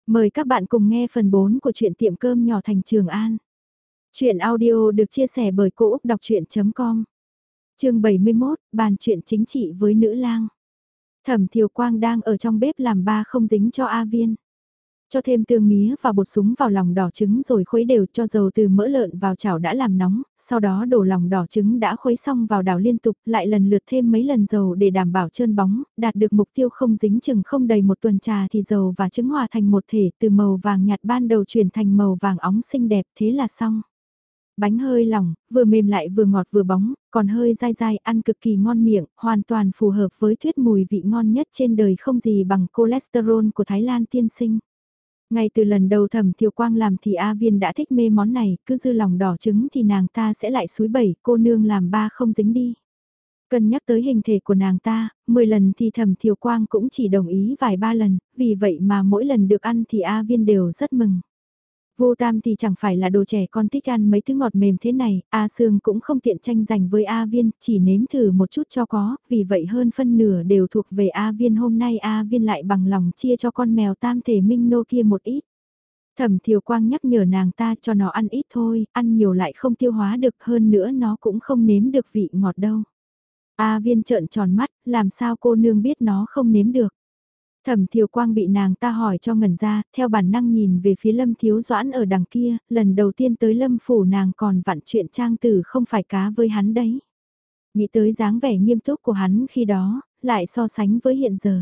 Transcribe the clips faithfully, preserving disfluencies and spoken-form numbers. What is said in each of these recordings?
Mời các bạn cùng nghe phần bốn của truyện tiệm cơm nhỏ thành Trường An. Chuyện audio được chia sẻ bởi Cô Úc Đọc Chuyện.com. Chương bảy mươi mốt, bàn chuyện chính trị với nữ lang. Thẩm Thiều Quang đang ở trong bếp làm ba không dính cho A Viên. Cho thêm tương mía và bột súng vào lòng đỏ trứng rồi khuấy đều, cho dầu từ mỡ lợn vào chảo đã làm nóng, sau đó đổ lòng đỏ trứng đã khuấy xong vào đảo liên tục, lại lần lượt thêm mấy lần dầu để đảm bảo trơn bóng, đạt được mục tiêu không dính chừng không đầy một tuần trà thì dầu và trứng hòa thành một thể, từ màu vàng nhạt ban đầu chuyển thành màu vàng óng xinh đẹp, thế là xong. Bánh hơi lỏng, vừa mềm lại vừa ngọt vừa bóng, còn hơi dai dai, ăn cực kỳ ngon miệng, hoàn toàn phù hợp với thuyết mùi vị ngon nhất trên đời không gì bằng cholesterol của Thái Lan tiên sinh. Ngay từ lần đầu Thẩm Thiều Quang làm thì A Viên đã thích mê món này, cứ dư lòng đỏ trứng thì nàng ta sẽ lại xúi bẩy, cô nương làm ba không dính đi. Cân nhắc tới hình thể của nàng ta, mười lần thì Thẩm Thiều Quang cũng chỉ đồng ý vài ba lần, vì vậy mà mỗi lần được ăn thì A Viên đều rất mừng. Vô Tam thì chẳng phải là đồ trẻ con thích ăn mấy thứ ngọt mềm thế này, A Sương cũng không tiện tranh giành với A Viên, chỉ nếm thử một chút cho có, vì vậy hơn phân nửa đều thuộc về A Viên. Hôm nay A Viên lại bằng lòng chia cho con mèo tam thể Minh Nô kia một ít. Thẩm Thiều Quang nhắc nhở nàng ta cho nó ăn ít thôi, ăn nhiều lại không tiêu hóa được, hơn nữa nó cũng không nếm được vị ngọt đâu. A Viên trợn tròn mắt, làm sao cô nương biết nó không nếm được. Thẩm Thiều Quang bị nàng ta hỏi cho ngẩn ra, theo bản năng nhìn về phía Lâm Thiếu Doãn ở đằng kia, lần đầu tiên tới Lâm phủ nàng còn vặn chuyện trang tử không phải cá với hắn đấy. Nghĩ tới dáng vẻ nghiêm túc của hắn khi đó, lại so sánh với hiện giờ.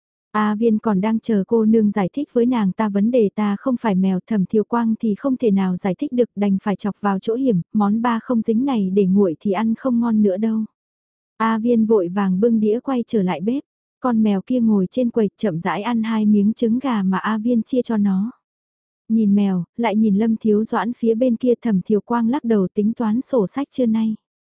A Viên còn đang chờ cô nương giải thích với nàng ta vấn đề ta không phải mèo. Thẩm Thiều Quang thì không thể nào giải thích được, đành phải chọc vào chỗ hiểm, món ba không dính này để nguội thì ăn không ngon nữa đâu. A Viên vội vàng bưng đĩa quay trở lại bếp. Con mèo kia ngồi trên quầy chậm rãi ăn hai miếng trứng gà mà A Viên chia cho nó. Nhìn mèo, lại nhìn Lâm Thiếu Doãn phía bên kia. Thẩm Thiều Quang lắc đầu tính toán sổ sách trưa nay.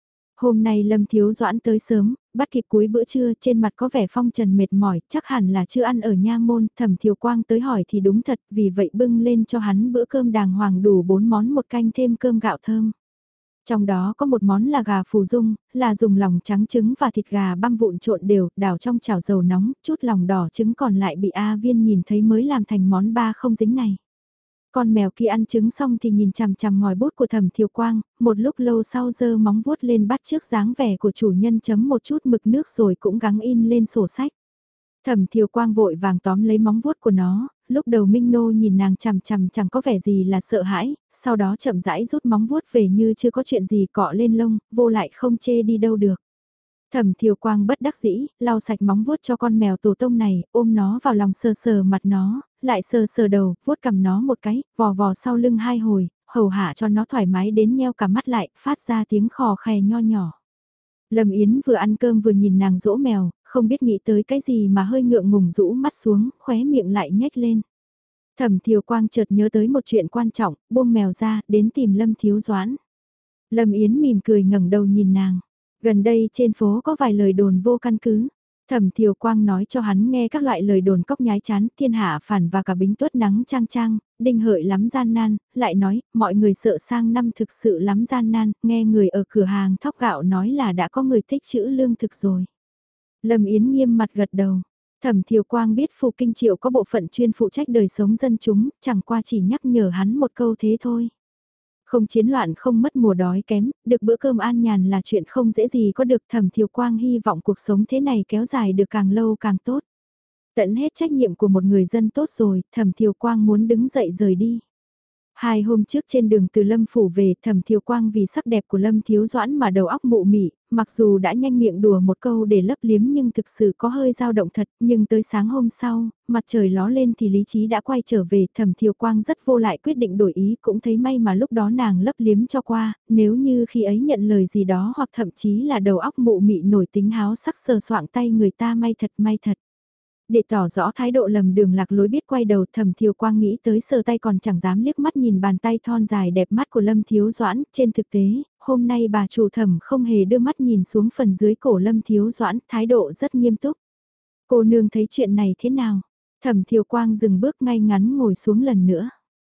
Hôm nay Lâm Thiếu Doãn tới sớm, bắt kịp cuối bữa trưa, trên mặt có vẻ phong trần mệt mỏi, chắc hẳn là chưa ăn ở nha môn. Thẩm Thiều Quang tới hỏi thì đúng thật, vì vậy bưng lên cho hắn bữa cơm đàng hoàng đủ bốn món một canh thêm cơm gạo thơm. Trong đó có một món là gà phù dung, là dùng lòng trắng trứng và thịt gà băm vụn trộn đều, đảo trong chảo dầu nóng, chút lòng đỏ trứng còn lại bị A Viên nhìn thấy mới làm thành món ba không dính này. Con mèo kia ăn trứng xong thì nhìn chằm chằm ngòi bút của Thẩm Thiều Quang, một lúc lâu sau giơ móng vuốt lên bắt trước dáng vẻ của chủ nhân, chấm một chút mực nước rồi cũng gắng in lên sổ sách. Thẩm Thiều Quang vội vàng tóm lấy móng vuốt của nó, lúc đầu Minh Nô nhìn nàng chằm chằm chẳng có vẻ gì là sợ hãi, sau đó chậm rãi rút móng vuốt về như chưa có chuyện gì, cọ lên lông, vô lại không chê đi đâu được. Thẩm Thiều Quang bất đắc dĩ, lau sạch móng vuốt cho con mèo tổ tông này, ôm nó vào lòng sờ sờ mặt nó, lại sờ sờ đầu, vuốt cầm nó một cái, vò vò sau lưng hai hồi, hầu hạ cho nó thoải mái đến nheo cả mắt lại, phát ra tiếng khò khè nho nhỏ. Lâm Yến vừa ăn cơm vừa nhìn nàng dỗ mèo, không biết nghĩ tới cái gì mà hơi ngượng ngùng rũ mắt xuống, khóe miệng lại nhếch lên. Thẩm Thiều Quang chợt nhớ tới một chuyện quan trọng, buông mèo ra, đến tìm Lâm Thiếu Doãn. Lâm Yến mỉm cười ngẩng đầu nhìn nàng. Gần đây trên phố có vài lời đồn vô căn cứ. Thẩm Thiều Quang nói cho hắn nghe các loại lời đồn cóc nhái chán, thiên hạ phản và cả bính tuất nắng trang trang, đinh hợi lắm gian nan, lại nói, mọi người sợ sang năm thực sự lắm gian nan, nghe người ở cửa hàng thóc gạo nói là đã có người tích trữ lương thực rồi. Lâm Yến nghiêm mặt gật đầu. Thẩm Thiều Quang biết Phù Kinh Triệu có bộ phận chuyên phụ trách đời sống dân chúng, chẳng qua chỉ nhắc nhở hắn một câu thế thôi. Không chiến loạn không mất mùa đói kém, được bữa cơm an nhàn là chuyện không dễ gì có được. Thẩm Thiều Quang hy vọng cuộc sống thế này kéo dài được càng lâu càng tốt. Tận hết trách nhiệm của một người dân tốt rồi, Thẩm Thiều Quang muốn đứng dậy rời đi. Hai hôm trước trên đường từ Lâm Phủ về, Thẩm Thiều Quang vì sắc đẹp của Lâm Thiếu Doãn mà đầu óc mụ mị, mặc dù đã nhanh miệng đùa một câu để lấp liếm nhưng thực sự có hơi dao động thật, nhưng tới sáng hôm sau, mặt trời ló lên thì lý trí đã quay trở về. Thẩm Thiều Quang rất vô lại quyết định đổi ý, cũng thấy may mà lúc đó nàng lấp liếm cho qua, nếu như khi ấy nhận lời gì đó hoặc thậm chí là đầu óc mụ mị nổi tính háo sắc sờ soạng tay người ta may thật may thật. Để tỏ rõ thái độ lầm đường lạc lối biết quay đầu, Thẩm Thiều Quang nghĩ tới sờ tay còn chẳng dám liếc mắt nhìn bàn tay thon dài đẹp mắt của Lâm Thiếu Doãn. Trên thực tế, hôm nay bà chủ Thẩm không hề đưa mắt nhìn xuống phần dưới cổ Lâm Thiếu Doãn, thái độ rất nghiêm túc. Cô nương thấy chuyện này thế nào? Thẩm Thiều Quang dừng bước ngay ngắn ngồi xuống lần nữa.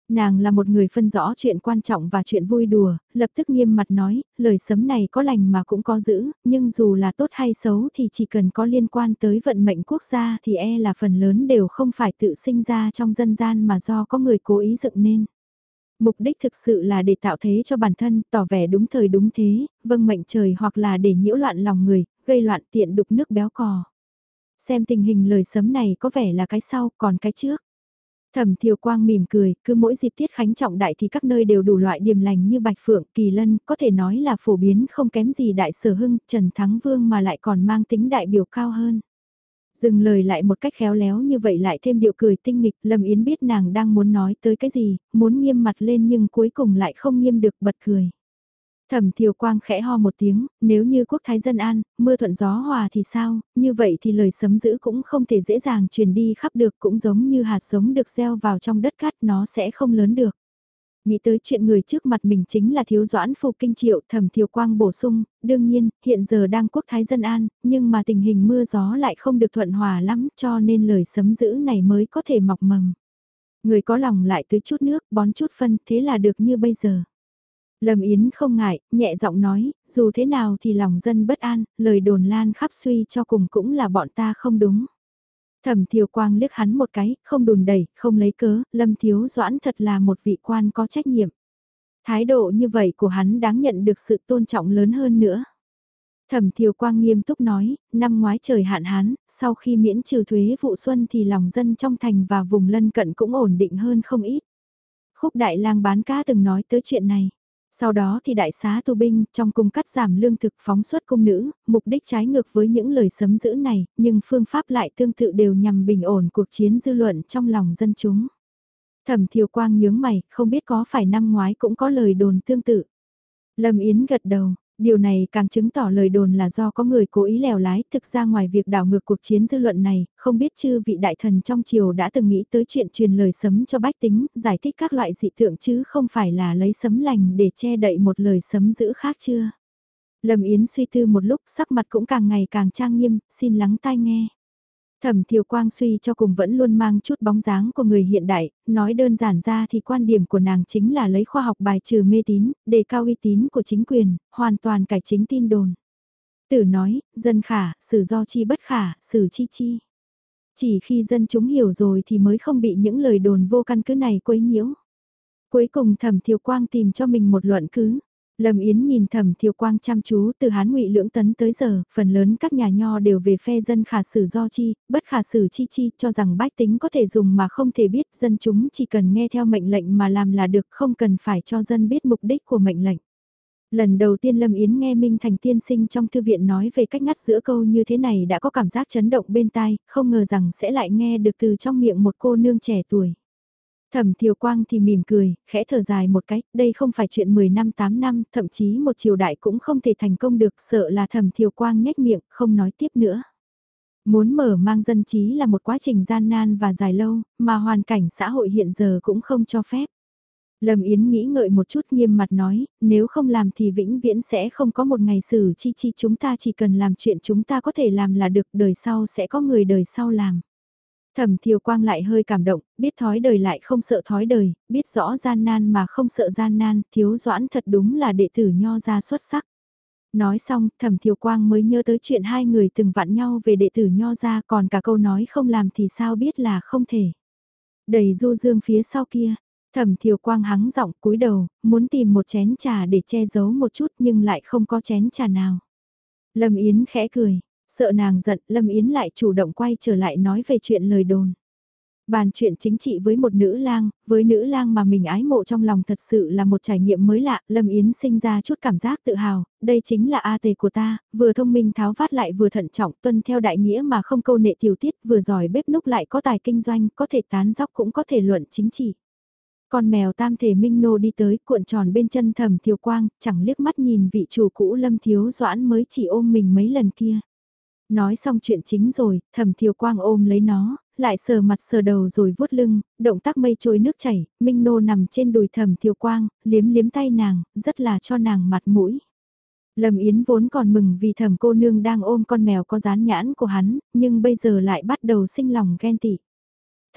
Nàng là một người phân rõ chuyện quan trọng và chuyện vui đùa, lập tức nghiêm mặt nói, lời sấm này có lành mà cũng có dữ, nhưng dù là tốt hay xấu thì chỉ cần có liên quan tới vận mệnh quốc gia thì e là phần lớn đều không phải tự sinh ra trong dân gian mà do có người cố ý dựng nên. Mục đích thực sự là để tạo thế cho bản thân, tỏ vẻ đúng thời đúng thế, vâng mệnh trời hoặc là để nhiễu loạn lòng người, gây loạn tiện đục nước béo cò. Xem tình hình lời sấm này có vẻ là cái sau, còn cái trước. Thẩm Thiều Quang mỉm cười, cứ mỗi dịp tiết khánh trọng đại thì các nơi đều đủ loại điềm lành như Bạch Phượng, Kỳ Lân, có thể nói là phổ biến không kém gì Đại Sở Hưng, Trần Thắng Vương mà lại còn mang tính đại biểu cao hơn. Dừng lời lại một cách khéo léo như vậy lại thêm điệu cười tinh nghịch, Lâm Yến biết nàng đang muốn nói tới cái gì, muốn nghiêm mặt lên nhưng cuối cùng lại không nghiêm được bật cười. Thẩm Thiều Quang khẽ ho một tiếng, nếu như quốc thái dân an, mưa thuận gió hòa thì sao, như vậy thì lời sấm dữ cũng không thể dễ dàng truyền đi khắp được, cũng giống như hạt giống được gieo vào trong đất cát nó sẽ không lớn được. Nghĩ tới chuyện người trước mặt mình chính là thiếu doãn phục kinh triệu, Thẩm Thiều Quang bổ sung, đương nhiên, hiện giờ đang quốc thái dân an, nhưng mà tình hình mưa gió lại không được thuận hòa lắm cho nên lời sấm dữ này mới có thể mọc mầm. Người có lòng lại tới chút nước, bón chút phân, thế là được như bây giờ. Lâm Yến không ngại, nhẹ giọng nói, dù thế nào thì lòng dân bất an, lời đồn lan khắp suy cho cùng cũng là bọn ta không đúng. Thẩm Thiều Quang liếc hắn một cái, không đùn đẩy, không lấy cớ, Lâm Thiếu Doãn thật là một vị quan có trách nhiệm. Thái độ như vậy của hắn đáng nhận được sự tôn trọng lớn hơn nữa. Thẩm Thiều Quang nghiêm túc nói, năm ngoái trời hạn hán, sau khi miễn trừ thuế vụ xuân thì lòng dân trong thành và vùng lân cận cũng ổn định hơn không ít. Khúc Đại Lang bán cá từng nói tới chuyện này. Sau đó thì đại xá tù binh trong cung cắt giảm lương thực phóng xuất cung nữ, mục đích trái ngược với những lời sấm dữ này, nhưng phương pháp lại tương tự đều nhằm bình ổn cuộc chiến dư luận trong lòng dân chúng. Thẩm Thiều Quang nhướng mày, không biết có phải năm ngoái cũng có lời đồn tương tự. Lâm Yến gật đầu, điều này càng chứng tỏ lời đồn là do có người cố ý lèo lái, thực ra ngoài việc đảo ngược cuộc chiến dư luận này, không biết chư vị đại thần trong triều đã từng nghĩ tới chuyện truyền lời sấm cho bách tính, giải thích các loại dị tượng chứ không phải là lấy sấm lành để che đậy một lời sấm dữ khác chưa. Lâm Yến suy tư một lúc, sắc mặt cũng càng ngày càng trang nghiêm, xin lắng tai nghe. Thẩm Thiều Quang suy cho cùng vẫn luôn mang chút bóng dáng của người hiện đại, nói đơn giản ra thì quan điểm của nàng chính là lấy khoa học bài trừ mê tín, đề cao uy tín của chính quyền, hoàn toàn cải chính tin đồn. Tử nói, dân khả, xử do chi bất khả, xử chi chi. Chỉ khi dân chúng hiểu rồi thì mới không bị những lời đồn vô căn cứ này quấy nhiễu. Cuối cùng Thẩm Thiều Quang tìm cho mình một luận cứ. Lâm Yến nhìn Thẩm Thiều Quang chăm chú từ Hán Ngụy Lưỡng Tấn tới giờ, phần lớn các nhà nho đều về phe dân khả xử do chi, bất khả xử chi chi, cho rằng bách tính có thể dùng mà không thể biết, dân chúng chỉ cần nghe theo mệnh lệnh mà làm là được, không cần phải cho dân biết mục đích của mệnh lệnh. Lần đầu tiên Lâm Yến nghe Minh Thành tiên sinh trong thư viện nói về cách ngắt giữa câu như thế này đã có cảm giác chấn động bên tai, không ngờ rằng sẽ lại nghe được từ trong miệng một cô nương trẻ tuổi. Thẩm Thiều Quang thì mỉm cười, khẽ thở dài một cái, đây không phải chuyện mười năm tám năm, thậm chí một triều đại cũng không thể thành công được, sợ là Thẩm Thiều Quang nhếch miệng, không nói tiếp nữa. Muốn mở mang dân trí là một quá trình gian nan và dài lâu, mà hoàn cảnh xã hội hiện giờ cũng không cho phép. Lâm Yến nghĩ ngợi một chút nghiêm mặt nói, nếu không làm thì vĩnh viễn sẽ không có một ngày xử chi chi, chúng ta chỉ cần làm chuyện chúng ta có thể làm là được, đời sau sẽ có người đời sau làm. Thẩm Thiều Quang lại hơi cảm động, biết thói đời lại không sợ thói đời, biết rõ gian nan mà không sợ gian nan, Thiếu Doãn thật đúng là đệ tử nho gia xuất sắc. Nói xong, Thẩm Thiều Quang mới nhớ tới chuyện hai người từng vặn nhau về đệ tử nho gia, còn cả câu nói không làm thì sao biết là không thể. Đầy du dương phía sau kia, Thẩm Thiều Quang hắng giọng cúi đầu, muốn tìm một chén trà để che giấu một chút nhưng lại không có chén trà nào. Lâm Yến khẽ cười. Sợ nàng giận, Lâm Yến lại chủ động quay trở lại nói về chuyện lời đồn. Bàn chuyện chính trị với một nữ lang, với nữ lang mà mình ái mộ trong lòng thật sự là một trải nghiệm mới lạ, Lâm Yến sinh ra chút cảm giác tự hào, đây chính là A tề của ta, vừa thông minh tháo vát lại vừa thận trọng, tuân theo đại nghĩa mà không câu nệ tiểu tiết, vừa giỏi bếp núc lại có tài kinh doanh, có thể tán dóc cũng có thể luận chính trị. Con mèo tam thể Minh Nô đi tới cuộn tròn bên chân Thẩm Thiều Quang, chẳng liếc mắt nhìn vị chủ cũ Lâm Thiếu Doãn mới chỉ ôm mình mấy lần kia. Nói xong chuyện chính rồi, Thẩm Thiều Quang ôm lấy nó, lại sờ mặt sờ đầu rồi vuốt lưng, động tác mây trôi nước chảy, Minh Nô nằm trên đùi Thẩm Thiều Quang, liếm liếm tay nàng, rất là cho nàng mặt mũi. Lâm Yến vốn còn mừng vì Thẩm cô nương đang ôm con mèo có dán nhãn của hắn, nhưng bây giờ lại bắt đầu sinh lòng ghen tị.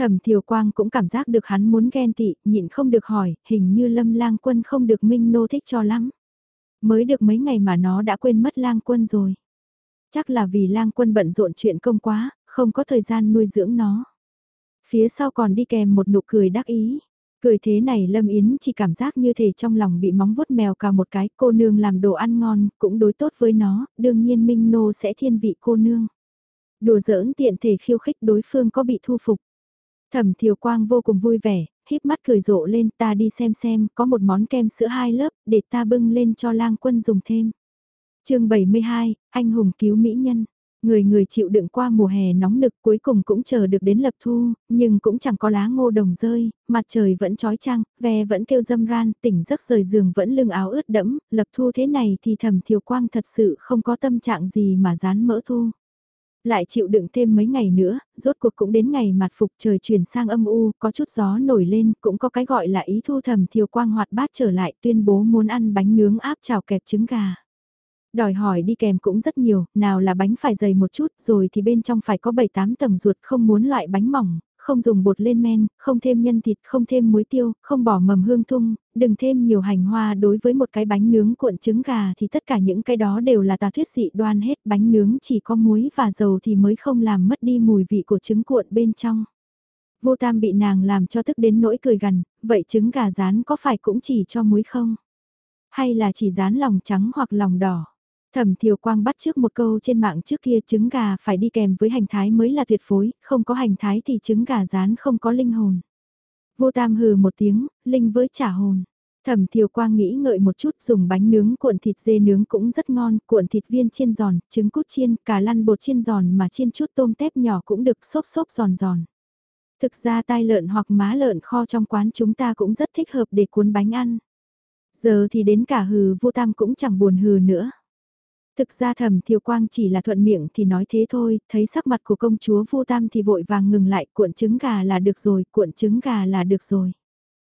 Thẩm Thiều Quang cũng cảm giác được hắn muốn ghen tị, nhịn không được hỏi, hình như Lâm Lang Quân không được Minh Nô thích cho lắm. Mới được mấy ngày mà nó đã quên mất Lang Quân rồi. Chắc là vì Lang Quân bận rộn chuyện công quá, không có thời gian nuôi dưỡng nó. Phía sau còn đi kèm một nụ cười đắc ý. Cười thế này Lâm Yến chỉ cảm giác như thể trong lòng bị móng vuốt mèo cào một cái, cô nương làm đồ ăn ngon, cũng đối tốt với nó, đương nhiên Minh Nô sẽ thiên vị cô nương. Đùa giỡn tiện thể khiêu khích đối phương có bị thu phục. Thẩm Thiều Quang vô cùng vui vẻ, híp mắt cười rộ lên, ta đi xem xem, có một món kem sữa hai lớp, để ta bưng lên cho Lang Quân dùng thêm. Chương bảy mươi hai, anh hùng cứu mỹ nhân. Người người chịu đựng qua mùa hè nóng nực cuối cùng cũng chờ được đến lập thu, nhưng cũng chẳng có lá ngô đồng rơi, mặt trời vẫn trói trăng, ve vẫn kêu râm ran, tỉnh giấc rời giường vẫn lưng áo ướt đẫm, lập thu thế này thì Thẩm Thiều Quang thật sự không có tâm trạng gì mà dán mỡ thu. Lại chịu đựng thêm mấy ngày nữa, rốt cuộc cũng đến ngày mặt phục trời chuyển sang âm u, có chút gió nổi lên, cũng có cái gọi là ý thu Thẩm Thiều Quang hoạt bát trở lại tuyên bố muốn ăn bánh nướng áp chảo kẹp trứng gà. Đòi hỏi đi kèm cũng rất nhiều, nào là bánh phải dày một chút rồi thì bên trong phải có bảy tám tầng ruột, không muốn loại bánh mỏng, không dùng bột lên men, không thêm nhân thịt, không thêm muối tiêu, không bỏ mầm hương thung, đừng thêm nhiều hành hoa. Đối với một cái bánh nướng cuộn trứng gà thì tất cả những cái đó đều là tà thuyết dị đoan hết, bánh nướng chỉ có muối và dầu thì mới không làm mất đi mùi vị của trứng cuộn bên trong. Vô Tam bị nàng làm cho tức đến nỗi cười gằn, vậy trứng gà rán có phải cũng chỉ cho muối không? Hay là chỉ rán lòng trắng hoặc lòng đỏ? Thẩm Thiều Quang bắt trước một câu trên mạng trước kia, trứng gà phải đi kèm với hành thái mới là tuyệt phối, không có hành thái thì trứng gà rán không có linh hồn. Vô Tam hừ một tiếng, linh với trả hồn. Thẩm Thiều Quang nghĩ ngợi một chút, dùng bánh nướng cuộn thịt dê nướng cũng rất ngon, cuộn thịt viên chiên giòn, trứng cút chiên, cà lăn bột chiên giòn mà chiên chút tôm tép nhỏ cũng được, xốp xốp giòn giòn. Thực ra tai lợn hoặc má lợn kho trong quán chúng ta cũng rất thích hợp để cuốn bánh ăn. Giờ thì đến cả hừ Vô Tam cũng chẳng buồn hừ nữa. Thực ra Thẩm Thiều Quang chỉ là thuận miệng thì nói thế thôi, thấy sắc mặt của công chúa Vô Tam thì vội vàng ngừng lại, cuộn trứng gà là được rồi, cuộn trứng gà là được rồi.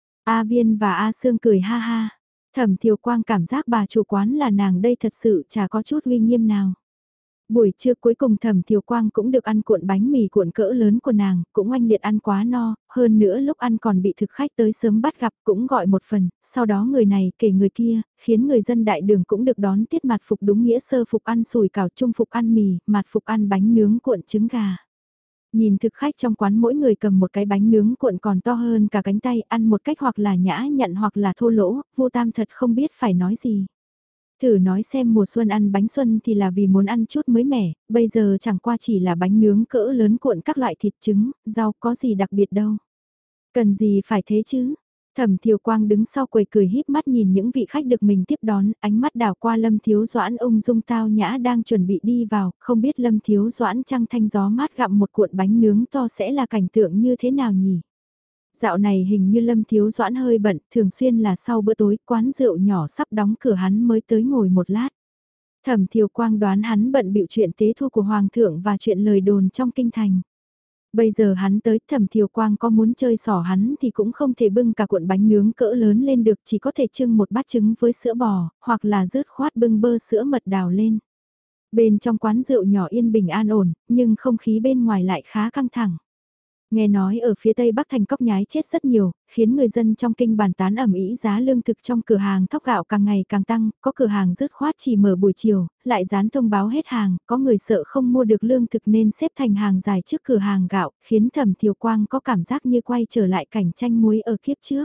A Viên và A Sương cười ha ha. Thẩm Thiều Quang cảm giác bà chủ quán là nàng đây thật sự chả có chút uy nghiêm nào. Buổi trưa cuối cùng Thẩm Thiều Quang cũng được ăn cuộn bánh mì cuộn cỡ lớn của nàng, cũng oanh liệt ăn quá no, hơn nữa lúc ăn còn bị thực khách tới sớm bắt gặp cũng gọi một phần, sau đó người này kể người kia, khiến người dân đại đường cũng được đón tiết mặt phục đúng nghĩa sơ phục ăn sủi cảo, trung phục ăn mì, mặt phục ăn bánh nướng cuộn trứng gà. Nhìn thực khách trong quán mỗi người cầm một cái bánh nướng cuộn còn to hơn cả cánh tay, ăn một cách hoặc là nhã nhặn hoặc là thô lỗ, Vô Tam thật không biết phải nói gì. Thử nói xem mùa xuân ăn bánh xuân thì là vì muốn ăn chút mới mẻ, bây giờ chẳng qua chỉ là bánh nướng cỡ lớn cuộn các loại thịt trứng, rau có gì đặc biệt đâu. Cần gì phải thế chứ? Thẩm Thiều Quang đứng sau quầy cười híp mắt nhìn những vị khách được mình tiếp đón, ánh mắt đảo qua Lâm Thiếu Doãn ung dung tao nhã đang chuẩn bị đi vào, không biết Lâm Thiếu Doãn trăng thanh gió mát gặm một cuộn bánh nướng to sẽ là cảnh tượng như thế nào nhỉ? Dạo này hình như Lâm Thiếu Doãn hơi bận, thường xuyên là sau bữa tối, quán rượu nhỏ sắp đóng cửa hắn mới tới ngồi một lát. Thẩm Thiều Quang đoán hắn bận bịu chuyện tế thu của Hoàng thượng và chuyện lời đồn trong kinh thành. Bây giờ hắn tới, Thẩm Thiều Quang có muốn chơi xỏ hắn thì cũng không thể bưng cả cuộn bánh nướng cỡ lớn lên được, chỉ có thể trưng một bát trứng với sữa bò, hoặc là rớt khoát bưng bơ sữa mật đào lên. Bên trong quán rượu nhỏ yên bình an ổn, nhưng không khí bên ngoài lại khá căng thẳng. Nghe nói ở phía tây bắc thành cóc nhái chết rất nhiều, khiến người dân trong kinh bàn tán ẩm ý giá lương thực trong cửa hàng thóc gạo càng ngày càng tăng, có cửa hàng dứt khoát chỉ mở buổi chiều, lại dán thông báo hết hàng, có người sợ không mua được lương thực nên xếp thành hàng dài trước cửa hàng gạo, khiến Thẩm Thiều Quang có cảm giác như quay trở lại cảnh tranh muối ở kiếp trước.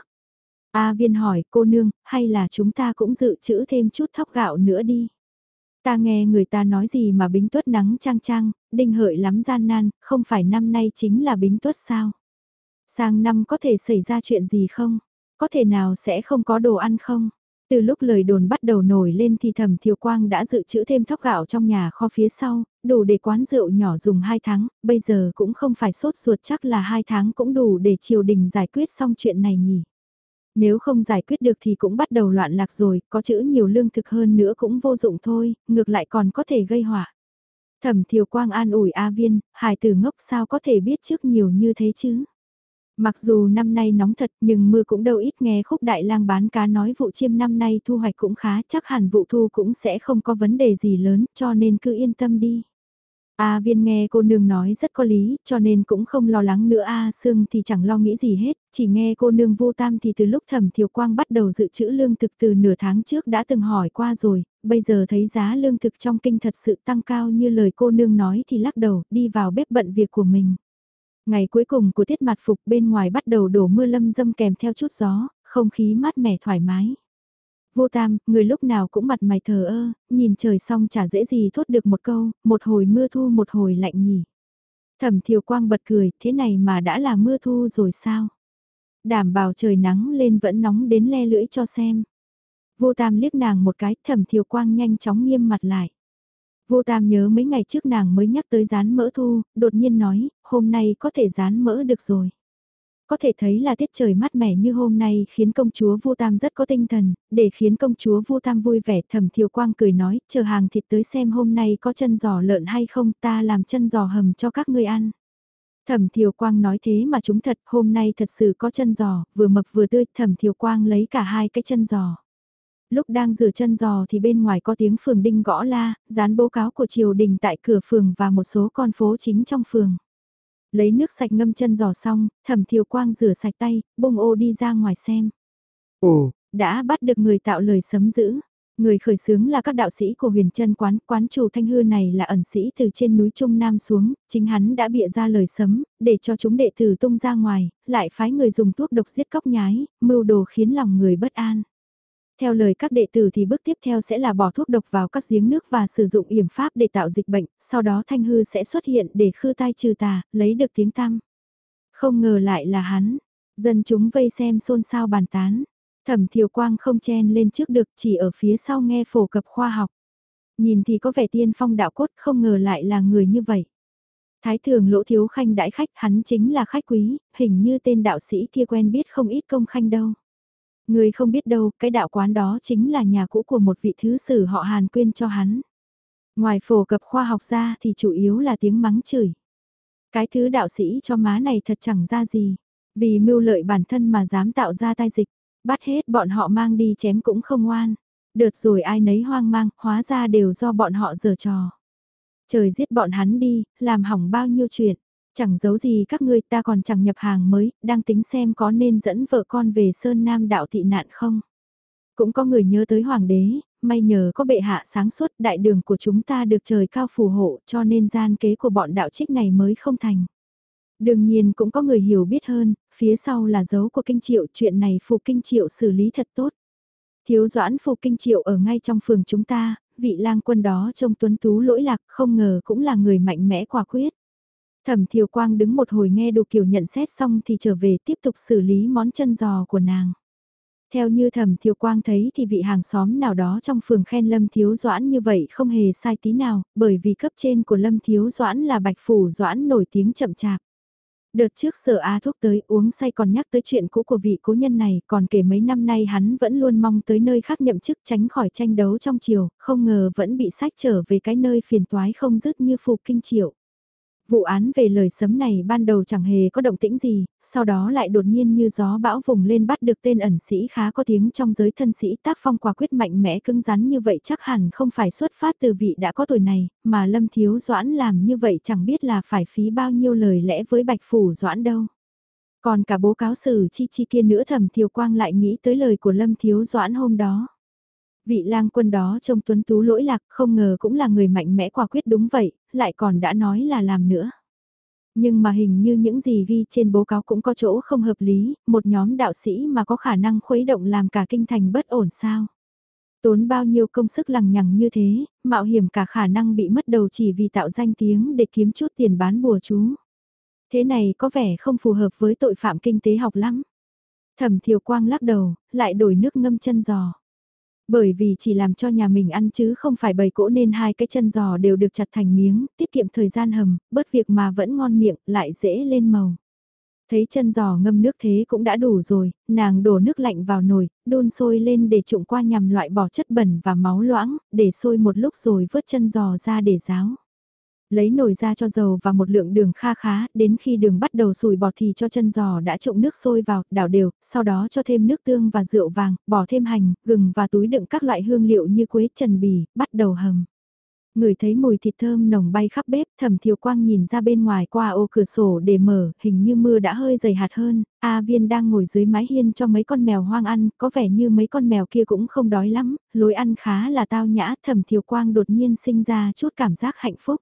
A Viên hỏi cô nương, hay là chúng ta cũng dự trữ thêm chút thóc gạo nữa đi. Ta nghe người ta nói gì mà bính tuất nắng trang trang, đinh hợi lắm gian nan, không phải năm nay chính là bính tuất sao? Sang năm có thể xảy ra chuyện gì không? Có thể nào sẽ không có đồ ăn không? Từ lúc lời đồn bắt đầu nổi lên thì Thẩm Thiều Quang đã dự trữ thêm thóc gạo trong nhà kho phía sau, đủ để quán rượu nhỏ dùng hai tháng, bây giờ cũng không phải sốt ruột, chắc là hai tháng cũng đủ để triều đình giải quyết xong chuyện này nhỉ. Nếu không giải quyết được thì cũng bắt đầu loạn lạc rồi, có chữ nhiều lương thực hơn nữa cũng vô dụng thôi, ngược lại còn có thể gây họa. Thẩm Thiều Quang an ủi A Viên, hài tử ngốc sao có thể biết trước nhiều như thế chứ. Mặc dù năm nay nóng thật nhưng mưa cũng đâu ít, nghe Khúc Đại Lang bán cá nói vụ chiêm năm nay thu hoạch cũng khá, chắc hẳn vụ thu cũng sẽ không có vấn đề gì lớn cho nên cứ yên tâm đi. A Viên nghe cô nương nói rất có lý, cho nên cũng không lo lắng nữa. A Sương thì chẳng lo nghĩ gì hết, chỉ nghe cô nương Vu Tam thì từ lúc Thẩm Thiều Quang bắt đầu dự trữ lương thực từ nửa tháng trước đã từng hỏi qua rồi, bây giờ thấy giá lương thực trong kinh thật sự tăng cao như lời cô nương nói thì lắc đầu, đi vào bếp bận việc của mình. Ngày cuối cùng của tiết mặt phục, bên ngoài bắt đầu đổ mưa lâm dâm kèm theo chút gió, không khí mát mẻ thoải mái. Vô Tam, người lúc nào cũng mặt mày thờ ơ, nhìn trời xong chả dễ gì thốt được một câu, một hồi mưa thu một hồi lạnh nhỉ. Thẩm Thiều Quang bật cười, thế này mà đã là mưa thu rồi sao? Đảm bảo trời nắng lên vẫn nóng đến le lưỡi cho xem. Vô Tam liếc nàng một cái, Thẩm Thiều Quang nhanh chóng nghiêm mặt lại. Vô Tam nhớ mấy ngày trước nàng mới nhắc tới rán mỡ thu, đột nhiên nói, hôm nay có thể rán mỡ được rồi. Có thể thấy là tiết trời mát mẻ như hôm nay khiến công chúa Vu Tam rất có tinh thần, để khiến công chúa Vu Tam vui vẻ. Thẩm Thiều Quang cười nói, chờ hàng thịt tới xem hôm nay có chân giò lợn hay không, ta làm chân giò hầm cho các ngươi ăn. Thẩm Thiều Quang nói thế mà chúng thật, hôm nay thật sự có chân giò, vừa mập vừa tươi. Thẩm Thiều Quang lấy cả hai cái chân giò. Lúc đang rửa chân giò thì bên ngoài có tiếng phường đinh gõ la, dán báo cáo của triều đình tại cửa phường và một số con phố chính trong phường. Lấy nước sạch ngâm chân giò xong, Thẩm Thiều Quang rửa sạch tay, bung ô đi ra ngoài xem. Ồ, đã bắt được người tạo lời sấm dữ. Người khởi xướng là các đạo sĩ của huyền chân quán, quán chủ Thanh Hư này là ẩn sĩ từ trên núi Trung Nam xuống, chính hắn đã bịa ra lời sấm, để cho chúng đệ tử tung ra ngoài, lại phái người dùng thuốc độc giết cóc nhái, mưu đồ khiến lòng người bất an. Theo lời các đệ tử thì bước tiếp theo sẽ là bỏ thuốc độc vào các giếng nước và sử dụng yểm pháp để tạo dịch bệnh, sau đó Thanh Hư sẽ xuất hiện để khư tai trừ tà, lấy được tiếng tăm. Không ngờ lại là hắn, dân chúng vây xem xôn xao bàn tán. Thẩm Thiều Quang không chen lên trước được, chỉ ở phía sau nghe phổ cập khoa học. Nhìn thì có vẻ tiên phong đạo cốt, không ngờ lại là người như vậy. Thái thường Lỗ Thiếu Khanh đãi khách, hắn chính là khách quý, hình như tên đạo sĩ kia quen biết không ít công khanh đâu. Người không biết đâu, cái đạo quán đó chính là nhà cũ của một vị thứ sử họ Hàn quyên cho hắn. Ngoài phổ cập khoa học ra thì chủ yếu là tiếng mắng chửi. Cái thứ đạo sĩ cho má này thật chẳng ra gì. Vì mưu lợi bản thân mà dám tạo ra tai dịch. Bắt hết bọn họ mang đi chém cũng không ngoan. Đợt rồi ai nấy hoang mang, hóa ra đều do bọn họ giở trò. Trời giết bọn hắn đi, làm hỏng bao nhiêu chuyện. Chẳng giấu gì các ngươi, ta còn chẳng nhập hàng mới, đang tính xem có nên dẫn vợ con về Sơn Nam đạo tị nạn không. Cũng có người nhớ tới hoàng đế, may nhờ có bệ hạ sáng suốt, đại đường của chúng ta được trời cao phù hộ, cho nên gian kế của bọn đạo trích này mới không thành. Đương nhiên cũng có người hiểu biết hơn, phía sau là dấu của Kinh Triệu, chuyện này Phù Kinh Triệu xử lý thật tốt. Thiếu doãn Phù Kinh Triệu ở ngay trong phường chúng ta, vị lang quân đó trông tuấn tú lỗi lạc, không ngờ cũng là người mạnh mẽ quả quyết. Thẩm Thiều Quang đứng một hồi nghe đủ kiểu nhận xét xong thì trở về tiếp tục xử lý món chân giò của nàng. Theo như Thẩm Thiều Quang thấy thì vị hàng xóm nào đó trong phường khen Lâm Thiếu Doãn như vậy không hề sai tí nào, bởi vì cấp trên của Lâm Thiếu Doãn là Bạch Phủ Doãn nổi tiếng chậm chạp. Đợt trước Sở A Thúc tới uống say còn nhắc tới chuyện cũ của vị cố nhân này, còn kể mấy năm nay hắn vẫn luôn mong tới nơi khác nhậm chức tránh khỏi tranh đấu trong triều, không ngờ vẫn bị sách trở về cái nơi phiền toái không dứt như Phù Kinh Triệu. Vụ án về lời sấm này ban đầu chẳng hề có động tĩnh gì, sau đó lại đột nhiên như gió bão vùng lên bắt được tên ẩn sĩ khá có tiếng trong giới thân sĩ, tác phong quả quyết mạnh mẽ cứng rắn như vậy chắc hẳn không phải xuất phát từ vị đã có tuổi này, mà Lâm Thiếu Doãn làm như vậy chẳng biết là phải phí bao nhiêu lời lẽ với Bạch Phủ Doãn đâu. Còn cả bố cáo xử chi chi kia nữa Thẩm Thiều Quang lại nghĩ tới lời của Lâm Thiếu Doãn hôm đó. Vị lang quân đó trông tuấn tú lỗi lạc không ngờ cũng là người mạnh mẽ quả quyết đúng vậy, lại còn đã nói là làm nữa. Nhưng mà hình như những gì ghi trên bố cáo cũng có chỗ không hợp lý, một nhóm đạo sĩ mà có khả năng khuấy động làm cả kinh thành bất ổn sao. Tốn bao nhiêu công sức lằng nhằng như thế, mạo hiểm cả khả năng bị mất đầu chỉ vì tạo danh tiếng để kiếm chút tiền bán bùa chú. Thế này có vẻ không phù hợp với tội phạm kinh tế học lắm. Thẩm Thiều Quang lắc đầu, lại đổi nước ngâm chân giò. Bởi vì chỉ làm cho nhà mình ăn chứ không phải bầy cỗ nên hai cái chân giò đều được chặt thành miếng, tiết kiệm thời gian hầm, bớt việc mà vẫn ngon miệng, lại dễ lên màu. Thấy chân giò ngâm nước thế cũng đã đủ rồi, nàng đổ nước lạnh vào nồi, đun sôi lên để trụng qua nhằm loại bỏ chất bẩn và máu loãng, để sôi một lúc rồi vớt chân giò ra để ráo. Lấy nồi ra cho dầu và một lượng đường kha khá, đến khi đường bắt đầu sùi bọt thì cho chân giò đã trộn nước sôi vào, đảo đều, sau đó cho thêm nước tương và rượu vàng, bỏ thêm hành, gừng và túi đựng các loại hương liệu như quế, trần bì, bắt đầu hầm. Ngửi thấy mùi thịt thơm nồng bay khắp bếp, Thẩm Thiều Quang nhìn ra bên ngoài qua ô cửa sổ để mở, hình như mưa đã hơi dày hạt hơn, A Viên đang ngồi dưới mái hiên cho mấy con mèo hoang ăn, có vẻ như mấy con mèo kia cũng không đói lắm, lối ăn khá là tao nhã, Thẩm Thiều Quang đột nhiên sinh ra chút cảm giác hạnh phúc.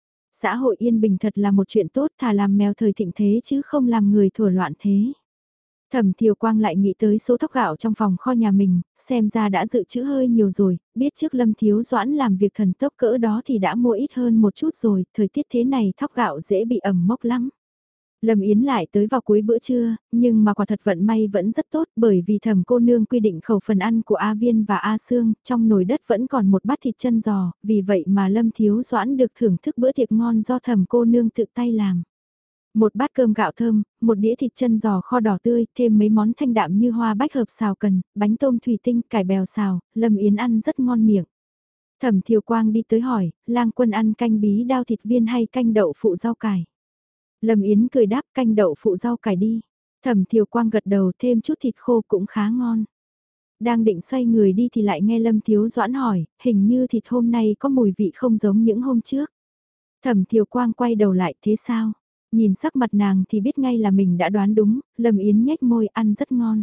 Xã hội yên bình thật là một chuyện tốt, thà làm mèo thời thịnh thế chứ không làm người thuở loạn thế. Thẩm Thiều Quang lại nghĩ tới số thóc gạo trong phòng kho nhà mình, xem ra đã dự trữ hơi nhiều rồi, biết trước Lâm Thiếu Doãn làm việc thần tốc cỡ đó thì đã mua ít hơn một chút rồi, thời tiết thế này thóc gạo dễ bị ẩm mốc lắm. Lâm Yến lại tới vào cuối bữa trưa, nhưng mà quả thật vận may vẫn rất tốt bởi vì thẩm cô nương quy định khẩu phần ăn của A Viên và A Sương, trong nồi đất vẫn còn một bát thịt chân giò, vì vậy mà Lâm Thiếu Doãn được thưởng thức bữa tiệc ngon do thẩm cô nương tự tay làm. Một bát cơm gạo thơm, một đĩa thịt chân giò kho đỏ tươi, thêm mấy món thanh đạm như hoa bách hợp xào cần, bánh tôm thủy tinh, cải bèo xào, Lâm Yến ăn rất ngon miệng. Thẩm Thiều Quang đi tới hỏi, lang quân ăn canh bí đao thịt viên hay canh đậu phụ rau cải. Lâm Yến cười đáp canh đậu phụ rau cải đi. Thẩm Thiều Quang gật đầu thêm chút thịt khô cũng khá ngon. Đang định xoay người đi thì lại nghe Lâm Thiếu Doãn hỏi, hình như thịt hôm nay có mùi vị không giống những hôm trước. Thẩm Thiều Quang quay đầu lại thế sao? Nhìn sắc mặt nàng thì biết ngay là mình đã đoán đúng, Lâm Yến nhếch môi ăn rất ngon.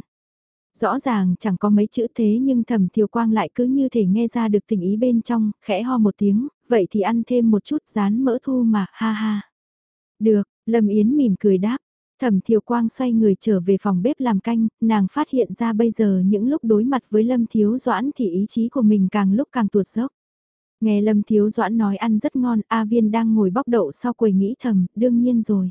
Rõ ràng chẳng có mấy chữ thế nhưng Thẩm Thiều Quang lại cứ như thể nghe ra được tình ý bên trong, khẽ ho một tiếng, vậy thì ăn thêm một chút rán mỡ thu mà, ha ha. Được, Lâm Yến mỉm cười đáp. Thẩm Thiều Quang xoay người trở về phòng bếp làm canh, nàng phát hiện ra bây giờ những lúc đối mặt với Lâm Thiếu Doãn thì ý chí của mình càng lúc càng tuột dốc. Nghe Lâm Thiếu Doãn nói ăn rất ngon, A Viên đang ngồi bóc đậu sau quầy nghĩ thầm, đương nhiên rồi.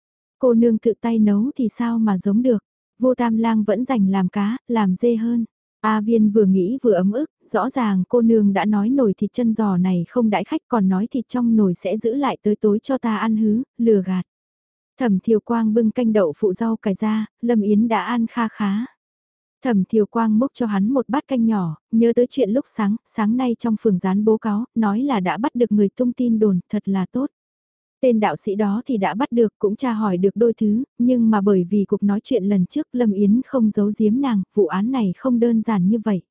Cô nương tự tay nấu thì sao mà giống được, vô tam lang vẫn dành làm cá, làm dê hơn. A Viên vừa nghĩ vừa ấm ức, rõ ràng cô nương đã nói nồi thịt chân giò này không đãi khách còn nói thịt trong nồi sẽ giữ lại tới tối cho ta ăn hứ, lừa gạt. Thẩm Thiều Quang bưng canh đậu phụ rau cải ra, Lâm Yến đã ăn kha khá. Thẩm Thiều Quang múc cho hắn một bát canh nhỏ, nhớ tới chuyện lúc sáng, sáng nay trong phường gián bố cáo, nói là đã bắt được người tung tin đồn, thật là tốt. Tên đạo sĩ đó thì đã bắt được cũng tra hỏi được đôi thứ, nhưng mà bởi vì cuộc nói chuyện lần trước Lâm Yến không giấu giếm nàng, vụ án này không đơn giản như vậy.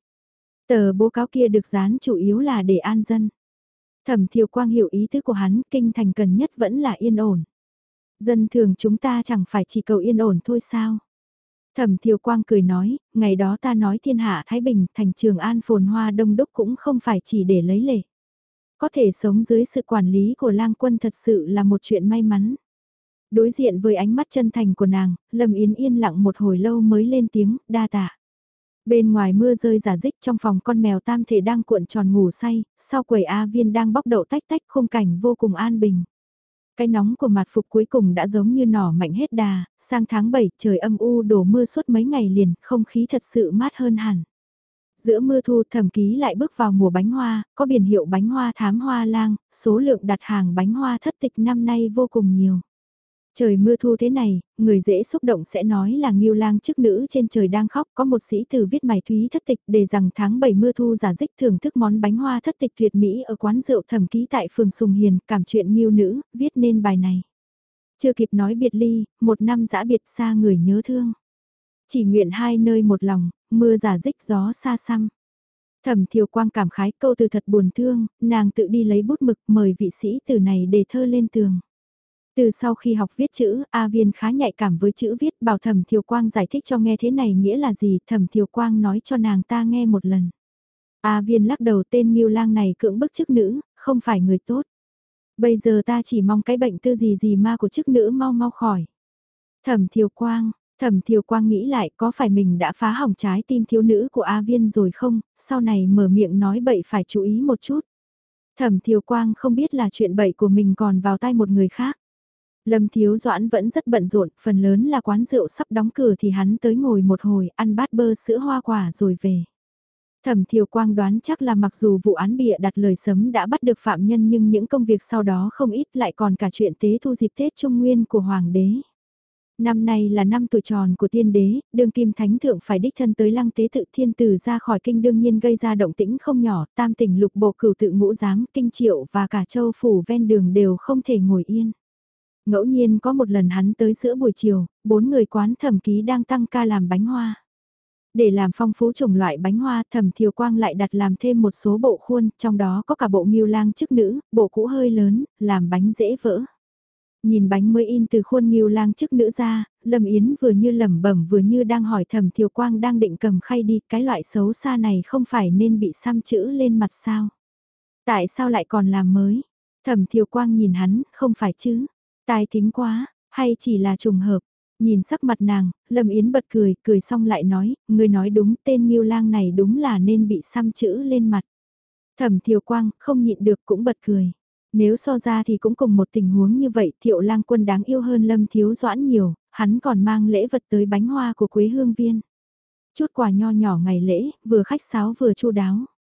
Tờ bố cáo kia được dán chủ yếu là để an dân. Thẩm Thiều Quang hiểu ý tứ của hắn, kinh thành cần nhất vẫn là yên ổn. Dân thường chúng ta chẳng phải chỉ cầu yên ổn thôi sao? Thẩm Thiều Quang cười nói, ngày đó ta nói thiên hạ Thái Bình, thành Trường An phồn hoa đông đúc cũng không phải chỉ để lấy lệ. Có thể sống dưới sự quản lý của lang quân thật sự là một chuyện may mắn. Đối diện với ánh mắt chân thành của nàng, Lâm Yến yên lặng một hồi lâu mới lên tiếng, đa tạ. Bên ngoài mưa rơi rả rích trong phòng con mèo tam thể đang cuộn tròn ngủ say, sau quầy A Viên đang bóc đậu tách tách khung cảnh vô cùng an bình. Cái nóng của mặt phục cuối cùng đã giống như nỏ mạnh hết đà, sang tháng bảy trời âm u đổ mưa suốt mấy ngày liền, không khí thật sự mát hơn hẳn. Giữa mưa thu Thẩm Ký lại bước vào mùa bánh hoa, có biển hiệu bánh hoa thám hoa lang, số lượng đặt hàng bánh hoa thất tịch năm nay vô cùng nhiều. Trời mưa thu thế này, người dễ xúc động sẽ nói là Ngưu Lang chức nữ trên trời đang khóc, có một sĩ tử viết mài thúy thất tịch để rằng tháng bảy mưa thu giả dích thưởng thức món bánh hoa thất tịch tuyệt mỹ ở quán rượu Thẩm Ký tại phường Sùng Hiền, cảm chuyện Ngưu nữ, viết nên bài này. Chưa kịp nói biệt ly, một năm dã biệt xa người nhớ thương. Chỉ nguyện hai nơi một lòng, mưa giả dích gió xa xăm. Thẩm Thiều Quang cảm khái câu từ thật buồn thương, nàng tự đi lấy bút mực mời vị sĩ tử này để thơ lên tường. Từ sau khi học viết chữ, A Viên khá nhạy cảm với chữ viết, bảo Thẩm Thiều Quang giải thích cho nghe thế này nghĩa là gì, Thẩm Thiều Quang nói cho nàng ta nghe một lần. A Viên lắc đầu tên Ngưu Lang này cưỡng bức chức nữ, không phải người tốt. Bây giờ ta chỉ mong cái bệnh tư gì gì ma của chức nữ mau mau khỏi. Thẩm Thiều Quang, Thẩm Thiều Quang nghĩ lại có phải mình đã phá hỏng trái tim thiếu nữ của A Viên rồi không, sau này mở miệng nói bậy phải chú ý một chút. Thẩm Thiều Quang không biết là chuyện bậy của mình còn vào tay một người khác. Lâm Thiếu Doãn vẫn rất bận rộn, phần lớn là quán rượu sắp đóng cửa thì hắn tới ngồi một hồi ăn bát bơ sữa hoa quả rồi về. Thẩm Thiều Quang đoán chắc là mặc dù vụ án bịa đặt lời sấm đã bắt được phạm nhân nhưng những công việc sau đó không ít lại còn cả chuyện tế thu dịp Tết Trung Nguyên của Hoàng đế. Năm nay là năm tuổi tròn của tiên đế, đương kim thánh thượng phải đích thân tới lăng tế tự thiên tử ra khỏi kinh đương nhiên gây ra động tĩnh không nhỏ, tam tỉnh lục bộ cửu tự ngũ giám, kinh triệu và cả châu phủ ven đường đều không thể ngồi yên. Ngẫu nhiên có một lần hắn tới giữa buổi chiều, bốn người quán Thẩm Ký đang tăng ca làm bánh hoa. Để làm phong phú chủng loại bánh hoa, Thẩm Thiều Quang lại đặt làm thêm một số bộ khuôn, trong đó có cả bộ Ngưu Lang chức nữ, bộ cũ hơi lớn, làm bánh dễ vỡ. Nhìn bánh mới in từ khuôn Ngưu Lang chức nữ ra, Lâm Yến vừa như lẩm bẩm vừa như đang hỏi Thẩm Thiều Quang đang định cầm khay đi, cái loại xấu xa này không phải nên bị xăm chữ lên mặt sao? Tại sao lại còn làm mới? Thẩm Thiều Quang nhìn hắn, không phải chứ? Tai thính quá, hay chỉ là trùng hợp? Nhìn sắc mặt nàng, Lâm Yến bật cười, cười xong lại nói, người nói đúng, tên Ngưu Lang này đúng là nên bị xăm chữ lên mặt. Thẩm Thiều Quang không nhịn được cũng bật cười. Nếu so ra thì cũng cùng một tình huống như vậy, Thiệu Lang Quân đáng yêu hơn Lâm Thiếu Doãn nhiều, hắn còn mang lễ vật tới bánh hoa của Quế Hương Viên. Chút quà nho nhỏ ngày lễ, vừa khách sáo vừa chu đáo.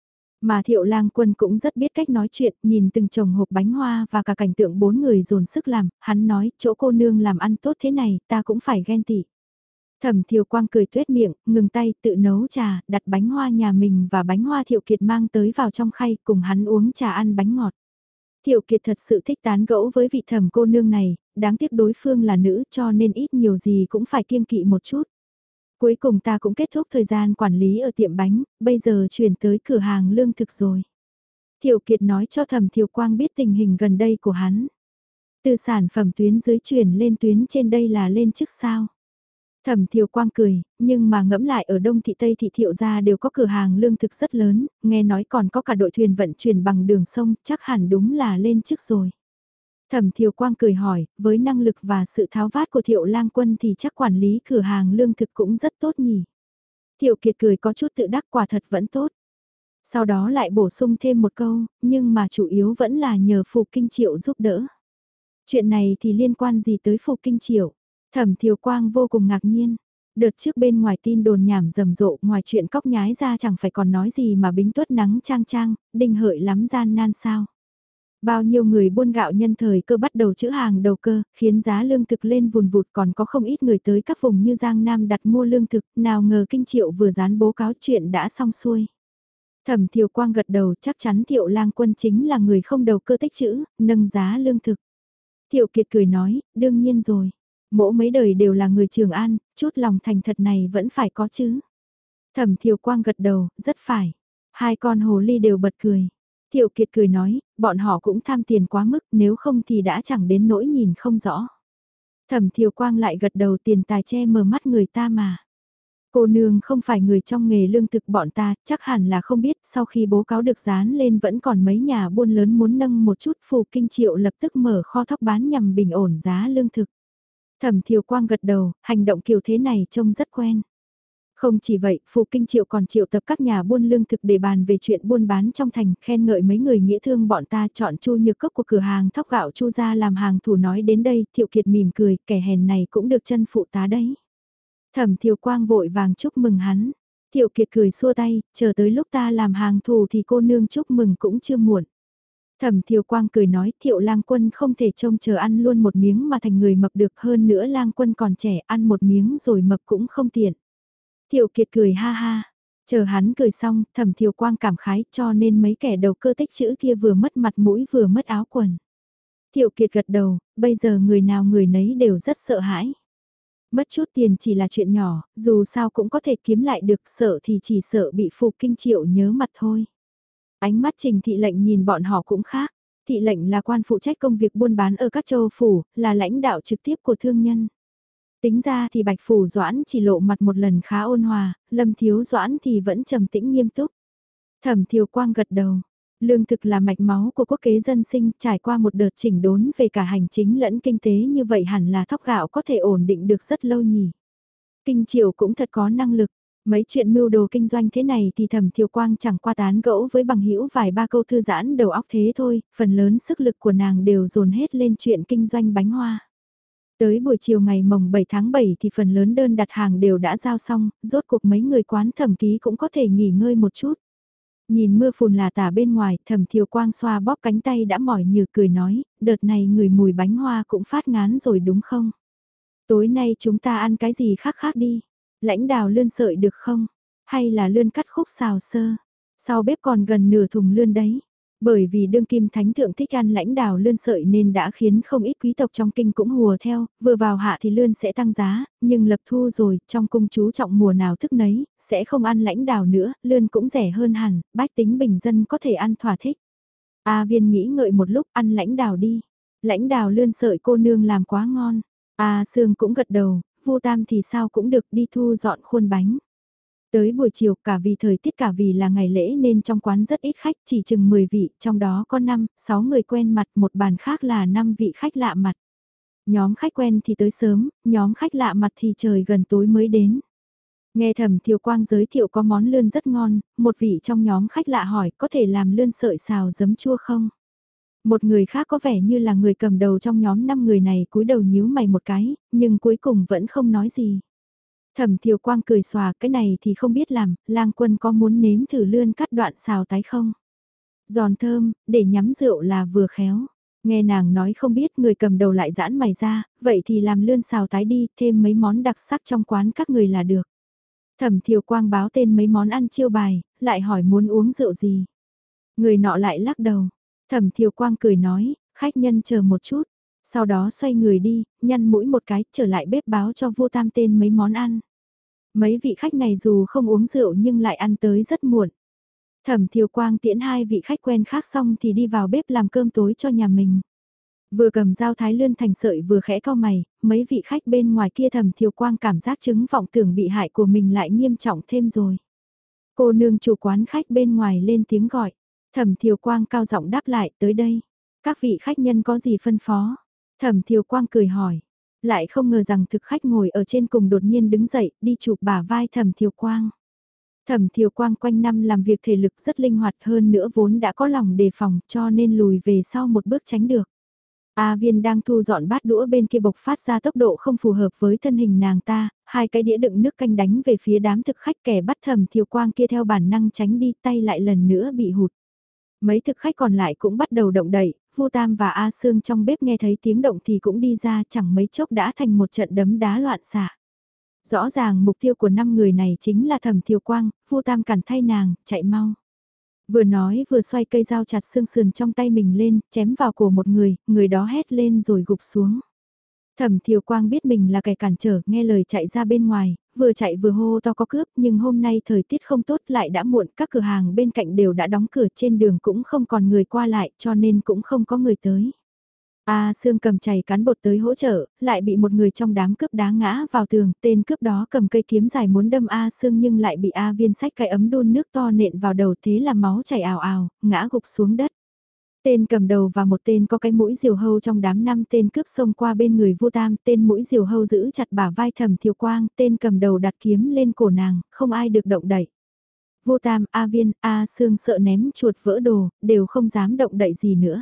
Mà Thiệu Lang Quân cũng rất biết cách nói chuyện, nhìn từng chồng hộp bánh hoa và cả cảnh tượng bốn người dồn sức làm, hắn nói, chỗ cô nương làm ăn tốt thế này, ta cũng phải ghen tị. Thẩm Thiều Quang cười tuét miệng, ngừng tay, tự nấu trà, đặt bánh hoa nhà mình và bánh hoa Thiệu Kiệt mang tới vào trong khay, cùng hắn uống trà ăn bánh ngọt. Thiệu Kiệt thật sự thích tán gẫu với vị thẩm cô nương này, đáng tiếc đối phương là nữ cho nên ít nhiều gì cũng phải kiêng kỵ một chút. Cuối cùng ta cũng kết thúc thời gian quản lý ở tiệm bánh, bây giờ chuyển tới cửa hàng lương thực rồi. Thiệu Kiệt nói cho Thẩm Thiều Quang biết tình hình gần đây của hắn. Từ sản phẩm tuyến dưới chuyển lên tuyến trên đây là lên chức sao. Thẩm Thiều Quang cười, nhưng mà ngẫm lại ở Đông Thị Tây Thị Thiệu gia đều có cửa hàng lương thực rất lớn, nghe nói còn có cả đội thuyền vận chuyển bằng đường sông, chắc hẳn đúng là lên chức rồi. Thẩm Thiều Quang cười hỏi, với năng lực và sự tháo vát của Thiệu Lang Quân thì chắc quản lý cửa hàng lương thực cũng rất tốt nhỉ. Thiệu Kiệt cười có chút tự đắc, quả thật vẫn tốt. Sau đó lại bổ sung thêm một câu, nhưng mà chủ yếu vẫn là nhờ Phù Kinh Triệu giúp đỡ. Chuyện này thì liên quan gì tới Phù Kinh Triệu? Thẩm Thiều Quang vô cùng ngạc nhiên. Đợt trước bên ngoài tin đồn nhảm rầm rộ, ngoài chuyện cóc nhái ra chẳng phải còn nói gì mà bính tuất nắng trang trang, đinh hợi lắm gian nan sao. Bao nhiêu người buôn gạo nhân thời cơ bắt đầu chữ hàng đầu cơ, khiến giá lương thực lên vùn vụt, còn có không ít người tới các vùng như Giang Nam đặt mua lương thực, nào ngờ Kinh Triệu vừa dán bố cáo chuyện đã xong xuôi. Thẩm Thiều Quang gật đầu, chắc chắn Thiệu Lang Quân chính là người không đầu cơ tích chữ, nâng giá lương thực. Thiệu Kiệt cười nói, đương nhiên rồi. Mỗi mấy đời đều là người Trường An, chút lòng thành thật này vẫn phải có chứ. Thẩm Thiều Quang gật đầu, rất phải. Hai con hồ ly đều bật cười. Thiệu Kiệt cười nói, bọn họ cũng tham tiền quá mức, nếu không thì đã chẳng đến nỗi nhìn không rõ. Thẩm Thiều Quang lại gật đầu, tiền tài che mờ mắt người ta mà. Cô nương không phải người trong nghề lương thực bọn ta, chắc hẳn là không biết, sau khi bố cáo được dán lên vẫn còn mấy nhà buôn lớn muốn nâng một chút. Phù Kinh Triệu lập tức mở kho thóc bán nhằm bình ổn giá lương thực. Thẩm Thiều Quang gật đầu, hành động kiểu thế này trông rất quen. Không chỉ vậy, Phù Kinh Triệu còn triệu tập các nhà buôn lương thực để bàn về chuyện buôn bán trong thành, khen ngợi mấy người nghĩa thương bọn ta chọn Chu Nhược Cốc của cửa hàng thóc gạo Chu gia làm hàng thủ. Nói đến đây, Thiệu Kiệt mỉm cười, kẻ hèn này cũng được chân phụ tá đấy. Thẩm Thiều Quang vội vàng chúc mừng hắn. Thiệu Kiệt cười xua tay, chờ tới lúc ta làm hàng thủ thì cô nương chúc mừng cũng chưa muộn. Thẩm Thiều Quang cười nói, Thiệu Lang Quân không thể trông chờ ăn luôn một miếng mà thành người mập được, hơn nữa Lang Quân còn trẻ, ăn một miếng rồi mập cũng không tiện. Thiệu Kiệt cười ha ha, chờ hắn cười xong, Thẩm Thiều Quang cảm khái, cho nên mấy kẻ đầu cơ tích chữ kia vừa mất mặt mũi vừa mất áo quần. Thiệu Kiệt gật đầu, bây giờ người nào người nấy đều rất sợ hãi. Mất chút tiền chỉ là chuyện nhỏ, dù sao cũng có thể kiếm lại được, sợ thì chỉ sợ bị Phù Kinh Triệu nhớ mặt thôi. Ánh mắt Trình Thị Lệnh nhìn bọn họ cũng khác. Thị Lệnh là quan phụ trách công việc buôn bán ở các châu phủ, là lãnh đạo trực tiếp của thương nhân. Tính ra thì Bạch Phủ Doãn chỉ lộ mặt một lần khá ôn hòa, Lâm Thiếu Doãn thì vẫn trầm tĩnh nghiêm túc. Thẩm Thiều Quang gật đầu. Lương thực là mạch máu của quốc kế dân sinh, trải qua một đợt chỉnh đốn về cả hành chính lẫn kinh tế như vậy hẳn là thóc gạo có thể ổn định được rất lâu nhỉ. Kinh Triệu cũng thật có năng lực. Mấy chuyện mưu đồ kinh doanh thế này thì Thẩm Thiều Quang chẳng qua tán gẫu với bằng hữu vài ba câu thư giãn đầu óc thế thôi, phần lớn sức lực của nàng đều dồn hết lên chuyện kinh doanh bánh hoa. Tới buổi chiều ngày mồng bảy tháng bảy thì phần lớn đơn đặt hàng đều đã giao xong, rốt cuộc mấy người quán Thẩm ký cũng có thể nghỉ ngơi một chút. Nhìn mưa phùn là tả bên ngoài, Thẩm Thiều Quang xoa bóp cánh tay đã mỏi nhừ cười nói, đợt này người mùi bánh hoa cũng phát ngán rồi đúng không? Tối nay chúng ta ăn cái gì khác khác đi. Lãnh đào lươn sợi được không? Hay là lươn cắt khúc xào sơ? Sau bếp còn gần nửa thùng lươn đấy. Bởi vì đương kim thánh thượng thích ăn lãnh đào lươn sợi nên đã khiến không ít quý tộc trong kinh cũng hùa theo, vừa vào hạ thì lươn sẽ tăng giá, nhưng lập thu rồi, trong cung chú trọng mùa nào thức nấy, sẽ không ăn lãnh đào nữa, lươn cũng rẻ hơn hẳn, bách tính bình dân có thể ăn thỏa thích. A Viên nghĩ ngợi một lúc, ăn lãnh đào đi. Lãnh đào lươn sợi cô nương làm quá ngon. A Sương cũng gật đầu, Vu Tam thì sao cũng được, đi thu dọn khuôn bánh. Tới buổi chiều cả vì thời tiết cả vì là ngày lễ nên trong quán rất ít khách, chỉ chừng mười vị, trong đó có năm, sáu người quen mặt, một bàn khác là năm vị khách lạ mặt. Nhóm khách quen thì tới sớm, nhóm khách lạ mặt thì trời gần tối mới đến. Nghe Thẩm Thiều Quang giới thiệu có món lươn rất ngon, một vị trong nhóm khách lạ hỏi có thể làm lươn sợi xào giấm chua không? Một người khác có vẻ như là người cầm đầu trong nhóm năm người này cúi đầu nhíu mày một cái, nhưng cuối cùng vẫn không nói gì. Thẩm Thiều Quang cười xòa, cái này thì không biết làm, lang quân có muốn nếm thử lươn cắt đoạn xào tái không? Giòn thơm, để nhắm rượu là vừa khéo. Nghe nàng nói không biết người cầm đầu lại giãn mày ra, vậy thì làm lươn xào tái đi, thêm mấy món đặc sắc trong quán các người là được. Thẩm Thiều Quang báo tên mấy món ăn chiêu bài, lại hỏi muốn uống rượu gì. Người nọ lại lắc đầu. Thẩm Thiều Quang cười nói, khách nhân chờ một chút. Sau đó xoay người đi, nhăn mũi một cái, trở lại bếp báo cho Vu Tam tên mấy món ăn. Mấy vị khách này dù không uống rượu nhưng lại ăn tới rất muộn. Thẩm Thiều Quang tiễn hai vị khách quen khác xong thì đi vào bếp làm cơm tối cho nhà mình. Vừa cầm dao thái lươn thành sợi vừa khẽ cau mày, mấy vị khách bên ngoài kia Thẩm Thiều Quang cảm giác chứng vọng tưởng bị hại của mình lại nghiêm trọng thêm rồi. Cô nương chủ quán khách bên ngoài lên tiếng gọi. Thẩm Thiều Quang cao giọng đáp lại tới đây. Các vị khách nhân có gì phân phó? Thẩm Thiều Quang cười hỏi. Lại không ngờ rằng thực khách ngồi ở trên cùng đột nhiên đứng dậy đi chụp bả vai Thẩm Thiều Quang. Thẩm Thiều Quang quanh năm làm việc thể lực rất linh hoạt hơn nữa vốn đã có lòng đề phòng cho nên lùi về sau một bước tránh được. A Viên đang thu dọn bát đũa bên kia bộc phát ra tốc độ không phù hợp với thân hình nàng ta, hai cái đĩa đựng nước canh đánh về phía đám thực khách kẻ bắt Thẩm Thiều Quang kia theo bản năng tránh đi tay lại lần nữa bị hụt. Mấy thực khách còn lại cũng bắt đầu động đậy, Vu Tam và A Sương trong bếp nghe thấy tiếng động thì cũng đi ra chẳng mấy chốc đã thành một trận đấm đá loạn xạ. Rõ ràng mục tiêu của năm người này chính là Thẩm Thiều Quang, Vu Tam cản thay nàng, chạy mau. Vừa nói vừa xoay cây dao chặt xương sườn trong tay mình lên, chém vào cổ một người, người đó hét lên rồi gục xuống. Thẩm Thiều Quang biết mình là kẻ cản trở, nghe lời chạy ra bên ngoài, vừa chạy vừa hô to có cướp, nhưng hôm nay thời tiết không tốt lại đã muộn, các cửa hàng bên cạnh đều đã đóng cửa, trên đường cũng không còn người qua lại, cho nên cũng không có người tới. A Sương cầm chày cán bột tới hỗ trợ, lại bị một người trong đám cướp đá ngã vào tường, tên cướp đó cầm cây kiếm dài muốn đâm A Sương nhưng lại bị A Viên xách cái ấm đun nước to nện vào đầu, thế là máu chảy ào ào, ngã gục xuống đất. Tên cầm đầu và một tên có cái mũi diều hâu trong đám năm tên cướp xông qua bên người Vu Tam, tên mũi diều hâu giữ chặt bả vai Thẩm Thiều Quang, tên cầm đầu đặt kiếm lên cổ nàng, không ai được động đậy. Vu Tam, A Viên, A Sương sợ ném chuột vỡ đồ, đều không dám động đậy gì nữa.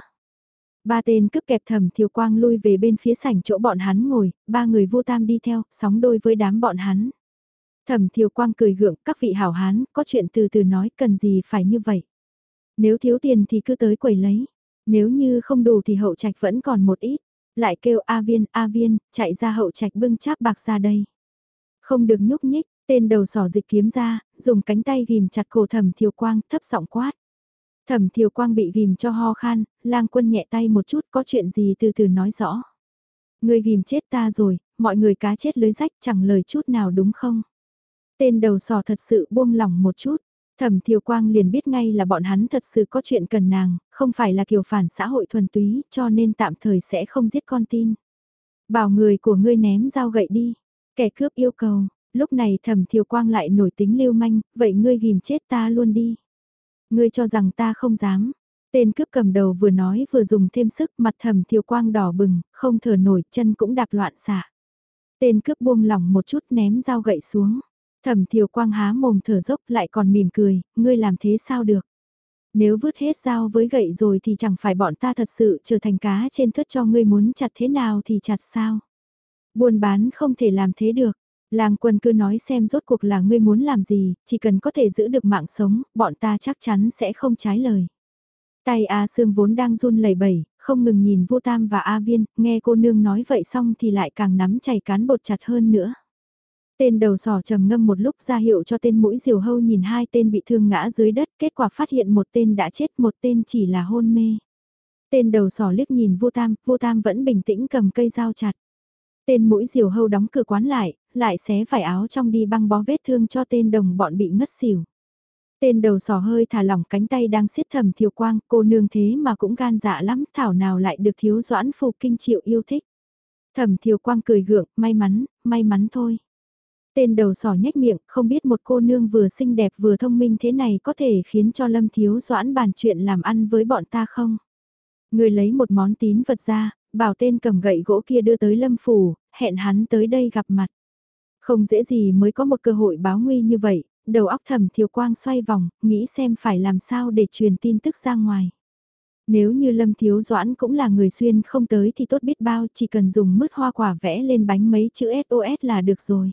Ba tên cướp kẹp Thẩm Thiều Quang lui về bên phía sảnh chỗ bọn hắn ngồi, ba người Vu Tam đi theo, sóng đôi với đám bọn hắn. Thẩm Thiều Quang cười gượng, các vị hảo hán, có chuyện từ từ nói, cần gì phải như vậy. Nếu thiếu tiền thì cứ tới quầy lấy. Nếu như không đủ thì hậu trạch vẫn còn một ít. Lại kêu A Viên, A Viên, chạy ra hậu trạch bưng cháp bạc ra đây. Không được nhúc nhích, tên đầu sỏ dịch kiếm ra, dùng cánh tay ghim chặt cổ Thẩm Thiều Quang, thấp giọng quát. Thẩm Thiều Quang bị ghim cho ho khan, lang quân nhẹ tay một chút, có chuyện gì từ từ nói rõ. Người ghim chết ta rồi, mọi người cá chết lưới rách chẳng lời chút nào đúng không? Tên đầu sỏ thật sự buông lỏng một chút. Thẩm Thiều Quang liền biết ngay là bọn hắn thật sự có chuyện cần nàng, không phải là kiểu phản xã hội thuần túy, cho nên tạm thời sẽ không giết con tin. Bảo người của ngươi ném dao gậy đi. Kẻ cướp yêu cầu, lúc này Thẩm Thiều Quang lại nổi tính lưu manh, vậy ngươi ghim chết ta luôn đi. Ngươi cho rằng ta không dám. Tên cướp cầm đầu vừa nói vừa dùng thêm sức, mặt Thẩm Thiều Quang đỏ bừng, không thở nổi, chân cũng đạp loạn xạ. Tên cướp buông lỏng một chút ném dao gậy xuống. Thẩm Thiều Quang há mồm thở dốc lại còn mỉm cười, ngươi làm thế sao được? Nếu vứt hết dao với gậy rồi thì chẳng phải bọn ta thật sự trở thành cá trên thớt cho ngươi muốn chặt thế nào thì chặt sao? Buôn bán không thể làm thế được. Lang quân cứ nói xem rốt cuộc là ngươi muốn làm gì, chỉ cần có thể giữ được mạng sống, bọn ta chắc chắn sẽ không trái lời. Tay A Sương vốn đang run lẩy bẩy, không ngừng nhìn Vu Tam và A Viên, nghe cô nương nói vậy xong thì lại càng nắm chày cán bột chặt hơn nữa. Tên đầu sỏ trầm ngâm một lúc ra hiệu cho tên mũi diều hâu nhìn hai tên bị thương ngã dưới đất, kết quả phát hiện một tên đã chết, một tên chỉ là hôn mê. Tên đầu sỏ liếc nhìn Vu Tam, Vu Tam vẫn bình tĩnh cầm cây dao chặt. Tên mũi diều hâu đóng cửa quán lại, lại xé vải áo trong đi băng bó vết thương cho tên đồng bọn bị ngất xỉu. Tên đầu sỏ hơi thả lỏng cánh tay đang siết Thẩm Thiều Quang, cô nương thế mà cũng gan dạ lắm, thảo nào lại được thiếu Doãn Phù Kinh Triệu yêu thích. Thẩm Thiều Quang cười gượng, may mắn, may mắn thôi. Tên đầu sỏ nhếch miệng, không biết một cô nương vừa xinh đẹp vừa thông minh thế này có thể khiến cho Lâm Thiếu Doãn bàn chuyện làm ăn với bọn ta không? Người lấy một món tín vật ra, bảo tên cầm gậy gỗ kia đưa tới Lâm Phủ, hẹn hắn tới đây gặp mặt. Không dễ gì mới có một cơ hội báo nguy như vậy, đầu óc Thẩm Thiều Quang xoay vòng, nghĩ xem phải làm sao để truyền tin tức ra ngoài. Nếu như Lâm Thiếu Doãn cũng là người xuyên không tới thì tốt biết bao, chỉ cần dùng mứt hoa quả vẽ lên bánh mấy chữ ét o ét là được rồi.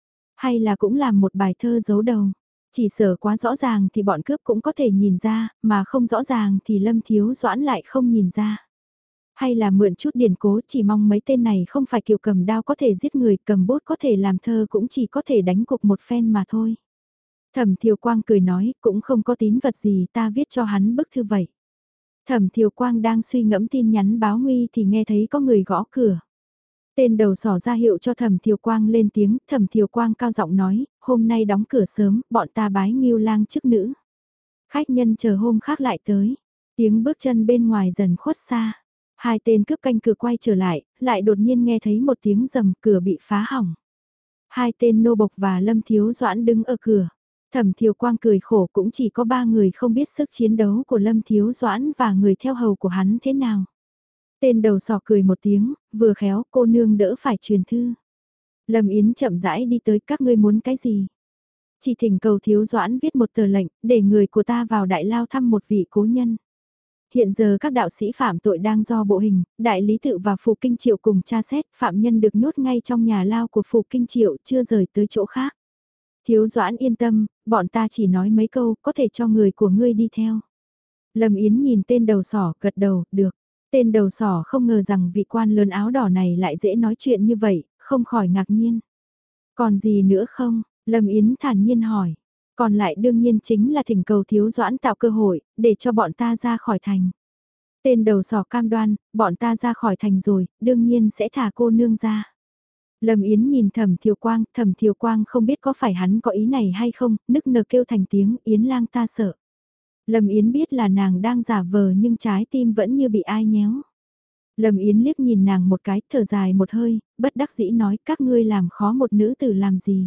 Hay là cũng làm một bài thơ giấu đầu. Chỉ sở quá rõ ràng thì bọn cướp cũng có thể nhìn ra, mà không rõ ràng thì Lâm Thiếu Doãn lại không nhìn ra. Hay là mượn chút điển cố, chỉ mong mấy tên này không phải kiểu cầm đao có thể giết người, cầm bút có thể làm thơ, cũng chỉ có thể đánh cục một phen mà thôi. Thẩm Thiều Quang cười nói, cũng không có tín vật gì, ta viết cho hắn bức thư vậy. Thẩm Thiều Quang đang suy ngẫm tin nhắn báo nguy thì nghe thấy có người gõ cửa. Tên đầu sỏ ra hiệu cho Thẩm Thiều Quang lên tiếng, Thẩm Thiều Quang cao giọng nói, hôm nay đóng cửa sớm, bọn ta bái Ngưu Lang chức nữ. Khách nhân chờ hôm khác lại tới. Tiếng bước chân bên ngoài dần khuất xa. Hai tên cướp canh cửa quay trở lại, lại đột nhiên nghe thấy một tiếng rầm, cửa bị phá hỏng. Hai tên nô bộc và Lâm Thiếu Doãn đứng ở cửa. Thẩm Thiều Quang cười khổ, cũng chỉ có ba người không biết sức chiến đấu của Lâm Thiếu Doãn và người theo hầu của hắn thế nào. Tên đầu sỏ cười một tiếng, vừa khéo cô nương đỡ phải truyền thư. Lâm Yến chậm rãi đi tới, các ngươi muốn cái gì? Chỉ thỉnh cầu Thiếu Doãn viết một tờ lệnh, để người của ta vào đại lao thăm một vị cố nhân. Hiện giờ các đạo sĩ phạm tội đang do bộ hình, đại lý tự và Phù Kinh Triệu cùng tra xét, phạm nhân được nhốt ngay trong nhà lao của Phù Kinh Triệu, chưa rời tới chỗ khác. Thiếu Doãn yên tâm, bọn ta chỉ nói mấy câu, có thể cho người của ngươi đi theo. Lâm Yến nhìn tên đầu sỏ, gật đầu, được. Tên đầu sỏ không ngờ rằng vị quan lớn áo đỏ này lại dễ nói chuyện như vậy, không khỏi ngạc nhiên. Còn gì nữa không? Lâm Yến thản nhiên hỏi. Còn lại đương nhiên chính là thỉnh cầu Thiếu Doãn tạo cơ hội, để cho bọn ta ra khỏi thành. Tên đầu sỏ cam đoan, bọn ta ra khỏi thành rồi, đương nhiên sẽ thả cô nương ra. Lâm Yến nhìn Thẩm Thiều Quang, Thẩm Thiều Quang không biết có phải hắn có ý này hay không, nức nở kêu thành tiếng, Yến lang ta sợ. Lâm Yến biết là nàng đang giả vờ nhưng trái tim vẫn như bị ai nhéo. Lâm Yến liếc nhìn nàng một cái, thở dài một hơi, bất đắc dĩ nói các ngươi làm khó một nữ tử làm gì.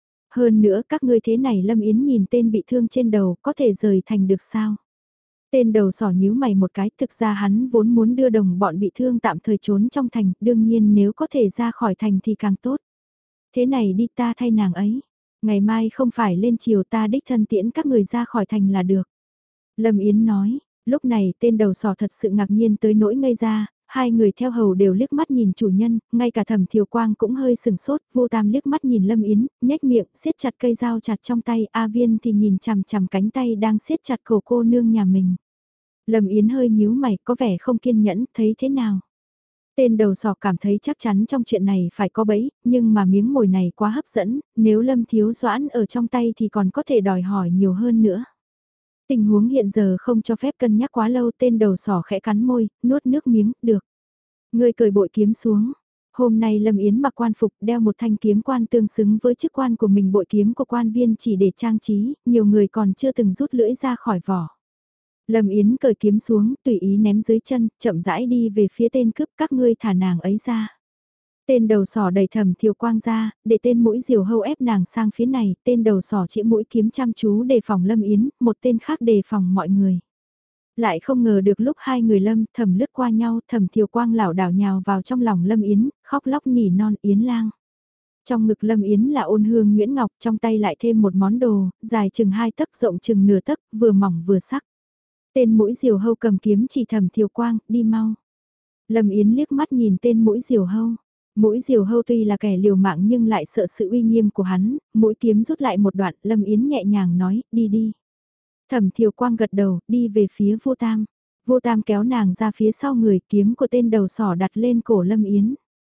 Hơn nữa các ngươi thế này, Lâm Yến nhìn tên bị thương trên đầu, có thể rời thành được sao? Tên đầu sỏ nhíu mày một cái, thực ra hắn vốn muốn đưa đồng bọn bị thương tạm thời trốn trong thành, đương nhiên nếu có thể ra khỏi thành thì càng tốt. Thế này đi, ta thay nàng ấy, ngày mai không phải lên chiều, ta đích thân tiễn các người ra khỏi thành là được. Lâm Yến nói, lúc này tên đầu sỏ thật sự ngạc nhiên tới nỗi ngây ra, hai người theo hầu đều liếc mắt nhìn chủ nhân, ngay cả Thẩm Thiều Quang cũng hơi sừng sốt, Vô Tam liếc mắt nhìn Lâm Yến, nhếch miệng, siết chặt cây dao chặt trong tay, A Viên thì nhìn chằm chằm cánh tay đang siết chặt cổ cô nương nhà mình. Lâm Yến hơi nhíu mày, có vẻ không kiên nhẫn, thấy thế nào? Tên đầu sỏ cảm thấy chắc chắn trong chuyện này phải có bẫy, nhưng mà miếng mồi này quá hấp dẫn, nếu Lâm Thiếu Doãn ở trong tay thì còn có thể đòi hỏi nhiều hơn nữa. Tình huống hiện giờ không cho phép cân nhắc quá lâu, tên đầu sỏ khẽ cắn môi, nuốt nước miếng, được. Người cởi bội kiếm xuống. Hôm nay Lâm Yến mặc quan phục, đeo một thanh kiếm quan tương xứng với chức quan của mình, bội kiếm của quan viên chỉ để trang trí, nhiều người còn chưa từng rút lưỡi ra khỏi vỏ. Lâm Yến cởi kiếm xuống, tùy ý ném dưới chân, chậm rãi đi về phía tên cướp, các ngươi thả nàng ấy ra. Tên đầu sỏ đẩy Thẩm Thiều Quang ra, để tên mũi diều hâu ép nàng sang phía này, tên đầu sỏ chĩa mũi kiếm chăm chú đề phòng Lâm Yến, một tên khác đề phòng mọi người. Lại không ngờ được lúc hai người Lâm Thẩm lướt qua nhau, Thẩm Thiều Quang lảo đảo nhào vào trong lòng Lâm Yến, khóc lóc nỉ non Yến lang. Trong ngực Lâm Yến là ôn hương nhuyễn ngọc, trong tay lại thêm một món đồ, dài chừng hai tấc rộng chừng nửa tấc, vừa mỏng vừa sắc. Tên mũi diều hâu cầm kiếm chỉ Thẩm Thiều Quang, đi mau. Lâm Yến liếc mắt nhìn tên mũi diều hâu. Mũi diều hâu tuy là kẻ liều mạng nhưng lại sợ sự uy nghiêm của hắn, mũi kiếm rút lại một đoạn, Lâm Yến nhẹ nhàng nói, đi đi. Thẩm Thiều Quang gật đầu, đi về phía Vô Tam. Vô Tam kéo nàng ra phía sau người, kiếm của tên đầu sỏ đặt lên cổ Lâm Yến.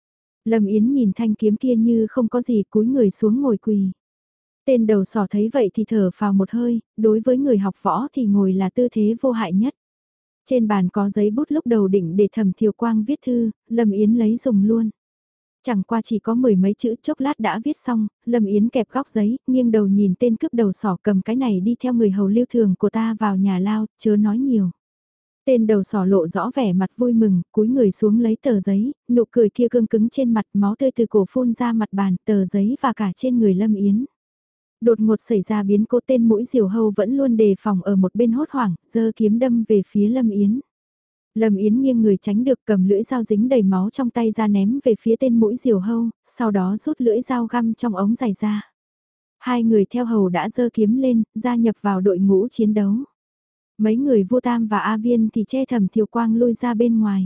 Lâm Yến nhìn thanh kiếm kia như không có gì, cúi người xuống ngồi quỳ. Tên đầu sỏ thấy vậy thì thở phào một hơi, đối với người học võ thì ngồi là tư thế vô hại nhất. Trên bàn có giấy bút lúc đầu định để Thẩm Thiều Quang viết thư, Lâm Yến lấy dùng luôn. Chẳng qua chỉ có mười mấy chữ chốc lát đã viết xong, Lâm Yến kẹp góc giấy, nghiêng đầu nhìn tên cướp đầu sỏ cầm cái này đi theo người hầu lưu thường của ta vào nhà lao, chớ nói nhiều. Tên đầu sỏ lộ rõ vẻ mặt vui mừng, cúi người xuống lấy tờ giấy, nụ cười kia cương cứng trên mặt, máu tươi từ cổ phun ra mặt bàn, tờ giấy và cả trên người Lâm Yến. Đột ngột xảy ra biến cố, tên mũi diều hâu vẫn luôn đề phòng ở một bên hốt hoảng, giơ kiếm đâm về phía Lâm Yến. Lâm Yến nghiêng người tránh được, cầm lưỡi dao dính đầy máu trong tay ra ném về phía tên mũi diều hâu, sau đó rút lưỡi dao găm trong ống giày ra. Hai người theo hầu đã giơ kiếm lên, gia nhập vào đội ngũ chiến đấu. Mấy người Vua Tam và A Viên thì che Thẩm Thiều Quang lui ra bên ngoài.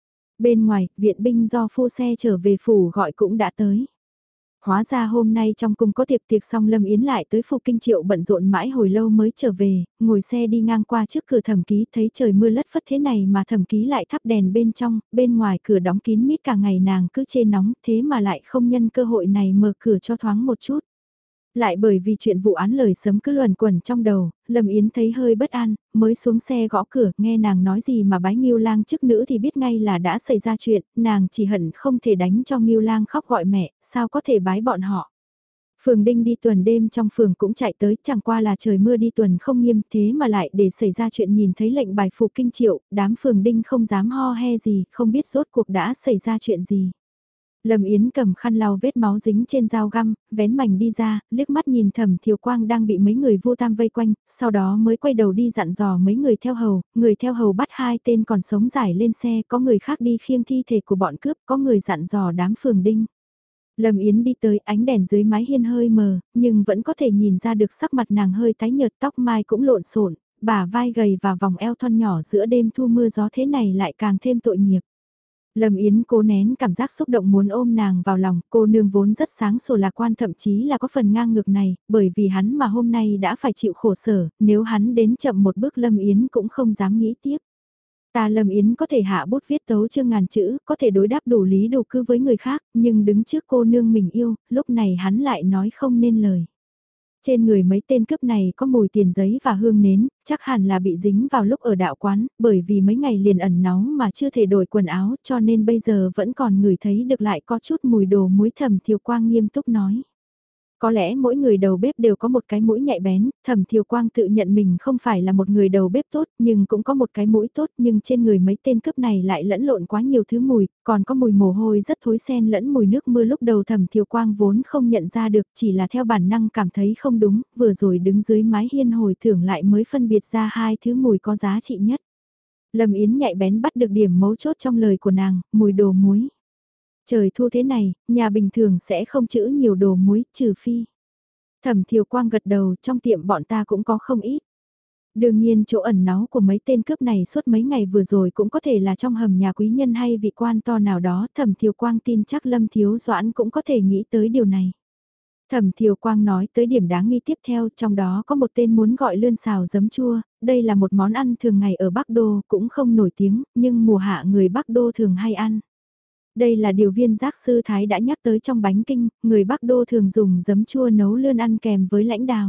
Bên ngoài, viện binh do phu xe trở về phủ gọi cũng đã tới. Hóa ra hôm nay trong cung có tiệc tiệc xong Lâm Yến lại tới Phục Kinh Triệu bận rộn mãi hồi lâu mới trở về, ngồi xe đi ngang qua trước cửa Thẩm Ký thấy trời mưa lất phất thế này mà Thẩm Ký lại thắp đèn bên trong, bên ngoài cửa đóng kín mít cả ngày nàng cứ chê nóng thế mà lại không nhân cơ hội này mở cửa cho thoáng một chút. Lại bởi vì chuyện vụ án lời sớm cứ luẩn quẩn trong đầu, Lâm Yến thấy hơi bất an, mới xuống xe gõ cửa, nghe nàng nói gì mà bái Ngưu Lang chức nữ thì biết ngay là đã xảy ra chuyện, nàng chỉ hận không thể đánh cho Ngưu Lang khóc gọi mẹ, sao có thể bái bọn họ. Phường Đinh đi tuần đêm trong phường cũng chạy tới, chẳng qua là trời mưa đi tuần không nghiêm thế mà lại để xảy ra chuyện nhìn thấy lệnh bài Phục Kinh Triệu, đám Phường Đinh không dám ho he gì, không biết rốt cuộc đã xảy ra chuyện gì. Lâm Yến cầm khăn lau vết máu dính trên dao găm, vén mảnh đi ra, liếc mắt nhìn Thẩm Thiều Quang đang bị mấy người Vu Tam vây quanh, sau đó mới quay đầu đi dặn dò mấy người theo hầu, người theo hầu bắt hai tên còn sống giải lên xe, có người khác đi khiêng thi thể của bọn cướp, có người dặn dò đám Phường Đinh. Lâm Yến đi tới, ánh đèn dưới mái hiên hơi mờ, nhưng vẫn có thể nhìn ra được sắc mặt nàng hơi tái nhợt, tóc mai cũng lộn xộn, bả vai gầy và vòng eo thon nhỏ giữa đêm thu mưa gió thế này lại càng thêm tội nghiệp. Lâm Yến cố nén cảm giác xúc động muốn ôm nàng vào lòng, cô nương vốn rất sáng sủa lạc quan thậm chí là có phần ngang ngược này, bởi vì hắn mà hôm nay đã phải chịu khổ sở, nếu hắn đến chậm một bước Lâm Yến cũng không dám nghĩ tiếp. Ta Lâm Yến có thể hạ bút viết tấu chương ngàn chữ, có thể đối đáp đủ lý đủ cư với người khác, nhưng đứng trước cô nương mình yêu, lúc này hắn lại nói không nên lời. Trên người mấy tên cướp này có mùi tiền giấy và hương nến, chắc hẳn là bị dính vào lúc ở đạo quán, bởi vì mấy ngày liền ẩn náu mà chưa thể đổi quần áo cho nên bây giờ vẫn còn ngửi thấy được lại có chút mùi đồ muối. Thẩm Thiều Quang nghiêm túc nói. Có lẽ mỗi người đầu bếp đều có một cái mũi nhạy bén, Thẩm Thiều Quang tự nhận mình không phải là một người đầu bếp tốt nhưng cũng có một cái mũi tốt, nhưng trên người mấy tên cướp này lại lẫn lộn quá nhiều thứ mùi, còn có mùi mồ hôi rất thối xen lẫn mùi nước mưa. Lúc đầu Thẩm Thiều Quang vốn không nhận ra được, chỉ là theo bản năng cảm thấy không đúng, vừa rồi đứng dưới mái hiên hồi tưởng lại mới phân biệt ra hai thứ mùi có giá trị nhất. Lâm Yến nhạy bén bắt được điểm mấu chốt trong lời của nàng, mùi đồ muối. Trời thu thế này, nhà bình thường sẽ không trữ nhiều đồ muối, trừ phi. Thẩm Thiều Quang gật đầu, trong tiệm bọn ta cũng có không ít. Đương nhiên chỗ ẩn náu của mấy tên cướp này suốt mấy ngày vừa rồi cũng có thể là trong hầm nhà quý nhân hay vị quan to nào đó. Thẩm Thiều Quang tin chắc Lâm Thiếu Doãn cũng có thể nghĩ tới điều này. Thẩm Thiều Quang nói tới điểm đáng nghi tiếp theo, trong đó có một tên muốn gọi lươn xào giấm chua, đây là một món ăn thường ngày ở Bắc Đô, cũng không nổi tiếng, nhưng mùa hạ người Bắc Đô thường hay ăn. Đây là điều viên giác sư Thái đã nhắc tới trong bánh kinh, người Bắc Đô thường dùng giấm chua nấu lươn ăn kèm với lãnh đào.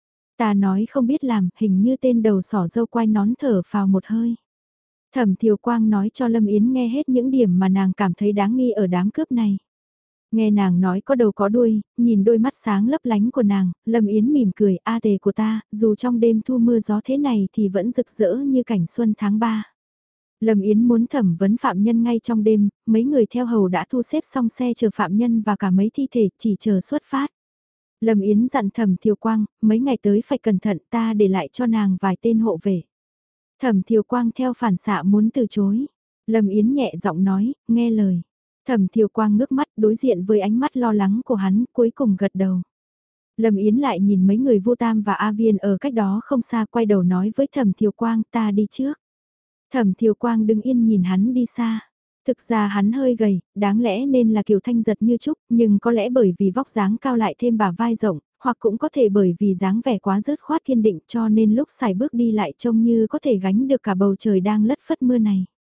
Ta nói không biết làm, hình như tên đầu sỏ dâu quai nón thở phào một hơi. Thẩm Thiều Quang nói cho Lâm Yến nghe hết những điểm mà nàng cảm thấy đáng nghi ở đám cướp này. Nghe nàng nói có đầu có đuôi, nhìn đôi mắt sáng lấp lánh của nàng, Lâm Yến mỉm cười, a tề của ta, dù trong đêm thu mưa gió thế này thì vẫn rực rỡ như cảnh xuân tháng ba. Lâm Yến muốn thẩm vấn phạm nhân ngay trong đêm, mấy người theo hầu đã thu xếp xong xe chờ phạm nhân và cả mấy thi thể chỉ chờ xuất phát. Lâm Yến dặn Thẩm Thiều Quang, mấy ngày tới phải cẩn thận, ta để lại cho nàng vài tên hộ vệ. Thẩm Thiều Quang theo phản xạ muốn từ chối. Lâm Yến nhẹ giọng nói, nghe lời. Thẩm Thiều Quang ngước mắt đối diện với ánh mắt lo lắng của hắn, cuối cùng gật đầu. Lâm Yến lại nhìn mấy người Vu Tam và A Viên ở cách đó không xa, quay đầu nói với Thẩm Thiều Quang, ta đi trước. Thẩm Thiều Quang đứng yên nhìn hắn đi xa. Thực ra hắn hơi gầy, đáng lẽ nên là kiểu thanh giật như trúc, nhưng có lẽ bởi vì vóc dáng cao lại thêm bả vai rộng, hoặc cũng có thể bởi vì dáng vẻ quá dứt khoát kiên định cho nên lúc xài bước đi lại trông như có thể gánh được cả bầu trời đang lất phất mưa này.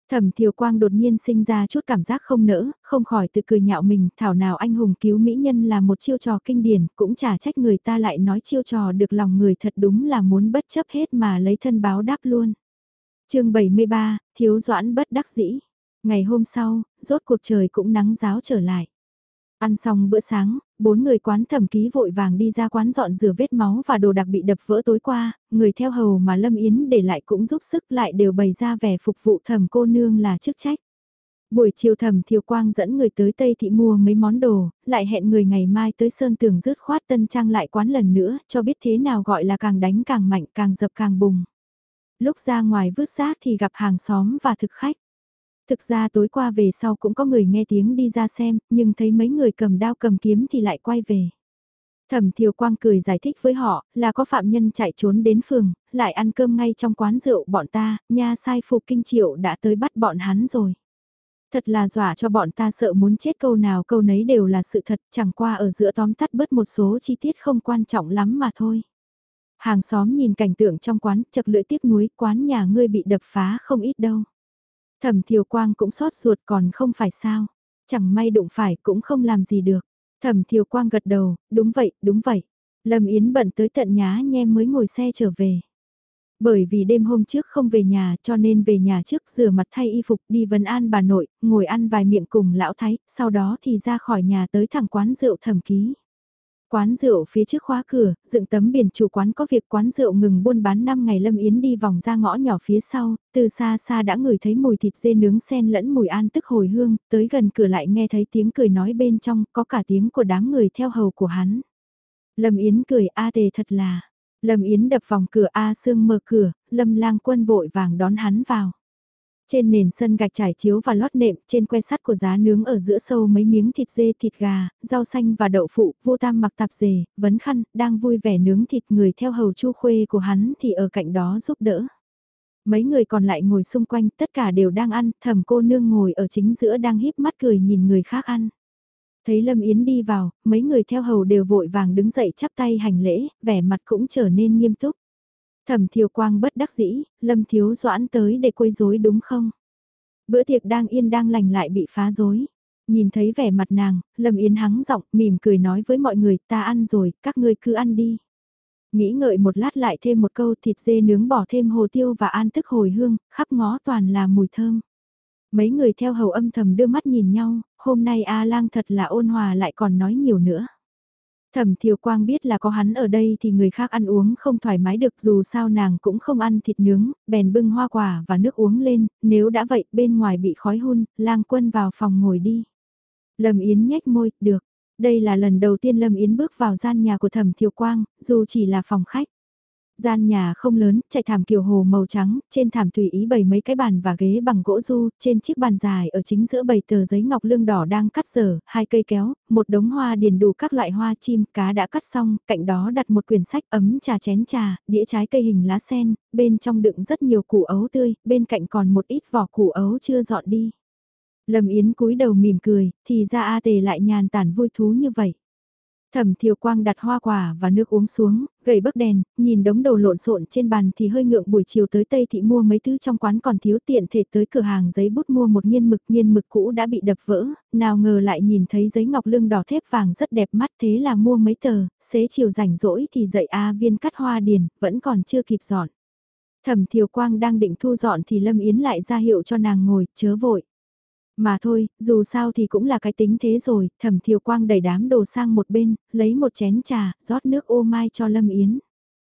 Thẩm Thiều Quang đột nhiên sinh ra chút cảm giác không nỡ, không khỏi tự cười nhạo mình, thảo nào anh hùng cứu mỹ nhân là một chiêu trò kinh điển, cũng chả trách người ta lại nói chiêu trò được lòng người, thật đúng là muốn bất chấp hết mà lấy thân báo đáp luôn. chương bảy mươi ba, Thiếu Doãn bất đắc dĩ. Ngày hôm sau, rốt cuộc trời cũng nắng ráo trở lại. Ăn xong bữa sáng, bốn người quán Thẩm Ký vội vàng đi ra quán dọn rửa vết máu và đồ đặc bị đập vỡ tối qua, người theo hầu mà Lâm Yến để lại cũng giúp sức, lại đều bày ra vẻ phục vụ Thẩm cô nương là chức trách. Buổi chiều Thẩm Thiều Quang dẫn người tới Tây Thị mua mấy món đồ, lại hẹn người ngày mai tới Sơn Tường dứt khoát tân trang lại quán lần nữa, cho biết thế nào gọi là càng đánh càng mạnh, càng dập càng bùng. Lúc ra ngoài vứt rác thì gặp hàng xóm và thực khách. Thực ra tối qua về sau cũng có người nghe tiếng đi ra xem, nhưng thấy mấy người cầm đao cầm kiếm thì lại quay về. Thẩm Thiều Quang cười giải thích với họ là có phạm nhân chạy trốn đến phường, lại ăn cơm ngay trong quán rượu bọn ta, nha sai phục kinh triệu đã tới bắt bọn hắn rồi. Thật là dọa cho bọn ta sợ muốn chết, câu nào câu nấy đều là sự thật, chẳng qua ở giữa tóm tắt bớt một số chi tiết không quan trọng lắm mà thôi. Hàng xóm nhìn cảnh tượng trong quán, chật lưỡi tiếc nuối, quán nhà ngươi bị đập phá không ít đâu. Thẩm Thiều Quang cũng xót ruột, còn không phải sao, chẳng may đụng phải cũng không làm gì được. Thẩm Thiều Quang gật đầu, đúng vậy, đúng vậy. Lâm Yến bận tới tận nhá nhem mới ngồi xe trở về. Bởi vì đêm hôm trước không về nhà cho nên về nhà trước rửa mặt thay y phục đi vấn an bà nội, ngồi ăn vài miệng cùng lão thái, sau đó thì ra khỏi nhà tới thẳng quán rượu Thẩm Ký. Quán rượu phía trước khóa cửa, dựng tấm biển chủ quán có việc quán rượu ngừng buôn bán năm ngày. Lâm Yến đi vòng ra ngõ nhỏ phía sau, từ xa xa đã ngửi thấy mùi thịt dê nướng xen lẫn mùi an tức hồi hương, tới gần cửa lại nghe thấy tiếng cười nói bên trong, có cả tiếng của đám người theo hầu của hắn. Lâm Yến cười, a tề thật là. Lâm Yến đập vòng cửa, A Sương mở cửa, Lâm Lang Quân vội vàng đón hắn vào. Trên nền sân gạch trải chiếu và lót nệm, trên que sắt của giá nướng ở giữa sâu mấy miếng thịt dê, thịt gà, rau xanh và đậu phụ. Vô Tam mặc tạp dề, vấn khăn, đang vui vẻ nướng thịt. Người theo hầu Chu Khuê của hắn thì ở cạnh đó giúp đỡ. Mấy người còn lại ngồi xung quanh, tất cả đều đang ăn, Thẩm cô nương ngồi ở chính giữa đang híp mắt cười nhìn người khác ăn. Thấy Lâm Yến đi vào, mấy người theo hầu đều vội vàng đứng dậy chắp tay hành lễ, vẻ mặt cũng trở nên nghiêm túc. Thẩm Thiều Quang bất đắc dĩ, Lâm Thiếu Doãn tới để quấy rối đúng không? Bữa tiệc đang yên đang lành lại bị phá rối. Nhìn thấy vẻ mặt nàng, Lâm Yến hắng giọng, mỉm cười nói với mọi người, ta ăn rồi, các ngươi cứ ăn đi. Nghĩ ngợi một lát lại thêm một câu, thịt dê nướng bỏ thêm hồ tiêu và an tức hồi hương, khắp ngó toàn là mùi thơm. Mấy người theo hầu âm thầm đưa mắt nhìn nhau, hôm nay A Lang thật là ôn hòa lại còn nói nhiều nữa. Thẩm Thiều Quang biết là có hắn ở đây thì người khác ăn uống không thoải mái được, dù sao nàng cũng không ăn thịt nướng, bèn bưng hoa quả và nước uống lên, nếu đã vậy bên ngoài bị khói hun, Lang Quân vào phòng ngồi đi. Lâm Yến nhếch môi, được. Đây là lần đầu tiên Lâm Yến bước vào gian nhà của Thẩm Thiều Quang, dù chỉ là phòng khách. Gian nhà không lớn, trải thảm kiều hồ màu trắng, trên thảm tùy ý bày mấy cái bàn và ghế bằng gỗ du, trên chiếc bàn dài ở chính giữa bày tờ giấy ngọc lương đỏ đang cắt dở, hai cây kéo, một đống hoa điền đủ các loại hoa chim, cá đã cắt xong, cạnh đó đặt một quyển sách, ấm trà chén trà, đĩa trái cây hình lá sen, bên trong đựng rất nhiều củ ấu tươi, bên cạnh còn một ít vỏ củ ấu chưa dọn đi. Lâm Yến cúi đầu mỉm cười, thì ra A Tề lại nhàn tản vui thú như vậy. Thẩm Thiều Quang đặt hoa quả và nước uống xuống, gầy bấc đèn, nhìn đống đồ lộn xộn trên bàn thì hơi ngượng. Buổi chiều tới Tây Thị mua mấy thứ trong quán còn thiếu, tiện thể tới cửa hàng giấy bút mua một nghiên mực, nghiên mực cũ đã bị đập vỡ, nào ngờ lại nhìn thấy giấy ngọc lương đỏ thép vàng rất đẹp mắt, thế là mua mấy tờ, xế chiều rảnh rỗi thì dạy A Viên cắt hoa điền, vẫn còn chưa kịp dọn. Thẩm Thiều Quang đang định thu dọn thì Lâm Yến lại ra hiệu cho nàng ngồi, chớ vội. Mà thôi, dù sao thì cũng là cái tính thế rồi, Thẩm Thiều Quang đẩy đám đồ sang một bên, lấy một chén trà, rót nước ô mai cho Lâm Yến.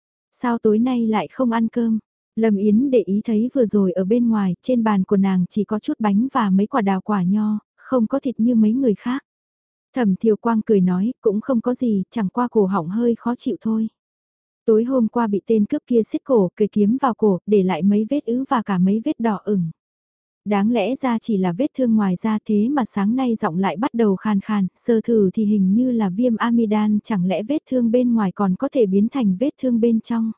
Sao tối nay lại không ăn cơm? Lâm Yến để ý thấy vừa rồi ở bên ngoài, trên bàn của nàng chỉ có chút bánh và mấy quả đào quả nho, không có thịt như mấy người khác. Thẩm Thiều Quang cười nói, cũng không có gì, chẳng qua cổ họng hơi khó chịu thôi. Tối hôm qua bị tên cướp kia xiết cổ, kề kiếm vào cổ, để lại mấy vết ứ và cả mấy vết đỏ ửng. Đáng lẽ ra chỉ là vết thương ngoài da, thế mà sáng nay giọng lại bắt đầu khàn khàn, sơ thử thì hình như là viêm amidan, chẳng lẽ vết thương bên ngoài còn có thể biến thành vết thương bên trong.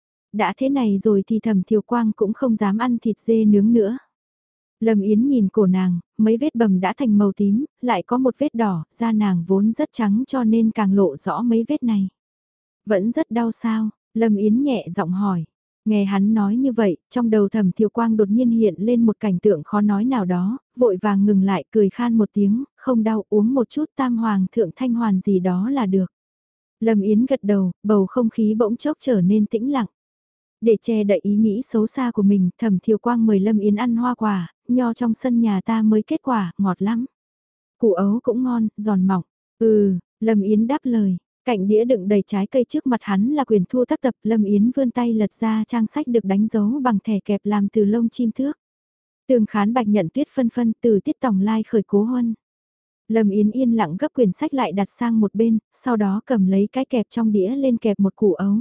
Đã thế này rồi thì Thẩm Thiều Quang cũng không dám ăn thịt dê nướng nữa. Lâm Yến nhìn cổ nàng, mấy vết bầm đã thành màu tím, lại có một vết đỏ, da nàng vốn rất trắng cho nên càng lộ rõ mấy vết này. Vẫn rất đau sao? Lâm Yến nhẹ giọng hỏi. Nghe hắn nói như vậy, trong đầu Thẩm Thiều Quang đột nhiên hiện lên một cảnh tượng khó nói nào đó, vội vàng ngừng lại cười khan một tiếng, không đau uống một chút tam hoàng thượng thanh hoàn gì đó là được. Lâm Yến gật đầu, bầu không khí bỗng chốc trở nên tĩnh lặng. Để che đậy ý nghĩ xấu xa của mình, Thẩm Thiều Quang mời Lâm Yến ăn hoa quả, nho trong sân nhà ta mới kết quả, ngọt lắm. Củ ấu cũng ngon, giòn mỏng. Ừ, Lâm Yến đáp lời. Cạnh đĩa đựng đầy trái cây trước mặt hắn là quyền thu tác tập, Lâm Yến vươn tay lật ra trang sách được đánh dấu bằng thẻ kẹp làm từ lông chim thước. Tường khán bạch nhận tuyết phân phân từ tiết tổng lai khởi cố huân. Lâm Yến yên lặng gấp quyển sách lại đặt sang một bên, sau đó cầm lấy cái kẹp trong đĩa lên kẹp một củ ấu.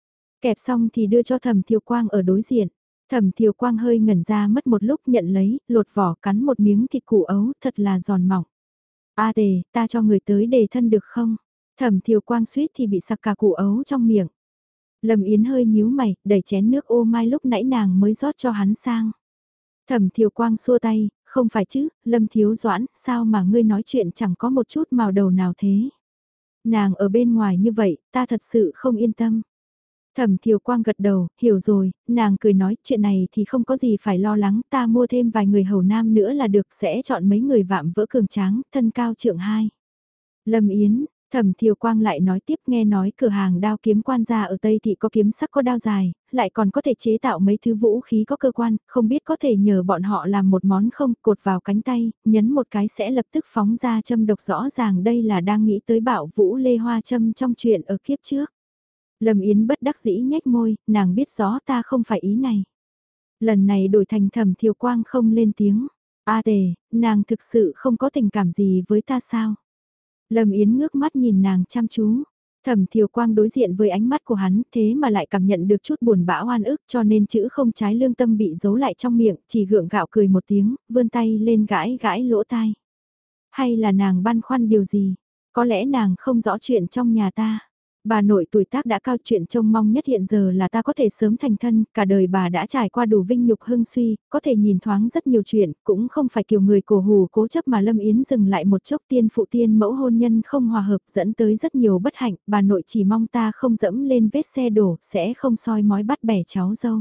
Kẹp xong thì đưa cho Thẩm Thiều Quang ở đối diện. Thẩm Thiều Quang hơi ngẩn ra mất một lúc nhận lấy, lột vỏ cắn một miếng thịt củ ấu thật là giòn mỏng. A tề, ta cho người tới đề thân được không? Thẩm Thiều Quang suýt thì bị sặc cả củ ấu trong miệng. Lâm Yến hơi nhíu mày, đẩy chén nước ô mai lúc nãy nàng mới rót cho hắn sang. Thẩm Thiều Quang xua tay, không phải chứ, Lâm Thiếu Doãn, sao mà ngươi nói chuyện chẳng có một chút màu đầu nào thế? Nàng ở bên ngoài như vậy, ta thật sự không yên tâm. Thẩm Thiều Quang gật đầu, hiểu rồi, nàng cười nói chuyện này thì không có gì phải lo lắng, ta mua thêm vài người hầu nam nữa là được, sẽ chọn mấy người vạm vỡ cường tráng, thân cao trượng hai. Lâm Yến, Thẩm Thiều Quang lại nói tiếp, nghe nói cửa hàng đao kiếm quan gia ở Tây Thị có kiếm sắc có đao dài, lại còn có thể chế tạo mấy thứ vũ khí có cơ quan, không biết có thể nhờ bọn họ làm một món không, cột vào cánh tay, nhấn một cái sẽ lập tức phóng ra châm độc, rõ ràng đây là đang nghĩ tới Bảo Vũ Lê Hoa châm trong chuyện ở kiếp trước. Lâm Yến bất đắc dĩ nhếch môi, nàng biết rõ ta không phải ý này. Lần này đổi thành Thẩm Thiều Quang không lên tiếng. A tề, nàng thực sự không có tình cảm gì với ta sao? Lâm Yến ngước mắt nhìn nàng chăm chú. Thẩm Thiều Quang đối diện với ánh mắt của hắn, thế mà lại cảm nhận được chút buồn bã oan ức, cho nên chữ không trái lương tâm bị giấu lại trong miệng, chỉ gượng gạo cười một tiếng, vươn tay lên gãi gãi lỗ tai. Hay là nàng băn khoăn điều gì? Có lẽ nàng không rõ chuyện trong nhà ta. Bà nội tuổi tác đã cao, chuyện trông mong nhất hiện giờ là ta có thể sớm thành thân, cả đời bà đã trải qua đủ vinh nhục hưng suy, có thể nhìn thoáng rất nhiều chuyện, cũng không phải kiểu người cổ hù cố chấp mà Lâm Yến dừng lại một chốc, tiên phụ tiên mẫu hôn nhân không hòa hợp dẫn tới rất nhiều bất hạnh, bà nội chỉ mong ta không dẫm lên vết xe đổ, sẽ không soi mói bắt bẻ cháu dâu.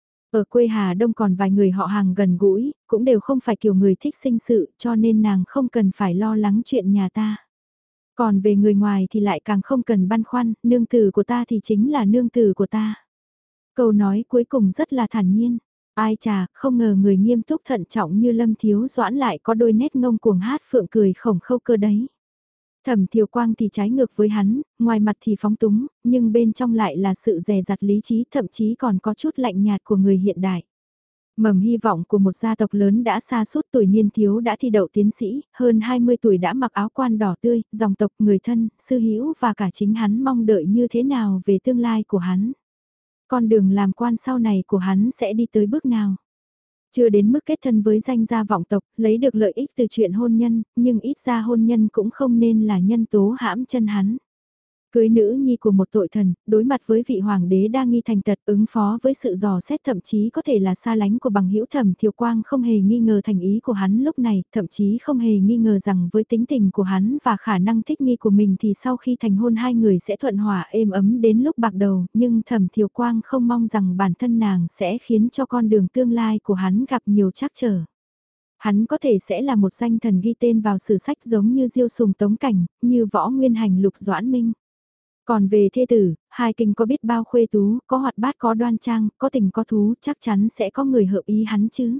Ở quê Hà Đông còn vài người họ hàng gần gũi, cũng đều không phải kiểu người thích sinh sự, cho nên nàng không cần phải lo lắng chuyện nhà ta. Còn về người ngoài thì lại càng không cần băn khoăn, nương tử của ta thì chính là nương tử của ta. Câu nói cuối cùng rất là thản nhiên. Ai chà, không ngờ người nghiêm túc thận trọng như Lâm Thiếu Doãn lại có đôi nét ngông cuồng hát phượng cười khổng khâu cơ đấy. Thẩm Thiều Quang thì trái ngược với hắn, ngoài mặt thì phóng túng, nhưng bên trong lại là sự dè dặt lý trí, thậm chí còn có chút lạnh nhạt của người hiện đại. Mầm hy vọng của một gia tộc lớn đã xa suốt, tuổi niên thiếu đã thi đậu tiến sĩ, hơn hai mươi tuổi đã mặc áo quan đỏ tươi, dòng tộc, người thân, sư hữu và cả chính hắn mong đợi như thế nào về tương lai của hắn. Con đường làm quan sau này của hắn sẽ đi tới bước nào? Chưa đến mức kết thân với danh gia vọng tộc, lấy được lợi ích từ chuyện hôn nhân, nhưng ít ra hôn nhân cũng không nên là nhân tố hãm chân hắn. Cưới nữ nhi của một tội thần, đối mặt với vị hoàng đế đa nghi thành tật, ứng phó với sự dò xét thậm chí có thể là xa lánh của bằng hữu Thẩm Thiều Quang, không hề nghi ngờ thành ý của hắn lúc này, thậm chí không hề nghi ngờ rằng với tính tình của hắn và khả năng thích nghi của mình thì sau khi thành hôn hai người sẽ thuận hòa êm ấm đến lúc bạc đầu, nhưng Thẩm Thiều Quang không mong rằng bản thân nàng sẽ khiến cho con đường tương lai của hắn gặp nhiều trắc trở. Hắn có thể sẽ là một danh thần ghi tên vào sử sách giống như Diêu Sùng Tống Cảnh, như Võ Nguyên Hành Lục Doãn Minh. Còn về thê tử, hai kinh có biết bao khuê tú, có hoạt bát có đoan trang, có tình có thú, chắc chắn sẽ có người hợp ý hắn chứ.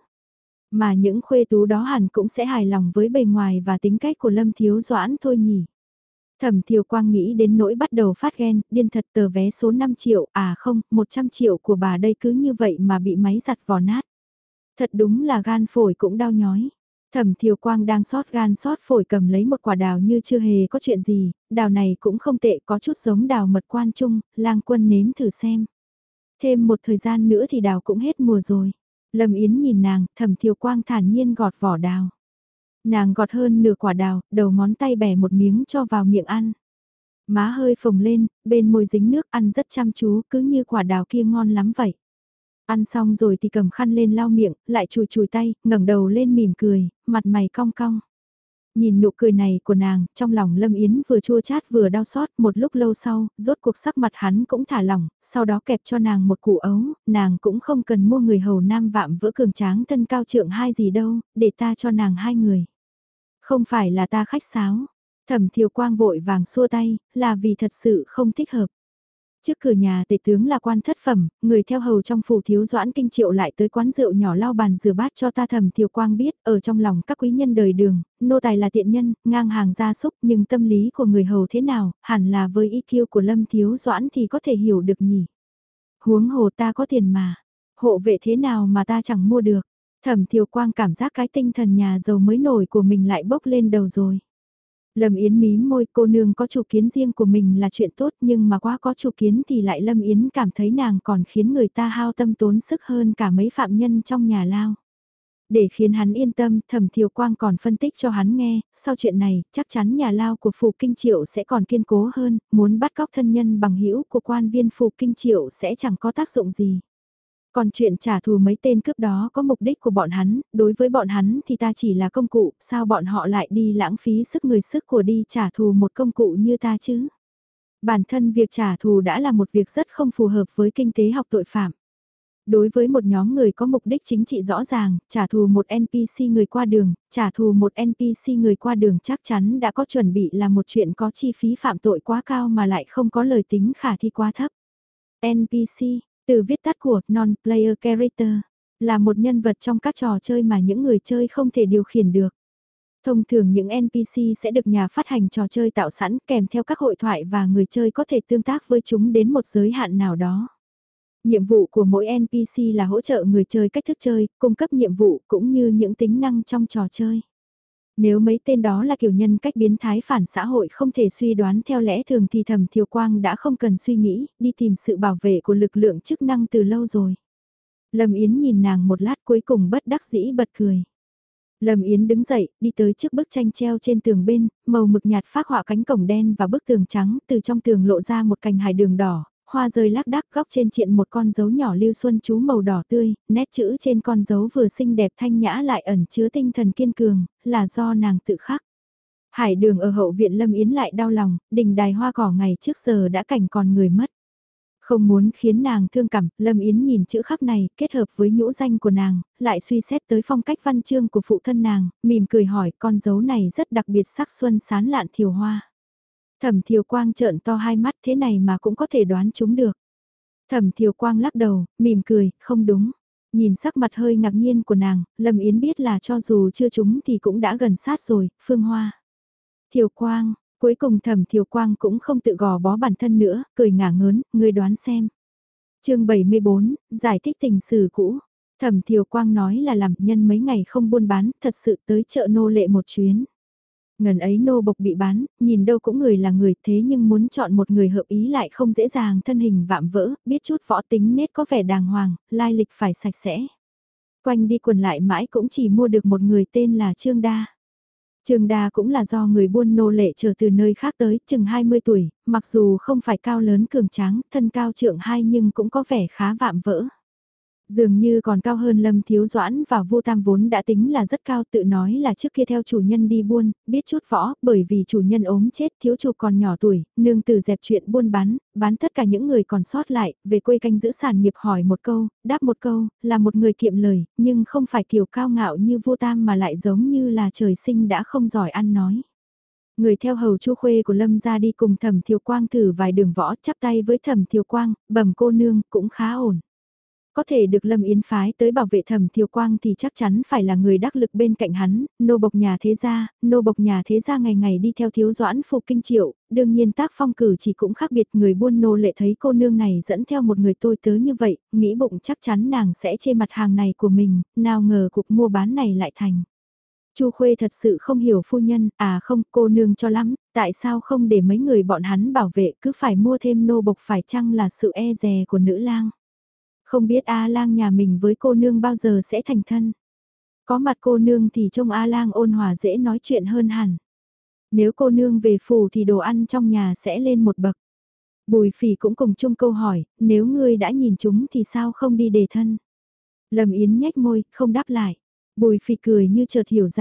Mà những khuê tú đó hẳn cũng sẽ hài lòng với bề ngoài và tính cách của Lâm Thiếu Doãn thôi nhỉ. Thẩm Thiều Quang nghĩ đến nỗi bắt đầu phát ghen, điên thật, tờ vé số năm triệu, à không, một trăm triệu của bà đây cứ như vậy mà bị máy giặt vò nát. Thật đúng là gan phổi cũng đau nhói. Thẩm Thiều Quang đang sót gan sót phổi cầm lấy một quả đào như chưa hề có chuyện gì, đào này cũng không tệ, có chút giống đào mật quan trung, lang quân nếm thử xem. Thêm một thời gian nữa thì đào cũng hết mùa rồi. Lâm Yến nhìn nàng, Thẩm Thiều Quang thản nhiên gọt vỏ đào. Nàng gọt hơn nửa quả đào, đầu ngón tay bẻ một miếng cho vào miệng ăn. Má hơi phồng lên, bên môi dính nước, ăn rất chăm chú, cứ như quả đào kia ngon lắm vậy. Ăn xong rồi thì cầm khăn lên lau miệng, lại chùi chùi tay, ngẩng đầu lên mỉm cười, mặt mày cong cong. Nhìn nụ cười này của nàng, trong lòng Lâm Yến vừa chua chát vừa đau xót, một lúc lâu sau, rốt cuộc sắc mặt hắn cũng thả lỏng, sau đó kẹp cho nàng một củ ấu, nàng cũng không cần mua người hầu nam vạm vỡ cường tráng thân cao trượng hai gì đâu, để ta cho nàng hai người. Không phải là ta khách sáo, Thẩm Thiều Quang vội vàng xua tay, là vì thật sự không thích hợp. Trước cửa nhà tể tướng là quan thất phẩm, người theo hầu trong phủ thiếu Doãn Kinh Triệu lại tới quán rượu nhỏ lau bàn rửa bát cho ta. Thẩm Thiều Quang biết, ở trong lòng các quý nhân đời đường, nô tài là tiện nhân, ngang hàng gia súc, nhưng tâm lý của người hầu thế nào, hẳn là với i kiu của Lâm Thiếu Doãn thì có thể hiểu được nhỉ. Huống hồ ta có tiền mà, hộ vệ thế nào mà ta chẳng mua được. Thẩm Thiều Quang cảm giác cái tinh thần nhà giàu mới nổi của mình lại bốc lên đầu rồi. Lâm Yến mím môi, cô nương có chủ kiến riêng của mình là chuyện tốt, nhưng mà quá có chủ kiến thì lại Lâm Yến cảm thấy nàng còn khiến người ta hao tâm tốn sức hơn cả mấy phạm nhân trong nhà lao. Để khiến hắn yên tâm, Thẩm Thiều Quang còn phân tích cho hắn nghe, sau chuyện này, chắc chắn nhà lao của Phủ Kinh Triệu sẽ còn kiên cố hơn, muốn bắt cóc thân nhân bằng hữu của quan viên Phủ Kinh Triệu sẽ chẳng có tác dụng gì. Còn chuyện trả thù mấy tên cướp đó có mục đích của bọn hắn, đối với bọn hắn thì ta chỉ là công cụ, sao bọn họ lại đi lãng phí sức người sức của đi trả thù một công cụ như ta chứ? Bản thân việc trả thù đã là một việc rất không phù hợp với kinh tế học tội phạm. Đối với một nhóm người có mục đích chính trị rõ ràng, trả thù một en pê xê người qua đường, trả thù một en pê xê người qua đường chắc chắn đã có chuẩn bị là một chuyện có chi phí phạm tội quá cao mà lại không có lời tính khả thi quá thấp. en pê xê từ viết tắt của Non-Player Character, là một nhân vật trong các trò chơi mà những người chơi không thể điều khiển được. Thông thường những en pê xê sẽ được nhà phát hành trò chơi tạo sẵn kèm theo các hội thoại và người chơi có thể tương tác với chúng đến một giới hạn nào đó. Nhiệm vụ của mỗi en pê xê là hỗ trợ người chơi cách thức chơi, cung cấp nhiệm vụ cũng như những tính năng trong trò chơi. Nếu mấy tên đó là kiểu nhân cách biến thái phản xã hội không thể suy đoán theo lẽ thường thì Thẩm Thiều Quang đã không cần suy nghĩ, đi tìm sự bảo vệ của lực lượng chức năng từ lâu rồi. Lâm Yến nhìn nàng một lát cuối cùng bất đắc dĩ bật cười. Lâm Yến đứng dậy, đi tới trước bức tranh treo trên tường bên, màu mực nhạt phác họa cánh cổng đen và bức tường trắng, từ trong tường lộ ra một cành hải đường đỏ, hoa rơi lác đác, góc trên triện một con dấu nhỏ lưu xuân chú màu đỏ tươi, nét chữ trên con dấu vừa xinh đẹp thanh nhã lại ẩn chứa tinh thần kiên cường, là do nàng tự khắc. Hải đường ở hậu viện Lâm Yến lại đau lòng, đình đài hoa cỏ ngày trước giờ đã cảnh còn người mất. Không muốn khiến nàng thương cảm, Lâm Yến nhìn chữ khắc này, kết hợp với nhũ danh của nàng, lại suy xét tới phong cách văn chương của phụ thân nàng, mỉm cười hỏi con dấu này rất đặc biệt sắc xuân sán lạn thiều hoa. Thẩm Thiều Quang trợn to hai mắt thế này mà cũng có thể đoán chúng được. Thẩm Thiều Quang lắc đầu, mỉm cười, không đúng. Nhìn sắc mặt hơi ngạc nhiên của nàng, Lâm Yến biết là cho dù chưa trúng thì cũng đã gần sát rồi, Phương Hoa. Thiều Quang, cuối cùng Thẩm Thiều Quang cũng không tự gò bó bản thân nữa, cười ngả ngớn, ngươi đoán xem. Chương bảy mươi bốn, giải thích tình sử cũ. Thẩm Thiều Quang nói là làm nhân mấy ngày không buôn bán, thật sự tới chợ nô lệ một chuyến. Ngần ấy nô bộc bị bán, nhìn đâu cũng người là người thế nhưng muốn chọn một người hợp ý lại không dễ dàng, thân hình vạm vỡ, biết chút võ tính nết có vẻ đàng hoàng, lai lịch phải sạch sẽ. Quanh đi quần lại mãi cũng chỉ mua được một người tên là Trương Đa. Trương Đa cũng là do người buôn nô lệ trở từ nơi khác tới, chừng hai mươi tuổi, mặc dù không phải cao lớn cường tráng, thân cao trượng hai nhưng cũng có vẻ khá vạm vỡ. Dường như còn cao hơn Lâm Thiếu Doãn và Vu Tam vốn đã tính là rất cao, tự nói là trước kia theo chủ nhân đi buôn, biết chút võ, bởi vì chủ nhân ốm chết, thiếu chủ còn nhỏ tuổi, nương tử dẹp chuyện buôn bán, bán tất cả những người còn sót lại, về quê canh giữ sản nghiệp hỏi một câu, đáp một câu, là một người kiệm lời, nhưng không phải kiểu cao ngạo như Vu Tam mà lại giống như là trời sinh đã không giỏi ăn nói. Người theo hầu Chu Khuê của Lâm ra đi cùng Thẩm Thiều Quang thử vài đường võ, chắp tay với Thẩm Thiều Quang, bẩm cô nương, cũng khá ổn. Có thể được Lâm Yến phái tới bảo vệ Thẩm Thiều Quang thì chắc chắn phải là người đắc lực bên cạnh hắn, nô bộc nhà thế gia, nô bộc nhà thế gia ngày ngày đi theo Thiếu Doãn Phủ Kinh Triệu, đương nhiên tác phong cử chỉ cũng khác biệt, người buôn nô lệ thấy cô nương này dẫn theo một người tôi tớ như vậy, nghĩ bụng chắc chắn nàng sẽ chê mặt hàng này của mình, nào ngờ cuộc mua bán này lại thành. Chu Khuê thật sự không hiểu phu nhân, à không, cô nương cho lắm, tại sao không để mấy người bọn hắn bảo vệ cứ phải mua thêm nô bộc, phải chăng là sự e dè của nữ lang. Không biết A Lang nhà mình với cô nương bao giờ sẽ thành thân. Có mặt cô nương thì trông A Lang ôn hòa dễ nói chuyện hơn hẳn. Nếu cô nương về phủ thì đồ ăn trong nhà sẽ lên một bậc. Bùi Phỉ cũng cùng chung câu hỏi, nếu ngươi đã nhìn chúng thì sao không đi đề thân. Lâm Yến nhếch môi, không đáp lại. Bùi Phỉ cười như chợt hiểu ra,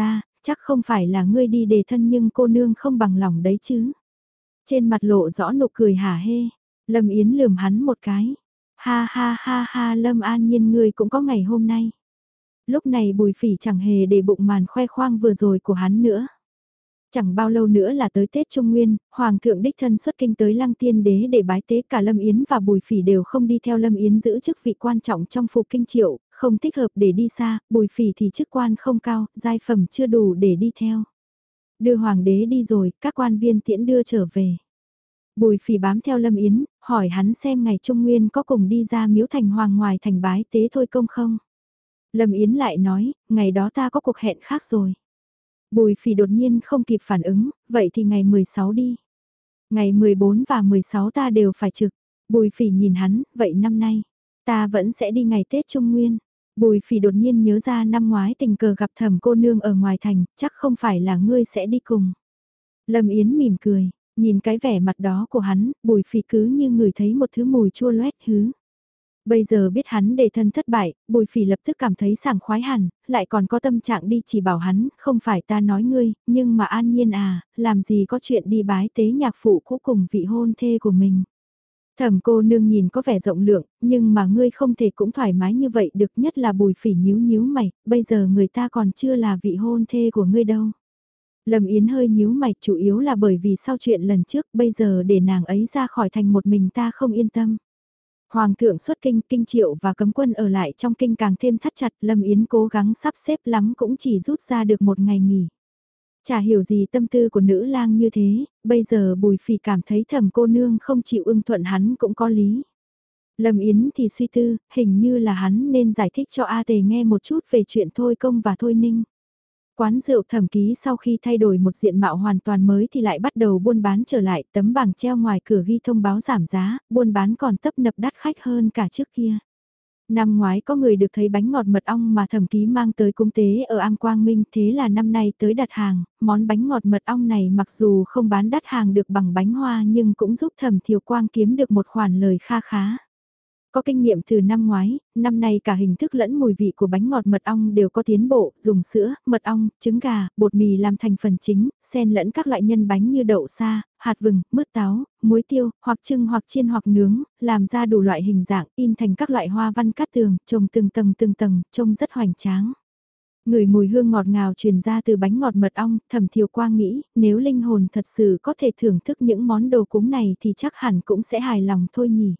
chắc không phải là ngươi đi đề thân nhưng cô nương không bằng lòng đấy chứ. Trên mặt lộ rõ nụ cười hả hê, Lâm Yến lườm hắn một cái. Ha ha ha ha Lâm An Nhiên ngươi cũng có ngày hôm nay. Lúc này Bùi Phỉ chẳng hề để bụng màn khoe khoang vừa rồi của hắn nữa. Chẳng bao lâu nữa là tới Tết Trung Nguyên, Hoàng thượng đích thân xuất kinh tới Lăng Tiên Đế để bái tế, cả Lâm Yến và Bùi Phỉ đều không đi theo. Lâm Yến giữ chức vị quan trọng trong phủ kinh triệu, không thích hợp để đi xa, Bùi Phỉ thì chức quan không cao, giai phẩm chưa đủ để đi theo. Đưa Hoàng đế đi rồi, các quan viên tiễn đưa trở về. Bùi Phỉ bám theo Lâm Yến, hỏi hắn xem ngày Trung Nguyên có cùng đi ra miếu thành Hoàng ngoài thành bái tế thôi công không. Lâm Yến lại nói, ngày đó ta có cuộc hẹn khác rồi. Bùi Phỉ đột nhiên không kịp phản ứng, vậy thì ngày mười sáu đi. Ngày mười bốn và mười sáu ta đều phải trực. Bùi Phỉ nhìn hắn, vậy năm nay, ta vẫn sẽ đi ngày Tết Trung Nguyên. Bùi Phỉ đột nhiên nhớ ra năm ngoái tình cờ gặp Thẩm cô nương ở ngoài thành, chắc không phải là ngươi sẽ đi cùng. Lâm Yến mỉm cười, nhìn cái vẻ mặt đó của hắn, Bùi Phỉ cứ như người thấy một thứ mùi chua loét hứ. Bây giờ biết hắn đề thân thất bại, Bùi Phỉ lập tức cảm thấy sảng khoái hẳn, lại còn có tâm trạng đi chỉ bảo hắn, không phải ta nói ngươi, nhưng mà An Nhiên à, làm gì có chuyện đi bái tế nhạc phụ cũ cùng vị hôn thê của mình. Thẩm cô nương nhìn có vẻ rộng lượng, nhưng mà ngươi không thể cũng thoải mái như vậy được, nhất là Bùi Phỉ nhíu nhíu mày, bây giờ người ta còn chưa là vị hôn thê của ngươi đâu. Lâm Yến hơi nhíu mày, chủ yếu là bởi vì sau chuyện lần trước, bây giờ để nàng ấy ra khỏi thành một mình ta không yên tâm. Hoàng thượng xuất kinh, kinh triệu và cấm quân ở lại trong kinh càng thêm thắt chặt, Lâm Yến cố gắng sắp xếp lắm cũng chỉ rút ra được một ngày nghỉ. Chả hiểu gì tâm tư của nữ lang như thế, bây giờ Bùi Phỉ cảm thấy Thẩm cô nương không chịu ưng thuận hắn cũng có lý. Lâm Yến thì suy tư, hình như là hắn nên giải thích cho A Tề nghe một chút về chuyện Thôi Công và Thôi Ninh. Quán rượu Thẩm Ký sau khi thay đổi một diện mạo hoàn toàn mới thì lại bắt đầu buôn bán trở lại, tấm bảng treo ngoài cửa ghi thông báo giảm giá, buôn bán còn tấp nập đắt khách hơn cả trước kia. Năm ngoái có người được thấy bánh ngọt mật ong mà Thẩm Ký mang tới cúng tế ở Am Quang Minh, thế là năm nay tới đặt hàng, món bánh ngọt mật ong này mặc dù không bán đắt hàng được bằng bánh hoa nhưng cũng giúp Thẩm Thiều Quang kiếm được một khoản lời kha khá. Có kinh nghiệm từ năm ngoái, năm nay cả hình thức lẫn mùi vị của bánh ngọt mật ong đều có tiến bộ, dùng sữa, mật ong, trứng gà, bột mì làm thành phần chính, xen lẫn các loại nhân bánh như đậu sa, hạt vừng, mứt táo, muối tiêu, hoặc trưng hoặc chiên hoặc nướng, làm ra đủ loại hình dạng, in thành các loại hoa văn cát tường, trồng từng tầng từng tầng, trông rất hoành tráng. Người mùi hương ngọt ngào truyền ra từ bánh ngọt mật ong, Thẩm Thiều Quang nghĩ, nếu linh hồn thật sự có thể thưởng thức những món đồ cúng này thì chắc hẳn cũng sẽ hài lòng thôi nhỉ.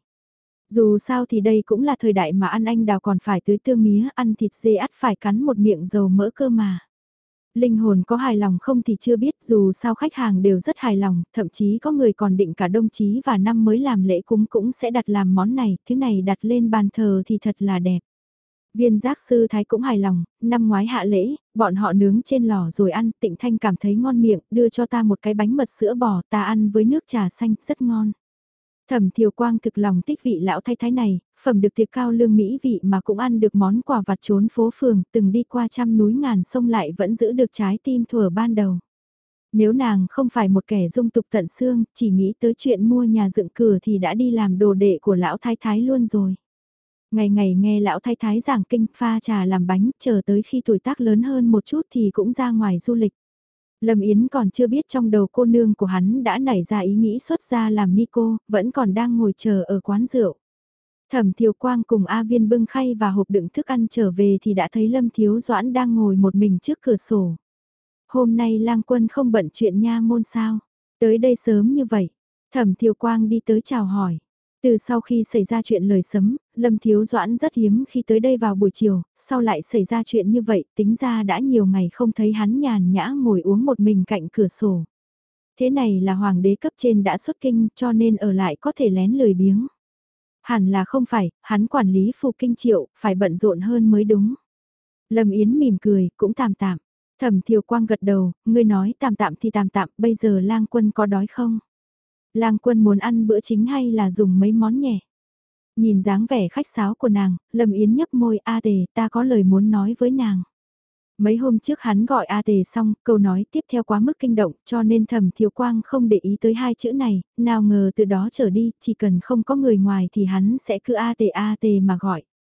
Dù sao thì đây cũng là thời đại mà ăn anh đào còn phải tưới tương mía, ăn thịt dê ắt phải cắn một miệng dầu mỡ cơ mà. Linh hồn có hài lòng không thì chưa biết, dù sao khách hàng đều rất hài lòng, thậm chí có người còn định cả đông chí và năm mới làm lễ cúng cũng sẽ đặt làm món này, thứ này đặt lên bàn thờ thì thật là đẹp. Viên giác sư thái cũng hài lòng, năm ngoái hạ lễ, bọn họ nướng trên lò rồi ăn, Tịnh Thanh cảm thấy ngon miệng, đưa cho ta một cái bánh mật sữa bò, ta ăn với nước trà xanh, rất ngon. Thẩm Thiều Quang thực lòng thích vị lão thái thái này, phẩm được tiệc cao lương mỹ vị mà cũng ăn được món quà vặt trốn phố phường, từng đi qua trăm núi ngàn sông lại vẫn giữ được trái tim thuở ban đầu. Nếu nàng không phải một kẻ dung tục tận xương, chỉ nghĩ tới chuyện mua nhà dựng cửa thì đã đi làm đồ đệ của lão thái thái luôn rồi. Ngày ngày nghe lão thái thái giảng kinh, pha trà làm bánh, chờ tới khi tuổi tác lớn hơn một chút thì cũng ra ngoài du lịch. Lâm Yến còn chưa biết trong đầu cô nương của hắn đã nảy ra ý nghĩ xuất gia làm ni cô, vẫn còn đang ngồi chờ ở quán rượu. Thẩm Thiều Quang cùng A Viên bưng khay và hộp đựng thức ăn trở về thì đã thấy Lâm Thiếu Doãn đang ngồi một mình trước cửa sổ. Hôm nay Lang Quân không bận chuyện nha môn sao? Tới đây sớm như vậy. Thẩm Thiều Quang đi tới chào hỏi. Từ sau khi xảy ra chuyện lời sấm, Lâm Thiếu Doãn rất hiếm khi tới đây vào buổi chiều, sau lại xảy ra chuyện như vậy, tính ra đã nhiều ngày không thấy hắn nhàn nhã ngồi uống một mình cạnh cửa sổ. Thế này là hoàng đế cấp trên đã xuất kinh cho nên ở lại có thể lén lười biếng. Hẳn là không phải, hắn quản lý phủ kinh triệu, phải bận rộn hơn mới đúng. Lâm Yến mỉm cười, cũng tạm tạm. Thẩm Thiều Quang gật đầu, ngươi nói tạm tạm thì tạm tạm, bây giờ Lang Quân có đói không? Lang Quân muốn ăn bữa chính hay là dùng mấy món nhẹ? Nhìn dáng vẻ khách sáo của nàng, Lâm Yến nhấp môi, A Tề, ta có lời muốn nói với nàng. Mấy hôm trước hắn gọi A Tề xong, câu nói tiếp theo quá mức kinh động, cho nên Thẩm Thiều Quang không để ý tới hai chữ này, nào ngờ từ đó trở đi, chỉ cần không có người ngoài thì hắn sẽ cứ A Tề A Tề mà gọi.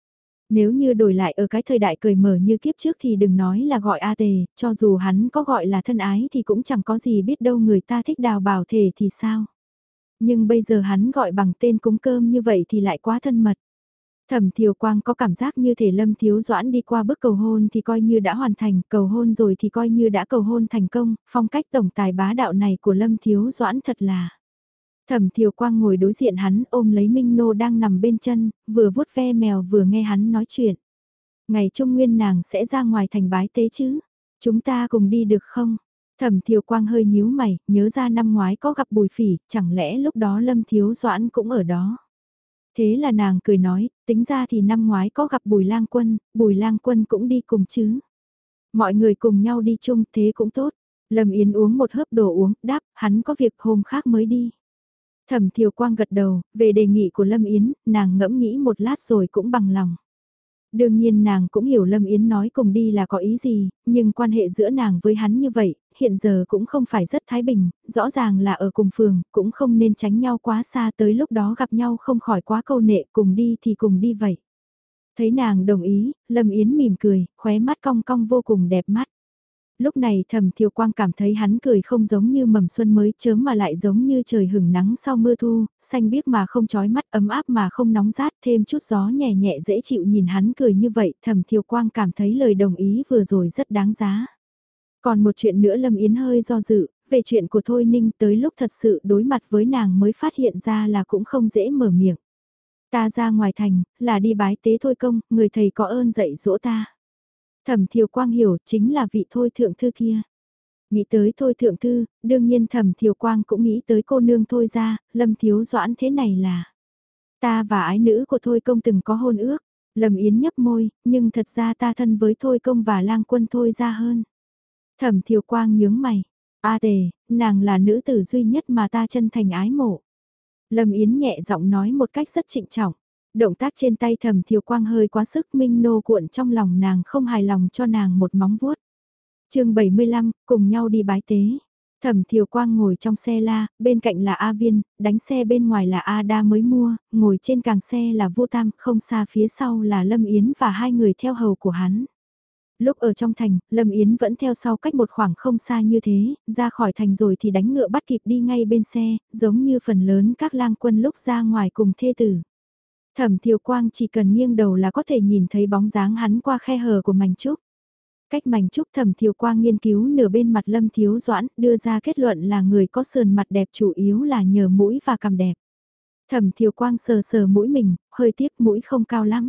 Nếu như đổi lại ở cái thời đại cởi mở như kiếp trước thì đừng nói là gọi A Tề, cho dù hắn có gọi là thân ái thì cũng chẳng có gì biết đâu người ta thích Đào Bảo Thể thì sao. Nhưng bây giờ hắn gọi bằng tên cúng cơm như vậy thì lại quá thân mật. Thẩm Thiều Quang có cảm giác như thể Lâm Thiếu Doãn đi qua bước cầu hôn thì coi như đã hoàn thành, cầu hôn rồi thì coi như đã cầu hôn thành công, phong cách tổng tài bá đạo này của Lâm Thiếu Doãn thật là. Thẩm Thiều Quang ngồi đối diện hắn ôm lấy Minh Nô đang nằm bên chân, vừa vuốt ve mèo vừa nghe hắn nói chuyện. Ngày Trung Nguyên nàng sẽ ra ngoài thành bái tế chứ, chúng ta cùng đi được không? Thẩm Thiều Quang hơi nhíu mày, nhớ ra năm ngoái có gặp Bùi Phỉ, chẳng lẽ lúc đó Lâm Thiếu Doãn cũng ở đó? Thế là nàng cười nói, tính ra thì năm ngoái có gặp Bùi Lang Quân, Bùi Lang Quân cũng đi cùng chứ. Mọi người cùng nhau đi chung thế cũng tốt. Lâm Yến uống một hớp đồ uống, đáp, hắn có việc hôm khác mới đi. Thẩm Thiều Quang gật đầu, về đề nghị của Lâm Yến, nàng ngẫm nghĩ một lát rồi cũng bằng lòng. Đương nhiên nàng cũng hiểu Lâm Yến nói cùng đi là có ý gì, nhưng quan hệ giữa nàng với hắn như vậy, hiện giờ cũng không phải rất thái bình, rõ ràng là ở cùng phường, cũng không nên tránh nhau quá xa tới lúc đó gặp nhau không khỏi quá câu nệ, cùng đi thì cùng đi vậy. Thấy nàng đồng ý, Lâm Yến mỉm cười, khóe mắt cong cong vô cùng đẹp mắt. Lúc này Thẩm Thiều Quang cảm thấy hắn cười không giống như mầm xuân mới chớm mà lại giống như trời hửng nắng sau mưa thu, xanh biếc mà không chói mắt, ấm áp mà không nóng rát, thêm chút gió nhẹ nhẹ dễ chịu. Nhìn hắn cười như vậy, Thẩm Thiều Quang cảm thấy lời đồng ý vừa rồi rất đáng giá. Còn một chuyện nữa Lâm Yến hơi do dự, về chuyện của Thôi Ninh tới lúc thật sự đối mặt với nàng mới phát hiện ra là cũng không dễ mở miệng. Ta ra ngoài thành, là đi bái tế Thôi Công, người thầy có ơn dạy dỗ ta. Thẩm Thiều Quang hiểu chính là vị Thôi Thượng Thư kia. Nghĩ tới Thôi Thượng Thư, đương nhiên Thẩm Thiều Quang cũng nghĩ tới cô nương Thôi ra, Lâm Thiếu Doãn thế này là. Ta và ái nữ của Thôi Công từng có hôn ước, Lâm Yến nhấp môi, nhưng thật ra ta thân với Thôi Công và Lang Quân Thôi ra hơn. Thẩm Thiều Quang nhướng mày, a tề, nàng là nữ tử duy nhất mà ta chân thành ái mộ. Lâm Yến nhẹ giọng nói một cách rất trịnh trọng. Động tác trên tay Thẩm Thiều Quang hơi quá sức, Minh Nô cuộn trong lòng nàng không hài lòng cho nàng một móng vuốt. chương bảy mươi lăm, cùng nhau đi bái tế. Thẩm Thiều Quang ngồi trong xe la, bên cạnh là A Viên, đánh xe bên ngoài là A Đa mới mua, ngồi trên càng xe là Vô Tam, không xa phía sau là Lâm Yến và hai người theo hầu của hắn. Lúc ở trong thành, Lâm Yến vẫn theo sau cách một khoảng không xa như thế, ra khỏi thành rồi thì đánh ngựa bắt kịp đi ngay bên xe, giống như phần lớn các lang quân lúc ra ngoài cùng thê tử. Thẩm Thiều Quang chỉ cần nghiêng đầu là có thể nhìn thấy bóng dáng hắn qua khe hở của mảnh trúc. Cách mảnh trúc Thẩm Thiều Quang nghiên cứu nửa bên mặt Lâm Thiếu Doãn, đưa ra kết luận là người có sườn mặt đẹp chủ yếu là nhờ mũi và cằm đẹp. Thẩm Thiều Quang sờ sờ mũi mình, hơi tiếc mũi không cao lắm.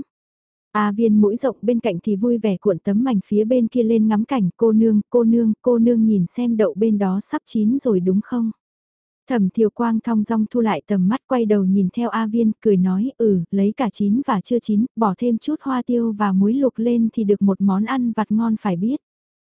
A Viên mũi rộng bên cạnh thì vui vẻ cuộn tấm mảnh phía bên kia lên ngắm cảnh, cô nương, cô nương, cô nương nhìn xem đậu bên đó sắp chín rồi đúng không? Thẩm Thiều Quang thong dong thu lại tầm mắt, quay đầu nhìn theo A Viên, cười nói, ừ, lấy cả chín và chưa chín, bỏ thêm chút hoa tiêu và muối luộc lên thì được một món ăn vặt ngon phải biết.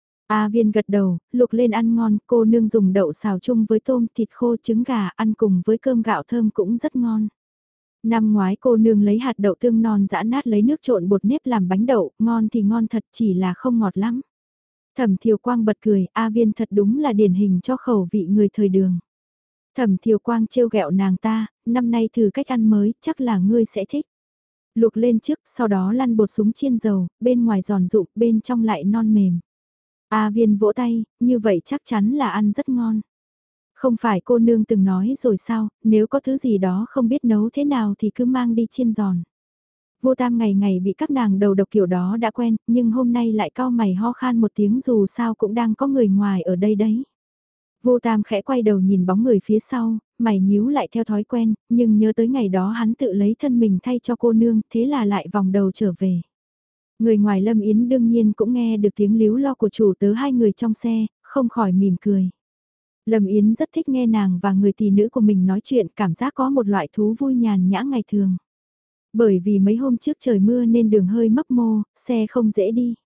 A Viên gật đầu, luộc lên ăn ngon, cô nương dùng đậu xào chung với tôm, thịt khô, trứng gà, ăn cùng với cơm gạo thơm cũng rất ngon. Năm ngoái cô nương lấy hạt đậu tương non giã nát lấy nước trộn bột nếp làm bánh đậu, ngon thì ngon thật, chỉ là không ngọt lắm. Thẩm Thiều Quang bật cười, A Viên thật đúng là điển hình cho khẩu vị người thời đường. Thẩm Thiều Quang trêu ghẹo nàng ta, năm nay thử cách ăn mới, chắc là ngươi sẽ thích. Luộc lên trước, sau đó lăn bột súng chiên dầu, bên ngoài giòn rụm, bên trong lại non mềm. A Viên vỗ tay, như vậy chắc chắn là ăn rất ngon. Không phải cô nương từng nói rồi sao, nếu có thứ gì đó không biết nấu thế nào thì cứ mang đi chiên giòn. Vô Tam ngày ngày bị các nàng đầu độc kiểu đó đã quen, nhưng hôm nay lại cau mày ho khan một tiếng dù sao cũng đang có người ngoài ở đây đấy. Vô Tam khẽ quay đầu nhìn bóng người phía sau, mày nhíu lại theo thói quen, nhưng nhớ tới ngày đó hắn tự lấy thân mình thay cho cô nương, thế là lại vòng đầu trở về. Người ngoài Lâm Yến đương nhiên cũng nghe được tiếng líu lo của chủ tớ hai người trong xe, không khỏi mỉm cười. Lâm Yến rất thích nghe nàng và người tỷ nữ của mình nói chuyện, cảm giác có một loại thú vui nhàn nhã ngày thường. Bởi vì mấy hôm trước trời mưa nên đường hơi mấp mô, xe không dễ đi.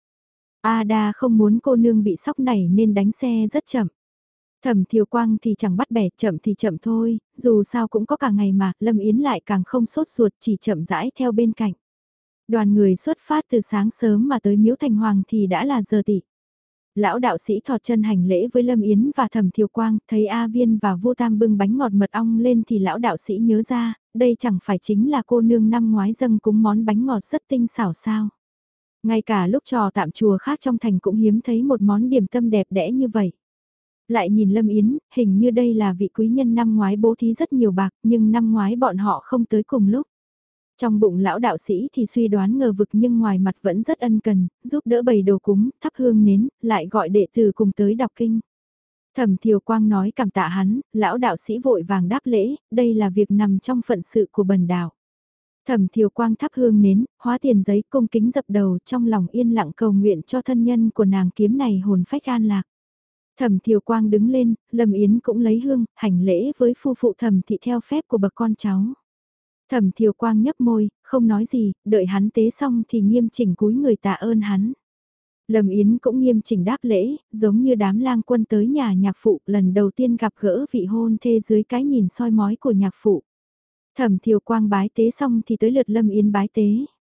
Ada không muốn cô nương bị sóc nảy nên đánh xe rất chậm. Thẩm Thiều Quang thì chẳng bắt bẻ, chậm thì chậm thôi, dù sao cũng có cả ngày mà, Lâm Yến lại càng không sốt ruột, chỉ chậm rãi theo bên cạnh. Đoàn người xuất phát từ sáng sớm mà tới Miếu Thành Hoàng thì đã là giờ tị. Lão đạo sĩ thọt chân hành lễ với Lâm Yến và Thẩm Thiều Quang, thấy A Viên và Vô Tam bưng bánh ngọt mật ong lên thì lão đạo sĩ nhớ ra, đây chẳng phải chính là cô nương năm ngoái dâng cúng món bánh ngọt rất tinh xảo sao. Ngay cả lúc trò tạm chùa khác trong thành cũng hiếm thấy một món điểm tâm đẹp đẽ như vậy. Lại nhìn Lâm Yến, hình như đây là vị quý nhân năm ngoái bố thí rất nhiều bạc, nhưng năm ngoái bọn họ không tới cùng lúc. Trong bụng lão đạo sĩ thì suy đoán ngờ vực nhưng ngoài mặt vẫn rất ân cần, giúp đỡ bày đồ cúng, thắp hương nến, lại gọi đệ tử cùng tới đọc kinh. Thẩm Thiều Quang nói cảm tạ hắn, lão đạo sĩ vội vàng đáp lễ, đây là việc nằm trong phận sự của bần đạo. Thẩm Thiều Quang thắp hương nến, hóa tiền giấy cung kính dập đầu trong lòng yên lặng cầu nguyện cho thân nhân của nàng kiếm này hồn phách an lạc. Thẩm Thiều Quang đứng lên, Lâm Yến cũng lấy hương, hành lễ với phu phụ Thẩm Thị theo phép của bậc con cháu. Thẩm Thiều Quang nhấp môi, không nói gì, đợi hắn tế xong thì nghiêm chỉnh cúi người tạ ơn hắn. Lâm Yến cũng nghiêm chỉnh đáp lễ, giống như đám lang quân tới nhà nhạc phụ lần đầu tiên gặp gỡ vị hôn thê dưới cái nhìn soi mói của nhạc phụ. Thẩm Thiều Quang bái tế xong thì tới lượt Lâm Yến bái tế.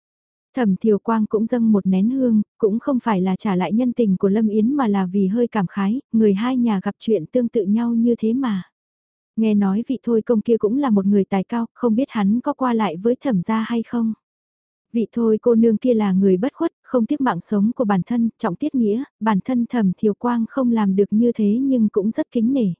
Thẩm Thiều Quang cũng dâng một nén hương, cũng không phải là trả lại nhân tình của Lâm Yến mà là vì hơi cảm khái, người hai nhà gặp chuyện tương tự nhau như thế mà. Nghe nói vị thôi công kia cũng là một người tài cao, không biết hắn có qua lại với thẩm gia hay không. Vị thôi cô nương kia là người bất khuất, không tiếc mạng sống của bản thân, trọng tiết nghĩa, bản thân Thẩm Thiều Quang không làm được như thế nhưng cũng rất kính nể.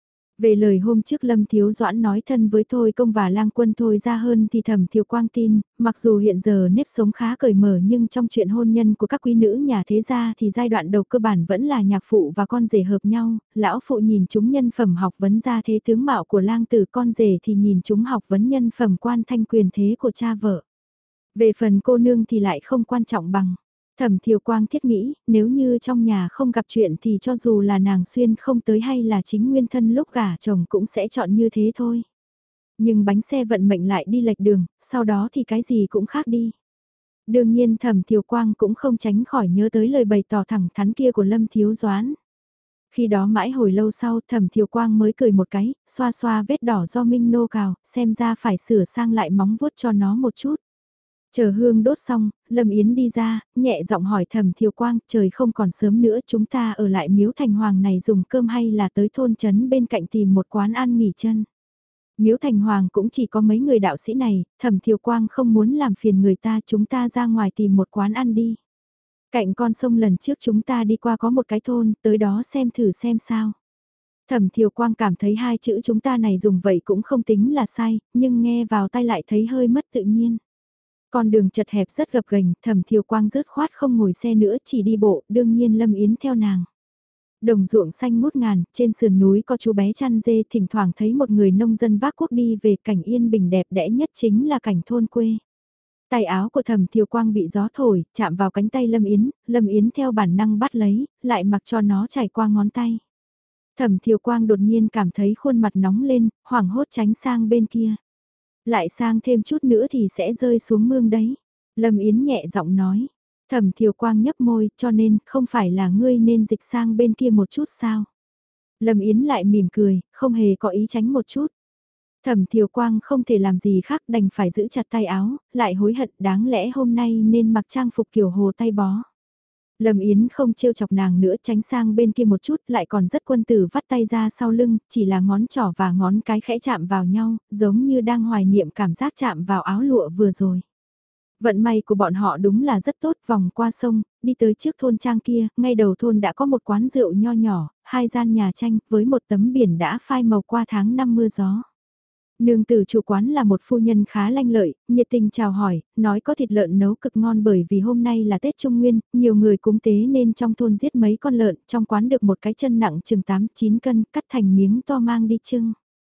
Về lời hôm trước Lâm Thiếu Doãn nói thân với Thôi Công và Lang Quân Thôi ra hơn thì Thẩm Thiều Quang tin, mặc dù hiện giờ nếp sống khá cởi mở nhưng trong chuyện hôn nhân của các quý nữ nhà thế gia thì giai đoạn đầu cơ bản vẫn là nhạc phụ và con rể hợp nhau, lão phụ nhìn chúng nhân phẩm học vấn gia thế tướng mạo của lang tử, con rể thì nhìn chúng học vấn nhân phẩm quan thanh quyền thế của cha vợ. Về phần cô nương thì lại không quan trọng bằng. Thẩm Thiều Quang thiết nghĩ, nếu như trong nhà không gặp chuyện thì cho dù là nàng xuyên không tới hay là chính nguyên thân lúc gả chồng cũng sẽ chọn như thế thôi. Nhưng bánh xe vận mệnh lại đi lệch đường, sau đó thì cái gì cũng khác đi. Đương nhiên Thẩm Thiều Quang cũng không tránh khỏi nhớ tới lời bày tỏ thẳng thắn kia của Lâm Thiếu Doãn. Khi đó mãi hồi lâu sau Thẩm Thiều Quang mới cười một cái, xoa xoa vết đỏ do Minh nô cào, xem ra phải sửa sang lại móng vuốt cho nó một chút. Chờ hương đốt xong, Lâm Yến đi ra, nhẹ giọng hỏi Thẩm Thiều Quang, trời không còn sớm nữa chúng ta ở lại miếu thành hoàng này dùng cơm hay là tới thôn trấn bên cạnh tìm một quán ăn nghỉ chân. Miếu thành hoàng cũng chỉ có mấy người đạo sĩ này, Thẩm Thiều Quang không muốn làm phiền người ta, chúng ta ra ngoài tìm một quán ăn đi. Cạnh con sông lần trước chúng ta đi qua có một cái thôn, tới đó xem thử xem sao. Thẩm Thiều Quang cảm thấy hai chữ chúng ta này dùng vậy cũng không tính là sai, nhưng nghe vào tai lại thấy hơi mất tự nhiên. Con đường chật hẹp rất gập ghềnh, Thẩm Thiều Quang rớt khoát không ngồi xe nữa chỉ đi bộ, đương nhiên Lâm Yến theo nàng. Đồng ruộng xanh ngút ngàn, trên sườn núi có chú bé chăn dê, thỉnh thoảng thấy một người nông dân vác cuốc đi về, cảnh yên bình đẹp đẽ nhất chính là cảnh thôn quê. Tay áo của Thẩm Thiều Quang bị gió thổi, chạm vào cánh tay Lâm Yến, Lâm Yến theo bản năng bắt lấy, lại mặc cho nó chảy qua ngón tay. Thẩm Thiều Quang đột nhiên cảm thấy khuôn mặt nóng lên, hoảng hốt tránh sang bên kia. Lại sang thêm chút nữa thì sẽ rơi xuống mương đấy. Lâm Yến nhẹ giọng nói. Thẩm Thiều Quang nhấp môi, cho nên không phải là ngươi nên dịch sang bên kia một chút sao. Lâm Yến lại mỉm cười, không hề có ý tránh một chút. Thẩm Thiều Quang không thể làm gì khác đành phải giữ chặt tay áo, lại hối hận đáng lẽ hôm nay nên mặc trang phục kiểu hồ tay bó. Lâm Yến không trêu chọc nàng nữa, tránh sang bên kia một chút, lại còn rất quân tử vắt tay ra sau lưng, chỉ là ngón trỏ và ngón cái khẽ chạm vào nhau, giống như đang hoài niệm cảm giác chạm vào áo lụa vừa rồi. Vận may của bọn họ đúng là rất tốt, vòng qua sông, đi tới trước thôn trang kia, ngay đầu thôn đã có một quán rượu nho nhỏ, hai gian nhà tranh với một tấm biển đã phai màu qua tháng năm mưa gió. Nương tử chủ quán là một phu nhân khá lanh lợi, nhiệt tình chào hỏi, nói có thịt lợn nấu cực ngon bởi vì hôm nay là Tết Trung Nguyên, nhiều người cúng tế nên trong thôn giết mấy con lợn, trong quán được một cái chân nặng chừng tám chín cân, cắt thành miếng to mang đi trưng.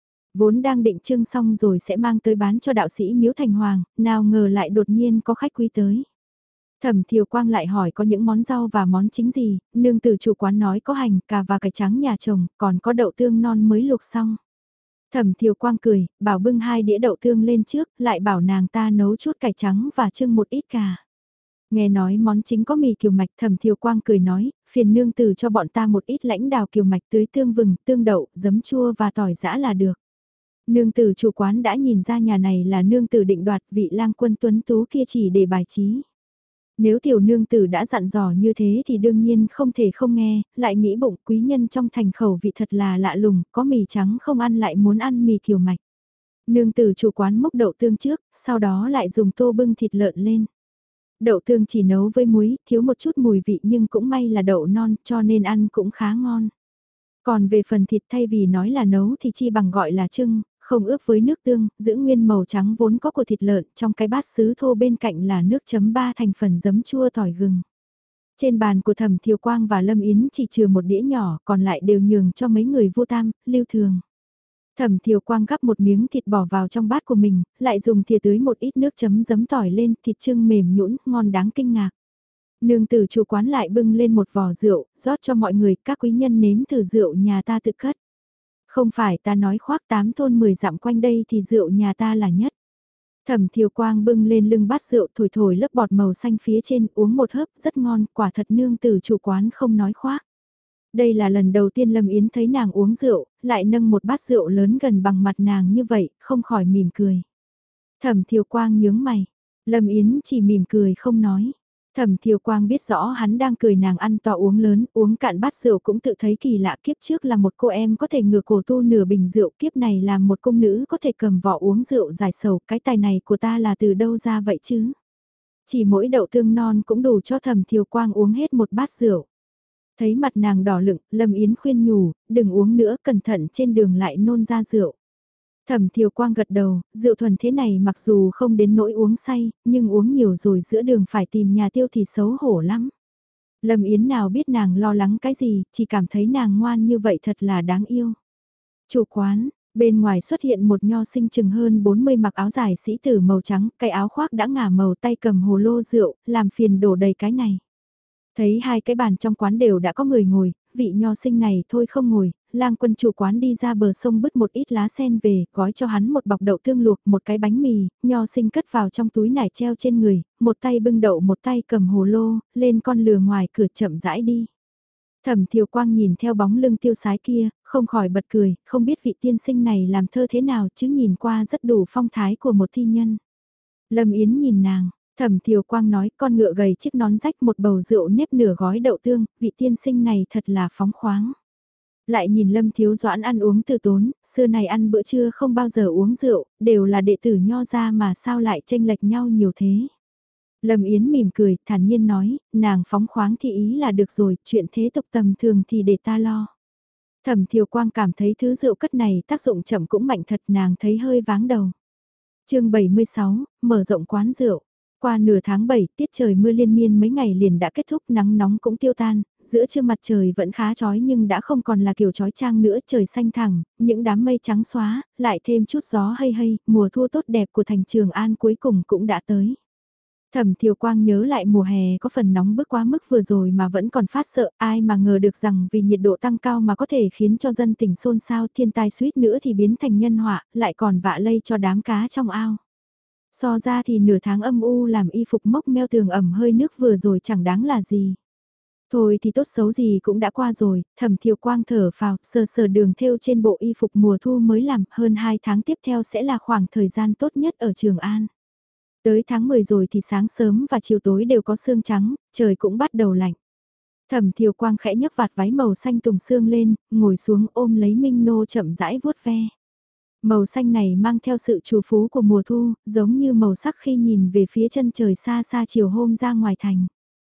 Vốn đang định trưng xong rồi sẽ mang tới bán cho đạo sĩ Miếu Thành Hoàng, nào ngờ lại đột nhiên có khách quý tới. Thẩm Thiều Quang lại hỏi có những món rau và món chính gì, nương tử chủ quán nói có hành, cà và cải trắng nhà chồng, còn có đậu tương non mới luộc xong. Thẩm Thiều Quang cười, bảo bưng hai đĩa đậu tương lên trước, lại bảo nàng ta nấu chút cải trắng và trưng một ít cà. Nghe nói món chính có mì kiều mạch, Thẩm Thiều Quang cười nói, phiền nương tử cho bọn ta một ít lãnh đào kiều mạch tưới tương vừng, tương đậu, giấm chua và tỏi giã là được. Nương tử chủ quán đã nhìn ra nhà này là nương tử định đoạt vị lang quân tuấn tú kia chỉ để bài trí. Nếu tiểu nương tử đã dặn dò như thế thì đương nhiên không thể không nghe, lại nghĩ bụng quý nhân trong thành khẩu vị thật là lạ lùng, có mì trắng không ăn lại muốn ăn mì kiều mạch. Nương tử chủ quán múc đậu tương trước, sau đó lại dùng tô bưng thịt lợn lên. Đậu tương chỉ nấu với muối, thiếu một chút mùi vị nhưng cũng may là đậu non cho nên ăn cũng khá ngon. Còn về phần thịt thay vì nói là nấu thì chi bằng gọi là trưng, không ướp với nước tương, giữ nguyên màu trắng vốn có của thịt lợn, trong cái bát sứ thô bên cạnh là nước chấm ba thành phần giấm chua tỏi gừng. Trên bàn của Thẩm Thiều Quang và Lâm Yến chỉ trừ một đĩa nhỏ, còn lại đều nhường cho mấy người vô tam, lưu thường. Thẩm Thiều Quang gắp một miếng thịt bỏ vào trong bát của mình, lại dùng thìa tưới một ít nước chấm giấm tỏi lên, thịt trưng mềm nhũn, ngon đáng kinh ngạc. Nương tử chủ quán lại bưng lên một vò rượu, rót cho mọi người, các quý nhân nếm thử rượu nhà ta tự cất. Không phải ta nói khoác tám thôn mười dặm quanh đây thì rượu nhà ta là nhất. Thẩm Thiều Quang bưng lên lưng bát rượu thổi thổi lớp bọt màu xanh phía trên, uống một hớp, rất ngon, quả thật nương tử chủ quán không nói khoác. Đây là lần đầu tiên Lâm Yến thấy nàng uống rượu, lại nâng một bát rượu lớn gần bằng mặt nàng như vậy, không khỏi mỉm cười. Thẩm Thiều Quang nhướng mày, Lâm Yến chỉ mỉm cười không nói. Thẩm Thiều Quang biết rõ hắn đang cười nàng ăn to uống lớn, uống cạn bát rượu cũng tự thấy kỳ lạ, kiếp trước là một cô em có thể ngửa cổ tu nửa bình rượu, kiếp này là một công nữ có thể cầm vỏ uống rượu giải sầu, cái tài này của ta là từ đâu ra vậy chứ? Chỉ mỗi đậu tương non cũng đủ cho Thẩm Thiều Quang uống hết một bát rượu. Thấy mặt nàng đỏ lựng, Lâm Yến khuyên nhủ, đừng uống nữa, cẩn thận trên đường lại nôn ra rượu. Thẩm Thiều Quang gật đầu, rượu thuần thế này mặc dù không đến nỗi uống say, nhưng uống nhiều rồi giữa đường phải tìm nhà tiêu thì xấu hổ lắm. Lâm Yến nào biết nàng lo lắng cái gì, chỉ cảm thấy nàng ngoan như vậy thật là đáng yêu. Chủ quán, bên ngoài xuất hiện một nho sinh chừng hơn bốn mươi mặc áo dài sĩ tử màu trắng, cái áo khoác đã ngả màu tay cầm hồ lô rượu, làm phiền đổ đầy cái này. Thấy hai cái bàn trong quán đều đã có người ngồi, vị nho sinh này thôi không ngồi, lang quân chủ quán đi ra bờ sông bứt một ít lá sen về, gói cho hắn một bọc đậu tương luộc, một cái bánh mì, nho sinh cất vào trong túi nải treo trên người, một tay bưng đậu một tay cầm hồ lô, lên con lừa ngoài cửa chậm rãi đi. Thẩm Thiều Quang nhìn theo bóng lưng tiêu sái kia, không khỏi bật cười, không biết vị tiên sinh này làm thơ thế nào chứ nhìn qua rất đủ phong thái của một thi nhân. Lâm Yến nhìn nàng. Thẩm Thiều Quang nói con ngựa gầy chiếc nón rách một bầu rượu nếp nửa gói đậu tương, vị tiên sinh này thật là phóng khoáng. Lại nhìn Lâm Thiếu Doãn ăn uống từ tốn, xưa này ăn bữa trưa không bao giờ uống rượu, đều là đệ tử nho ra mà sao lại tranh lệch nhau nhiều thế. Lâm Yến mỉm cười, thản nhiên nói, nàng phóng khoáng thì ý là được rồi, chuyện thế tục tầm thường thì để ta lo. Thẩm Thiều Quang cảm thấy thứ rượu cất này tác dụng chậm cũng mạnh thật, nàng thấy hơi váng đầu. Chương bảy mươi sáu, mở rộng quán rượu. Qua nửa tháng bảy, tiết trời mưa liên miên mấy ngày liền đã kết thúc, nắng nóng cũng tiêu tan, giữa trưa mặt trời vẫn khá chói nhưng đã không còn là kiểu chói chang nữa, trời xanh thẳng, những đám mây trắng xóa, lại thêm chút gió hay hay, mùa thu tốt đẹp của thành Trường An cuối cùng cũng đã tới. Thẩm Thiều Quang nhớ lại mùa hè có phần nóng bức quá mức vừa rồi mà vẫn còn phát sợ, ai mà ngờ được rằng vì nhiệt độ tăng cao mà có thể khiến cho dân tỉnh xôn xao, thiên tai suýt nữa thì biến thành nhân họa, lại còn vạ lây cho đám cá trong ao. So ra thì nửa tháng âm u làm y phục mốc meo tường ẩm hơi nước vừa rồi chẳng đáng là gì. Thôi thì tốt xấu gì cũng đã qua rồi, Thẩm Thiều Quang thở phào, sờ sờ đường thêu trên bộ y phục mùa thu mới làm, hơn hai tháng tiếp theo sẽ là khoảng thời gian tốt nhất ở Trường An. Tới tháng mười rồi thì sáng sớm và chiều tối đều có sương trắng, trời cũng bắt đầu lạnh. Thẩm Thiều Quang khẽ nhấc vạt váy màu xanh tùng sương lên, ngồi xuống ôm lấy Minh Nô chậm rãi vuốt ve. Màu xanh này mang theo sự trù phú của mùa thu, giống như màu sắc khi nhìn về phía chân trời xa xa chiều hôm ra ngoài thành.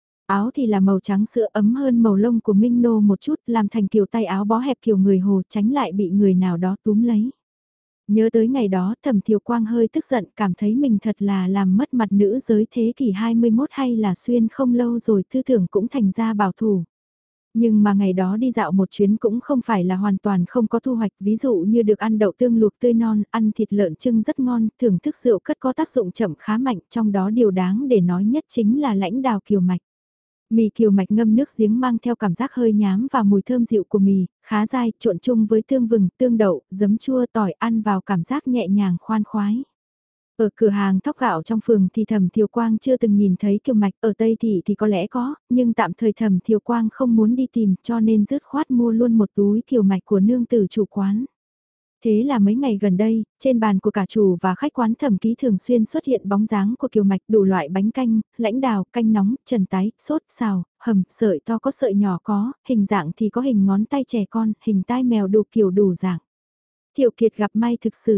Áo thì là màu trắng sữa ấm hơn màu lông của Minh Nô một chút, làm thành kiểu tay áo bó hẹp kiểu người Hồ, tránh lại bị người nào đó túm lấy. Nhớ tới ngày đó, Thẩm Thiều Quang hơi tức giận, cảm thấy mình thật là làm mất mặt nữ giới thế kỷ hai mươi mốt, hay là xuyên không lâu rồi tư tưởng cũng thành ra bảo thủ. Nhưng mà ngày đó đi dạo một chuyến cũng không phải là hoàn toàn không có thu hoạch, ví dụ như được ăn đậu tương luộc tươi non, ăn thịt lợn trưng rất ngon, thưởng thức rượu cất có tác dụng chậm khá mạnh, trong đó điều đáng để nói nhất chính là lãnh đào kiều mạch. Mì kiều mạch ngâm nước giếng mang theo cảm giác hơi nhám và mùi thơm dịu của mì, khá dai, trộn chung với tương vừng, tương đậu, giấm chua tỏi ăn vào cảm giác nhẹ nhàng khoan khoái. Ở cửa hàng thóc gạo trong phường thì Thẩm Thiều Quang chưa từng nhìn thấy kiều mạch, ở Tây Thị thì có lẽ có, nhưng tạm thời Thẩm Thiều Quang không muốn đi tìm cho nên dứt khoát mua luôn một túi kiều mạch của nương tử chủ quán. Thế là mấy ngày gần đây, trên bàn của cả chủ và khách quán Thẩm Ký thường xuyên xuất hiện bóng dáng của kiều mạch, đủ loại bánh canh, lãnh đào, canh nóng, trần tái, sốt, xào, hầm, sợi to có sợi nhỏ có, hình dạng thì có hình ngón tay trẻ con, hình tai mèo đủ kiểu đủ dạng. Thiệu Kiệt gặp may thực sự.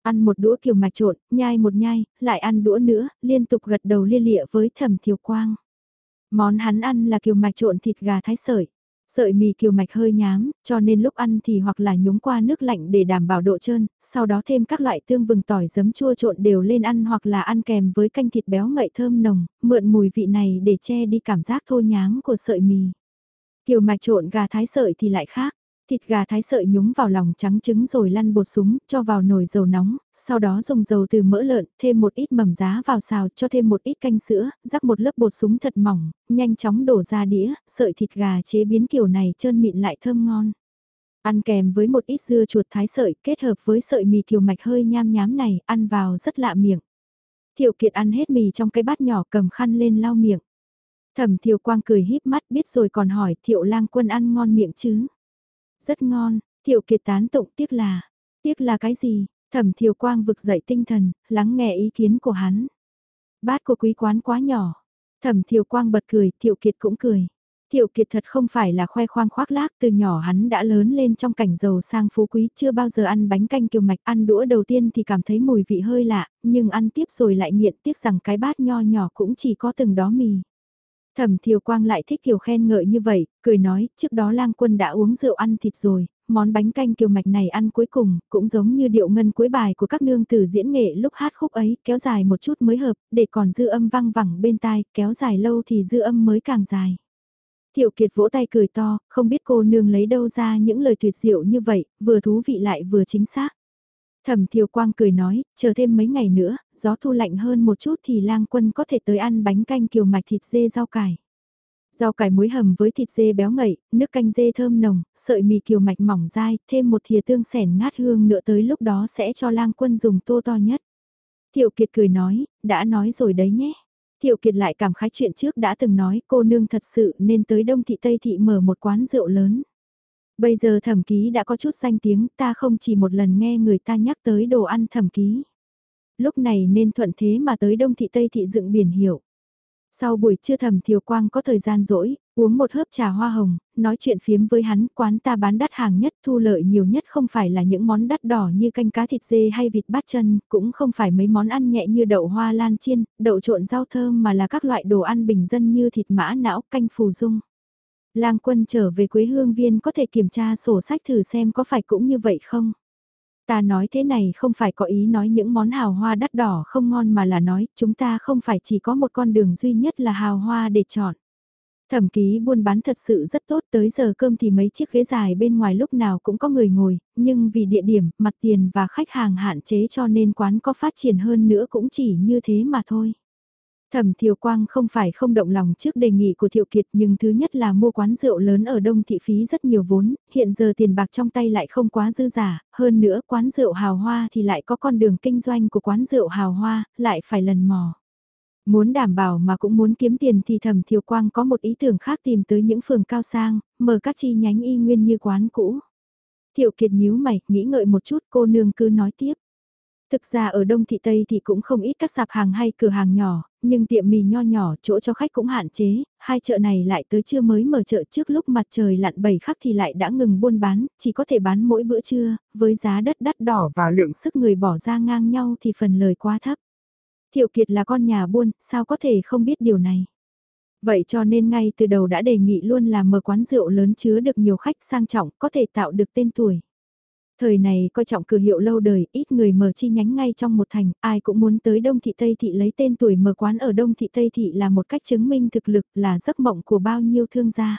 Ăn một đũa kiều mạch trộn, nhai một nhai, lại ăn đũa nữa, liên tục gật đầu lia lịa với Thẩm Thiều Quang. Món hắn ăn là kiều mạch trộn thịt gà thái sợi. Sợi mì kiều mạch hơi nhám, cho nên lúc ăn thì hoặc là nhúng qua nước lạnh để đảm bảo độ trơn, sau đó thêm các loại tương vừng tỏi giấm chua trộn đều lên ăn hoặc là ăn kèm với canh thịt béo ngậy thơm nồng, mượn mùi vị này để che đi cảm giác thô nhám của sợi mì. Kiều mạch trộn gà thái sợi thì lại khác. Thịt gà thái sợi nhúng vào lòng trắng trứng rồi lăn bột súng, cho vào nồi dầu nóng, sau đó dùng dầu từ mỡ lợn, thêm một ít mầm giá vào xào, cho thêm một ít canh sữa, rắc một lớp bột súng thật mỏng, nhanh chóng đổ ra đĩa, sợi thịt gà chế biến kiểu này trơn mịn lại thơm ngon. Ăn kèm với một ít dưa chuột thái sợi kết hợp với sợi mì kiều mạch hơi nham nhám này, ăn vào rất lạ miệng. Thiệu Kiệt ăn hết mì trong cái bát nhỏ cầm khăn lên lau miệng. Thẩm Thiều Quang cười híp mắt biết rồi còn hỏi Thiệu Lang Quân ăn ngon miệng chứ. Rất ngon, Thiệu Kiệt tán tụng tiếc là, tiếc là cái gì? Thẩm Thiều Quang vực dậy tinh thần, lắng nghe ý kiến của hắn. Bát của quý quán quá nhỏ. Thẩm Thiều Quang bật cười, Thiệu Kiệt cũng cười. Thiệu Kiệt thật không phải là khoe khoang khoác lác, từ nhỏ hắn đã lớn lên trong cảnh giàu sang phú quý, chưa bao giờ ăn bánh canh kiều mạch, ăn đũa đầu tiên thì cảm thấy mùi vị hơi lạ, nhưng ăn tiếp rồi lại nghiện, tiếc rằng cái bát nho nhỏ cũng chỉ có từng đó mì. Thẩm Thiều Quang lại thích kiểu khen ngợi như vậy, cười nói, trước đó Lang Quân đã uống rượu ăn thịt rồi, món bánh canh kiều mạch này ăn cuối cùng, cũng giống như điệu ngân cuối bài của các nương tử diễn nghệ lúc hát khúc ấy, kéo dài một chút mới hợp, để còn dư âm vang vẳng bên tai, kéo dài lâu thì dư âm mới càng dài. Thiệu Kiệt vỗ tay cười to, không biết cô nương lấy đâu ra những lời tuyệt diệu như vậy, vừa thú vị lại vừa chính xác. Thẩm Thiều Quang cười nói, chờ thêm mấy ngày nữa, gió thu lạnh hơn một chút thì Lang Quân có thể tới ăn bánh canh kiều mạch thịt dê rau cải. Rau cải muối hầm với thịt dê béo ngậy, nước canh dê thơm nồng, sợi mì kiều mạch mỏng dai, thêm một thìa tương sẻn ngát hương nữa tới lúc đó sẽ cho Lang Quân dùng tô to nhất. Thiệu Kiệt cười nói, đã nói rồi đấy nhé. Thiệu Kiệt lại cảm khái chuyện trước đã từng nói cô nương thật sự nên tới Đông Thị Tây Thị mở một quán rượu lớn. Bây giờ Thẩm Ký đã có chút danh tiếng, ta không chỉ một lần nghe người ta nhắc tới đồ ăn Thẩm Ký. Lúc này nên thuận thế mà tới Đông Thị Tây Thị dựng biển hiệu. Sau buổi trưa Thẩm Thiều Quang có thời gian rỗi, uống một hớp trà hoa hồng, nói chuyện phiếm với hắn, quán ta bán đắt hàng nhất, thu lợi nhiều nhất không phải là những món đắt đỏ như canh cá thịt dê hay vịt bát chân, cũng không phải mấy món ăn nhẹ như đậu hoa lan chiên, đậu trộn rau thơm mà là các loại đồ ăn bình dân như thịt mã não, canh phù dung. Lang Quân trở về Quế Hương Viên có thể kiểm tra sổ sách thử xem có phải cũng như vậy không? Ta nói thế này không phải có ý nói những món hào hoa đắt đỏ không ngon mà là nói chúng ta không phải chỉ có một con đường duy nhất là hào hoa để chọn. Thẩm Ký buôn bán thật sự rất tốt, tới giờ cơm thì mấy chiếc ghế dài bên ngoài lúc nào cũng có người ngồi, nhưng vì địa điểm, mặt tiền và khách hàng hạn chế cho nên quán có phát triển hơn nữa cũng chỉ như thế mà thôi. Thẩm Thiều Quang không phải không động lòng trước đề nghị của Thiệu Kiệt nhưng thứ nhất là mua quán rượu lớn ở Đông Thị phí rất nhiều vốn, hiện giờ tiền bạc trong tay lại không quá dư giả, hơn nữa quán rượu hào hoa thì lại có con đường kinh doanh của quán rượu hào hoa, lại phải lần mò. Muốn đảm bảo mà cũng muốn kiếm tiền thì Thẩm Thiều Quang có một ý tưởng khác tìm tới những phường cao sang, mở các chi nhánh y nguyên như quán cũ. Thiệu Kiệt nhíu mày, nghĩ ngợi một chút cô nương cứ nói tiếp. Thực ra ở Đông Thị Tây thì cũng không ít các sạp hàng hay cửa hàng nhỏ, nhưng tiệm mì nho nhỏ chỗ cho khách cũng hạn chế, hai chợ này lại tới trưa mới mở chợ trước lúc mặt trời lặn bảy khắc thì lại đã ngừng buôn bán, chỉ có thể bán mỗi bữa trưa, với giá đất đắt đỏ và lượng sức người bỏ ra ngang nhau thì phần lời quá thấp. Thiệu Kiệt là con nhà buôn, sao có thể không biết điều này. Vậy cho nên ngay từ đầu đã đề nghị luôn là mở quán rượu lớn chứa được nhiều khách sang trọng, có thể tạo được tên tuổi. Thời này coi trọng cửa hiệu lâu đời, ít người mở chi nhánh ngay trong một thành, ai cũng muốn tới Đông Thị Tây Thị lấy tên tuổi mở quán ở Đông Thị Tây Thị là một cách chứng minh thực lực là giấc mộng của bao nhiêu thương gia.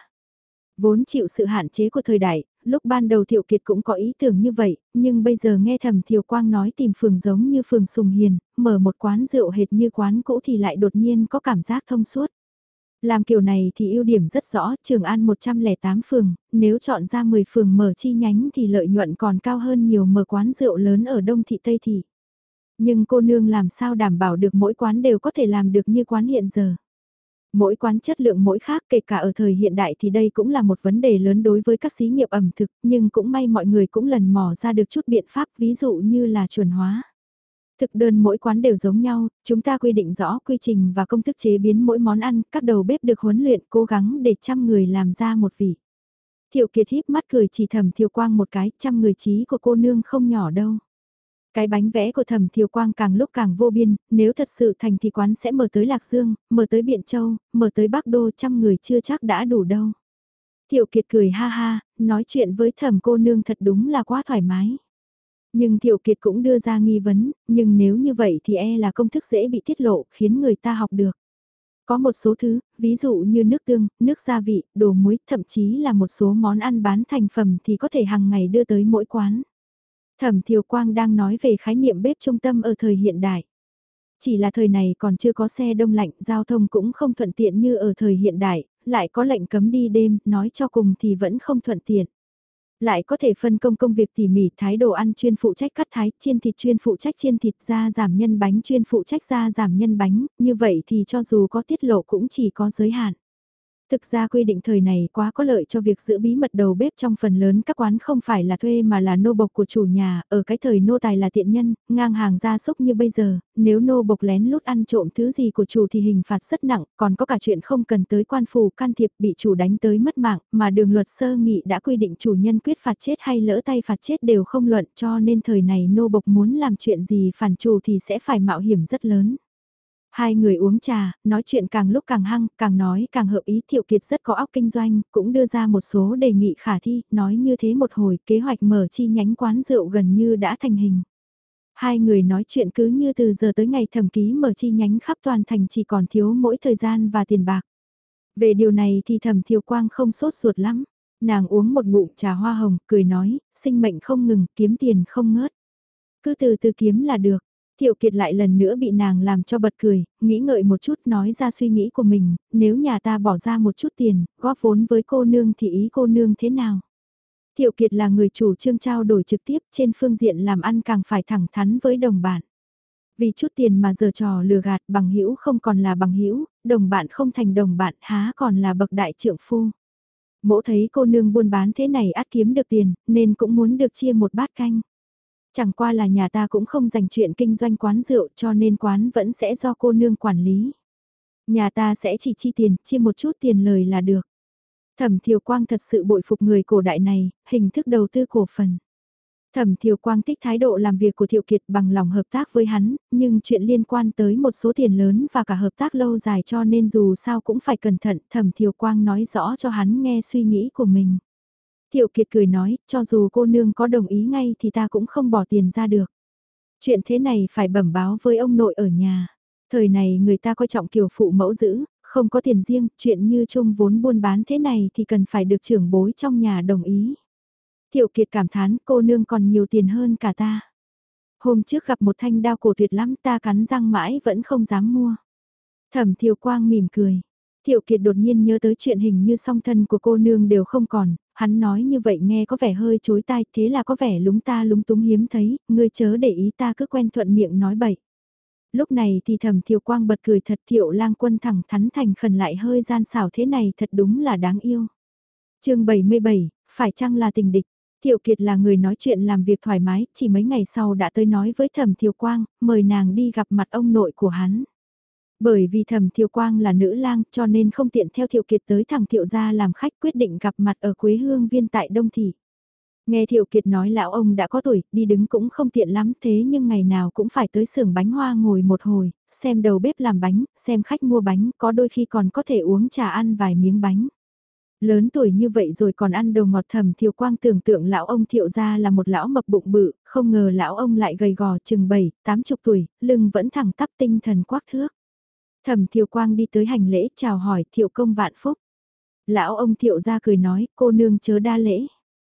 Vốn chịu sự hạn chế của thời đại, lúc ban đầu Thiệu Kiệt cũng có ý tưởng như vậy, nhưng bây giờ nghe Thẩm Thiều Quang nói tìm phường giống như phường Sùng Hiền, mở một quán rượu hệt như quán cũ thì lại đột nhiên có cảm giác thông suốt. Làm kiểu này thì ưu điểm rất rõ, Trường An một trăm lẻ tám phường, nếu chọn ra mười phường mở chi nhánh thì lợi nhuận còn cao hơn nhiều mở quán rượu lớn ở Đông Thị Tây Thị. Nhưng cô nương làm sao đảm bảo được mỗi quán đều có thể làm được như quán hiện giờ. Mỗi quán chất lượng mỗi khác kể cả ở thời hiện đại thì đây cũng là một vấn đề lớn đối với các xí nghiệp ẩm thực, nhưng cũng may mọi người cũng lần mò ra được chút biện pháp ví dụ như là chuẩn hóa. Thực đơn mỗi quán đều giống nhau, chúng ta quy định rõ quy trình và công thức chế biến mỗi món ăn, các đầu bếp được huấn luyện cố gắng để trăm người làm ra một vị. Thiệu Kiệt híp mắt cười chỉ Thẩm Thiều Quang một cái, trăm người trí của cô nương không nhỏ đâu. Cái bánh vẽ của Thẩm Thiều Quang càng lúc càng vô biên, nếu thật sự thành thì quán sẽ mở tới Lạc Dương, mở tới Biện Châu, mở tới Bắc Đô, trăm người chưa chắc đã đủ đâu. Thiệu Kiệt cười ha ha, nói chuyện với Thẩm cô nương thật đúng là quá thoải mái. Nhưng Thiệu Kiệt cũng đưa ra nghi vấn, nhưng nếu như vậy thì e là công thức dễ bị tiết lộ, khiến người ta học được. Có một số thứ, ví dụ như nước tương, nước gia vị, đồ muối, thậm chí là một số món ăn bán thành phẩm thì có thể hàng ngày đưa tới mỗi quán. Thẩm Thiều Quang đang nói về khái niệm bếp trung tâm ở thời hiện đại. Chỉ là thời này còn chưa có xe đông lạnh, giao thông cũng không thuận tiện như ở thời hiện đại, lại có lệnh cấm đi đêm, nói cho cùng thì vẫn không thuận tiện. Lại có thể phân công công việc tỉ mỉ, thái đồ ăn chuyên phụ trách cắt thái, chiên thịt chuyên phụ trách chiên thịt, gia giảm nhân bánh chuyên phụ trách gia giảm nhân bánh, như vậy thì cho dù có tiết lộ cũng chỉ có giới hạn. Thực ra quy định thời này quá có lợi cho việc giữ bí mật đầu bếp trong phần lớn các quán không phải là thuê mà là nô bộc của chủ nhà, ở cái thời nô tài là tiện nhân, ngang hàng gia súc như bây giờ, nếu nô bộc lén lút ăn trộm thứ gì của chủ thì hình phạt rất nặng, còn có cả chuyện không cần tới quan phủ can thiệp bị chủ đánh tới mất mạng, mà đường luật sơ nghị đã quy định chủ nhân quyết phạt chết hay lỡ tay phạt chết đều không luận, cho nên thời này nô bộc muốn làm chuyện gì phản chủ thì sẽ phải mạo hiểm rất lớn. Hai người uống trà, nói chuyện càng lúc càng hăng, càng nói càng hợp ý. Thiệu Kiệt rất có óc kinh doanh, cũng đưa ra một số đề nghị khả thi, nói như thế một hồi kế hoạch mở chi nhánh quán rượu gần như đã thành hình. Hai người nói chuyện cứ như từ giờ tới ngày thẩm ký mở chi nhánh khắp toàn thành chỉ còn thiếu mỗi thời gian và tiền bạc. Về điều này thì Thẩm Thiều Quang không sốt ruột lắm. Nàng uống một ngụm trà hoa hồng, cười nói, sinh mệnh không ngừng, kiếm tiền không ngớt. Cứ từ từ kiếm là được. Thiệu Kiệt lại lần nữa bị nàng làm cho bật cười, nghĩ ngợi một chút nói ra suy nghĩ của mình, nếu nhà ta bỏ ra một chút tiền, góp vốn với cô nương thì ý cô nương thế nào? Thiệu Kiệt là người chủ trương trao đổi trực tiếp trên phương diện làm ăn càng phải thẳng thắn với đồng bạn. Vì chút tiền mà giờ trò lừa gạt bằng hữu không còn là bằng hữu, đồng bạn không thành đồng bạn há còn là bậc đại trượng phu. Mỗ thấy cô nương buôn bán thế này ắt kiếm được tiền, nên cũng muốn được chia một bát canh. Chẳng qua là nhà ta cũng không dành chuyện kinh doanh quán rượu cho nên quán vẫn sẽ do cô nương quản lý. Nhà ta sẽ chỉ chi tiền, chia một chút tiền lời là được. Thẩm Thiều Quang thật sự bội phục người cổ đại này, hình thức đầu tư cổ phần. Thẩm Thiều Quang thích thái độ làm việc của Thiệu Kiệt bằng lòng hợp tác với hắn, nhưng chuyện liên quan tới một số tiền lớn và cả hợp tác lâu dài cho nên dù sao cũng phải cẩn thận. Thẩm Thiều Quang nói rõ cho hắn nghe suy nghĩ của mình. Thiệu Kiệt cười nói, cho dù cô nương có đồng ý ngay thì ta cũng không bỏ tiền ra được. Chuyện thế này phải bẩm báo với ông nội ở nhà. Thời này người ta coi trọng kiều phụ mẫu giữ, không có tiền riêng, chuyện như chung vốn buôn bán thế này thì cần phải được trưởng bối trong nhà đồng ý. Thiệu Kiệt cảm thán cô nương còn nhiều tiền hơn cả ta. Hôm trước gặp một thanh đao cổ tuyệt lắm ta cắn răng mãi vẫn không dám mua. Thẩm Thiều Quang mỉm cười. Thiệu Kiệt đột nhiên nhớ tới chuyện hình như song thân của cô nương đều không còn, hắn nói như vậy nghe có vẻ hơi chối tai, thế là có vẻ lúng ta lúng túng hiếm thấy, ngươi chớ để ý ta cứ quen thuận miệng nói bậy. Lúc này thì Thẩm Thiều Quang bật cười thật, Thiệu Lang Quân thẳng thắn thành khẩn lại hơi gian xảo thế này thật đúng là đáng yêu. Chương bảy mươi bảy, phải chăng là tình địch? Thiệu Kiệt là người nói chuyện làm việc thoải mái, chỉ mấy ngày sau đã tới nói với Thẩm Thiều Quang, mời nàng đi gặp mặt ông nội của hắn. Bởi vì Thẩm Thiều Quang là nữ lang cho nên không tiện theo Thiệu Kiệt tới thẳng Thiệu gia làm khách, quyết định gặp mặt ở Quế Hương Viên tại Đông Thị. Nghe Thiệu Kiệt nói lão ông đã có tuổi, đi đứng cũng không tiện lắm thế nhưng ngày nào cũng phải tới xưởng bánh hoa ngồi một hồi, xem đầu bếp làm bánh, xem khách mua bánh, có đôi khi còn có thể uống trà ăn vài miếng bánh. Lớn tuổi như vậy rồi còn ăn đồ ngọt. Thẩm Thiều Quang tưởng tượng lão ông Thiệu gia là một lão mập bụng bự, không ngờ lão ông lại gầy gò chừng bảy, tám chục tuổi, lưng vẫn thẳng tắp tinh thần quắc thước. Thẩm Thiều Quang đi tới hành lễ chào hỏi Thiệu công vạn phúc. Lão ông Thiệu gia cười nói cô nương chớ đa lễ.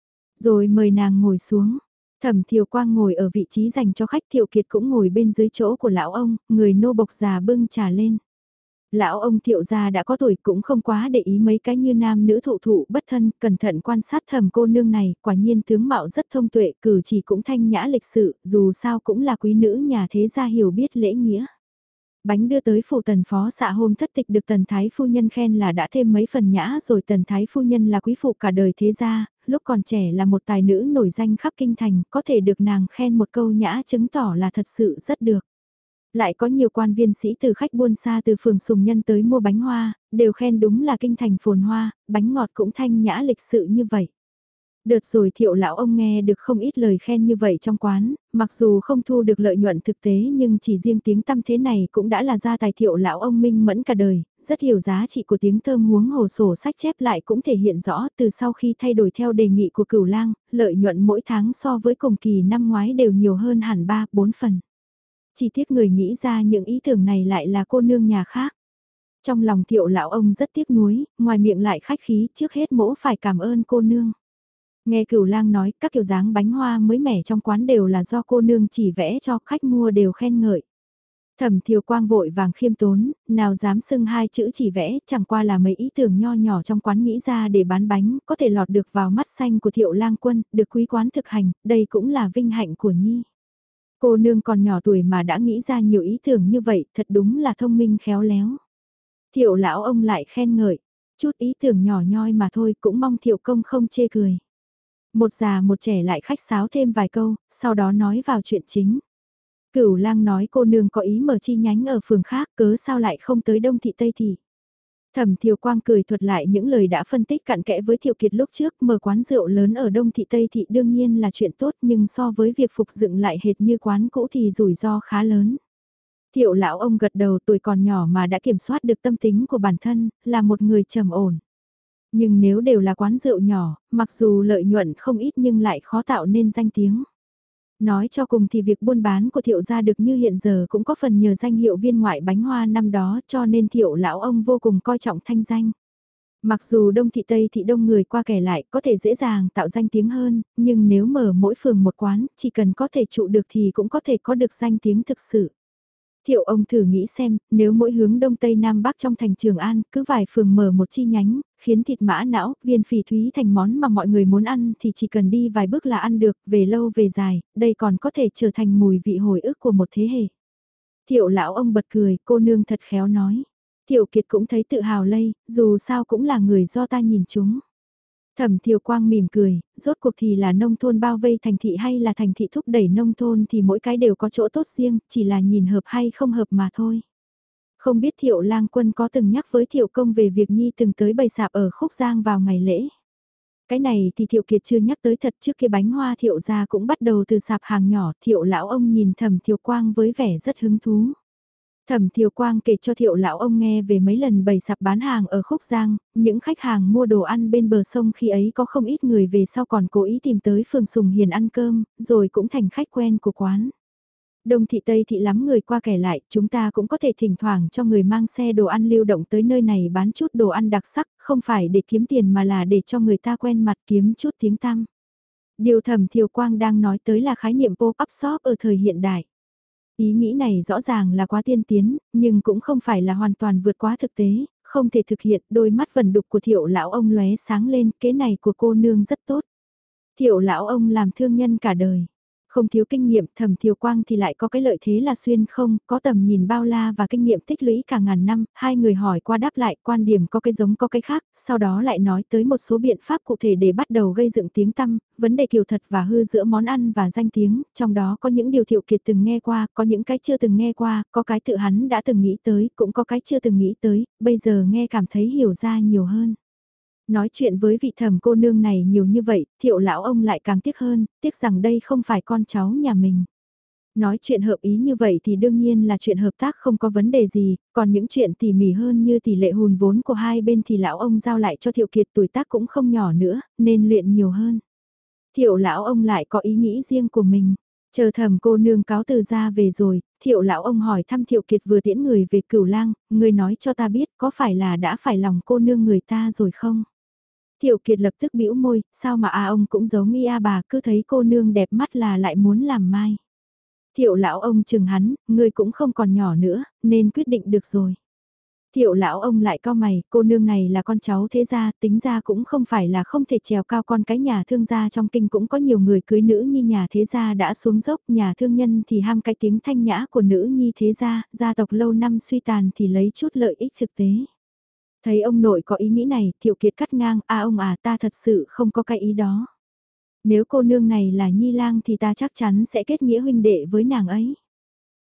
Rồi mời nàng ngồi xuống. Thẩm Thiều Quang ngồi ở vị trí dành cho khách, Thiệu Kiệt cũng ngồi bên dưới chỗ của lão ông, người nô bộc già bưng trà lên. Lão ông Thiệu gia đã có tuổi cũng không quá để ý mấy cái như nam nữ thụ thụ bất thân, cẩn thận quan sát Thẩm cô nương này, quả nhiên tướng mạo rất thông tuệ, cử chỉ cũng thanh nhã lịch sự, dù sao cũng là quý nữ nhà thế gia hiểu biết lễ nghĩa. Bánh đưa tới phủ Tần phó xạ hôm thất tịch được Tần Thái phu nhân khen là đã thêm mấy phần nhã rồi. Tần Thái phu nhân là quý phụ cả đời thế gia, lúc còn trẻ là một tài nữ nổi danh khắp kinh thành, có thể được nàng khen một câu nhã chứng tỏ là thật sự rất được. Lại có nhiều quan viên sĩ từ khách buôn xa từ phường Sùng Nhân tới mua bánh hoa, đều khen đúng là kinh thành phồn hoa, bánh ngọt cũng thanh nhã lịch sự như vậy. Đợt rồi Thiệu lão ông nghe được không ít lời khen như vậy trong quán, mặc dù không thu được lợi nhuận thực tế nhưng chỉ riêng tiếng tăm thế này cũng đã là gia tài Thiệu lão ông minh mẫn cả đời, rất hiểu giá trị của tiếng thơm huống hồ sổ sách chép lại cũng thể hiện rõ từ sau khi thay đổi theo đề nghị của Cửu Lang, lợi nhuận mỗi tháng so với cùng kỳ năm ngoái đều nhiều hơn hẳn ba bốn phần. Chỉ tiếc người nghĩ ra những ý tưởng này lại là cô nương nhà khác. Trong lòng Thiệu lão ông rất tiếc nuối, ngoài miệng lại khách khí, trước hết mỗ phải cảm ơn cô nương. Nghe Cửu Lang nói, các kiểu dáng bánh hoa mới mẻ trong quán đều là do cô nương chỉ vẽ cho khách mua đều khen ngợi. Thẩm Thiều Quang vội vàng khiêm tốn, nào dám xưng hai chữ chỉ vẽ, chẳng qua là mấy ý tưởng nho nhỏ trong quán nghĩ ra để bán bánh, có thể lọt được vào mắt xanh của Thiệu Lang Quân, được quý quán thực hành, đây cũng là vinh hạnh của Nhi. Cô nương còn nhỏ tuổi mà đã nghĩ ra nhiều ý tưởng như vậy, thật đúng là thông minh khéo léo. Thiệu lão ông lại khen ngợi, chút ý tưởng nhỏ nhoi mà thôi cũng mong Thiệu công không chê cười. Một già một trẻ lại khách sáo thêm vài câu, sau đó nói vào chuyện chính. Cửu Lang nói cô nương có ý mở chi nhánh ở phường khác, cớ sao lại không tới Đông Thị Tây Thị. Thẩm Thiều Quang cười thuật lại những lời đã phân tích cặn kẽ với Thiệu Kiệt lúc trước, mở quán rượu lớn ở Đông Thị Tây Thị đương nhiên là chuyện tốt nhưng so với việc phục dựng lại hệt như quán cũ thì rủi ro khá lớn. Thiệu lão ông gật đầu, tuổi còn nhỏ mà đã kiểm soát được tâm tính của bản thân, là một người trầm ổn. Nhưng nếu đều là quán rượu nhỏ, mặc dù lợi nhuận không ít nhưng lại khó tạo nên danh tiếng. Nói cho cùng thì việc buôn bán của Thiệu gia được như hiện giờ cũng có phần nhờ danh hiệu viên ngoại bánh hoa năm đó, cho nên Thiệu lão ông vô cùng coi trọng thanh danh. Mặc dù Đông Thị Tây Thị đông người qua kẻ lại có thể dễ dàng tạo danh tiếng hơn, nhưng nếu mở mỗi phường một quán, chỉ cần có thể trụ được thì cũng có thể có được danh tiếng thực sự. Thiệu ông thử nghĩ xem, nếu mỗi hướng Đông Tây Nam Bắc trong thành Trường An, cứ vài phường mở một chi nhánh, khiến thịt mã não, viên phỉ thúy thành món mà mọi người muốn ăn thì chỉ cần đi vài bước là ăn được, về lâu về dài, đây còn có thể trở thành mùi vị hồi ức của một thế hệ. Thiệu lão ông bật cười, cô nương thật khéo nói. Thiệu Kiệt cũng thấy tự hào lây, dù sao cũng là người do ta nhìn chúng. Thẩm Thiều Quang mỉm cười, rốt cuộc thì là nông thôn bao vây thành thị hay là thành thị thúc đẩy nông thôn thì mỗi cái đều có chỗ tốt riêng, chỉ là nhìn hợp hay không hợp mà thôi. Không biết Thiệu Lang Quân có từng nhắc với Thiệu Công về việc Nhi từng tới bày sạp ở Khúc Giang vào ngày lễ. Cái này thì Thiệu Kiệt chưa nhắc tới thật, trước kia bánh hoa Thiệu gia cũng bắt đầu từ sạp hàng nhỏ, Thiệu lão ông nhìn Thẩm Thiều Quang với vẻ rất hứng thú. Thẩm Thiều Quang kể cho Thiệu lão ông nghe về mấy lần bày sạp bán hàng ở Khúc Giang, những khách hàng mua đồ ăn bên bờ sông khi ấy có không ít người về sau còn cố ý tìm tới phường Sùng Hiền ăn cơm, rồi cũng thành khách quen của quán. Đông thị Tây thị lắm người qua kẻ lại, chúng ta cũng có thể thỉnh thoảng cho người mang xe đồ ăn lưu động tới nơi này bán chút đồ ăn đặc sắc, không phải để kiếm tiền mà là để cho người ta quen mặt kiếm chút tiếng tăm. Điều Thẩm Thiều Quang đang nói tới là khái niệm pop-up shop ở thời hiện đại. Ý nghĩ này rõ ràng là quá tiên tiến, nhưng cũng không phải là hoàn toàn vượt quá thực tế, không thể thực hiện. Đôi mắt vần đục của Thiệu lão ông lóe sáng lên, kế này của cô nương rất tốt. Thiệu lão ông làm thương nhân cả đời, không thiếu kinh nghiệm. Thẩm Thiều Quang thì lại có cái lợi thế là xuyên không, có tầm nhìn bao la và kinh nghiệm tích lũy cả ngàn năm. Hai người hỏi qua đáp lại, quan điểm có cái giống có cái khác, sau đó lại nói tới một số biện pháp cụ thể để bắt đầu gây dựng tiếng tăm, vấn đề kiều thật và hư giữa món ăn và danh tiếng, trong đó có những điều Thiệu Kiệt từng nghe qua, có những cái chưa từng nghe qua, có cái tự hắn đã từng nghĩ tới, cũng có cái chưa từng nghĩ tới, bây giờ nghe cảm thấy hiểu ra nhiều hơn. Nói chuyện với vị Thẩm cô nương này nhiều như vậy, Thiệu lão ông lại càng tiếc hơn, tiếc rằng đây không phải con cháu nhà mình. Nói chuyện hợp ý như vậy thì đương nhiên là chuyện hợp tác không có vấn đề gì, còn những chuyện tỉ mỉ hơn như tỷ lệ hùn vốn của hai bên thì lão ông giao lại cho Thiệu Kiệt, tuổi tác cũng không nhỏ nữa, nên luyện nhiều hơn. Thiệu lão ông lại có ý nghĩ riêng của mình. Chờ Thẩm cô nương cáo từ ra về rồi, Thiệu lão ông hỏi thăm Thiệu Kiệt vừa tiễn người về Cửu Lang, người nói cho ta biết có phải là đã phải lòng cô nương người ta rồi không? Thiệu Kiệt lập tức bĩu môi, sao mà à ông cũng giống y a bà, cứ thấy cô nương đẹp mắt là lại muốn làm mai. Thiệu lão ông chừng hắn, ngươi cũng không còn nhỏ nữa, nên quyết định được rồi. Thiệu lão ông lại cau mày, cô nương này là con cháu thế gia, tính ra cũng không phải là không thể trèo cao con cái nhà thương gia, trong kinh cũng có nhiều người cưới nữ nhi nhà thế gia đã xuống dốc, nhà thương nhân thì ham cái tiếng thanh nhã của nữ nhi thế gia, gia tộc lâu năm suy tàn thì lấy chút lợi ích thực tế. Thấy ông nội có ý nghĩ này, Thiệu Kiệt cắt ngang, a ông à ta thật sự không có cái ý đó. Nếu cô nương này là Nhi Lang thì ta chắc chắn sẽ kết nghĩa huynh đệ với nàng ấy.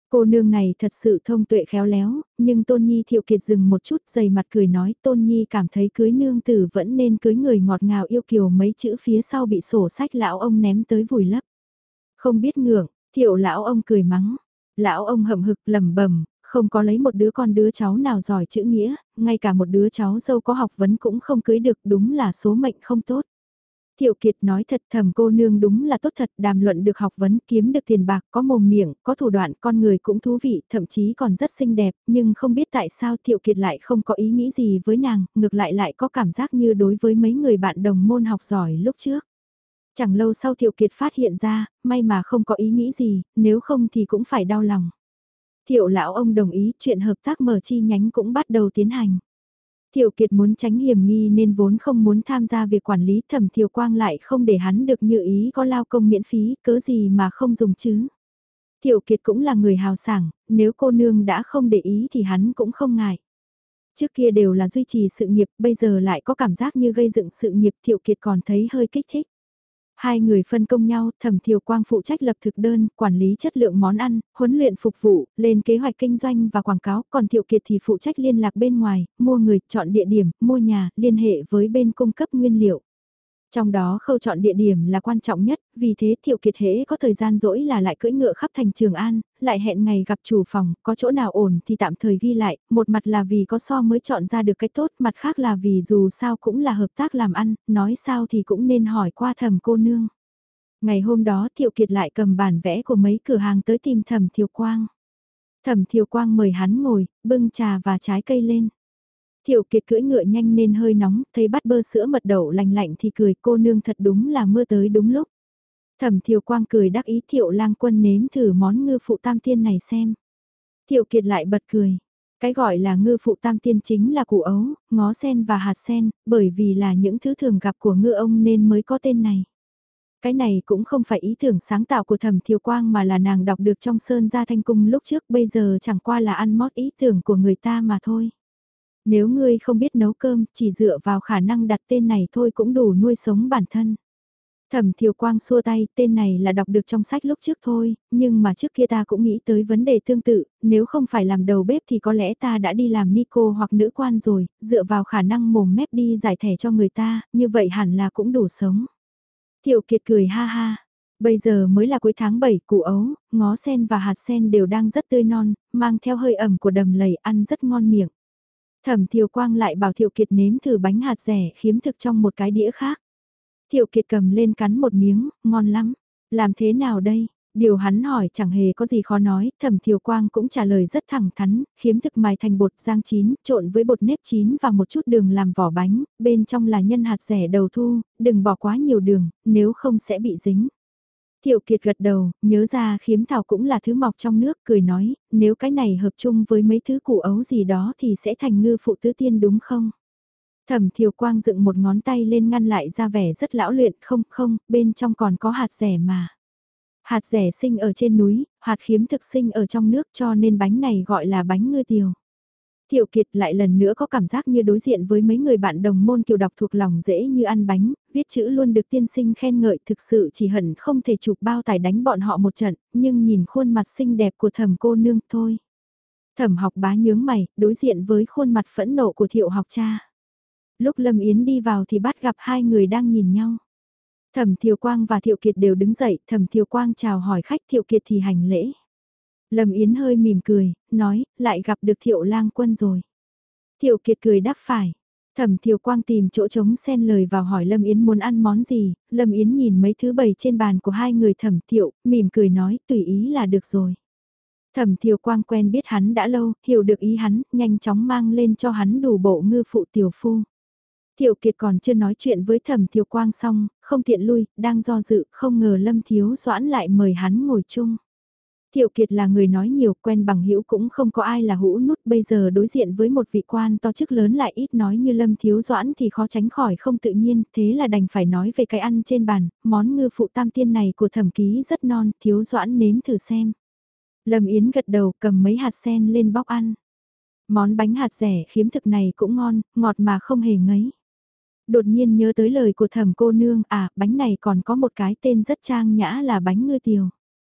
Cô nương này thật sự thông tuệ khéo léo, nhưng Tôn Nhi Thiệu Kiệt dừng một chút dày mặt cười nói Tôn Nhi cảm thấy cưới nương tử vẫn nên cưới người ngọt ngào yêu kiều mấy chữ phía sau bị sổ sách lão ông ném tới vùi lấp. Không biết ngưỡng, Thiệu lão ông cười mắng, lão ông hậm hực lẩm bẩm không có lấy một đứa con đứa cháu nào giỏi chữ nghĩa, ngay cả một đứa cháu dâu có học vấn cũng không cưới được đúng là số mệnh không tốt. Thiệu Kiệt nói thật thầm cô nương đúng là tốt thật, đàm luận được học vấn, kiếm được tiền bạc, có mồm miệng, có thủ đoạn, con người cũng thú vị, thậm chí còn rất xinh đẹp, nhưng không biết tại sao Thiệu Kiệt lại không có ý nghĩ gì với nàng, ngược lại lại có cảm giác như đối với mấy người bạn đồng môn học giỏi lúc trước. Chẳng lâu sau Thiệu Kiệt phát hiện ra, may mà không có ý nghĩ gì, nếu không thì cũng phải đau lòng. Thiệu lão ông đồng ý chuyện hợp tác mở chi nhánh cũng bắt đầu tiến hành. Thiệu Kiệt muốn tránh hiểm nghi nên vốn không muốn tham gia việc quản lý, Thẩm Thiều Quang lại không để hắn được như ý có lao công miễn phí, cớ gì mà không dùng chứ. Thiệu Kiệt cũng là người hào sảng, nếu cô nương đã không để ý thì hắn cũng không ngại. Trước kia đều là duy trì sự nghiệp, bây giờ lại có cảm giác như gây dựng sự nghiệp, Thiệu Kiệt còn thấy hơi kích thích. Hai người phân công nhau, Thẩm Thiều Quang phụ trách lập thực đơn, quản lý chất lượng món ăn, huấn luyện phục vụ, lên kế hoạch kinh doanh và quảng cáo, còn Thiệu Kiệt thì phụ trách liên lạc bên ngoài, mua người, chọn địa điểm, mua nhà, liên hệ với bên cung cấp nguyên liệu. Trong đó khâu chọn địa điểm là quan trọng nhất, vì thế Thiệu Kiệt hễ có thời gian rỗi là lại cưỡi ngựa khắp thành Trường An, lại hẹn ngày gặp chủ phòng, có chỗ nào ổn thì tạm thời ghi lại, một mặt là vì có so mới chọn ra được cái tốt, mặt khác là vì dù sao cũng là hợp tác làm ăn, nói sao thì cũng nên hỏi qua Thẩm cô nương. Ngày hôm đó Thiệu Kiệt lại cầm bản vẽ của mấy cửa hàng tới tìm Thẩm Thiều Quang. Thẩm Thiều Quang mời hắn ngồi, bưng trà và trái cây lên. Thiệu Kiệt cưỡi ngựa nhanh nên hơi nóng, thấy bắt bơ sữa mật đậu lạnh lạnh thì cười cô nương thật đúng là mưa tới đúng lúc. Thẩm Thiều Quang cười đắc ý Thiệu lang quân nếm thử món ngư phụ tam tiên này xem. Thiệu Kiệt lại bật cười. Cái gọi là ngư phụ tam tiên chính là củ ấu, ngó sen và hạt sen, bởi vì là những thứ thường gặp của ngư ông nên mới có tên này. Cái này cũng không phải ý tưởng sáng tạo của Thẩm Thiều Quang mà là nàng đọc được trong Sơn Gia Thanh Cung lúc trước bây giờ chẳng qua là ăn mót ý tưởng của người ta mà thôi. Nếu ngươi không biết nấu cơm, chỉ dựa vào khả năng đặt tên này thôi cũng đủ nuôi sống bản thân. Thẩm Thiều Quang xua tay, tên này là đọc được trong sách lúc trước thôi, nhưng mà trước kia ta cũng nghĩ tới vấn đề tương tự, nếu không phải làm đầu bếp thì có lẽ ta đã đi làm ni cô hoặc nữ quan rồi, dựa vào khả năng mồm mép đi giải thẻ cho người ta, như vậy hẳn là cũng đủ sống. Thiệu Kiệt cười ha ha. Bây giờ mới là cuối tháng bảy, củ ấu, ngó sen và hạt sen đều đang rất tươi non, mang theo hơi ẩm của đầm lầy ăn rất ngon miệng. Thẩm Thiều Quang lại bảo Thiệu Kiệt nếm thử bánh hạt rẻ khiếm thực trong một cái đĩa khác. Thiệu Kiệt cầm lên cắn một miếng, ngon lắm. Làm thế nào đây? Điều hắn hỏi chẳng hề có gì khó nói, Thẩm Thiều Quang cũng trả lời rất thẳng thắn, khiếm thực mài thành bột rang chín, trộn với bột nếp chín và một chút đường làm vỏ bánh, bên trong là nhân hạt rẻ đầu thu, đừng bỏ quá nhiều đường, nếu không sẽ bị dính. Thiệu Kiệt gật đầu, nhớ ra khiếm thảo cũng là thứ mọc trong nước, cười nói, nếu cái này hợp chung với mấy thứ củ ấu gì đó thì sẽ thành ngư phụ tứ tiên đúng không? Thẩm Thiều Quang dựng một ngón tay lên ngăn lại ra vẻ rất lão luyện, không không, bên trong còn có hạt rẻ mà. Hạt rẻ sinh ở trên núi, hạt khiếm thực sinh ở trong nước cho nên bánh này gọi là bánh ngư tiều. Thiệu Kiệt lại lần nữa có cảm giác như đối diện với mấy người bạn đồng môn kiều đọc thuộc lòng dễ như ăn bánh, viết chữ luôn được tiên sinh khen ngợi thực sự chỉ hận không thể chụp bao tải đánh bọn họ một trận, nhưng nhìn khuôn mặt xinh đẹp của Thẩm cô nương thôi. Thẩm Học Bá nhướng mày, đối diện với khuôn mặt phẫn nộ của Thiệu Học Cha. Lúc Lâm Yến đi vào thì bắt gặp hai người đang nhìn nhau. Thẩm Thiều Quang và Thiệu Kiệt đều đứng dậy, Thẩm Thiều Quang chào hỏi khách, Thiệu Kiệt thì hành lễ. Lâm Yến hơi mỉm cười, nói, lại gặp được Thiệu lang quân rồi. Thiệu Kiệt cười đáp phải. Thẩm Thiều Quang tìm chỗ trống xen lời vào hỏi Lâm Yến muốn ăn món gì, Lâm Yến nhìn mấy thứ bày trên bàn của hai người Thẩm Thiệu, mỉm cười nói, tùy ý là được rồi. Thẩm Thiều Quang quen biết hắn đã lâu, hiểu được ý hắn, nhanh chóng mang lên cho hắn đủ bộ ngư phụ tiểu phu. Thiệu Kiệt còn chưa nói chuyện với Thẩm Thiều Quang xong, không tiện lui, đang do dự, không ngờ Lâm Thiếu Doãn lại mời hắn ngồi chung. Thiệu Kiệt là người nói nhiều, quen bằng hữu cũng không có ai là hũ nút, bây giờ đối diện với một vị quan to chức lớn lại ít nói như Lâm Thiếu Doãn thì khó tránh khỏi không tự nhiên, thế là đành phải nói về cái ăn trên bàn, món ngư phụ tam tiên này của Thẩm ký rất non, Thiếu Doãn nếm thử xem. Lâm Yến gật đầu cầm mấy hạt sen lên bóc ăn. Món bánh hạt rẻ khiếm thực này cũng ngon, ngọt mà không hề ngấy. Đột nhiên nhớ tới lời của Thẩm cô nương, à, bánh này còn có một cái tên rất trang nhã là bánh ngư tiều.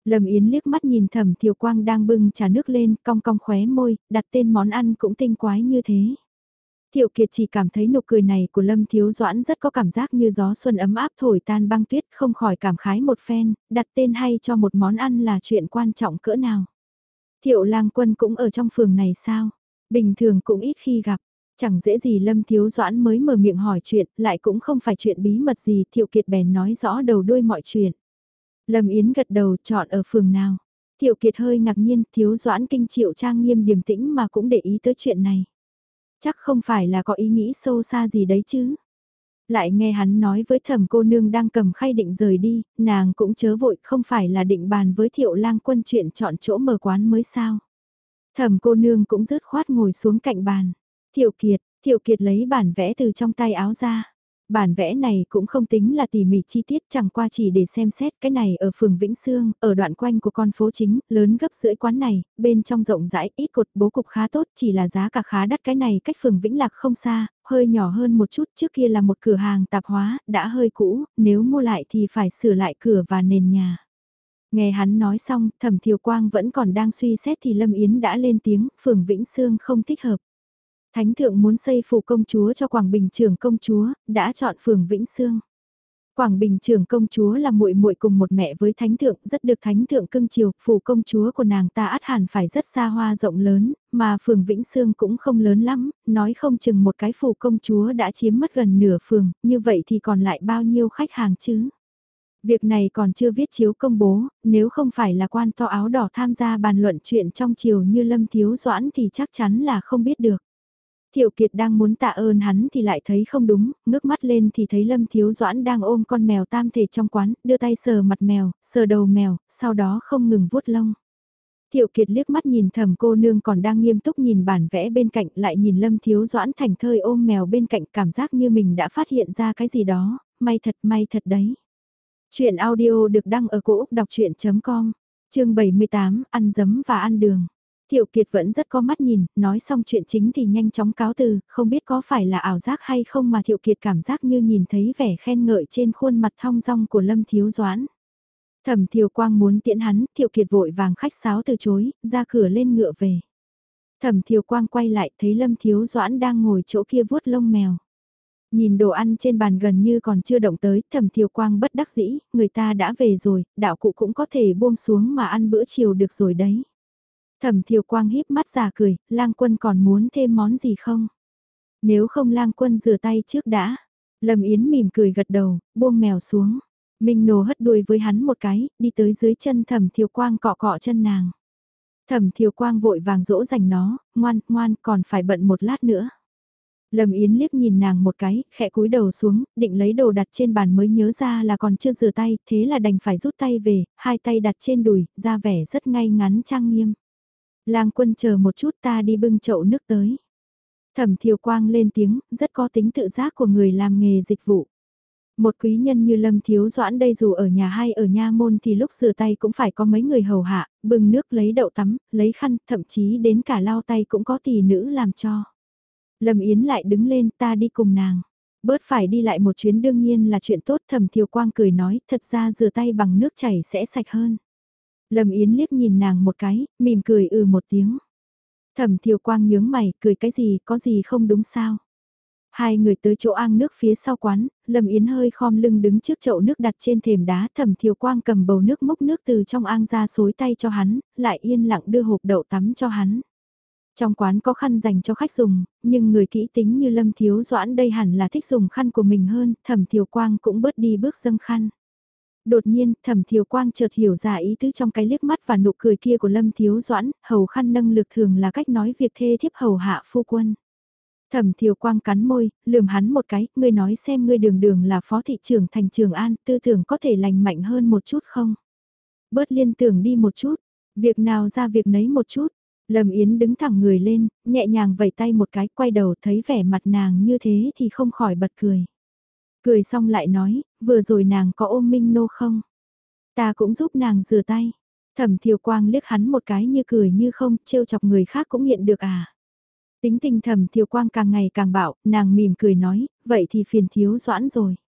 Lâm Yến liếc mắt nhìn Thẩm Thiều Quang đang bưng trà nước lên, cong cong khóe môi, đặt tên món ăn cũng tinh quái như thế. Thiệu Kiệt chỉ cảm thấy nụ cười này của Lâm Thiếu Doãn rất có cảm giác như gió xuân ấm áp thổi tan băng tuyết, không khỏi cảm khái một phen, đặt tên hay cho một món ăn là chuyện quan trọng cỡ nào. Thiệu Lang Quân cũng ở trong phường này sao? Bình thường cũng ít khi gặp, chẳng dễ gì Lâm Thiếu Doãn mới mở miệng hỏi chuyện, lại cũng không phải chuyện bí mật gì, Thiệu Kiệt bèn nói rõ đầu đuôi mọi chuyện. Lâm Yến gật đầu, chọn ở phường nào? Thiệu Kiệt hơi ngạc nhiên, Thiếu Doãn kinh triệu trang nghiêm điềm tĩnh mà cũng để ý tới chuyện này. Chắc không phải là có ý nghĩ sâu xa gì đấy chứ. Lại nghe hắn nói với Thẩm cô nương đang cầm khay định rời đi, nàng cũng chớ vội, không phải là định bàn với Thiệu Lang Quân chuyện chọn chỗ mở quán mới sao. Thẩm cô nương cũng rứt khoát ngồi xuống cạnh bàn. Thiệu Kiệt, Thiệu Kiệt lấy bản vẽ từ trong tay áo ra. Bản vẽ này cũng không tính là tỉ mỉ chi tiết, chẳng qua chỉ để xem xét. Cái này ở phường Vĩnh Sương, ở đoạn quanh của con phố chính, lớn gấp rưỡi quán này, bên trong rộng rãi, ít cột, bố cục khá tốt, chỉ là giá cả khá đắt. Cái này cách phường Vĩnh Lạc không xa, hơi nhỏ hơn một chút, trước kia là một cửa hàng tạp hóa, đã hơi cũ, nếu mua lại thì phải sửa lại cửa và nền nhà. Nghe hắn nói xong, Thẩm Thiều Quang vẫn còn đang suy xét thì Lâm Yến đã lên tiếng, phường Vĩnh Sương không thích hợp. Thánh thượng muốn xây phủ công chúa cho Quảng Bình trưởng công chúa, đã chọn phường Vĩnh Sương. Quảng Bình trưởng công chúa là muội muội cùng một mẹ với thánh thượng, rất được thánh thượng cưng chiều, phủ công chúa của nàng ta ắt hẳn phải rất xa hoa rộng lớn, mà phường Vĩnh Sương cũng không lớn lắm, nói không chừng một cái phủ công chúa đã chiếm mất gần nửa phường, như vậy thì còn lại bao nhiêu khách hàng chứ? Việc này còn chưa viết chiếu công bố, nếu không phải là quan to áo đỏ tham gia bàn luận chuyện trong chiều như Lâm Thiếu Doãn thì chắc chắn là không biết được. Thiệu Kiệt đang muốn tạ ơn hắn thì lại thấy không đúng, ngước mắt lên thì thấy Lâm Thiếu Doãn đang ôm con mèo tam thể trong quán, đưa tay sờ mặt mèo, sờ đầu mèo, sau đó không ngừng vuốt lông. Thiệu Kiệt liếc mắt nhìn Thẩm cô nương còn đang nghiêm túc nhìn bản vẽ bên cạnh, lại nhìn Lâm Thiếu Doãn thành thơi ôm mèo bên cạnh, cảm giác như mình đã phát hiện ra cái gì đó, may thật may thật đấy. Chuyện audio được đăng ở cổ Úc đọc chuyện com, chương bảy mươi tám, ăn dấm và ăn đường. Thiệu Kiệt vẫn rất có mắt nhìn, nói xong chuyện chính thì nhanh chóng cáo từ, không biết có phải là ảo giác hay không mà Thiệu Kiệt cảm giác như nhìn thấy vẻ khen ngợi trên khuôn mặt thong dong của Lâm Thiếu Doãn. Thẩm Thiều Quang muốn tiễn hắn, Thiệu Kiệt vội vàng khách sáo từ chối, ra cửa lên ngựa về. Thẩm Thiều Quang quay lại thấy Lâm Thiếu Doãn đang ngồi chỗ kia vuốt lông mèo. Nhìn đồ ăn trên bàn gần như còn chưa động tới, Thẩm Thiều Quang bất đắc dĩ, người ta đã về rồi, đạo cụ cũng có thể buông xuống mà ăn bữa chiều được rồi đấy. Thẩm Thiều Quang híp mắt giả cười, Lang Quân còn muốn thêm món gì không? Nếu không Lang Quân rửa tay trước đã. Lâm Yến mỉm cười gật đầu, buông mèo xuống. Minh Nô hất đuôi với hắn một cái, đi tới dưới chân Thẩm Thiều Quang cọ cọ chân nàng. Thẩm Thiều Quang vội vàng dỗ dành nó, ngoan, ngoan, còn phải bận một lát nữa. Lâm Yến liếc nhìn nàng một cái, khẽ cúi đầu xuống, định lấy đồ đặt trên bàn mới nhớ ra là còn chưa rửa tay, thế là đành phải rút tay về, hai tay đặt trên đùi, ra vẻ rất ngay ngắn trang nghiêm. Lang Quân chờ một chút, ta đi bưng chậu nước tới. Thẩm Thiều Quang lên tiếng, rất có tính tự giác của người làm nghề dịch vụ. Một quý nhân như Lâm Thiếu Doãn đây dù ở nhà hay ở nha môn thì lúc rửa tay cũng phải có mấy người hầu hạ, bưng nước lấy đậu tắm, lấy khăn, thậm chí đến cả lau tay cũng có tỷ nữ làm cho. Lâm Yến lại đứng lên, ta đi cùng nàng. Bớt phải đi lại một chuyến đương nhiên là chuyện tốt. Thẩm Thiều Quang cười nói, thật ra rửa tay bằng nước chảy sẽ sạch hơn. Lâm Yến liếc nhìn nàng một cái, mỉm cười ừ một tiếng. Thẩm Thiều Quang nhướng mày, cười cái gì, có gì không đúng sao? Hai người tới chỗ ang nước phía sau quán, Lâm Yến hơi khom lưng đứng trước chậu nước đặt trên thềm đá. Thẩm Thiều Quang cầm bầu nước múc nước từ trong ang ra xối tay cho hắn, lại yên lặng đưa hộp đậu tắm cho hắn. Trong quán có khăn dành cho khách dùng, nhưng người kỹ tính như Lâm Thiếu Doãn đây hẳn là thích dùng khăn của mình hơn, Thẩm Thiều Quang cũng bớt đi bước dâng khăn. Đột nhiên, Thẩm Thiều Quang chợt hiểu ra ý tứ trong cái liếc mắt và nụ cười kia của Lâm Thiếu Doãn, hầu khăn nâng lược thường là cách nói việc thê thiếp hầu hạ phu quân. Thẩm Thiều Quang cắn môi, lườm hắn một cái, ngươi nói xem ngươi đường đường là phó thị trưởng thành Trường An, tư tưởng có thể lành mạnh hơn một chút không? Bớt liên tưởng đi một chút, việc nào ra việc nấy một chút. Lâm Yến đứng thẳng người lên, nhẹ nhàng vẩy tay một cái, quay đầu thấy vẻ mặt nàng như thế thì không khỏi bật cười. Cười xong lại nói, vừa rồi nàng có ôm Minh Nô không? Ta cũng giúp nàng rửa tay. Thẩm Thiều Quang liếc hắn một cái như cười như không, trêu chọc người khác cũng nghiện được à? Tính tình Thẩm Thiều Quang càng ngày càng bạo, nàng mỉm cười nói, vậy thì phiền Thiếu Doãn rồi.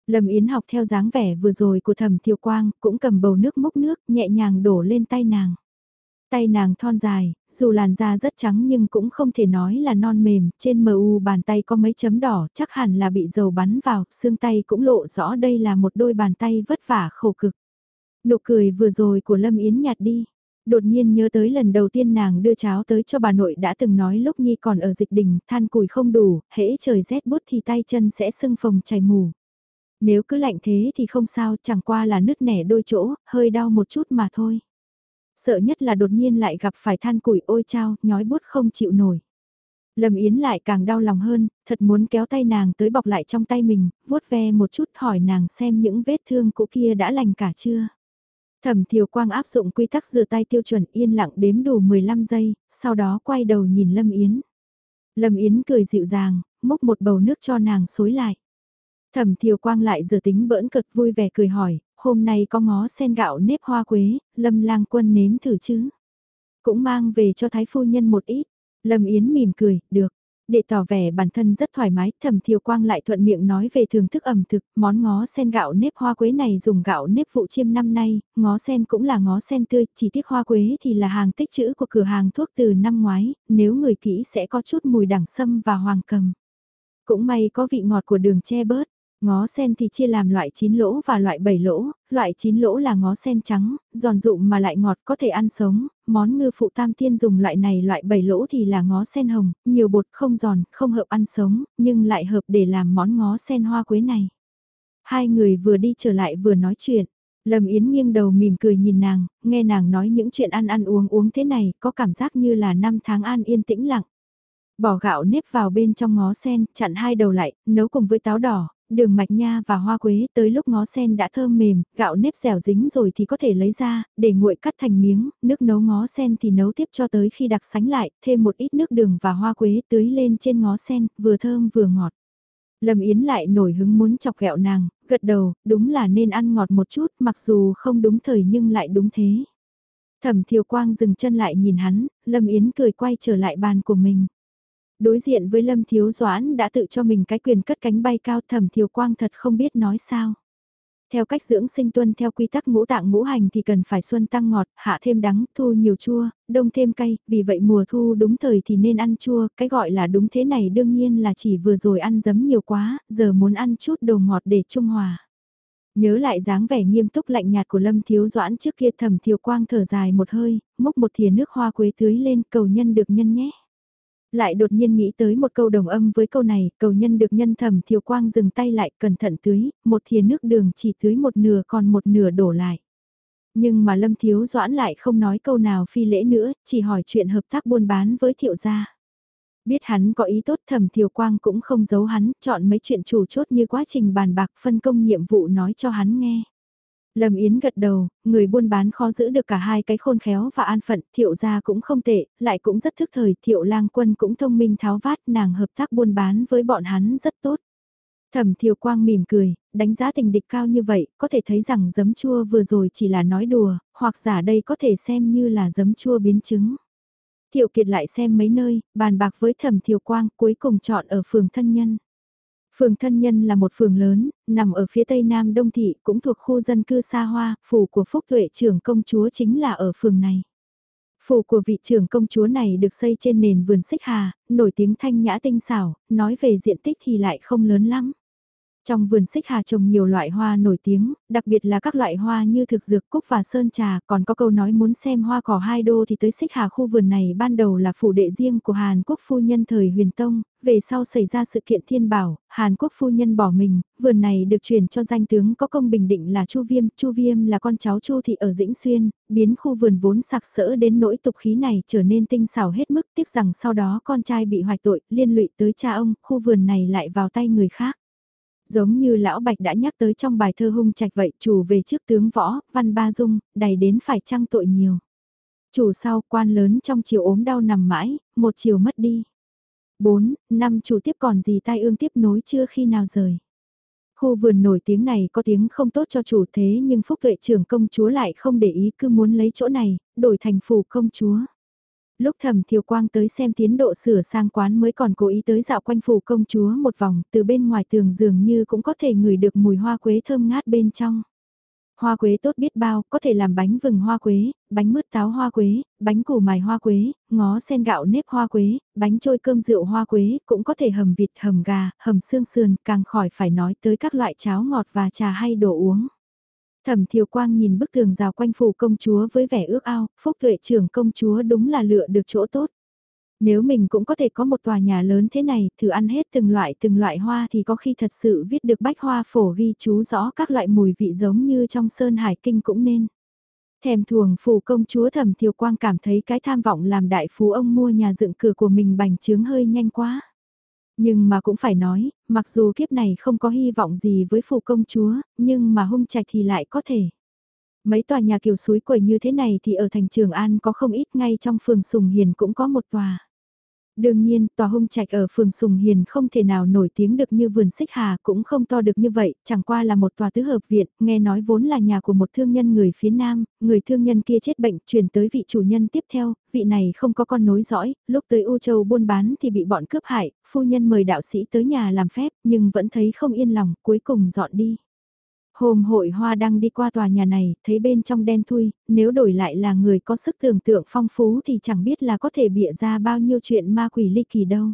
Lâm Yến học theo dáng vẻ vừa rồi của Thẩm Thiều Quang, cũng cầm bầu nước múc nước, nhẹ nhàng đổ lên tay nàng. Tay nàng thon dài, dù làn da rất trắng nhưng cũng không thể nói là non mềm, trên mờ u bàn tay có mấy chấm đỏ, chắc hẳn là bị dầu bắn vào, xương tay cũng lộ rõ đây là một đôi bàn tay vất vả khổ cực. Nụ cười vừa rồi của Lâm Yến nhạt đi. Đột nhiên nhớ tới lần đầu tiên nàng đưa cháo tới cho bà nội đã từng nói lúc Nhi còn ở dịch đình, than củi không đủ, hễ trời rét bút thì tay chân sẽ sưng phồng chảy mù. Nếu cứ lạnh thế thì không sao, chẳng qua là nứt nẻ đôi chỗ, hơi đau một chút mà thôi. Sợ nhất là đột nhiên lại gặp phải than củi ôi chao, nhói bút không chịu nổi. Lâm Yến lại càng đau lòng hơn, thật muốn kéo tay nàng tới bọc lại trong tay mình, vuốt ve một chút hỏi nàng xem những vết thương cũ kia đã lành cả chưa. Thẩm Thiều Quang áp dụng quy tắc rửa tay tiêu chuẩn yên lặng đếm đủ mười lăm giây, sau đó quay đầu nhìn Lâm Yến. Lâm Yến cười dịu dàng, múc một bầu nước cho nàng xối lại. Thẩm Thiều Quang lại giờ tính bỡn cợt vui vẻ cười hỏi, hôm nay có ngó sen gạo nếp hoa quế, Lâm lang quân nếm thử chứ. Cũng mang về cho Thái Phu Nhân một ít. Lâm Yến mỉm cười, được. Để tỏ vẻ bản thân rất thoải mái, Thẩm Thiều Quang lại thuận miệng nói về thưởng thức ẩm thực, món ngó sen gạo nếp hoa quế này dùng gạo nếp vụ chiêm năm nay, ngó sen cũng là ngó sen tươi, chỉ tiếc hoa quế thì là hàng tích trữ của cửa hàng thuốc từ năm ngoái, nếu người kỹ sẽ có chút mùi đẳng sâm và hoàng cầm. Cũng may có vị ngọt của đường che bớt. Ngó sen thì chia làm loại chín lỗ và loại bảy lỗ, loại chín lỗ là ngó sen trắng, giòn rụm mà lại ngọt có thể ăn sống, món ngư phụ tam tiên dùng loại này loại bảy lỗ thì là ngó sen hồng, nhiều bột không giòn, không hợp ăn sống, nhưng lại hợp để làm món ngó sen hoa quế này. Hai người vừa đi trở lại vừa nói chuyện, Lâm Yến nghiêng đầu mỉm cười nhìn nàng, nghe nàng nói những chuyện ăn ăn uống uống thế này, có cảm giác như là năm tháng an yên tĩnh lặng. Bỏ gạo nếp vào bên trong ngó sen, chặn hai đầu lại, nấu cùng với táo đỏ, đường mạch nha và hoa quế, tới lúc ngó sen đã thơm mềm, gạo nếp dẻo dính rồi thì có thể lấy ra, để nguội cắt thành miếng, nước nấu ngó sen thì nấu tiếp cho tới khi đặc sánh lại, thêm một ít nước đường và hoa quế tưới lên trên ngó sen, vừa thơm vừa ngọt. Lâm Yến lại nổi hứng muốn chọc ghẹo nàng, gật đầu, đúng là nên ăn ngọt một chút, mặc dù không đúng thời nhưng lại đúng thế. Thẩm Thiều Quang dừng chân lại nhìn hắn, Lâm Yến cười quay trở lại bàn của mình. Đối diện với Lâm Thiếu Doãn đã tự cho mình cái quyền cất cánh bay cao, Thẩm Thiều Quang thật không biết nói sao. Theo cách dưỡng sinh tuân theo quy tắc ngũ tạng ngũ hành thì cần phải xuân tăng ngọt, hạ thêm đắng, thu nhiều chua, đông thêm cay, vì vậy mùa thu đúng thời thì nên ăn chua, cái gọi là đúng thế này đương nhiên là chỉ vừa rồi ăn giấm nhiều quá, giờ muốn ăn chút đồ ngọt để trung hòa. Nhớ lại dáng vẻ nghiêm túc lạnh nhạt của Lâm Thiếu Doãn trước kia, Thẩm Thiều Quang thở dài một hơi, múc một thìa nước hoa quế tưới lên, cầu nhân được nhân nhé. Lại đột nhiên nghĩ tới một câu đồng âm với câu này, cầu nhân được nhân. Thẩm Thiều Quang dừng tay lại cẩn thận tưới, một thìa nước đường chỉ tưới một nửa còn một nửa đổ lại. Nhưng mà Lâm Thiếu Doãn lại không nói câu nào phi lễ nữa, chỉ hỏi chuyện hợp tác buôn bán với Thiệu gia. Biết hắn có ý tốt, Thẩm Thiều Quang cũng không giấu hắn, chọn mấy chuyện chủ chốt như quá trình bàn bạc phân công nhiệm vụ nói cho hắn nghe. Lâm Yến gật đầu, người buôn bán khó giữ được cả hai cái khôn khéo và an phận, Thiệu gia cũng không tệ, lại cũng rất thức thời, Thiệu lang quân cũng thông minh tháo vát, nàng hợp tác buôn bán với bọn hắn rất tốt. Thẩm Thiều Quang mỉm cười, đánh giá tình địch cao như vậy, có thể thấy rằng giấm chua vừa rồi chỉ là nói đùa, hoặc giả đây có thể xem như là giấm chua biến chứng. Thiệu Kiệt lại xem mấy nơi, bàn bạc với Thẩm Thiều Quang, cuối cùng chọn ở phường Thân Nhân. Phường Thân Nhân là một phường lớn, nằm ở phía tây nam Đông Thị, cũng thuộc khu dân cư xa hoa, phủ của Phúc Tuệ trưởng công chúa chính là ở phường này. Phủ của vị trưởng công chúa này được xây trên nền vườn xích hà, nổi tiếng thanh nhã tinh xảo, nói về diện tích thì lại không lớn lắm. Trong vườn xích hà trồng nhiều loại hoa nổi tiếng, đặc biệt là các loại hoa như thực dược, cúc và sơn trà, còn có câu nói muốn xem hoa cỏ hai đô thì tới xích hà. Khu vườn này ban đầu là phủ đệ riêng của Hàn Quốc phu nhân thời Huyền Tông, về sau xảy ra sự kiện thiên bảo, Hàn Quốc phu nhân bỏ mình, vườn này được chuyển cho danh tướng có công bình định là Chu Viêm, Chu Viêm là con cháu Chu thị ở Dĩnh Xuyên, biến khu vườn vốn sặc sỡ đến nỗi tục khí này trở nên tinh xảo hết mức, tiếc rằng sau đó con trai bị hoạch tội, liên lụy tới cha ông, khu vườn này lại vào tay người khác. Giống như Lão Bạch đã nhắc tới trong bài thơ Hung Trạch vậy, chủ về trước tướng võ, văn ba dung, đầy đến phải trăng tội nhiều. Chủ sau, quan lớn trong chiều ốm đau nằm mãi, một chiều mất đi. bốn. Năm chủ tiếp còn gì tai ương tiếp nối chưa khi nào rời. Khu vườn nổi tiếng này có tiếng không tốt cho chủ thế nhưng Phúc Tuệ trưởng công chúa lại không để ý, cứ muốn lấy chỗ này, đổi thành phủ công chúa. Lúc Thẩm Thiều Quang tới xem tiến độ sửa sang quán mới còn cố ý tới dạo quanh phủ công chúa một vòng, từ bên ngoài tường dường như cũng có thể ngửi được mùi hoa quế thơm ngát bên trong. Hoa quế tốt biết bao, có thể làm bánh vừng hoa quế, bánh mứt táo hoa quế, bánh củ mài hoa quế, ngó sen gạo nếp hoa quế, bánh trôi cơm rượu hoa quế, cũng có thể hầm vịt, hầm gà, hầm xương sườn, càng khỏi phải nói tới các loại cháo ngọt và trà hay đồ uống. Thẩm Thiều Quang nhìn bức tường rào quanh phủ công chúa với vẻ ước ao, Phúc Tuệ trưởng công chúa đúng là lựa được chỗ tốt. Nếu mình cũng có thể có một tòa nhà lớn thế này, thử ăn hết từng loại từng loại hoa thì có khi thật sự viết được bách hoa phổ ghi chú rõ các loại mùi vị giống như trong Sơn Hải Kinh cũng nên. Thèm thuồng phủ công chúa Thẩm Thiều Quang cảm thấy cái tham vọng làm đại phú ông mua nhà dựng cửa của mình bành trướng hơi nhanh quá. Nhưng mà cũng phải nói, mặc dù kiếp này không có hy vọng gì với phủ công chúa, nhưng mà hung trạch thì lại có thể. Mấy tòa nhà kiểu suối quẩy như thế này thì ở thành Trường An có không ít, ngay trong phường Sùng Hiền cũng có một tòa. Đương nhiên, tòa hung trạch ở phường Sùng Hiền không thể nào nổi tiếng được như vườn Xích Hà, cũng không to được như vậy, chẳng qua là một tòa tứ hợp viện, nghe nói vốn là nhà của một thương nhân người phía Nam, người thương nhân kia chết bệnh, chuyển tới vị chủ nhân tiếp theo, vị này không có con nối dõi, lúc tới U Châu buôn bán thì bị bọn cướp hại, phu nhân mời đạo sĩ tới nhà làm phép, nhưng vẫn thấy không yên lòng, cuối cùng dọn đi. Hôm hội hoa đang đi qua tòa nhà này, thấy bên trong đen thui, nếu đổi lại là người có sức tưởng tượng phong phú thì chẳng biết là có thể bịa ra bao nhiêu chuyện ma quỷ ly kỳ đâu.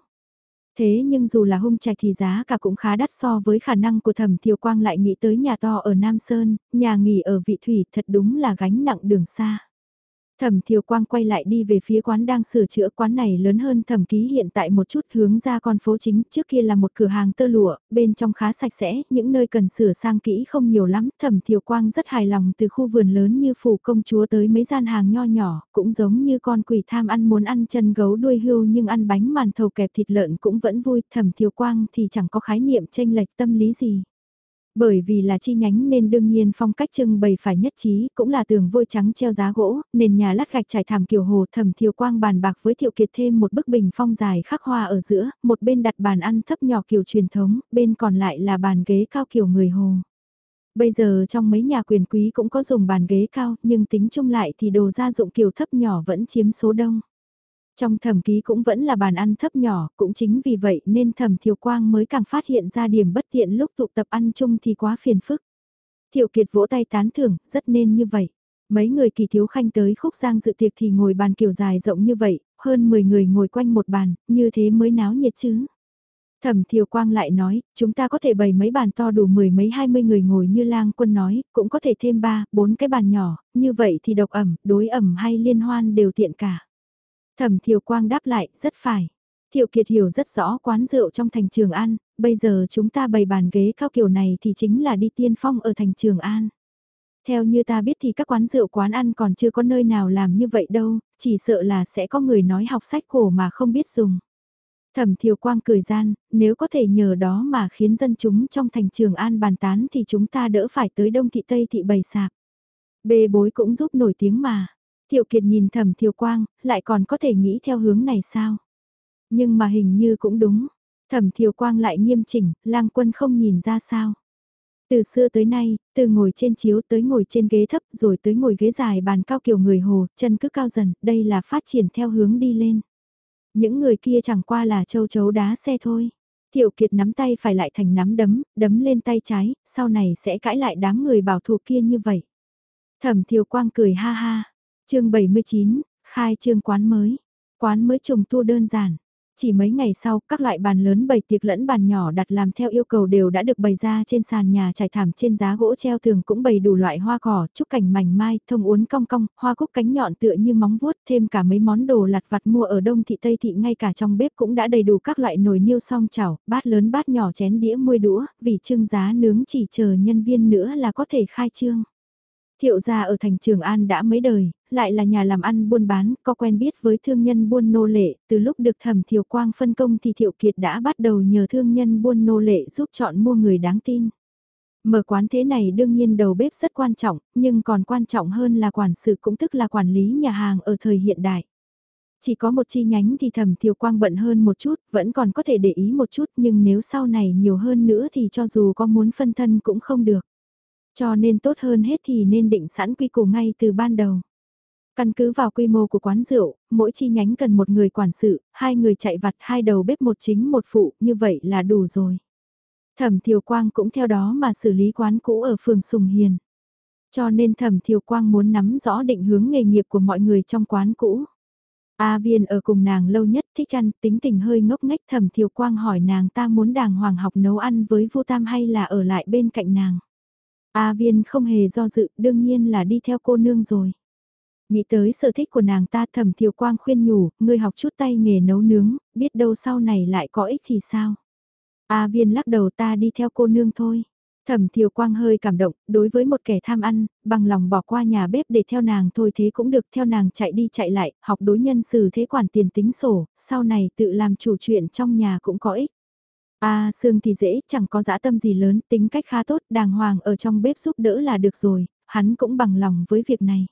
Thế nhưng dù là hung trạch thì giá cả cũng khá đắt so với khả năng của Thẩm Thiều Quang, lại nghĩ tới nhà to ở Nam Sơn, nhà nghỉ ở Vị Thủy, thật đúng là gánh nặng đường xa. Thẩm Thiều Quang quay lại đi về phía quán đang sửa chữa, quán này lớn hơn Thẩm Ký hiện tại một chút, hướng ra con phố chính, trước kia là một cửa hàng tơ lụa, bên trong khá sạch sẽ, những nơi cần sửa sang kỹ không nhiều lắm. Thẩm Thiều Quang rất hài lòng, từ khu vườn lớn như phủ công chúa tới mấy gian hàng nho nhỏ, cũng giống như con quỷ tham ăn muốn ăn chân gấu đuôi hươu nhưng ăn bánh màn thầu kẹp thịt lợn cũng vẫn vui. Thẩm Thiều Quang thì chẳng có khái niệm chênh lệch tâm lý gì. Bởi vì là chi nhánh nên đương nhiên phong cách trưng bày phải nhất trí, cũng là tường vôi trắng treo giá gỗ, nền nhà lát gạch trải thảm kiểu hồ. Thẩm Thiều Quang bàn bạc với Thiệu Kiệt thêm một bức bình phong dài khắc hoa ở giữa, một bên đặt bàn ăn thấp nhỏ kiểu truyền thống, bên còn lại là bàn ghế cao kiểu người hồ. Bây giờ trong mấy nhà quyền quý cũng có dùng bàn ghế cao, nhưng tính chung lại thì đồ gia dụng kiểu thấp nhỏ vẫn chiếm số đông. Trong Thẩm Ký cũng vẫn là bàn ăn thấp nhỏ, cũng chính vì vậy nên Thẩm Thiều Quang mới càng phát hiện ra điểm bất tiện lúc tụ tập ăn chung thì quá phiền phức. Thiệu Kiệt vỗ tay tán thưởng, rất nên như vậy. Mấy người Kỳ Thiếu Khanh tới Khúc Giang dự tiệc thì ngồi bàn kiểu dài rộng như vậy, hơn mười người ngồi quanh một bàn, như thế mới náo nhiệt chứ. Thẩm Thiều Quang lại nói, chúng ta có thể bày mấy bàn to đủ mười mấy hai mươi người ngồi như Lang Quân nói, cũng có thể thêm ba, bốn cái bàn nhỏ, như vậy thì độc ẩm, đối ẩm hay liên hoan đều tiện cả. Thẩm Thiều Quang đáp lại, rất phải. Thiệu Kiệt hiểu rất rõ quán rượu trong thành Trường An, bây giờ chúng ta bày bàn ghế cao kiểu này thì chính là đi tiên phong ở thành Trường An. Theo như ta biết thì các quán rượu quán ăn còn chưa có nơi nào làm như vậy đâu, chỉ sợ là sẽ có người nói học sách cổ mà không biết dùng. Thẩm Thiều Quang cười gian, nếu có thể nhờ đó mà khiến dân chúng trong thành Trường An bàn tán thì chúng ta đỡ phải tới Đông Thị Tây Thị bày sạp. Bê bối cũng giúp nổi tiếng mà. Thiệu Kiệt nhìn Thẩm Thiều Quang, lại còn có thể nghĩ theo hướng này sao? Nhưng mà hình như cũng đúng. Thẩm Thiều Quang lại nghiêm chỉnh, Lang Quân không nhìn ra sao? Từ xưa tới nay, từ ngồi trên chiếu tới ngồi trên ghế thấp rồi tới ngồi ghế dài bàn cao kiểu người hồ, chân cứ cao dần, đây là phát triển theo hướng đi lên. Những người kia chẳng qua là châu chấu đá xe thôi. Thiệu Kiệt nắm tay phải lại thành nắm đấm, đấm lên tay trái, sau này sẽ cãi lại đám người bảo thủ kia như vậy. Thẩm Thiều Quang cười ha ha. Chương bảy mươi chín, khai trương quán mới. Quán mới trùng tu đơn giản. Chỉ mấy ngày sau, các loại bàn lớn bày tiệc lẫn bàn nhỏ đặt làm theo yêu cầu đều đã được bày ra trên sàn nhà trải thảm, trên giá gỗ treo tường cũng bày đủ loại hoa cỏ, trúc cảnh mảnh mai, thông uốn cong cong, hoa cúc cánh nhọn tựa như móng vuốt, thêm cả mấy món đồ lặt vặt mua ở Đông Thị Tây Thị, ngay cả trong bếp cũng đã đầy đủ các loại nồi niêu song chảo, bát lớn bát nhỏ chén đĩa muôi đũa, vì trưng giá nướng chỉ chờ nhân viên nữa là có thể khai trương. Thiệu gia ở thành Trường An đã mấy đời, lại là nhà làm ăn buôn bán, có quen biết với thương nhân buôn nô lệ, từ lúc được Thẩm Thiều Quang phân công thì Thiệu Kiệt đã bắt đầu nhờ thương nhân buôn nô lệ giúp chọn mua người đáng tin. Mở quán thế này đương nhiên đầu bếp rất quan trọng, nhưng còn quan trọng hơn là quản sự, cũng tức là quản lý nhà hàng ở thời hiện đại. Chỉ có một chi nhánh thì Thẩm Thiều Quang bận hơn một chút, vẫn còn có thể để ý một chút, nhưng nếu sau này nhiều hơn nữa thì cho dù có muốn phân thân cũng không được. Cho nên tốt hơn hết thì nên định sẵn quy củ ngay từ ban đầu. Căn cứ vào quy mô của quán rượu, mỗi chi nhánh cần một người quản sự, hai người chạy vặt, hai đầu bếp, một chính một phụ, như vậy là đủ rồi. Thẩm Thiều Quang cũng theo đó mà xử lý quán cũ ở phường Sùng Hiền. Cho nên Thẩm Thiều Quang muốn nắm rõ định hướng nghề nghiệp của mọi người trong quán cũ. A Viên ở cùng nàng lâu nhất, thích ăn, tính tình hơi ngốc nghếch. Thẩm Thiều Quang hỏi nàng ta muốn đàng hoàng học nấu ăn với Vu Tam hay là ở lại bên cạnh nàng. A Viên không hề do dự, đương nhiên là đi theo cô nương rồi. Nghĩ tới sở thích của nàng ta, Thẩm Thiều Quang khuyên nhủ, ngươi học chút tay nghề nấu nướng, biết đâu sau này lại có ích thì sao. A Viên lắc đầu, ta đi theo cô nương thôi. Thẩm Thiều Quang hơi cảm động, đối với một kẻ tham ăn, bằng lòng bỏ qua nhà bếp để theo nàng thôi thế cũng được, theo nàng chạy đi chạy lại, học đối nhân xử thế, quản tiền tính sổ, sau này tự làm chủ chuyện trong nhà cũng có ích. A à, Sương thì dễ, chẳng có dã tâm gì lớn, tính cách khá tốt, đàng hoàng ở trong bếp giúp đỡ là được rồi, hắn cũng bằng lòng với việc này.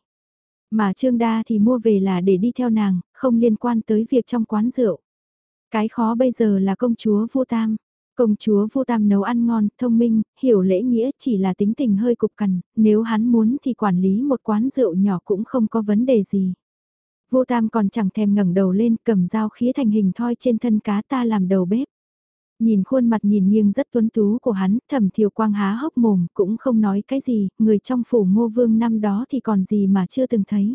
Mà Trương Đa thì mua về là để đi theo nàng, không liên quan tới việc trong quán rượu. Cái khó bây giờ là công chúa Vu Tam. Công chúa Vu Tam nấu ăn ngon, thông minh, hiểu lễ nghĩa, chỉ là tính tình hơi cục cằn, nếu hắn muốn thì quản lý một quán rượu nhỏ cũng không có vấn đề gì. Vu Tam còn chẳng thèm ngẩng đầu lên, cầm dao khía thành hình thoi trên thân cá, ta làm đầu bếp. Nhìn khuôn mặt nhìn nghiêng rất tuấn tú của hắn, Thẩm Thiều Quang há hốc mồm, cũng không nói cái gì, người trong phủ Ngô Vương năm đó thì còn gì mà chưa từng thấy.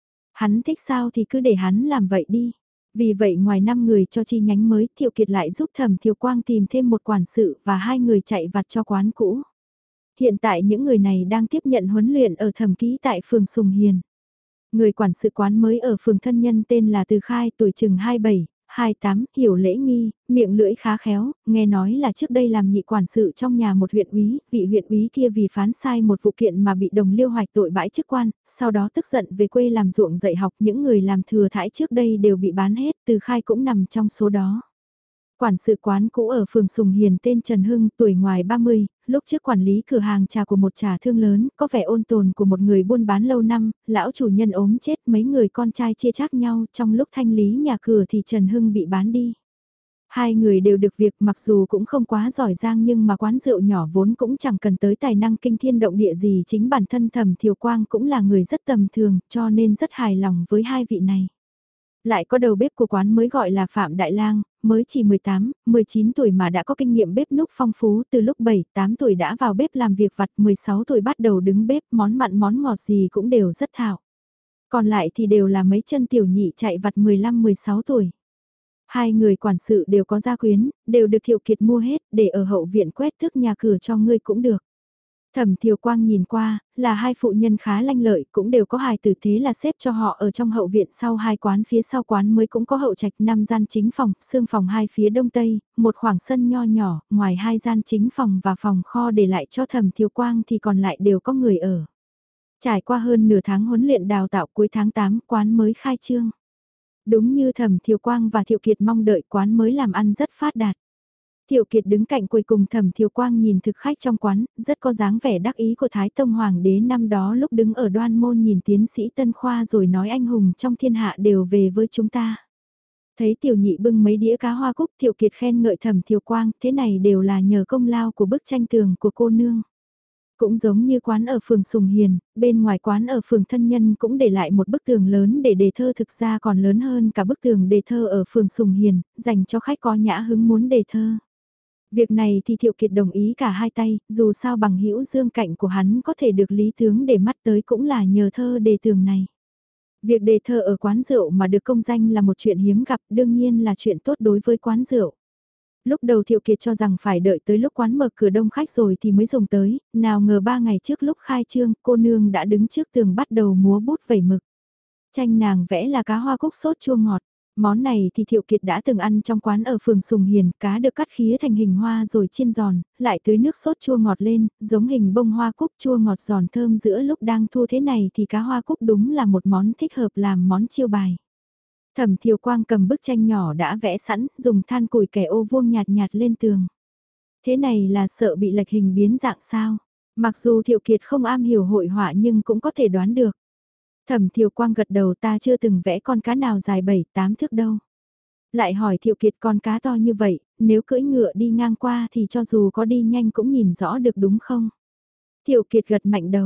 Hắn thích sao thì cứ để hắn làm vậy đi. Vì vậy ngoài năm người cho chi nhánh mới, Thiệu Kiệt lại giúp Thẩm Thiều Quang tìm thêm một quản sự và hai người chạy vặt cho quán cũ. Hiện tại những người này đang tiếp nhận huấn luyện ở thẩm ký tại phường Sùng Hiền. Người quản sự quán mới ở phường Thân Nhân tên là Từ Khai, tuổi chừng hai mươi bảy, hai mươi tám, hiểu lễ nghi, miệng lưỡi khá khéo, nghe nói là trước đây làm nhị quản sự trong nhà một huyện úy, vị huyện úy kia vì phán sai một vụ kiện mà bị đồng liêu hoạch tội bãi chức quan, sau đó tức giận về quê làm ruộng dạy học, những người làm thừa thãi trước đây đều bị bán hết, Từ Khai cũng nằm trong số đó. Quản sự quán cũ ở phường Sùng Hiền tên Trần Hưng, tuổi ngoài ba mươi, lúc trước quản lý cửa hàng trà của một trà thương lớn, có vẻ ôn tồn của một người buôn bán lâu năm, lão chủ nhân ốm chết, mấy người con trai chia chác nhau, trong lúc thanh lý nhà cửa thì Trần Hưng bị bán đi. Hai người đều được việc, mặc dù cũng không quá giỏi giang nhưng mà quán rượu nhỏ vốn cũng chẳng cần tới tài năng kinh thiên động địa gì, chính bản thân Thẩm Thiều Quang cũng là người rất tầm thường, cho nên rất hài lòng với hai vị này. Lại có đầu bếp của quán mới gọi là Phạm Đại Lang, mới chỉ mười tám, mười chín tuổi mà đã có kinh nghiệm bếp núc phong phú, từ lúc bảy, tám tuổi đã vào bếp làm việc vặt, mười sáu tuổi bắt đầu đứng bếp, món mặn món ngọt gì cũng đều rất thạo. Còn lại thì đều là mấy chân tiểu nhị chạy vặt mười lăm, mười sáu tuổi. Hai người quản sự đều có gia quyến, đều được Thiệu Kiệt mua hết, để ở hậu viện quét thước nhà cửa cho ngươi cũng được. Thẩm Thiều Quang nhìn qua, là hai phụ nhân khá lanh lợi, cũng đều có hài tử, thế là xếp cho họ ở trong hậu viện sau hai quán, phía sau quán mới cũng có hậu trạch, năm gian chính phòng, xương phòng hai phía đông tây, một khoảng sân nho nhỏ, ngoài hai gian chính phòng và phòng kho để lại cho Thẩm Thiều Quang thì còn lại đều có người ở. Trải qua hơn nửa tháng huấn luyện đào tạo, cuối tháng tám quán mới khai trương. Đúng như Thẩm Thiều Quang và Thiệu Kiệt mong đợi, quán mới làm ăn rất phát đạt. Thiệu Kiệt đứng cạnh quầy cùng Thẩm Thiều Quang nhìn thực khách trong quán, rất có dáng vẻ đắc ý của Thái Tông Hoàng đế năm đó lúc đứng ở đoan môn nhìn tiến sĩ Tân Khoa rồi nói anh hùng trong thiên hạ đều về với chúng ta. Thấy tiểu nhị bưng mấy đĩa cá hoa cúc, Thiệu Kiệt khen ngợi Thẩm Thiều Quang, thế này đều là nhờ công lao của bức tranh tường của cô nương. Cũng giống như quán ở phường Sùng Hiền, bên ngoài quán ở phường Thân Nhân cũng để lại một bức tường lớn để đề thơ, thực ra còn lớn hơn cả bức tường đề thơ ở phường Sùng Hiền, dành cho khách có nhã hứng muốn đề thơ. Việc này thì Thiệu Kiệt đồng ý cả hai tay, dù sao bằng hữu dương cạnh của hắn có thể được lý tướng để mắt tới cũng là nhờ thơ đề tường này. Việc đề thơ ở quán rượu mà được công danh là một chuyện hiếm gặp, đương nhiên là chuyện tốt đối với quán rượu. Lúc đầu Thiệu Kiệt cho rằng phải đợi tới lúc quán mở cửa đông khách rồi thì mới dùng tới, nào ngờ ba ngày trước lúc khai trương, cô nương đã đứng trước tường bắt đầu múa bút vẩy mực. Tranh nàng vẽ là cá hoa cúc sốt chua ngọt. Món này thì Thiệu Kiệt đã từng ăn trong quán ở phường Sùng Hiền, cá được cắt khía thành hình hoa rồi chiên giòn, lại tưới nước sốt chua ngọt lên, giống hình bông hoa cúc chua ngọt giòn thơm, giữa lúc đang thu thế này thì cá hoa cúc đúng là một món thích hợp làm món chiêu bài. Thẩm Thiều Quang cầm bức tranh nhỏ đã vẽ sẵn, dùng than củi kẻ ô vuông nhạt nhạt lên tường. Thế này là sợ bị lệch hình biến dạng sao? Mặc dù Thiệu Kiệt không am hiểu hội họa nhưng cũng có thể đoán được. Thẩm Thiều Quang gật đầu, ta chưa từng vẽ con cá nào dài bảy tám thước đâu. Lại hỏi Thiệu Kiệt, con cá to như vậy, nếu cưỡi ngựa đi ngang qua thì cho dù có đi nhanh cũng nhìn rõ được đúng không? Thiệu Kiệt gật mạnh đầu.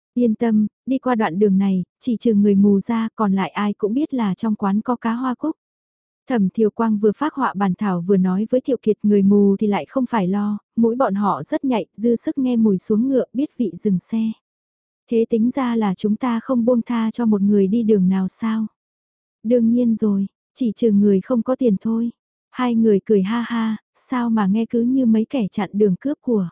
Yên tâm, đi qua đoạn đường này, chỉ trừ người mù ra còn lại ai cũng biết là trong quán có cá hoa cúc. Thẩm Thiều Quang vừa phác họa bản thảo vừa nói với Thiệu Kiệt, người mù thì lại không phải lo, mũi bọn họ rất nhạy, dư sức nghe mùi xuống ngựa biết vị dừng xe. Thế tính ra là chúng ta không buông tha cho một người đi đường nào sao? Đương nhiên rồi, chỉ trừ người không có tiền thôi. Hai người cười ha ha, sao mà nghe cứ như mấy kẻ chặn đường cướp của.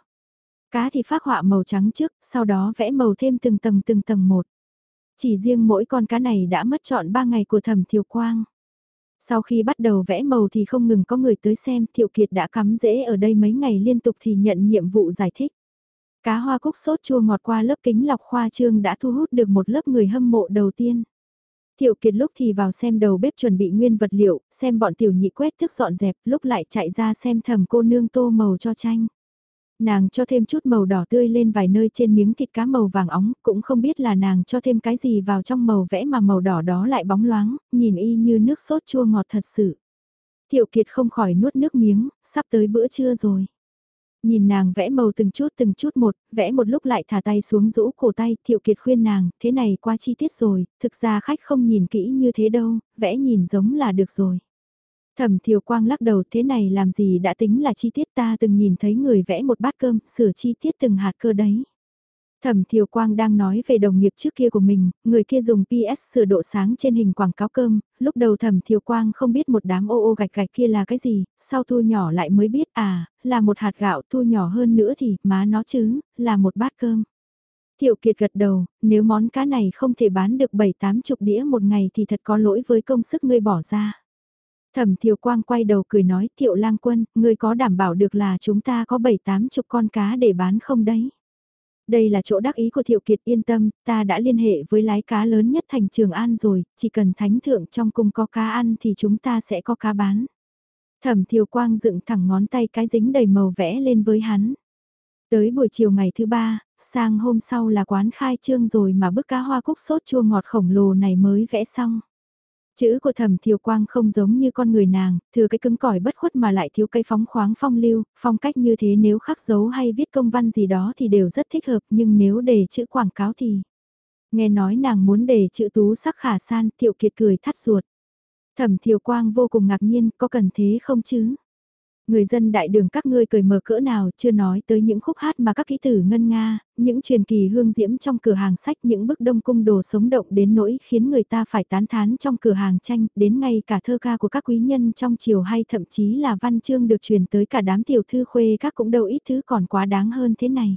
Cá thì phác họa màu trắng trước, sau đó vẽ màu thêm từng tầng từng tầng một. Chỉ riêng mỗi con cá này đã mất trọn ba ngày của Thẩm Thiều Quang. Sau khi bắt đầu vẽ màu thì không ngừng có người tới xem, Thiệu Kiệt đã cắm rễ ở đây mấy ngày liên tục thì nhận nhiệm vụ giải thích. Cá hoa cúc sốt chua ngọt qua lớp kính lọc khoa trương đã thu hút được một lớp người hâm mộ đầu tiên. Thiệu Kiệt lúc thì vào xem đầu bếp chuẩn bị nguyên vật liệu, xem bọn tiểu nhị quét thức dọn dẹp, lúc lại chạy ra xem Thẩm cô nương tô màu cho chanh. Nàng cho thêm chút màu đỏ tươi lên vài nơi trên miếng thịt cá màu vàng óng, cũng không biết là nàng cho thêm cái gì vào trong màu vẽ mà màu đỏ đó lại bóng loáng, nhìn y như nước sốt chua ngọt thật sự. Thiệu Kiệt không khỏi nuốt nước miếng, sắp tới bữa trưa rồi. Nhìn nàng vẽ màu từng chút từng chút một, vẽ một lúc lại thả tay xuống rũ cổ tay, Thiệu Kiệt khuyên nàng, thế này quá chi tiết rồi, thực ra khách không nhìn kỹ như thế đâu, vẽ nhìn giống là được rồi. Thẩm Thiều Quang lắc đầu, thế này làm gì đã tính là chi tiết, ta từng nhìn thấy người vẽ một bát cơm, sửa chi tiết từng hạt cơ đấy. Thẩm Thiều Quang đang nói về đồng nghiệp trước kia của mình, người kia dùng pê ét sửa độ sáng trên hình quảng cáo cơm, lúc đầu Thẩm Thiều Quang không biết một đám ô ô gạch gạch kia là cái gì, sau thu nhỏ lại mới biết à, là một hạt gạo, thu nhỏ hơn nữa thì, má nó chứ, là một bát cơm. Thiệu Kiệt gật đầu, nếu món cá này không thể bán được bảy tám chục đĩa một ngày thì thật có lỗi với công sức ngươi bỏ ra. Thẩm Thiều Quang quay đầu cười nói, Thiệu Lang Quân, ngươi có đảm bảo được là chúng ta có bảy tám chục con cá để bán không đấy? Đây là chỗ đắc ý của Thiệu Kiệt, yên tâm, ta đã liên hệ với lái cá lớn nhất thành Trường An rồi, chỉ cần thánh thượng trong cung có cá ăn thì chúng ta sẽ có cá bán. Thẩm Thiều Quang dựng thẳng ngón tay cái dính đầy màu vẽ lên với hắn. Tới buổi chiều ngày thứ ba, sang hôm sau là quán khai trương rồi mà bức cá hoa cúc sốt chua ngọt khổng lồ này mới vẽ xong. Chữ của Thẩm Thiều Quang không giống như con người nàng, thừa cái cứng cỏi bất khuất mà lại thiếu cây phóng khoáng phong lưu, phong cách như thế nếu khắc dấu hay viết công văn gì đó thì đều rất thích hợp, nhưng nếu để chữ quảng cáo thì... Nghe nói nàng muốn để chữ tú sắc khả san, Thiệu Kiệt cười thắt ruột. Thẩm Thiều Quang vô cùng ngạc nhiên, có cần thế không chứ? Người dân đại đường các ngươi cười mở cỡ nào, chưa nói tới những khúc hát mà các kỹ tử ngân nga, những truyền kỳ hương diễm trong cửa hàng sách, những bức đông cung đồ sống động đến nỗi khiến người ta phải tán thán trong cửa hàng tranh, đến ngay cả thơ ca của các quý nhân trong triều hay thậm chí là văn chương được truyền tới cả đám tiểu thư khuê các cũng đâu ít thứ còn quá đáng hơn thế này.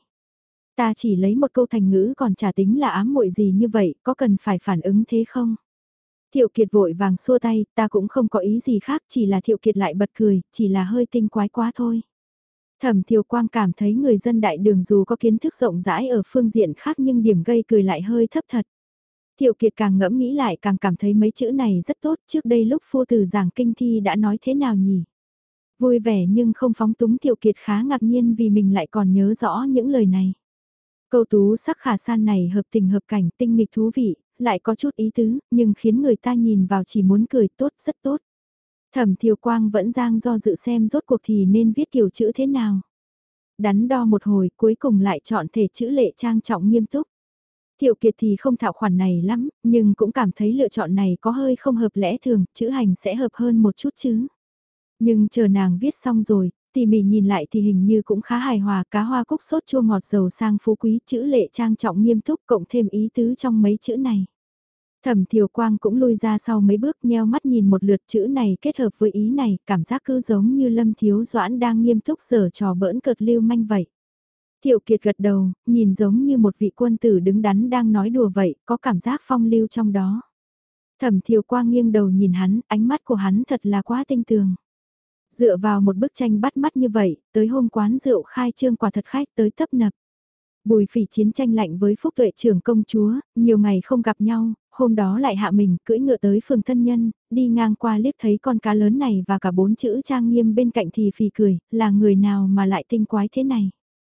Ta chỉ lấy một câu thành ngữ còn chả tính là ám muội gì như vậy, có cần phải phản ứng thế không? Thiệu Kiệt vội vàng xua tay, ta cũng không có ý gì khác, chỉ là Thiệu Kiệt lại bật cười, chỉ là hơi tinh quái quá thôi. Thẩm Thiều Quang cảm thấy người dân đại đường dù có kiến thức rộng rãi ở phương diện khác nhưng điểm gây cười lại hơi thấp thật. Thiệu Kiệt càng ngẫm nghĩ lại càng cảm thấy mấy chữ này rất tốt, trước đây lúc phu tử giảng kinh thi đã nói thế nào nhỉ? Vui vẻ nhưng không phóng túng, Thiệu Kiệt khá ngạc nhiên vì mình lại còn nhớ rõ những lời này. Câu tú sắc khả san này hợp tình hợp cảnh, tinh nghịch thú vị, lại có chút ý tứ, nhưng khiến người ta nhìn vào chỉ muốn cười, tốt, rất tốt. Thẩm Thiều Quang vẫn giang do dự xem rốt cuộc thì nên viết kiểu chữ thế nào. Đắn đo một hồi, cuối cùng lại chọn thể chữ lệ trang trọng nghiêm túc. Thiệu Kiệt thì không thạo khoản này lắm, nhưng cũng cảm thấy lựa chọn này có hơi không hợp lẽ thường, chữ hành sẽ hợp hơn một chút chứ. Nhưng chờ nàng viết xong rồi, tỉ mỉ nhìn lại thì hình như cũng khá hài hòa, cá hoa cúc sốt chua ngọt giàu sang phú quý, chữ lệ trang trọng nghiêm túc cộng thêm ý tứ trong mấy chữ này. Thẩm Thiều Quang cũng lui ra sau mấy bước nheo mắt nhìn một lượt chữ này kết hợp với ý này, cảm giác cứ giống như Lâm Thiếu Doãn đang nghiêm túc giở trò bỡn cợt lưu manh vậy. Thiệu Kiệt gật đầu, nhìn giống như một vị quân tử đứng đắn đang nói đùa vậy, có cảm giác phong lưu trong đó. Thẩm Thiều Quang nghiêng đầu nhìn hắn, ánh mắt của hắn thật là quá tinh tường. Dựa vào một bức tranh bắt mắt như vậy, tới hôm quán rượu khai trương quả thật khách tới tấp nập. Bùi Phỉ chiến tranh lạnh với Phúc Tuệ trưởng công chúa, nhiều ngày không gặp nhau, hôm đó lại hạ mình cưỡi ngựa tới phường thân nhân, đi ngang qua liếc thấy con cá lớn này và cả bốn chữ trang nghiêm bên cạnh thì phì cười, là người nào mà lại tinh quái thế này.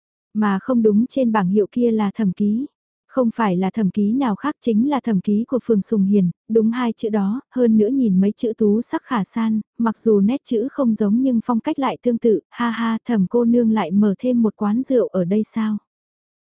Mà không đúng, trên bảng hiệu kia là Thẩm Ký. Không phải là Thẩm Ký nào khác, chính là Thẩm Ký của phường Sùng Hiền, đúng hai chữ đó, hơn nữa nhìn mấy chữ tú sắc khả san, mặc dù nét chữ không giống nhưng phong cách lại tương tự, ha ha, Thẩm cô nương lại mở thêm một quán rượu ở đây sao?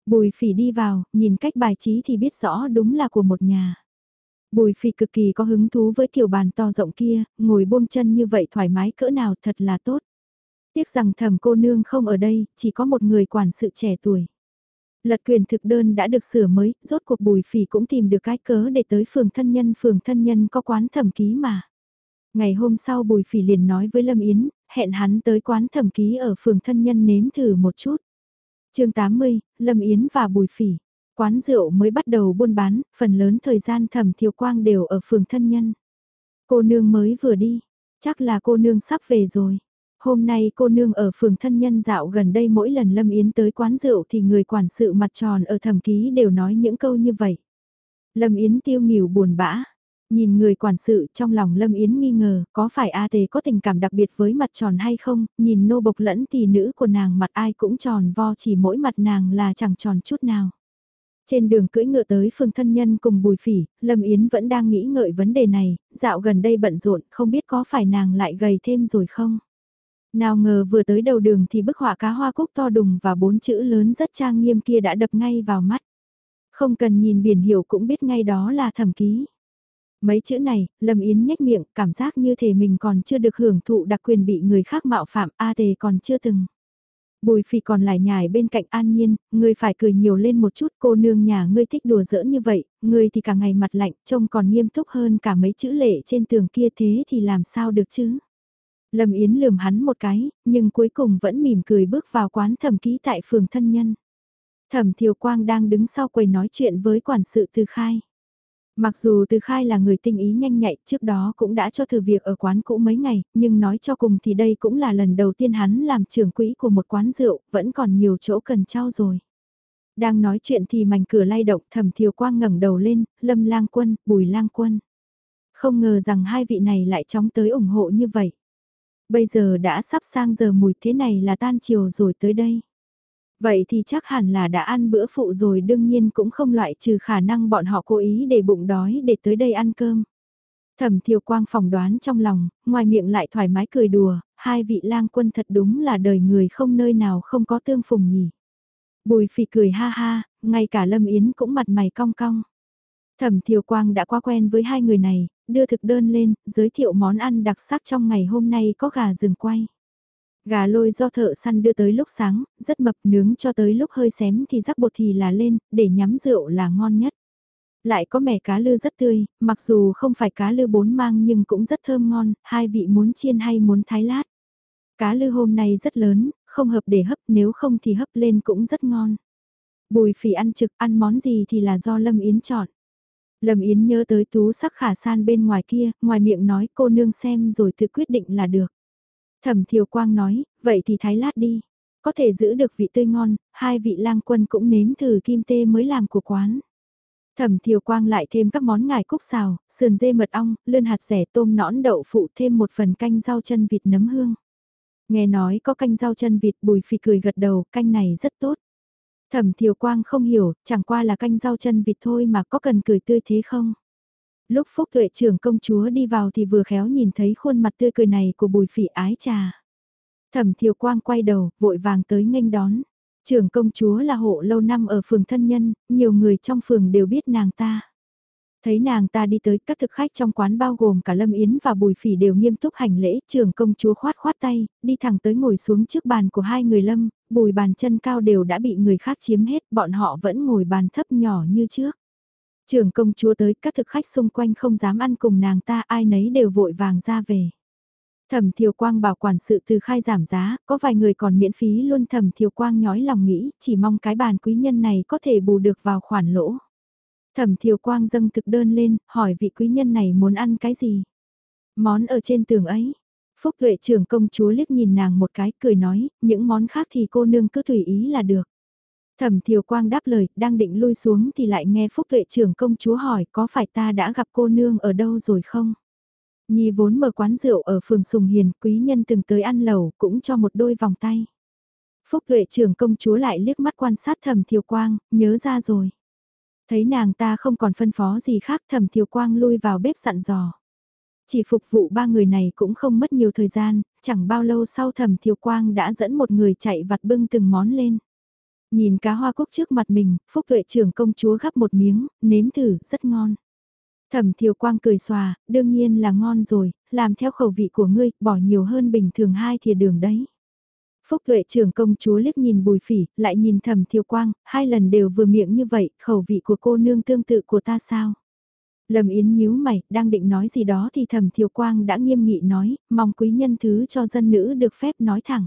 Bùi Phỉ đi vào, nhìn cách bài trí thì biết rõ đúng là của một nhà. Bùi Phỉ cực kỳ có hứng thú với kiểu bàn to rộng kia, ngồi buông chân như vậy thoải mái cỡ nào thật là tốt. Tiếc rằng Thẩm cô nương không ở đây, chỉ có một người quản sự trẻ tuổi. Lật quyền thực đơn đã được sửa mới, rốt cuộc Bùi Phỉ cũng tìm được cái cớ để tới phường thân nhân. Phường thân nhân có quán thẩm ký mà. Ngày hôm sau Bùi Phỉ liền nói với Lâm Yến, hẹn hắn tới quán thẩm ký ở phường thân nhân nếm thử một chút. chương tám mươi, Lâm Yến và Bùi Phỉ. Quán rượu mới bắt đầu buôn bán, phần lớn thời gian Thẩm Thiều Quang đều ở phường thân nhân. Cô nương mới vừa đi, chắc là cô nương sắp về rồi. Hôm nay cô nương ở phường thân nhân dạo gần đây, mỗi lần Lâm Yến tới quán rượu thì người quản sự mặt tròn ở thẩm ký đều nói những câu như vậy. Lâm Yến tiêu nghỉu buồn bã, nhìn người quản sự trong lòng Lâm Yến nghi ngờ có phải A Tề có tình cảm đặc biệt với mặt tròn hay không, nhìn nô bộc lẫn tỷ nữ của nàng mặt ai cũng tròn vo, chỉ mỗi mặt nàng là chẳng tròn chút nào. Trên đường cưỡi ngựa tới phường thân nhân cùng Bùi Phỉ, Lâm Yến vẫn đang nghĩ ngợi vấn đề này, dạo gần đây bận rộn, không biết có phải nàng lại gầy thêm rồi không. Nào ngờ vừa tới đầu đường thì bức họa cá hoa cúc to đùng và bốn chữ lớn rất trang nghiêm kia đã đập ngay vào mắt. Không cần nhìn biển hiệu cũng biết ngay đó là thẩm ký. Mấy chữ này, Lâm Yến nhếch miệng, cảm giác như thể mình còn chưa được hưởng thụ đặc quyền bị người khác mạo phạm, A Tề còn chưa từng. Bùi Phỉ còn lại nhải bên cạnh An Nhiên, ngươi phải cười nhiều lên một chút, cô nương nhà ngươi thích đùa giỡn như vậy, ngươi thì cả ngày mặt lạnh, trông còn nghiêm túc hơn cả mấy chữ lệ trên tường kia, thế thì làm sao được chứ? Lâm Yến lườm hắn một cái, nhưng cuối cùng vẫn mỉm cười bước vào quán thẩm ký tại phường thân nhân. Thẩm Thiều Quang đang đứng sau quầy nói chuyện với quản sự Từ Khai. Mặc dù Từ Khai là người tinh ý nhanh nhạy, trước đó cũng đã cho thử việc ở quán cũ mấy ngày, nhưng nói cho cùng thì đây cũng là lần đầu tiên hắn làm trưởng quỹ của một quán rượu, vẫn còn nhiều chỗ cần trau dồi. Đang nói chuyện thì mảnh cửa lay động, Thẩm Thiều Quang ngẩng đầu lên, Lâm Lang Quân, Bùi Lang Quân. Không ngờ rằng hai vị này lại chóng tới ủng hộ như vậy. Bây giờ đã sắp sang giờ mùi, thế này là tan chiều rồi tới đây. Vậy thì chắc hẳn là đã ăn bữa phụ rồi, đương nhiên cũng không loại trừ khả năng bọn họ cố ý để bụng đói để tới đây ăn cơm. Thẩm Thiều Quang phỏng đoán trong lòng, ngoài miệng lại thoải mái cười đùa, hai vị lang quân thật đúng là đời người không nơi nào không có tương phùng nhỉ. Bùi Phỉ cười ha ha, ngay cả Lâm Yến cũng mặt mày cong cong. Thẩm Thiều Quang đã quá quen với hai người này, đưa thực đơn lên, giới thiệu món ăn đặc sắc trong ngày hôm nay có gà rừng quay. Gà lôi do thợ săn đưa tới lúc sáng, rất mập, nướng cho tới lúc hơi xém thì rắc bột thì là lên, để nhắm rượu là ngon nhất. Lại có mẻ cá lư rất tươi, mặc dù không phải cá lư bốn mang nhưng cũng rất thơm ngon, hai vị muốn chiên hay muốn thái lát. Cá lư hôm nay rất lớn, không hợp để hấp, nếu không thì hấp lên cũng rất ngon. Bùi Phỉ ăn trực, ăn món gì thì là do Lâm Yến chọn. Lâm Yến nhớ tới tú sắc khả san bên ngoài kia, ngoài miệng nói cô nương xem rồi tự quyết định là được. Thẩm Thiều Quang nói, vậy thì thái lát đi. Có thể giữ được vị tươi ngon, hai vị lang quân cũng nếm thử kim tê mới làm của quán. Thẩm Thiều Quang lại thêm các món ngải cúc xào, sườn dê mật ong, lươn hạt rẻ, tôm nõn đậu phụ, thêm một phần canh rau chân vịt nấm hương. Nghe nói có canh rau chân vịt, Bùi Phỉ cười gật đầu, canh này rất tốt. Thẩm Thiều Quang không hiểu, chẳng qua là canh rau chân vịt thôi mà có cần cười tươi thế không? Lúc Phúc Tuệ trưởng công chúa đi vào thì vừa khéo nhìn thấy khuôn mặt tươi cười này của Bùi Phỉ, ái trà. Thẩm Thiều Quang quay đầu, vội vàng tới nghênh đón. Trưởng công chúa là hộ lâu năm ở phường thân nhân, nhiều người trong phường đều biết nàng ta. Thấy nàng ta đi tới, các thực khách trong quán bao gồm cả Lâm Yến và Bùi Phỉ đều nghiêm túc hành lễ, trưởng công chúa khoát khoát tay, đi thẳng tới ngồi xuống trước bàn của hai người Lâm, Bùi bàn chân cao đều đã bị người khác chiếm hết, bọn họ vẫn ngồi bàn thấp nhỏ như trước. Trưởng công chúa tới, các thực khách xung quanh không dám ăn cùng nàng ta, ai nấy đều vội vàng ra về. Thẩm Thiều Quang bảo quản sự Từ Khai giảm giá, có vài người còn miễn phí luôn. Thẩm Thiều Quang nhói lòng nghĩ, chỉ mong cái bàn quý nhân này có thể bù được vào khoản lỗ. Thẩm Thiều Quang dâng thực đơn lên, hỏi vị quý nhân này muốn ăn cái gì. Món ở trên tường ấy. Phúc Tuệ trưởng công chúa liếc nhìn nàng một cái, cười nói, những món khác thì cô nương cứ tùy ý là được. Thẩm Thiều Quang đáp lời, đang định lui xuống thì lại nghe Phúc Tuệ trưởng công chúa hỏi, có phải ta đã gặp cô nương ở đâu rồi không? Nhi vốn mở quán rượu ở phường Sùng Hiền, quý nhân từng tới ăn lẩu, cũng cho một đôi vòng tay. Phúc Tuệ trưởng công chúa lại liếc mắt quan sát Thẩm Thiều Quang, nhớ ra rồi. Thấy nàng ta không còn phân phó gì khác, Thẩm Thiều Quang lui vào bếp dặn dò. Chỉ phục vụ ba người này cũng không mất nhiều thời gian, chẳng bao lâu sau Thẩm Thiều Quang đã dẫn một người chạy vặt bưng từng món lên. Nhìn cá hoa cúc trước mặt mình, Phúc Tuệ trưởng công chúa gắp một miếng, nếm thử, rất ngon. Thẩm Thiều Quang cười xòa, đương nhiên là ngon rồi, làm theo khẩu vị của ngươi, bỏ nhiều hơn bình thường hai thìa đường đấy. Phúc Tuệ trưởng công chúa liếc nhìn Bùi Phỉ, lại nhìn Thẩm Thiều Quang, hai lần đều vừa miệng như vậy, khẩu vị của cô nương tương tự của ta sao? Lâm Yến nhíu mày, đang định nói gì đó thì Thẩm Thiều Quang đã nghiêm nghị nói, mong quý nhân thứ cho dân nữ được phép nói thẳng.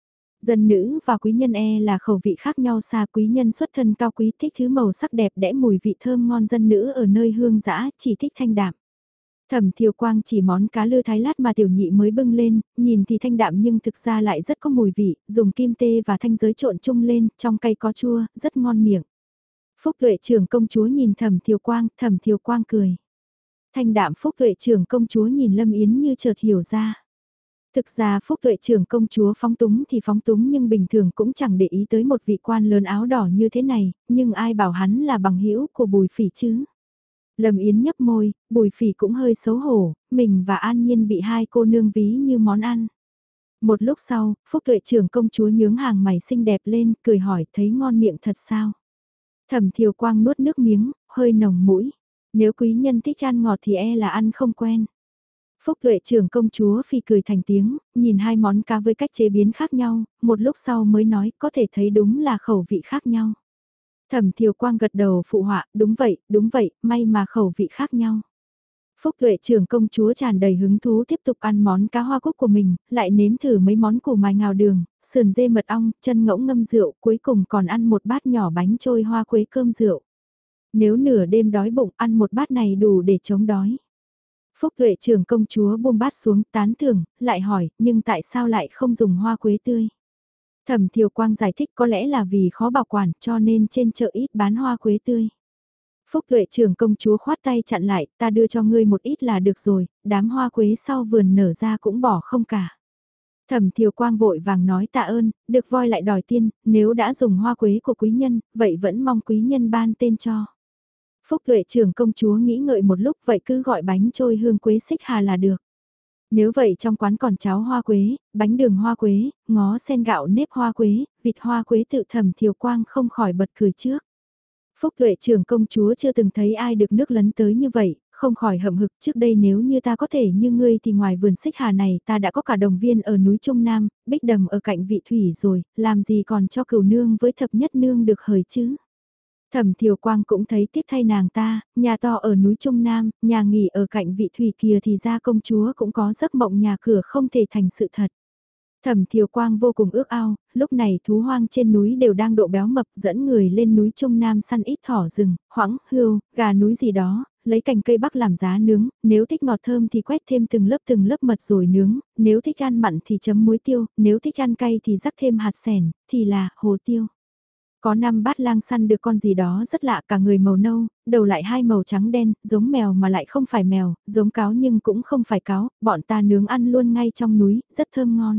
Dân nữ và quý nhân e là khẩu vị khác nhau xa, quý nhân xuất thân cao quý thích thứ màu sắc đẹp đẽ mùi vị thơm ngon, dân nữ ở nơi hương dã chỉ thích thanh đạm. Thẩm Thiều Quang chỉ món cá lư thái lát mà tiểu nhị mới bưng lên, nhìn thì thanh đạm nhưng thực ra lại rất có mùi vị, dùng kim tê và thanh giới trộn chung lên, trong cay có chua, rất ngon miệng. Phúc Tuệ trưởng công chúa nhìn Thẩm Thiều Quang, Thẩm Thiều Quang cười. Thanh đạm Phúc Tuệ trưởng công chúa nhìn Lâm Yến như chợt hiểu ra. Thực ra Phúc Tuệ trưởng công chúa phóng túng thì phóng túng nhưng bình thường cũng chẳng để ý tới một vị quan lớn áo đỏ như thế này, nhưng ai bảo hắn là bằng hữu của Bùi Phỉ chứ. Lâm Yến nhấp môi, Bùi Phỉ cũng hơi xấu hổ, mình và An Nhiên bị hai cô nương ví như món ăn. Một lúc sau, Phúc Tuệ trưởng công chúa nhướng hàng mày xinh đẹp lên, cười hỏi thấy ngon miệng thật sao. Thẩm Thiều Quang nuốt nước miếng, hơi nồng mũi. Nếu quý nhân thích ăn ngọt thì e là ăn không quen. Phúc Tuệ trưởng công chúa phi cười thành tiếng, nhìn hai món cá với cách chế biến khác nhau, một lúc sau mới nói có thể thấy đúng là khẩu vị khác nhau. Thẩm Thiều Quang gật đầu phụ họa, đúng vậy, đúng vậy, may mà khẩu vị khác nhau. Phúc Tuệ trưởng công chúa tràn đầy hứng thú tiếp tục ăn món cá hoa cúc của mình, lại nếm thử mấy món củ mài ngào đường, sườn dê mật ong, chân ngỗng ngâm rượu, cuối cùng còn ăn một bát nhỏ bánh trôi hoa quế cơm rượu. Nếu nửa đêm đói bụng ăn một bát này đủ để chống đói. Phúc Tuệ trưởng công chúa buông bát xuống tán thưởng, lại hỏi, nhưng tại sao lại không dùng hoa quế tươi? Thẩm Thiều Quang giải thích có lẽ là vì khó bảo quản cho nên trên chợ ít bán hoa quế tươi. Phúc Tuệ trưởng công chúa khoát tay chặn lại, ta đưa cho ngươi một ít là được rồi, đám hoa quế sau vườn nở ra cũng bỏ không cả. Thẩm Thiều Quang vội vàng nói tạ ơn, được voi lại đòi tiên, nếu đã dùng hoa quế của quý nhân, vậy vẫn mong quý nhân ban tên cho. Phúc Tuệ trưởng công chúa nghĩ ngợi một lúc vậy cứ gọi bánh trôi hương quế xích hà là được. Nếu vậy trong quán còn cháo hoa quế, bánh đường hoa quế, ngó sen gạo nếp hoa quế, vịt hoa quế tự Thẩm Thiều Quang không khỏi bật cười trước. Phúc Tuệ trưởng công chúa chưa từng thấy ai được nước lấn tới như vậy, không khỏi hậm hực trước đây nếu như ta có thể như ngươi thì ngoài vườn xích hà này ta đã có cả đồng viên ở núi Trung Nam, bích đầm ở cạnh vị thủy rồi, làm gì còn cho cửu nương với thập nhất nương được hời chứ. Thẩm Thiều Quang cũng thấy tiếc thay nàng ta, nhà to ở núi Trung Nam, nhà nghỉ ở cạnh vị thủy kia thì ra công chúa cũng có giấc mộng nhà cửa không thể thành sự thật. Thẩm Thiều Quang vô cùng ước ao, lúc này thú hoang trên núi đều đang độ béo mập dẫn người lên núi Trung Nam săn ít thỏ rừng, hoãng, hươu, gà núi gì đó, lấy cành cây bắc làm giá nướng, nếu thích ngọt thơm thì quét thêm từng lớp từng lớp mật rồi nướng, nếu thích ăn mặn thì chấm muối tiêu, nếu thích ăn cay thì rắc thêm hạt sẻn, thì là hồ tiêu. Có năm bát lang săn được con gì đó rất lạ, cả người màu nâu, đầu lại hai màu trắng đen, giống mèo mà lại không phải mèo, giống cáo nhưng cũng không phải cáo, bọn ta nướng ăn luôn ngay trong núi, rất thơm ngon.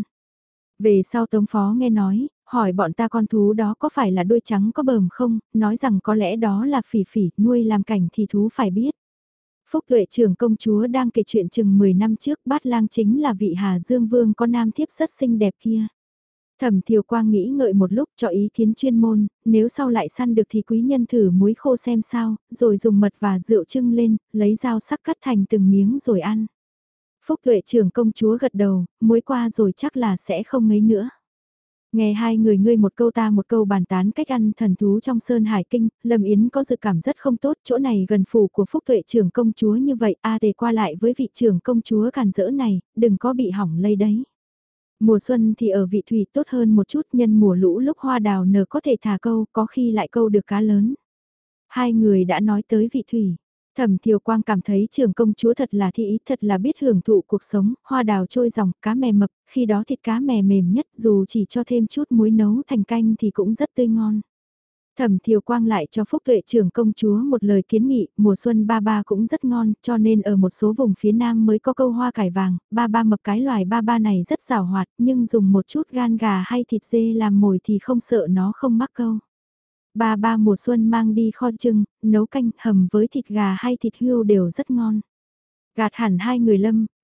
Về sau Tống Phó nghe nói, hỏi bọn ta con thú đó có phải là đuôi trắng có bờm không, nói rằng có lẽ đó là phỉ phỉ, nuôi làm cảnh thì thú phải biết. Phúc Tuệ trưởng công chúa đang kể chuyện chừng mười năm trước, bát lang chính là vị Hà Dương Vương có nam thiếp rất xinh đẹp kia. Thẩm Thiều Quang nghĩ ngợi một lúc cho ý kiến chuyên môn, nếu sau lại săn được thì quý nhân thử muối khô xem sao, rồi dùng mật và rượu trưng lên, lấy dao sắc cắt thành từng miếng rồi ăn. Phúc Tuệ trưởng công chúa gật đầu, muối qua rồi chắc là sẽ không ngấy nữa. Nghe hai người ngươi một câu ta một câu bàn tán cách ăn thần thú trong Sơn Hải Kinh, Lâm Yến có dự cảm rất không tốt, chỗ này gần phủ của Phúc Tuệ trưởng công chúa như vậy, a tề qua lại với vị trưởng công chúa càn rỡ này, đừng có bị hỏng lây đấy. Mùa xuân thì ở vị thủy tốt hơn một chút, nhân mùa lũ lúc hoa đào nở có thể thả câu, có khi lại câu được cá lớn. Hai người đã nói tới vị thủy. Thẩm Thiều Quang cảm thấy trưởng công chúa thật là thi ý, thật là biết hưởng thụ cuộc sống, hoa đào trôi dòng, cá mè mập, khi đó thịt cá mè mềm nhất dù chỉ cho thêm chút muối nấu thành canh thì cũng rất tươi ngon. Thẩm Thiều Quang lại cho Phúc Tuệ trưởng công chúa một lời kiến nghị, mùa xuân ba ba cũng rất ngon, cho nên ở một số vùng phía Nam mới có câu hoa cải vàng, ba ba mập cái loài ba ba này rất rào hoạt, nhưng dùng một chút gan gà hay thịt dê làm mồi thì không sợ nó không mắc câu. Ba ba mùa xuân mang đi kho trưng, nấu canh hầm với thịt gà hay thịt hươu đều rất ngon. Gạt hẳn hai người Lâm,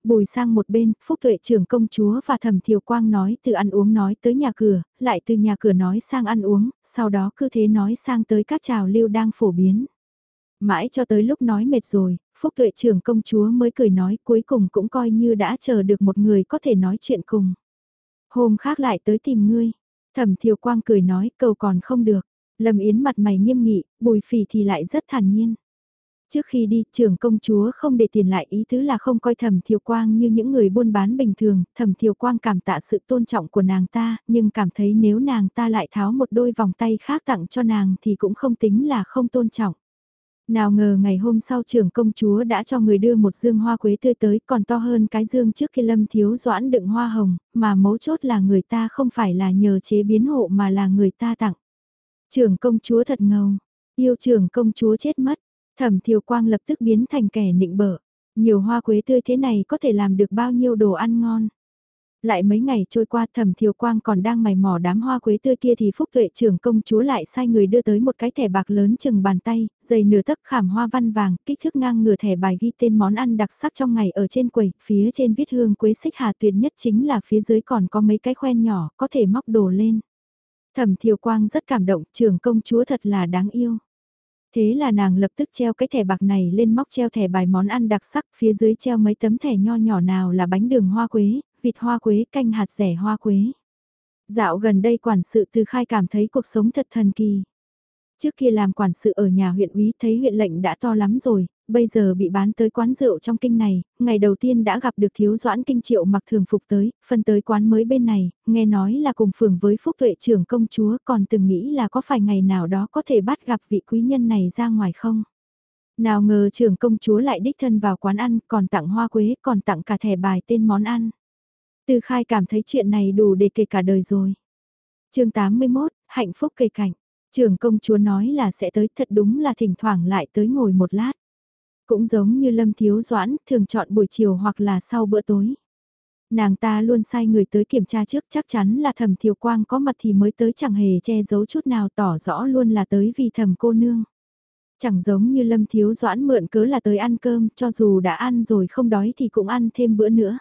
Bùi sang một bên, Phúc Tuệ trưởng công chúa và Thẩm Thiều Quang nói từ ăn uống nói tới nhà cửa, lại từ nhà cửa nói sang ăn uống, sau đó cứ thế nói sang tới các trào lưu đang phổ biến. Mãi cho tới lúc nói mệt rồi, Phúc Tuệ trưởng công chúa mới cười nói cuối cùng cũng coi như đã chờ được một người có thể nói chuyện cùng. Hôm khác lại tới tìm ngươi. Thẩm Thiều Quang cười nói cầu còn không được. Lâm Yến mặt mày nghiêm nghị, Bùi Phỉ thì lại rất thản nhiên. Trước khi đi, trưởng công chúa không để tiền lại ý tứ là không coi Thẩm Thiều Quang như những người buôn bán bình thường. Thẩm Thiều Quang cảm tạ sự tôn trọng của nàng ta, nhưng cảm thấy nếu nàng ta lại tháo một đôi vòng tay khác tặng cho nàng thì cũng không tính là không tôn trọng. Nào ngờ ngày hôm sau trưởng công chúa đã cho người đưa một dương hoa quế tươi tới còn to hơn cái dương trước kia Lâm Thiếu Doãn đựng hoa hồng, mà mấu chốt là người ta không phải là nhờ chế biến hộ mà là người ta tặng. Trưởng công chúa thật ngầu, yêu trưởng công chúa chết mất, Thẩm Thiều Quang lập tức biến thành kẻ nịnh bợ, nhiều hoa quế tươi thế này có thể làm được bao nhiêu đồ ăn ngon. Lại mấy ngày trôi qua Thẩm Thiều Quang còn đang mày mò đám hoa quế tươi kia thì Phúc Tuệ trưởng công chúa lại sai người đưa tới một cái thẻ bạc lớn chừng bàn tay, dày nửa tấc khảm hoa văn vàng, kích thước ngang ngửa thẻ bài ghi tên món ăn đặc sắc trong ngày ở trên quầy, phía trên viết hương quế xích hà tuyệt nhất chính là phía dưới còn có mấy cái khoen nhỏ, có thể móc đồ lên. Thẩm Thiều Quang rất cảm động, trưởng công chúa thật là đáng yêu. Thế là nàng lập tức treo cái thẻ bạc này lên móc treo thẻ bài món ăn đặc sắc, phía dưới treo mấy tấm thẻ nho nhỏ nào là bánh đường hoa quế, vịt hoa quế, canh hạt rẻ hoa quế. Dạo gần đây quản sự Từ Khai cảm thấy cuộc sống thật thần kỳ. Trước kia làm quản sự ở nhà huyện úy thấy huyện lệnh đã to lắm rồi, bây giờ bị bán tới quán rượu trong kinh này, ngày đầu tiên đã gặp được thiếu Doãn Kinh Triệu mặc thường phục tới, phân tới quán mới bên này, nghe nói là cùng phường với Phúc Tuệ trưởng công chúa còn từng nghĩ là có phải ngày nào đó có thể bắt gặp vị quý nhân này ra ngoài không. Nào ngờ trưởng công chúa lại đích thân vào quán ăn, còn tặng hoa quế, còn tặng cả thẻ bài tên món ăn. Từ Khai cảm thấy chuyện này đủ để kể cả đời rồi. chương tám mươi mốt, hạnh phúc kề cạnh. Trưởng công chúa nói là sẽ tới, thật đúng là thỉnh thoảng lại tới ngồi một lát. Cũng giống như Lâm Thiếu Doãn, thường chọn buổi chiều hoặc là sau bữa tối. Nàng ta luôn sai người tới kiểm tra trước, chắc chắn là Thẩm Thiều Quang có mặt thì mới tới, chẳng hề che giấu chút nào, tỏ rõ luôn là tới vì Thẩm cô nương. Chẳng giống như Lâm Thiếu Doãn mượn cớ là tới ăn cơm, cho dù đã ăn rồi không đói thì cũng ăn thêm bữa nữa.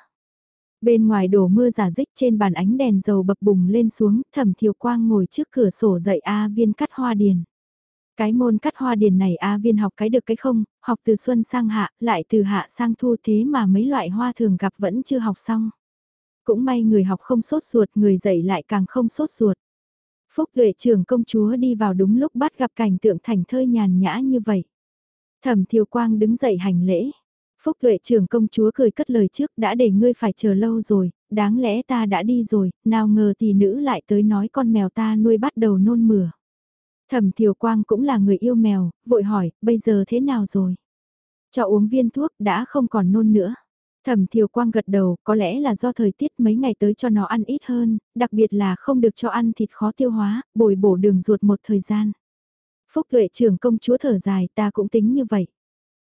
Bên ngoài đổ mưa giả dích, trên bàn ánh đèn dầu bập bùng lên xuống, Thẩm Thiều Quang ngồi trước cửa sổ dạy A Viên cắt hoa điền. Cái môn cắt hoa điền này A Viên học cái được cái không, học từ xuân sang hạ, lại từ hạ sang thu, thế mà mấy loại hoa thường gặp vẫn chưa học xong. Cũng may người học không sốt ruột, người dạy lại càng không sốt ruột. Phúc Tuệ trưởng công chúa đi vào đúng lúc bắt gặp cảnh tượng thảnh thơi nhàn nhã như vậy. Thẩm Thiều Quang đứng dậy hành lễ. Phúc Tuệ trưởng công chúa cười cất lời trước, đã để ngươi phải chờ lâu rồi, đáng lẽ ta đã đi rồi, nào ngờ tỷ nữ lại tới nói con mèo ta nuôi bắt đầu nôn mửa. Thẩm Thiều Quang cũng là người yêu mèo, vội hỏi, bây giờ thế nào rồi? Cho uống viên thuốc đã không còn nôn nữa. Thẩm Thiều Quang gật đầu, có lẽ là do thời tiết mấy ngày tới cho nó ăn ít hơn, đặc biệt là không được cho ăn thịt khó tiêu hóa, bồi bổ đường ruột một thời gian. Phúc Tuệ trưởng công chúa thở dài, ta cũng tính như vậy.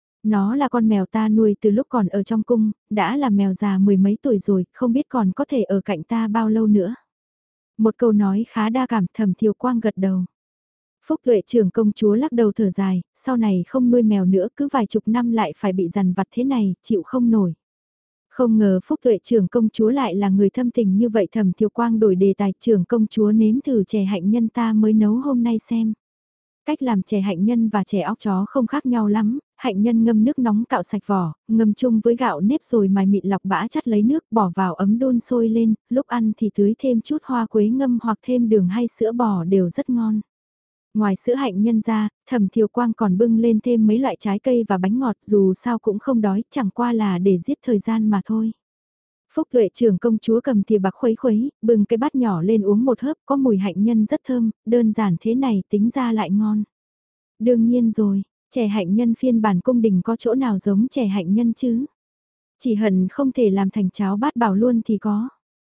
Nó là con mèo ta nuôi từ lúc còn ở trong cung, đã là mèo già mười mấy tuổi rồi, không biết còn có thể ở cạnh ta bao lâu nữa. Một câu nói khá đa cảm, Thẩm Thiều Quang gật đầu. Phúc Tuệ trưởng công chúa lắc đầu thở dài, sau này không nuôi mèo nữa, cứ vài chục năm lại phải bị dằn vặt thế này, chịu không nổi. Không ngờ Phúc Tuệ trưởng công chúa lại là người thâm tình như vậy. Thẩm Thiều Quang đổi đề tài, trưởng công chúa nếm thử chè hạnh nhân ta mới nấu hôm nay xem. Cách làm chè hạnh nhân và chè óc chó không khác nhau lắm, hạnh nhân ngâm nước nóng cạo sạch vỏ, ngâm chung với gạo nếp rồi mài mịn lọc bã chắt lấy nước bỏ vào ấm đun sôi lên, lúc ăn thì tưới thêm chút hoa quế ngâm hoặc thêm đường hay sữa bò đều rất ngon. Ngoài sữa hạnh nhân ra, Thẩm Thiều Quang còn bưng lên thêm mấy loại trái cây và bánh ngọt, dù sao cũng không đói, chẳng qua là để giết thời gian mà thôi. Phúc Tuệ trưởng công chúa cầm thìa bạc khuấy khuấy, bưng cái bát nhỏ lên uống một hớp, có mùi hạnh nhân rất thơm, đơn giản thế này tính ra lại ngon. Đương nhiên rồi, chè hạnh nhân phiên bản cung đình có chỗ nào giống chè hạnh nhân chứ? Chỉ hận không thể làm thành cháo bát bảo luôn thì có.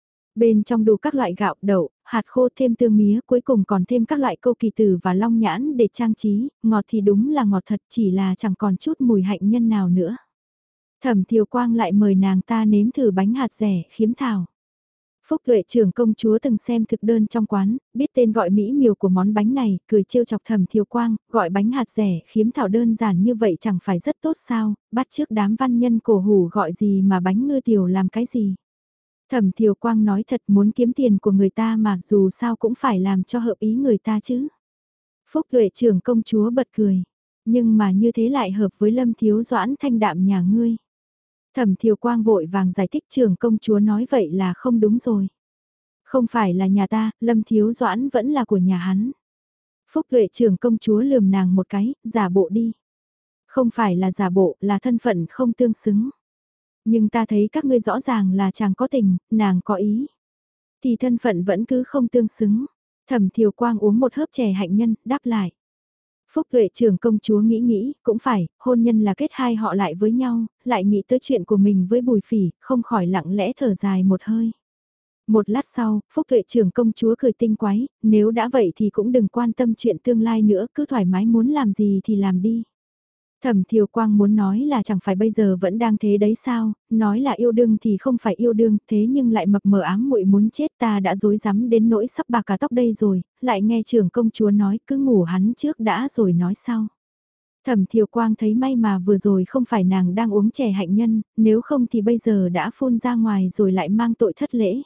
Bên trong đủ các loại gạo, đậu, hạt khô, thêm tương mía, cuối cùng còn thêm các loại câu kỳ tử và long nhãn để trang trí, ngọt thì đúng là ngọt thật, chỉ là chẳng còn chút mùi hạnh nhân nào nữa. Thẩm Thiều Quang lại mời nàng ta nếm thử bánh hạt rẻ khiếm thảo. Phúc Tuệ trưởng công chúa từng xem thực đơn trong quán, biết tên gọi mỹ miều của món bánh này, cười trêu chọc Thẩm Thiều Quang, gọi bánh hạt rẻ, khiếm thảo đơn giản như vậy chẳng phải rất tốt sao, bắt trước đám văn nhân cổ hủ gọi gì mà bánh ngư tiểu làm cái gì. Thẩm Thiều Quang nói thật muốn kiếm tiền của người ta mà dù sao cũng phải làm cho hợp ý người ta chứ. Phúc Tuệ trưởng công chúa bật cười, nhưng mà như thế lại hợp với Lâm Thiếu Doãn thanh đạm nhà ngươi. Thẩm Thiều Quang vội vàng giải thích trưởng công chúa nói vậy là không đúng rồi. Không phải là nhà ta, Lâm Thiếu Doãn vẫn là của nhà hắn. Phúc Tuệ trưởng công chúa lườm nàng một cái, giả bộ đi. Không phải là giả bộ, là thân phận không tương xứng. Nhưng ta thấy các ngươi rõ ràng là chàng có tình, nàng có ý. Thì thân phận vẫn cứ không tương xứng. Thẩm Thiều Quang uống một hớp chè hạnh nhân, đáp lại. Phúc Tuệ trưởng công chúa nghĩ nghĩ, cũng phải, hôn nhân là kết hai họ lại với nhau, lại nghĩ tới chuyện của mình với Bùi Phỉ, không khỏi lặng lẽ thở dài một hơi. Một lát sau, Phúc Tuệ trưởng công chúa cười tinh quái, nếu đã vậy thì cũng đừng quan tâm chuyện tương lai nữa, cứ thoải mái muốn làm gì thì làm đi. Thẩm Thiều Quang muốn nói là chẳng phải bây giờ vẫn đang thế đấy sao, nói là yêu đương thì không phải yêu đương, thế nhưng lại mập mờ ám muội muốn chết, ta đã dối rắm đến nỗi sắp bạc cả tóc đây rồi, lại nghe trưởng công chúa nói cứ ngủ hắn trước đã rồi nói sau. Thẩm Thiều Quang thấy may mà vừa rồi không phải nàng đang uống chè hạnh nhân, nếu không thì bây giờ đã phun ra ngoài rồi lại mang tội thất lễ.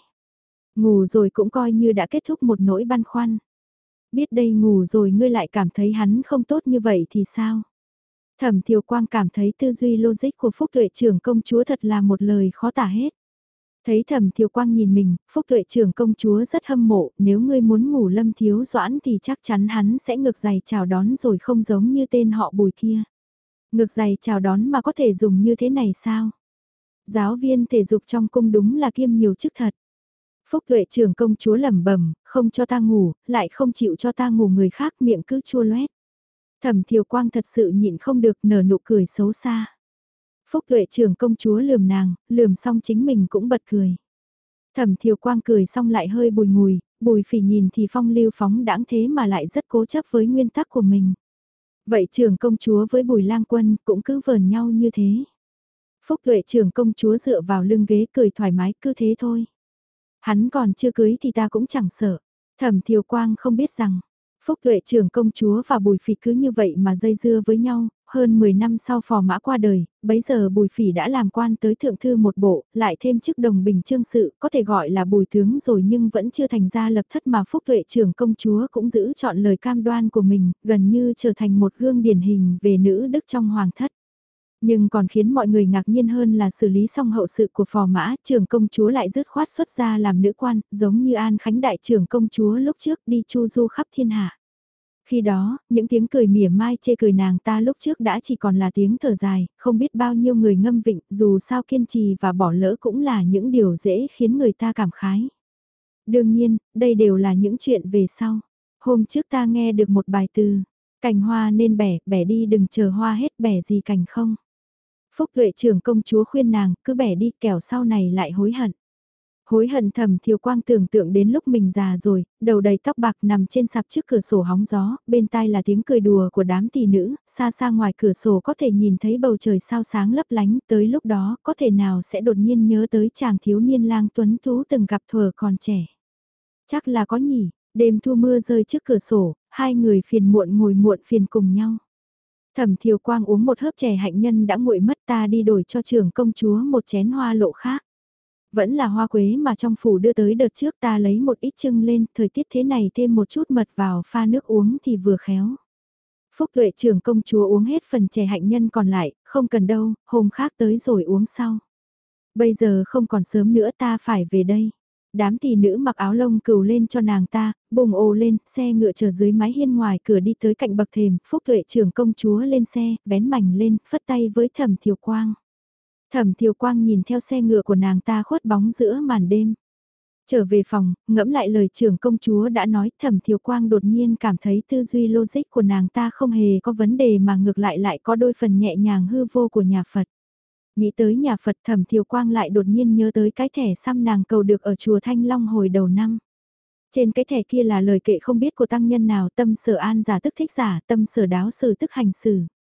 Ngủ rồi cũng coi như đã kết thúc một nỗi băn khoăn. Biết đây ngủ rồi ngươi lại cảm thấy hắn không tốt như vậy thì sao? Thẩm Thiều Quang cảm thấy tư duy logic của Phúc Tuệ trưởng công chúa thật là một lời khó tả hết. Thấy Thẩm Thiều Quang nhìn mình, Phúc Tuệ trưởng công chúa rất hâm mộ, nếu ngươi muốn ngủ Lâm Thiếu Doãn thì chắc chắn hắn sẽ ngược giày chào đón rồi không giống như tên họ Bùi kia. Ngược giày chào đón mà có thể dùng như thế này sao? Giáo viên thể dục trong cung đúng là kiêm nhiều chức thật. Phúc Tuệ trưởng công chúa lẩm bẩm, không cho ta ngủ, lại không chịu cho ta ngủ người khác miệng cứ chua loét. Thẩm Thiều Quang thật sự nhịn không được nở nụ cười xấu xa. Phúc Tuệ trưởng công chúa lườm nàng, lườm xong chính mình cũng bật cười. Thẩm Thiều Quang cười xong lại hơi bùi ngùi, Bùi Phỉ nhìn thì phong lưu phóng đãng thế mà lại rất cố chấp với nguyên tắc của mình. Vậy trưởng công chúa với Bùi Lang Quân cũng cứ vờn nhau như thế. Phúc Tuệ trưởng công chúa dựa vào lưng ghế cười thoải mái cứ thế thôi. Hắn còn chưa cưới thì ta cũng chẳng sợ. Thẩm Thiều Quang không biết rằng, Phúc Tuệ trưởng công chúa và Bùi Phỉ cứ như vậy mà dây dưa với nhau, hơn mười năm sau Phò Mã qua đời, bấy giờ Bùi Phỉ đã làm quan tới thượng thư một bộ, lại thêm chức đồng bình chương sự, có thể gọi là Bùi tướng rồi nhưng vẫn chưa thành ra lập thất mà Phúc Tuệ trưởng công chúa cũng giữ chọn lời cam đoan của mình, gần như trở thành một gương điển hình về nữ đức trong hoàng thất. Nhưng còn khiến mọi người ngạc nhiên hơn là xử lý xong hậu sự của Phò Mã, trưởng công chúa lại dứt khoát xuất ra làm nữ quan, giống như An Khánh đại trưởng công chúa lúc trước đi chu du khắp thiên hạ. Khi đó, những tiếng cười mỉa mai chê cười nàng ta lúc trước đã chỉ còn là tiếng thở dài, không biết bao nhiêu người ngâm vịnh, dù sao kiên trì và bỏ lỡ cũng là những điều dễ khiến người ta cảm khái. Đương nhiên, đây đều là những chuyện về sau. Hôm trước ta nghe được một bài từ, cành hoa nên bẻ, bẻ đi đừng chờ hoa hết bẻ gì cành không. Phúc Tuệ trưởng công chúa khuyên nàng, cứ bẻ đi kẻo sau này lại hối hận. Hối hận Thẩm Thiều Quang tưởng tượng đến lúc mình già rồi, đầu đầy tóc bạc nằm trên sạp trước cửa sổ hóng gió, bên tai là tiếng cười đùa của đám tỷ nữ, xa xa ngoài cửa sổ có thể nhìn thấy bầu trời sao sáng lấp lánh, tới lúc đó có thể nào sẽ đột nhiên nhớ tới chàng thiếu niên lang tuấn tú từng gặp thuở còn trẻ. Chắc là có nhỉ, đêm thu mưa rơi trước cửa sổ, hai người phiền muộn ngồi muộn phiền cùng nhau. Thẩm Thiều Quang uống một hớp chè hạnh nhân đã nguội mất, ta đi đổi cho trưởng công chúa một chén hoa lộ khác. Vẫn là hoa quế mà trong phủ đưa tới đợt trước, ta lấy một ít trưng lên, thời tiết thế này thêm một chút mật vào pha nước uống thì vừa khéo. Phúc Tuệ trưởng công chúa uống hết phần chè hạnh nhân còn lại, không cần đâu, hôm khác tới rồi uống sau. Bây giờ không còn sớm nữa, ta phải về đây. Đám tỷ nữ mặc áo lông cừu lên cho nàng ta, bùng ồ lên, xe ngựa chờ dưới mái hiên ngoài cửa đi tới cạnh bậc thềm, Phúc Tuệ trưởng công chúa lên xe, vén mảnh lên, phất tay với Thẩm Thiều Quang. Thẩm Thiều Quang nhìn theo xe ngựa của nàng ta khuất bóng giữa màn đêm. Trở về phòng, ngẫm lại lời trưởng công chúa đã nói, Thẩm Thiều Quang đột nhiên cảm thấy tư duy logic của nàng ta không hề có vấn đề mà ngược lại lại có đôi phần nhẹ nhàng hư vô của nhà Phật. Nghĩ tới nhà Phật, Thẩm Thiều Quang lại đột nhiên nhớ tới cái thẻ xăm nàng cầu được ở chùa Thanh Long hồi đầu năm. Trên cái thẻ kia là lời kệ không biết của tăng nhân nào, tâm sở an giả tức thích giả, tâm sở đáo xử tức hành xử.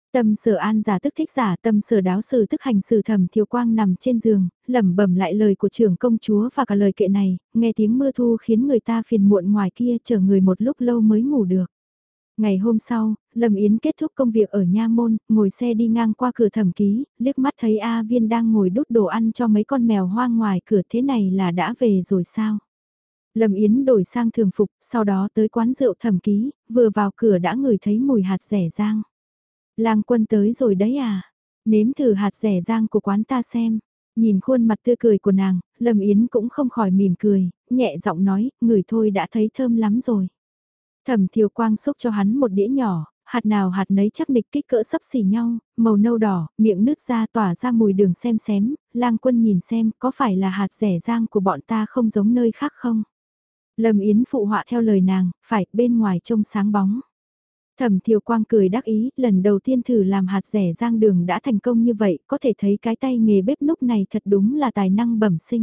Tâm Sở An giả tức thích giả, Tâm Sở Đáo xử tức hành xử. Thẩm Thiều Quang nằm trên giường, lẩm bẩm lại lời của trưởng công chúa và cả lời kệ này, nghe tiếng mưa thu khiến người ta phiền muộn ngoài kia, chờ người một lúc lâu mới ngủ được. Ngày hôm sau, Lâm Yến kết thúc công việc ở Nha Môn, ngồi xe đi ngang qua cửa thẩm ký, liếc mắt thấy A Viên đang ngồi đút đồ ăn cho mấy con mèo hoang ngoài cửa. Thế này là đã về rồi sao? Lâm Yến đổi sang thường phục, sau đó tới quán rượu thẩm ký, vừa vào cửa đã ngửi thấy mùi hạt rẻ rang. Lang Quân tới rồi đấy à? Nếm thử hạt rẻ rang của quán ta xem. Nhìn khuôn mặt tươi cười của nàng, Lâm Yến cũng không khỏi mỉm cười, nhẹ giọng nói, ngửi thôi đã thấy thơm lắm rồi. Thẩm Thiều Quang xúc cho hắn một đĩa nhỏ, hạt nào hạt nấy chắc nịch kích cỡ sấp xỉ nhau, màu nâu đỏ, miệng nứt ra tỏa ra mùi đường xem xém. Lang Quân nhìn xem có phải là hạt rẻ rang của bọn ta không giống nơi khác không? Lâm Yến phụ họa theo lời nàng, phải, bên ngoài trông sáng bóng. Thẩm Thiều Quang cười đắc ý, lần đầu tiên thử làm hạt rẻ rang đường đã thành công như vậy, có thể thấy cái tay nghề bếp núc này thật đúng là tài năng bẩm sinh.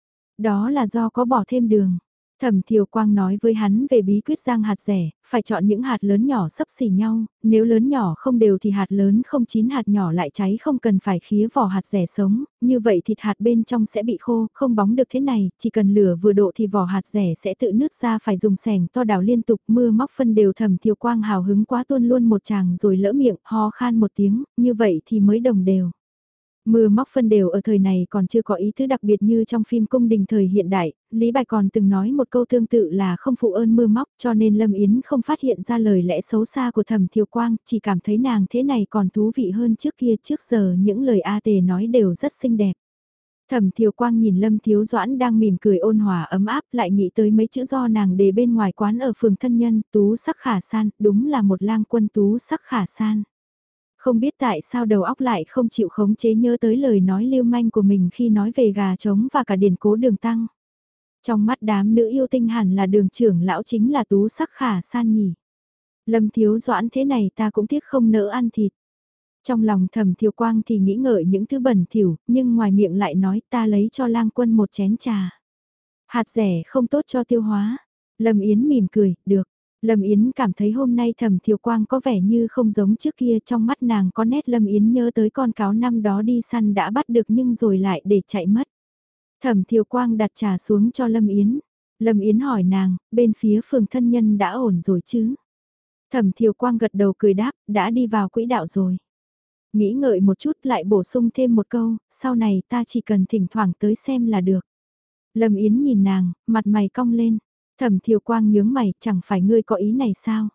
Đó là do có bỏ thêm đường. Thẩm Thiều Quang nói với hắn về bí quyết rang hạt rẻ, phải chọn những hạt lớn nhỏ xấp xỉ nhau, nếu lớn nhỏ không đều thì hạt lớn không chín, hạt nhỏ lại cháy, không cần phải khía vỏ hạt rẻ sống, như vậy thịt hạt bên trong sẽ bị khô, không bóng được. Thế này, chỉ cần lửa vừa độ thì vỏ hạt rẻ sẽ tự nứt ra, phải dùng xẻng to đảo liên tục. Mưa móc phân đều. Thẩm Thiều Quang hào hứng quá tuôn luôn một tràng rồi lỡ miệng, ho khan một tiếng, như vậy thì mới đồng đều. Mưa móc phân đều ở thời này còn chưa có ý tứ đặc biệt như trong phim cung đình thời hiện đại, Lý Bạch còn từng nói một câu tương tự là không phụ ơn mưa móc, cho nên Lâm Yến không phát hiện ra lời lẽ xấu xa của Thẩm Thiều Quang, chỉ cảm thấy nàng thế này còn thú vị hơn trước kia. Trước giờ những lời A Tề nói đều rất xinh đẹp. Thẩm Thiều Quang nhìn Lâm Thiếu Doãn đang mỉm cười ôn hòa ấm áp, lại nghĩ tới mấy chữ do nàng đề bên ngoài quán ở phường Thân Nhân, tú sắc khả san, đúng là một lang quân tú sắc khả san. Không biết tại sao đầu óc lại không chịu khống chế nhớ tới lời nói lưu manh của mình khi nói về gà trống và cả điển cố Đường Tăng. Trong mắt đám nữ yêu tinh hẳn là Đường trưởng lão chính là tú sắc khả san nhỉ. Lâm Thiếu Doãn thế này ta cũng tiếc không nỡ ăn thịt. Trong lòng Thẩm Thiều Quang thì nghĩ ngợi những thứ bẩn thỉu, nhưng ngoài miệng lại nói ta lấy cho lang quân một chén trà. Hạt rẻ không tốt cho tiêu hóa. Lâm Yến mỉm cười, được. Lâm Yến cảm thấy hôm nay Thẩm Thiều Quang có vẻ như không giống trước kia, trong mắt nàng có nét Lâm Yến nhớ tới con cáo năm đó đi săn đã bắt được nhưng rồi lại để chạy mất. Thẩm Thiều Quang đặt trà xuống cho Lâm Yến. Lâm Yến hỏi nàng, bên phía phường Thân Nhân đã ổn rồi chứ? Thẩm Thiều Quang gật đầu cười đáp, đã đi vào quỹ đạo rồi. Nghĩ ngợi một chút lại bổ sung thêm một câu, sau này ta chỉ cần thỉnh thoảng tới xem là được. Lâm Yến nhìn nàng, mặt mày cong lên. Thẩm Thiều Quang nhướng mày, chẳng phải ngươi có ý này sao?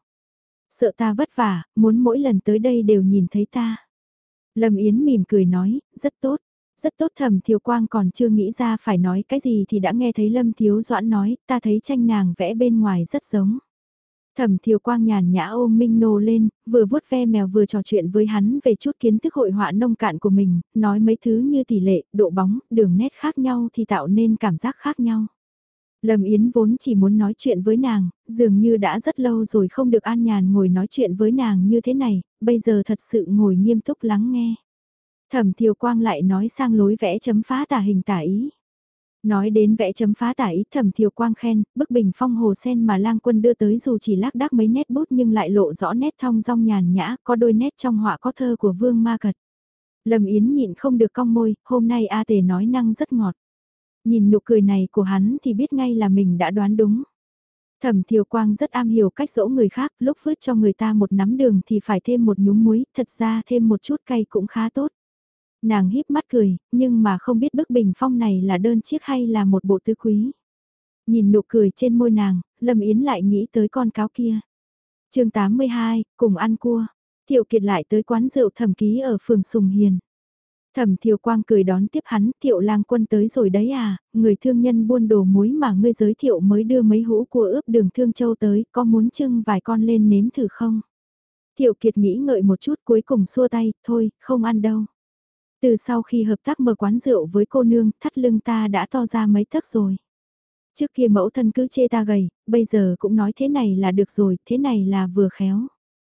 Sợ ta vất vả, muốn mỗi lần tới đây đều nhìn thấy ta. Lâm Yến mỉm cười nói, rất tốt, rất tốt. Thẩm Thiều Quang còn chưa nghĩ ra phải nói cái gì thì đã nghe thấy Lâm Thiếu Doãn nói, ta thấy tranh nàng vẽ bên ngoài rất giống. Thẩm Thiều Quang nhàn nhã ôm Minh Nô lên, vừa vuốt ve mèo vừa trò chuyện với hắn về chút kiến thức hội họa nông cạn của mình, nói mấy thứ như tỷ lệ, độ bóng, đường nét khác nhau thì tạo nên cảm giác khác nhau. Lâm Yến vốn chỉ muốn nói chuyện với nàng, dường như đã rất lâu rồi không được an nhàn ngồi nói chuyện với nàng như thế này, bây giờ thật sự ngồi nghiêm túc lắng nghe. Thẩm Thiều Quang lại nói sang lối vẽ chấm phá tả hình tả ý. Nói đến vẽ chấm phá tả ý, Thẩm Thiều Quang khen, bức bình phong hồ sen mà lang quân đưa tới dù chỉ lác đác mấy nét bút nhưng lại lộ rõ nét thong dong nhàn nhã, có đôi nét trong họa có thơ của Vương Ma Cật. Lâm Yến nhịn không được cong môi, hôm nay A Tề nói năng rất ngọt. Nhìn nụ cười này của hắn thì biết ngay là mình đã đoán đúng. Thẩm Thiều Quang rất am hiểu cách dỗ người khác, lúc vứt cho người ta một nắm đường thì phải thêm một nhúm muối, thật ra thêm một chút cay cũng khá tốt. Nàng híp mắt cười, nhưng mà không biết bức bình phong này là đơn chiếc hay là một bộ tứ quý. Nhìn nụ cười trên môi nàng, Lâm Yến lại nghĩ tới con cáo kia. chương tám mươi hai, cùng ăn cua. Thiệu Kiệt lại tới quán rượu Thẩm Ký ở phường Sùng Hiền. Thẩm Thiều Quang cười đón tiếp hắn, Thiệu lang quân tới rồi đấy à, người thương nhân buôn đồ muối mà ngươi giới thiệu mới đưa mấy hũ cua ướp đường Thương Châu tới, có muốn trưng vài con lên nếm thử không? Thiệu Kiệt nghĩ ngợi một chút cuối cùng xua tay, thôi, không ăn đâu. Từ sau khi hợp tác mở quán rượu với cô nương, thắt lưng ta đã to ra mấy tấc rồi. Trước kia mẫu thân cứ chê ta gầy, bây giờ cũng nói thế này là được rồi, thế này là vừa khéo.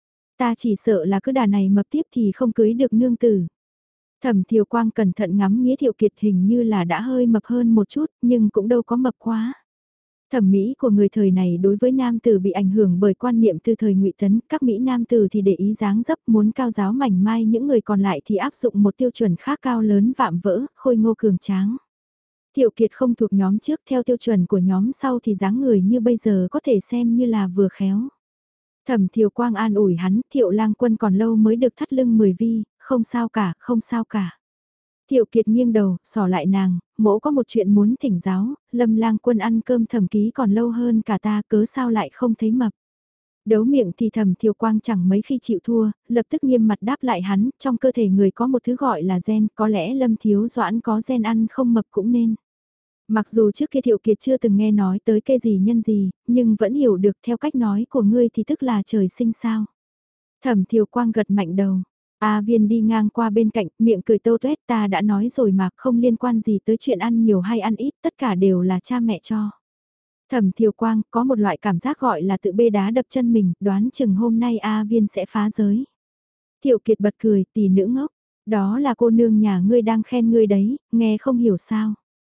Ta chỉ sợ là cứ đà này mập tiếp thì không cưới được nương tử. Thẩm Thiều Quang cẩn thận ngắm nghĩa Thiệu Kiệt, hình như là đã hơi mập hơn một chút, nhưng cũng đâu có mập quá. Thẩm mỹ của người thời này đối với nam tử bị ảnh hưởng bởi quan niệm từ thời Ngụy Tấn, các mỹ nam tử thì để ý dáng dấp, muốn cao giáo mảnh mai, những người còn lại thì áp dụng một tiêu chuẩn khác cao lớn vạm vỡ, khôi ngô cường tráng. Thiệu Kiệt không thuộc nhóm trước, theo tiêu chuẩn của nhóm sau thì dáng người như bây giờ có thể xem như là vừa khéo. Thẩm Thiều Quang an ủi hắn, Thiệu Lang Quân còn lâu mới được thắt lưng mười vi, không sao cả, không sao cả. Thiệu Kiệt nghiêng đầu, xỏ lại nàng, mỗ có một chuyện muốn thỉnh giáo, Lâm Lang Quân ăn cơm thẩm ký còn lâu hơn cả ta, cớ sao lại không thấy mập. Đấu miệng thì Thẩm Thiều Quang chẳng mấy khi chịu thua, lập tức nghiêm mặt đáp lại hắn, trong cơ thể người có một thứ gọi là gen, có lẽ Lâm Thiếu Doãn có gen ăn không mập cũng nên. Mặc dù trước kia Thiệu Kiệt chưa từng nghe nói tới cây gì nhân gì, nhưng vẫn hiểu được theo cách nói của ngươi thì tức là trời sinh sao. Thẩm Thiều Quang gật mạnh đầu. A Viên đi ngang qua bên cạnh, miệng cười tâu tuét, ta đã nói rồi mà, không liên quan gì tới chuyện ăn nhiều hay ăn ít, tất cả đều là cha mẹ cho. Thẩm Thiều Quang có một loại cảm giác gọi là tự bê đá đập chân mình, đoán chừng hôm nay A Viên sẽ phá giới. Thiệu Kiệt bật cười, tỷ nữ ngốc, đó là cô nương nhà ngươi đang khen ngươi đấy, nghe không hiểu sao.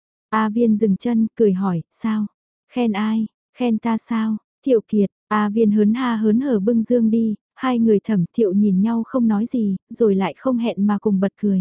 A Viên dừng chân, cười hỏi, sao? Khen ai? Khen ta sao? Thiệu Kiệt, A Viên hớn ha hớn hở bưng dương đi, hai người Thẩm Thiệu nhìn nhau không nói gì, rồi lại không hẹn mà cùng bật cười.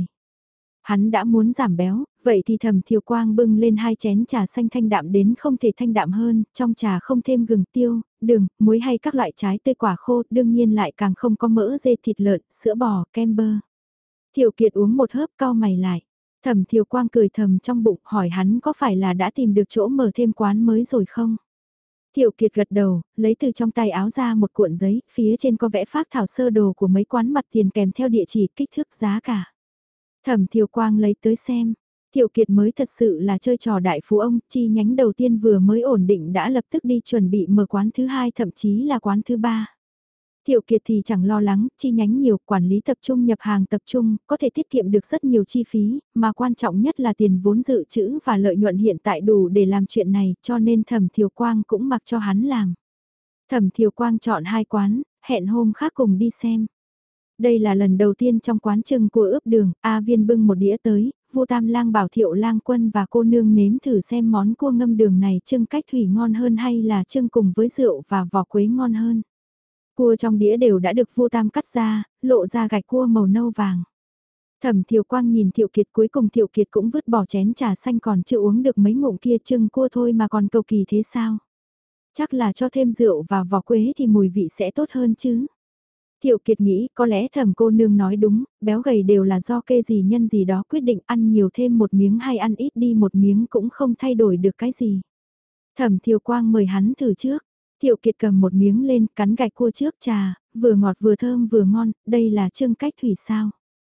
Hắn đã muốn giảm béo, vậy thì Thẩm Thiều Quang bưng lên hai chén trà xanh thanh đạm đến không thể thanh đạm hơn, trong trà không thêm gừng tiêu, đường, muối hay các loại trái cây quả khô, đương nhiên lại càng không có mỡ dê thịt lợn, sữa bò, kem bơ. Thiệu Kiệt uống một hớp cau mày lại. Thẩm Thiều Quang cười thầm trong bụng hỏi hắn có phải là đã tìm được chỗ mở thêm quán mới rồi không? Thiệu Kiệt gật đầu, lấy từ trong tay áo ra một cuộn giấy, phía trên có vẽ phác thảo sơ đồ của mấy quán mặt tiền kèm theo địa chỉ, kích thước, giá cả. Thẩm Thiều Quang lấy tới xem, Thiệu Kiệt mới thật sự là chơi trò đại phú ông, chi nhánh đầu tiên vừa mới ổn định đã lập tức đi chuẩn bị mở quán thứ hai thậm chí là quán thứ ba. Thiệu Kiệt thì chẳng lo lắng, chi nhánh nhiều, quản lý tập trung nhập hàng tập trung, có thể tiết kiệm được rất nhiều chi phí, mà quan trọng nhất là tiền vốn dự trữ và lợi nhuận hiện tại đủ để làm chuyện này, cho nên Thẩm Thiều Quang cũng mặc cho hắn làm. Thẩm Thiều Quang chọn hai quán, hẹn hôm khác cùng đi xem. Đây là lần đầu tiên trong quán trưng của ướp đường, A Viên bưng một đĩa tới, Vu Tam Lang bảo Thiệu Lang Quân và cô nương nếm thử xem món cua ngâm đường này trưng cách thủy ngon hơn hay là trưng cùng với rượu và vỏ quế ngon hơn. Cua trong đĩa đều đã được Vu Tam cắt ra, lộ ra gạch cua màu nâu vàng. Thẩm Thiều Quang nhìn Thiệu Kiệt, cuối cùng Thiệu Kiệt cũng vứt bỏ chén trà xanh còn chưa uống được mấy ngụm kia, trưng cua thôi mà còn cầu kỳ thế sao? Chắc là cho thêm rượu và vỏ quế thì mùi vị sẽ tốt hơn chứ. Thiệu Kiệt nghĩ có lẽ Thẩm cô nương nói đúng, béo gầy đều là do kê gì nhân gì đó quyết định, ăn nhiều thêm một miếng hay ăn ít đi một miếng cũng không thay đổi được cái gì. Thẩm Thiều Quang mời hắn thử trước. Thiệu Kiệt cầm một miếng lên, cắn gạch cua trước, trà, vừa ngọt vừa thơm vừa ngon, đây là trưng cách thủy sao.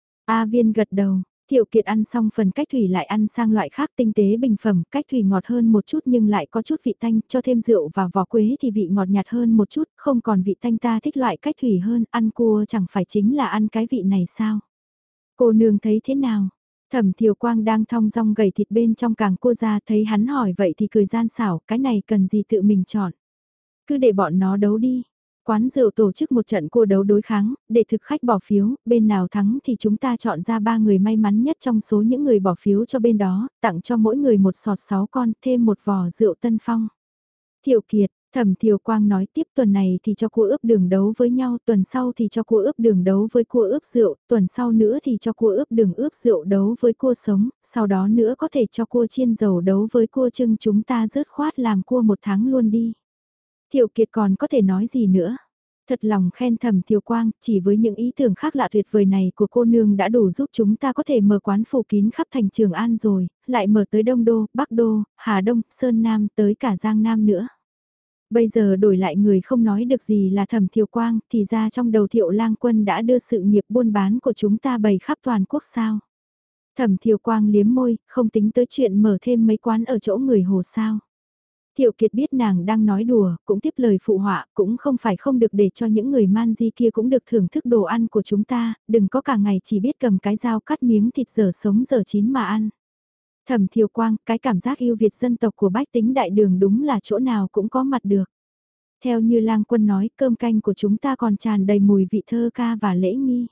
A Viên gật đầu, Thiệu Kiệt ăn xong phần cách thủy lại ăn sang loại khác tinh tế bình phẩm, cách thủy ngọt hơn một chút nhưng lại có chút vị tanh, cho thêm rượu và vỏ quế thì vị ngọt nhạt hơn một chút, không còn vị tanh, ta thích loại cách thủy hơn, ăn cua chẳng phải chính là ăn cái vị này sao. Cô nương thấy thế nào? Thẩm Thiều Quang đang thong dong gầy thịt bên trong càng cua ra, thấy hắn hỏi vậy thì cười gian xảo, cái này cần gì tự mình chọn. Cứ để bọn nó đấu đi. Quán rượu tổ chức một trận cua đấu đối kháng, để thực khách bỏ phiếu, bên nào thắng thì chúng ta chọn ra ba người may mắn nhất trong số những người bỏ phiếu cho bên đó, tặng cho mỗi người một sọt sáu con, thêm một vò rượu Tân Phong. Thiệu Kiệt, Thẩm Thiều Quang nói tiếp, tuần này thì cho cua ướp đường đấu với nhau, tuần sau thì cho cua ướp đường đấu với cua ướp rượu, tuần sau nữa thì cho cua ướp đường ướp rượu đấu với cua sống, sau đó nữa có thể cho cua chiên dầu đấu với cua trưng, chúng ta rớt khoát làm cua một tháng luôn đi. Thiệu Kiệt còn có thể nói gì nữa? Thật lòng khen Thẩm Thiều Quang, chỉ với những ý tưởng khác lạ tuyệt vời này của cô nương đã đủ giúp chúng ta có thể mở quán phủ kín khắp thành Trường An rồi, lại mở tới Đông Đô, Bắc Đô, Hà Đông, Sơn Nam, tới cả Giang Nam nữa. Bây giờ đổi lại người không nói được gì là Thẩm Thiều Quang, thì ra trong đầu Thiệu Lang Quân đã đưa sự nghiệp buôn bán của chúng ta bày khắp toàn quốc sao. Thẩm Thiều Quang liếm môi, không tính tới chuyện mở thêm mấy quán ở chỗ người Hồ sao. Thiệu Kiệt biết nàng đang nói đùa, cũng tiếp lời phụ họa, cũng không phải không được để cho những người man di kia cũng được thưởng thức đồ ăn của chúng ta, đừng có cả ngày chỉ biết cầm cái dao cắt miếng thịt dở sống dở chín mà ăn. Thẩm Thiều Quang, cái cảm giác yêu Việt dân tộc của bách tính đại đường đúng là chỗ nào cũng có mặt được. Theo như Lang Quân nói, cơm canh của chúng ta còn tràn đầy mùi vị thơ ca và lễ nghi.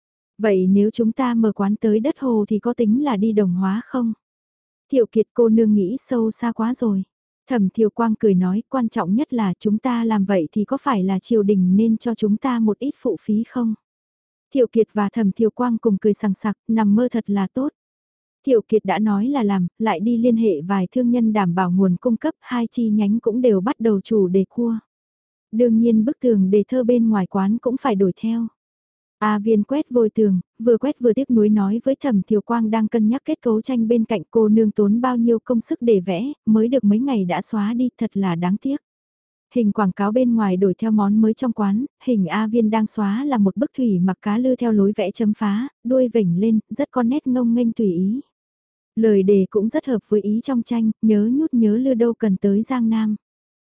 Vậy nếu chúng ta mở quán tới đất Hồ thì có tính là đi đồng hóa không? Thiệu Kiệt, cô nương nghĩ sâu xa quá rồi. Thẩm Thiều Quang cười nói, quan trọng nhất là chúng ta làm vậy thì có phải là triều đình nên cho chúng ta một ít phụ phí không? Thiệu Kiệt và Thẩm Thiều Quang cùng cười sằng sặc, nằm mơ thật là tốt. Thiệu Kiệt đã nói là làm, lại đi liên hệ vài thương nhân đảm bảo nguồn cung cấp, hai chi nhánh cũng đều bắt đầu chủ đề cua. Đương nhiên bức tường đề thơ bên ngoài quán cũng phải đổi theo. A Viên quét vôi tường, vừa quét vừa tiếc nuối nói với Thẩm Thiều Quang đang cân nhắc kết cấu tranh bên cạnh cô nương tốn bao nhiêu công sức để vẽ, mới được mấy ngày đã xóa đi, thật là đáng tiếc. Hình quảng cáo bên ngoài đổi theo món mới trong quán, hình A Viên đang xóa là một bức thủy mặc cá lư theo lối vẽ chấm phá, đuôi vểnh lên, rất có nét ngông nghênh tùy ý. Lời đề cũng rất hợp với ý trong tranh, nhớ nhút nhớ lư đâu cần tới Giang Nam.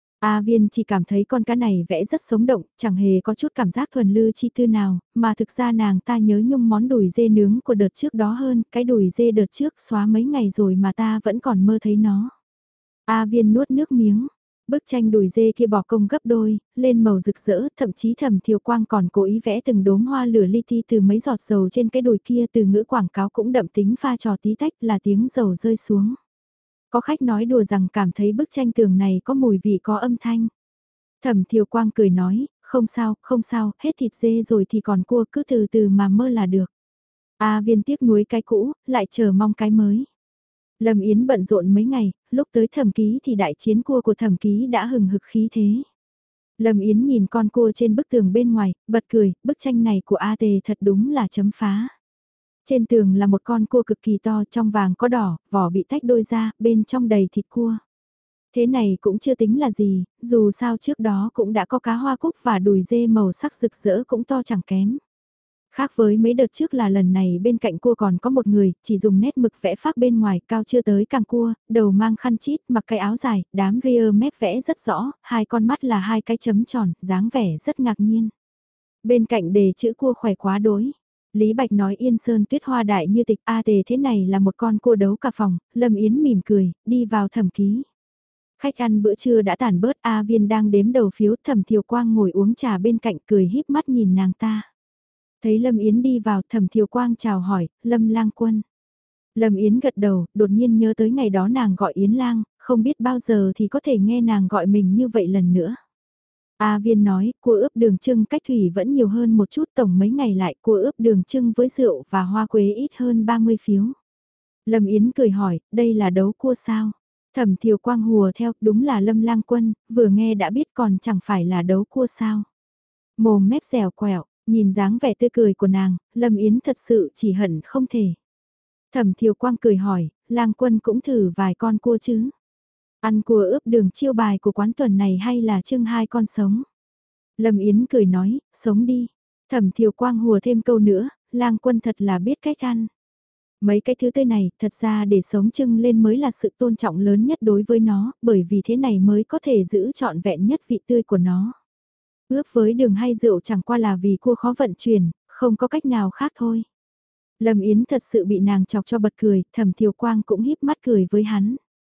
A Viên chỉ cảm thấy con cá này vẽ rất sống động, chẳng hề có chút cảm giác thuần lư chi tư nào, mà thực ra nàng ta nhớ nhung món đùi dê nướng của đợt trước đó hơn, cái đùi dê đợt trước xóa mấy ngày rồi mà ta vẫn còn mơ thấy nó. A Viên nuốt nước miếng. Bức tranh đùi dê kia bỏ công gấp đôi, lên màu rực rỡ, thậm chí Thẩm Thiều Quang còn cố ý vẽ từng đốm hoa lửa li ti từ mấy giọt dầu trên cái đùi kia, từ ngữ quảng cáo cũng đậm tính pha trò tí tách là tiếng dầu rơi xuống. Có khách nói đùa rằng cảm thấy bức tranh tường này có mùi vị có âm thanh. Thẩm Thiều Quang cười nói, không sao, không sao, hết thịt dê rồi thì còn cua, cứ từ từ mà mơ là được. A Viên tiếc nuối cái cũ, lại chờ mong cái mới. Lâm Yến bận rộn mấy ngày, lúc tới Thẩm Ký thì đại chiến cua của Thẩm Ký đã hừng hực khí thế. Lâm Yến nhìn con cua trên bức tường bên ngoài, bật cười, bức tranh này của A Tề thật đúng là chấm phá. Trên tường là một con cua cực kỳ to, trong vàng có đỏ, vỏ bị tách đôi ra, bên trong đầy thịt cua. Thế này cũng chưa tính là gì, dù sao trước đó cũng đã có cá hoa cúc và đùi dê màu sắc rực rỡ cũng to chẳng kém. Khác với mấy đợt trước là lần này bên cạnh cua còn có một người, chỉ dùng nét mực vẽ phác bên ngoài, cao chưa tới càng cua, đầu mang khăn chít, mặc cái áo dài, đám ria mép vẽ rất rõ, hai con mắt là hai cái chấm tròn, dáng vẻ rất ngạc nhiên. Bên cạnh đề chữ cua khỏe quá đối. Lý Bạch nói Yên Sơn Tuyết Hoa đại như tịch A Tề thế này là một con cua đấu cả phòng, Lâm Yến mỉm cười, đi vào Thẩm Ký. Khách ăn bữa trưa đã tản bớt, A Viên đang đếm đầu phiếu, Thẩm Thiều Quang ngồi uống trà bên cạnh cười híp mắt nhìn nàng ta. Thấy Lâm Yến đi vào, Thẩm Thiều Quang chào hỏi, Lâm Lang Quân. Lâm Yến gật đầu, đột nhiên nhớ tới ngày đó nàng gọi Yến Lang, không biết bao giờ thì có thể nghe nàng gọi mình như vậy lần nữa. A Viên nói, cua ướp đường trưng cách thủy vẫn nhiều hơn một chút, tổng mấy ngày lại cua ướp đường trưng với rượu và hoa quế ít hơn ba mươi phiếu. Lâm Yến cười hỏi, đây là đấu cua sao? Thẩm Thiều Quang hùa theo, đúng là Lâm Lang Quân, vừa nghe đã biết còn chẳng phải là đấu cua sao. Mồm mép dẻo quẹo, nhìn dáng vẻ tươi cười của nàng, Lâm Yến thật sự chỉ hận không thể. Thẩm Thiều Quang cười hỏi, Lang Quân cũng thử vài con cua chứ? Ăn cua ướp đường chiêu bài của quán tuần này hay là trưng hai con sống? Lâm Yến cười nói, sống đi. Thẩm Thiều Quang hùa thêm câu nữa, Lang Quân thật là biết cách ăn. Mấy cái thứ tươi này, thật ra để sống trưng lên mới là sự tôn trọng lớn nhất đối với nó, bởi vì thế này mới có thể giữ trọn vẹn nhất vị tươi của nó. Ướp với đường hay rượu chẳng qua là vì cua khó vận chuyển, không có cách nào khác thôi. Lâm Yến thật sự bị nàng chọc cho bật cười, Thẩm Thiều Quang cũng híp mắt cười với hắn.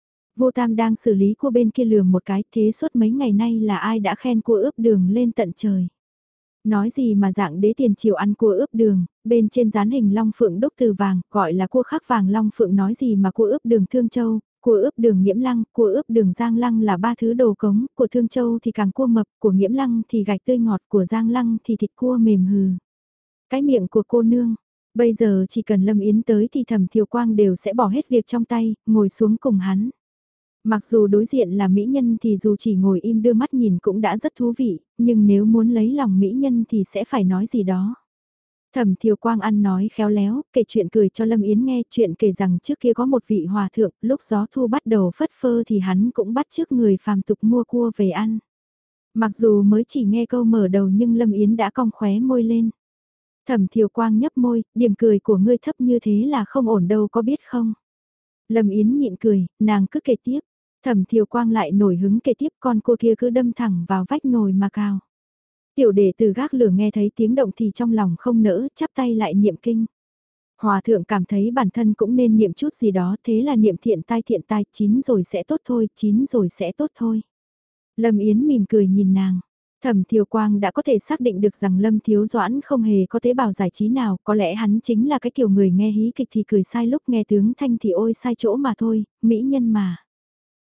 Vô Tam đang xử lý cua bên kia lườm một cái, thế suốt mấy ngày nay là ai đã khen cua ướp đường lên tận trời. Nói gì mà dạng đế tiền triều ăn cua ướp đường, bên trên dán hình long phượng đúc từ vàng, gọi là cua khắc vàng long phượng, nói gì mà cua ướp đường Thương Châu, cua ướp đường Nghiễm Lăng, cua ướp đường Giang Lăng là ba thứ đồ cống, của Thương Châu thì càng cua mập, của Nghiễm Lăng thì gạch tươi ngọt, của Giang Lăng thì thịt cua mềm hừ. Cái miệng của cô nương, bây giờ chỉ cần Lâm Yến tới thì Thẩm Thiều Quang đều sẽ bỏ hết việc trong tay, ngồi xuống cùng hắn. Mặc dù đối diện là mỹ nhân thì dù chỉ ngồi im đưa mắt nhìn cũng đã rất thú vị, nhưng nếu muốn lấy lòng mỹ nhân thì sẽ phải nói gì đó. Thẩm Thiều Quang ăn nói khéo léo, kể chuyện cười cho Lâm Yến nghe, chuyện kể rằng trước kia có một vị hòa thượng, lúc gió thu bắt đầu phất phơ thì hắn cũng bắt chước người phàm tục mua cua về ăn. Mặc dù mới chỉ nghe câu mở đầu nhưng Lâm Yến đã cong khóe môi lên. Thẩm Thiều Quang nhấp môi, điểm cười của ngươi thấp như thế là không ổn đâu có biết không. Lâm Yến nhịn cười, nàng cứ kể tiếp. Thẩm Thiều Quang lại nổi hứng kể tiếp, con cua kia cứ đâm thẳng vào vách nồi mà cào. Tiểu đệ từ gác lửa nghe thấy tiếng động thì trong lòng không nỡ, chắp tay lại niệm kinh. Hòa thượng cảm thấy bản thân cũng nên niệm chút gì đó, thế là niệm thiện tai thiện tai, chín rồi sẽ tốt thôi, chín rồi sẽ tốt thôi. Lâm Yến mỉm cười nhìn nàng. Thẩm Thiều Quang đã có thể xác định được rằng Lâm Thiếu Doãn không hề có tế bào giải trí nào, có lẽ hắn chính là cái kiểu người nghe hí kịch thì cười sai lúc nghe tướng thanh thì ôi sai chỗ mà thôi, mỹ nhân mà.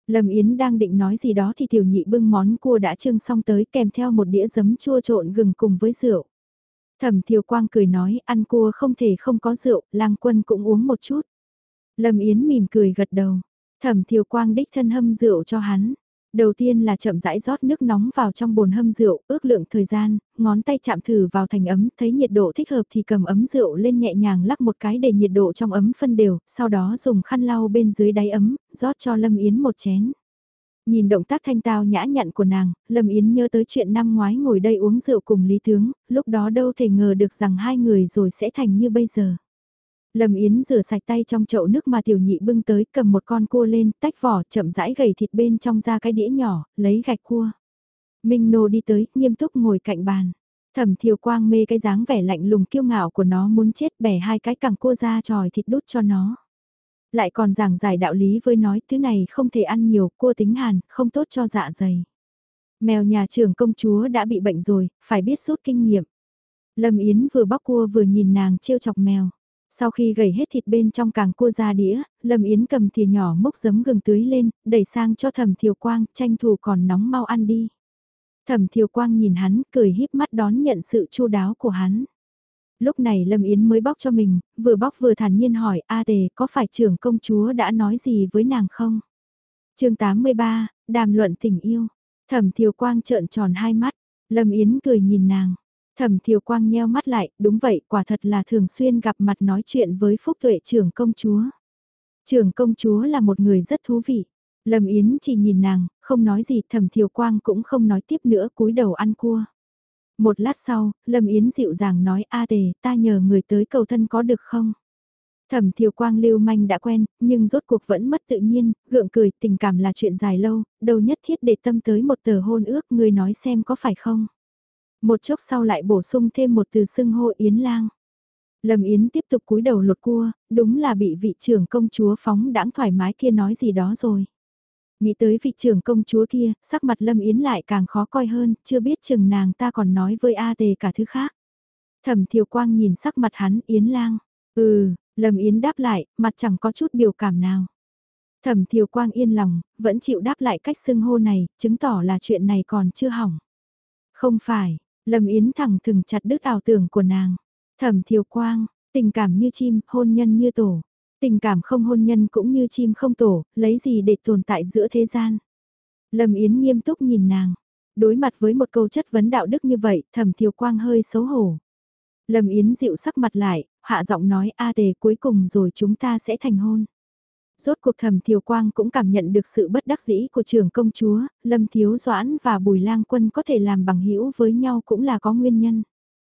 Lâm Yến đang định nói gì đó thì tiểu nhị bưng món cua đã trưng xong tới kèm theo một đĩa giấm chua trộn gừng cùng với rượu. Thẩm Thiều Quang cười nói ăn cua không thể không có rượu, Lang Quân cũng uống một chút. Lâm Yến mỉm cười gật đầu. Thẩm Thiều Quang đích thân hâm rượu cho hắn. Đầu tiên là chậm rãi rót nước nóng vào trong bồn hâm rượu, ước lượng thời gian, ngón tay chạm thử vào thành ấm, thấy nhiệt độ thích hợp thì cầm ấm rượu lên nhẹ nhàng lắc một cái để nhiệt độ trong ấm phân đều, sau đó dùng khăn lau bên dưới đáy ấm, rót cho Lâm Yến một chén. Nhìn động tác thanh tao nhã nhặn của nàng, Lâm Yến nhớ tới chuyện năm ngoái ngồi đây uống rượu cùng Lý Tướng, lúc đó đâu thể ngờ được rằng hai người rồi sẽ thành như bây giờ. Lâm Yến rửa sạch tay trong chậu nước mà tiểu nhị bưng tới, cầm một con cua lên, tách vỏ, chậm rãi gầy thịt bên trong ra cái đĩa nhỏ, lấy gạch cua. Minh Nô đi tới, nghiêm túc ngồi cạnh bàn. Thẩm Thiều Quang mê cái dáng vẻ lạnh lùng kiêu ngạo của nó, muốn chết, bẻ hai cái cẳng cua ra tròi thịt đút cho nó. Lại còn giảng giải đạo lý với nói thứ này không thể ăn nhiều, cua tính hàn, không tốt cho dạ dày. Mèo nhà trưởng công chúa đã bị bệnh rồi, phải biết rút kinh nghiệm. Lâm Yến vừa bóc cua vừa nhìn nàng trêu chọc mèo. Sau khi gầy hết thịt bên trong càng cua ra đĩa, Lâm Yến cầm thìa nhỏ múc giấm gừng tưới lên, đẩy sang cho Thẩm Thiều Quang, tranh thủ còn nóng mau ăn đi. Thẩm Thiều Quang nhìn hắn, cười híp mắt đón nhận sự chu đáo của hắn. Lúc này Lâm Yến mới bóc cho mình, vừa bóc vừa thản nhiên hỏi, A Tề, có phải trưởng công chúa đã nói gì với nàng không? chương tám mươi ba, đàm luận tình yêu. Thẩm Thiều Quang trợn tròn hai mắt, Lâm Yến cười nhìn nàng. Thẩm Thiều Quang nheo mắt lại, đúng vậy, quả thật là thường xuyên gặp mặt nói chuyện với Phúc Tuệ trưởng công chúa. Trưởng công chúa là một người rất thú vị. Lâm Yến chỉ nhìn nàng, không nói gì, Thẩm Thiều Quang cũng không nói tiếp nữa, cúi đầu ăn cua. Một lát sau, Lâm Yến dịu dàng nói, A Tề, ta nhờ người tới cầu thân có được không? Thẩm Thiều Quang lưu manh đã quen, nhưng rốt cuộc vẫn mất tự nhiên, gượng cười, tình cảm là chuyện dài lâu, đâu nhất thiết để tâm tới một tờ hôn ước, người nói xem có phải không? Một chốc sau lại bổ sung thêm một từ xưng hô Yến Lang. Lâm Yến tiếp tục cúi đầu lột cua, đúng là bị vị trưởng công chúa phóng đãng thoải mái kia nói gì đó rồi. Nghĩ tới vị trưởng công chúa kia, sắc mặt Lâm Yến lại càng khó coi hơn, chưa biết chừng nàng ta còn nói với A Tề cả thứ khác. Thẩm Thiều Quang nhìn sắc mặt hắn, Yến Lang. Ừ, Lâm Yến đáp lại, mặt chẳng có chút biểu cảm nào. Thẩm Thiều Quang yên lòng, vẫn chịu đáp lại cách xưng hô này, chứng tỏ là chuyện này còn chưa hỏng. Không phải, Lâm Yến thẳng thừng chặt đứt ảo tưởng của nàng. Thẩm Thiều Quang, tình cảm như chim, hôn nhân như tổ. Tình cảm không hôn nhân cũng như chim không tổ, lấy gì để tồn tại giữa thế gian. Lâm Yến nghiêm túc nhìn nàng. Đối mặt với một câu chất vấn đạo đức như vậy, Thẩm Thiều Quang hơi xấu hổ. Lâm Yến dịu sắc mặt lại, hạ giọng nói A Tề cuối cùng rồi chúng ta sẽ thành hôn. Rốt cuộc Thẩm Thiều Quang cũng cảm nhận được sự bất đắc dĩ của trưởng công chúa, Lâm Thiếu Doãn và Bùi Lang Quân có thể làm bằng hữu với nhau cũng là có nguyên nhân.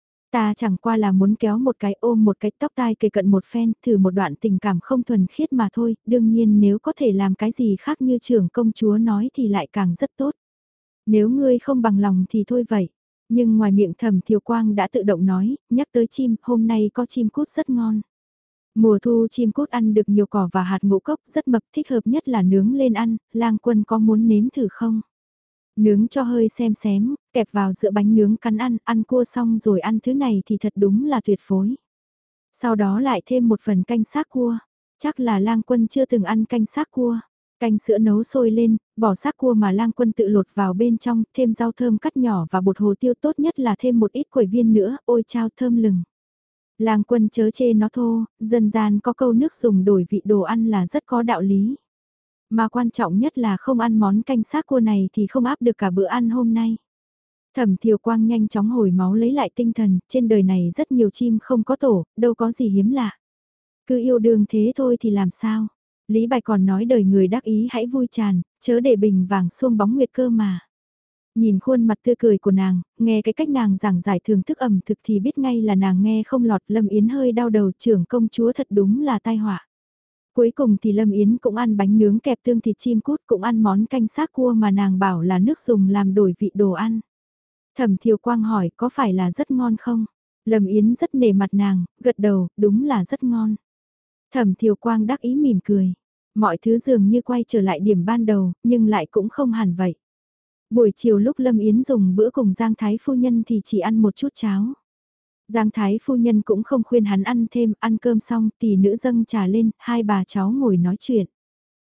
Ta chẳng qua là muốn kéo một cái ôm một cái tóc tai kề cận một phen, thử một đoạn tình cảm không thuần khiết mà thôi, đương nhiên nếu có thể làm cái gì khác như trưởng công chúa nói thì lại càng rất tốt. Nếu ngươi không bằng lòng thì thôi vậy. Nhưng ngoài miệng Thẩm Thiều Quang đã tự động nói, nhắc tới chim, hôm nay có chim cút rất ngon. Mùa thu chim cút ăn được nhiều cỏ và hạt ngũ cốc rất mập, thích hợp nhất là nướng lên ăn, Lang Quân có muốn nếm thử không? Nướng cho hơi xem xém, kẹp vào giữa bánh nướng cắn ăn, ăn cua xong rồi ăn thứ này thì thật đúng là tuyệt phối. Sau đó lại thêm một phần canh xác cua, chắc là Lang Quân chưa từng ăn canh xác cua. Canh sữa nấu sôi lên, bỏ xác cua mà Lang Quân tự lột vào bên trong, thêm rau thơm cắt nhỏ và bột hồ tiêu, tốt nhất là thêm một ít quẩy viên nữa, ôi chao thơm lừng. Lang Quân chớ chê nó thô, dân gian có câu nước dùng đổi vị đồ ăn là rất có đạo lý. Mà quan trọng nhất là không ăn món canh xác cua này thì không áp được cả bữa ăn hôm nay. Thẩm Thiều Quang nhanh chóng hồi máu lấy lại tinh thần, trên đời này rất nhiều chim không có tổ, đâu có gì hiếm lạ. Cứ yêu đương thế thôi thì làm sao? Lý Bạch còn nói đời người đắc ý hãy vui tràn, chớ để bình vàng xuông bóng nguyệt cơ mà. Nhìn khuôn mặt tươi cười của nàng, nghe cái cách nàng giảng giải thưởng thức ẩm thực thì biết ngay là nàng nghe không lọt. Lâm Yến hơi đau đầu, trưởng công chúa thật đúng là tai họa. Cuối cùng thì Lâm Yến cũng ăn bánh nướng kẹp tương thịt chim cút, cũng ăn món canh xác cua mà nàng bảo là nước dùng làm đổi vị đồ ăn. Thẩm Thiều Quang hỏi có phải là rất ngon không? Lâm Yến rất nể mặt nàng, gật đầu, đúng là rất ngon. Thẩm Thiều Quang đắc ý mỉm cười. Mọi thứ dường như quay trở lại điểm ban đầu, nhưng lại cũng không hẳn vậy. Buổi chiều lúc Lâm Yến dùng bữa cùng Giang Thái phu nhân thì chỉ ăn một chút cháo. Giang Thái phu nhân cũng không khuyên hắn ăn thêm, ăn cơm xong tỷ nữ dâng trà lên, hai bà cháu ngồi nói chuyện.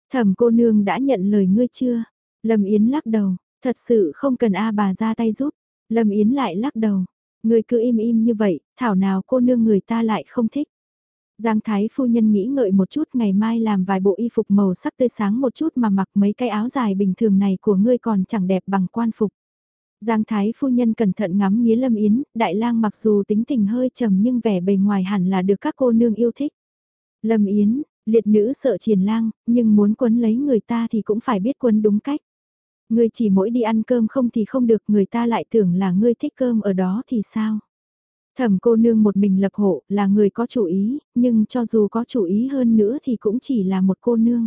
Thẩm cô nương đã nhận lời ngươi chưa? Lâm Yến lắc đầu, thật sự không cần A bà ra tay giúp. Lâm Yến lại lắc đầu, ngươi cứ im im như vậy, thảo nào cô nương người ta lại không thích. Giang Thái phu nhân nghĩ ngợi một chút, ngày mai làm vài bộ y phục màu sắc tươi sáng một chút mà mặc mấy cái áo dài bình thường này của ngươi còn chẳng đẹp bằng quan phục. Giang Thái phu nhân cẩn thận ngắm nghía Lâm Yến, đại lang mặc dù tính tình hơi trầm nhưng vẻ bề ngoài hẳn là được các cô nương yêu thích. Lâm Yến, liệt nữ sợ triền lang, nhưng muốn quấn lấy người ta thì cũng phải biết quấn đúng cách. Ngươi chỉ mỗi đi ăn cơm không thì không được, người ta lại tưởng là ngươi thích cơm ở đó thì sao? Thẩm cô nương một mình lập hộ, là người có chủ ý, nhưng cho dù có chủ ý hơn nữa thì cũng chỉ là một cô nương.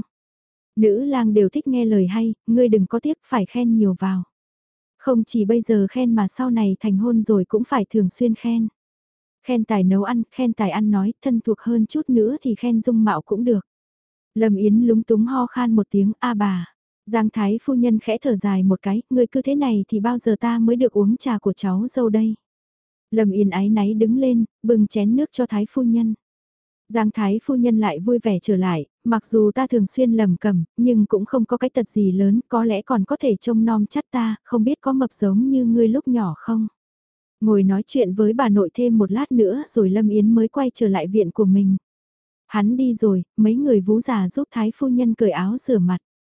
Nữ lang đều thích nghe lời hay, ngươi đừng có tiếc phải khen nhiều vào. Không chỉ bây giờ khen mà sau này thành hôn rồi cũng phải thường xuyên khen. Khen tài nấu ăn, khen tài ăn nói, thân thuộc hơn chút nữa thì khen dung mạo cũng được. Lâm Yến lúng túng ho khan một tiếng, a bà. Giang Thái phu nhân khẽ thở dài một cái, ngươi cứ thế này thì bao giờ ta mới được uống trà của cháu dâu đây. Lâm Yến áy náy đứng lên, bưng chén nước cho Thái phu nhân. Giang Thái phu nhân lại vui vẻ trở lại, mặc dù ta thường xuyên lầm cầm, nhưng cũng không có cái tật gì lớn, có lẽ còn có thể trông nom chắc ta, không biết có mập giống như ngươi lúc nhỏ không. Ngồi nói chuyện với bà nội thêm một lát nữa rồi Lâm Yến mới quay trở lại viện của mình. Hắn đi rồi, mấy người vú già giúp Thái phu nhân cởi áo rửa mặt.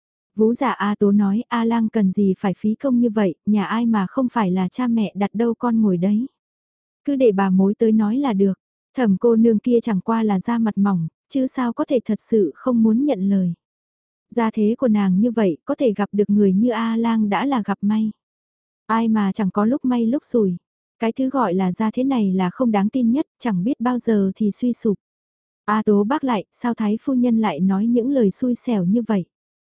Vú già A Tố nói A Lang cần gì phải phí công như vậy, nhà ai mà không phải là cha mẹ đặt đâu con ngồi đấy. Cứ để bà mối tới nói là được, thẩm cô nương kia chẳng qua là da mặt mỏng, chứ sao có thể thật sự không muốn nhận lời. Gia thế của nàng như vậy, có thể gặp được người như A Lang đã là gặp may. Ai mà chẳng có lúc may lúc rủi. Cái thứ gọi là gia thế này là không đáng tin nhất, chẳng biết bao giờ thì suy sụp. A Tố bác lại, sao Thái phu nhân lại nói những lời xui xẻo như vậy?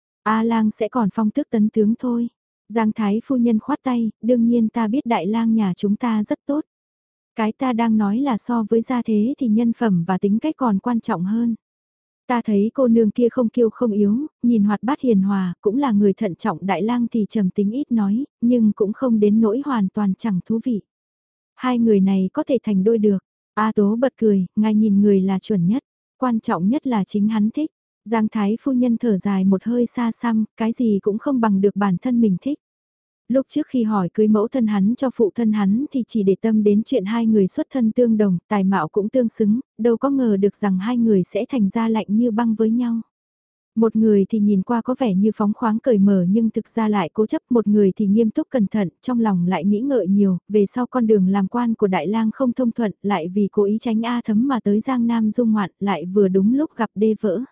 A Lang sẽ còn phong tước tấn tướng thôi. Giang Thái phu nhân khoát tay, đương nhiên ta biết Đại Lang nhà chúng ta rất tốt. Cái ta đang nói là so với gia thế thì nhân phẩm và tính cách còn quan trọng hơn. Ta thấy cô nương kia không kiêu không yếu, nhìn hoạt bát hiền hòa, cũng là người thận trọng. Đại Lang thì trầm tính ít nói, nhưng cũng không đến nỗi hoàn toàn chẳng thú vị. Hai người này có thể thành đôi được. A Tố bật cười, ngài nhìn người là chuẩn nhất, quan trọng nhất là chính hắn thích. Giang Thái phu nhân thở dài một hơi xa xăm, cái gì cũng không bằng được bản thân mình thích. Lúc trước khi hỏi cưới mẫu thân hắn cho phụ thân hắn thì chỉ để tâm đến chuyện hai người xuất thân tương đồng, tài mạo cũng tương xứng, đâu có ngờ được rằng hai người sẽ thành ra lạnh như băng với nhau. Một người thì nhìn qua có vẻ như phóng khoáng cởi mở nhưng thực ra lại cố chấp, một người thì nghiêm túc cẩn thận, trong lòng lại nghĩ ngợi nhiều, về sau con đường làm quan của Đại Lang không thông thuận, lại vì cố ý tránh A Thấm mà tới Giang Nam dung ngoạn, lại vừa đúng lúc gặp đê vỡ.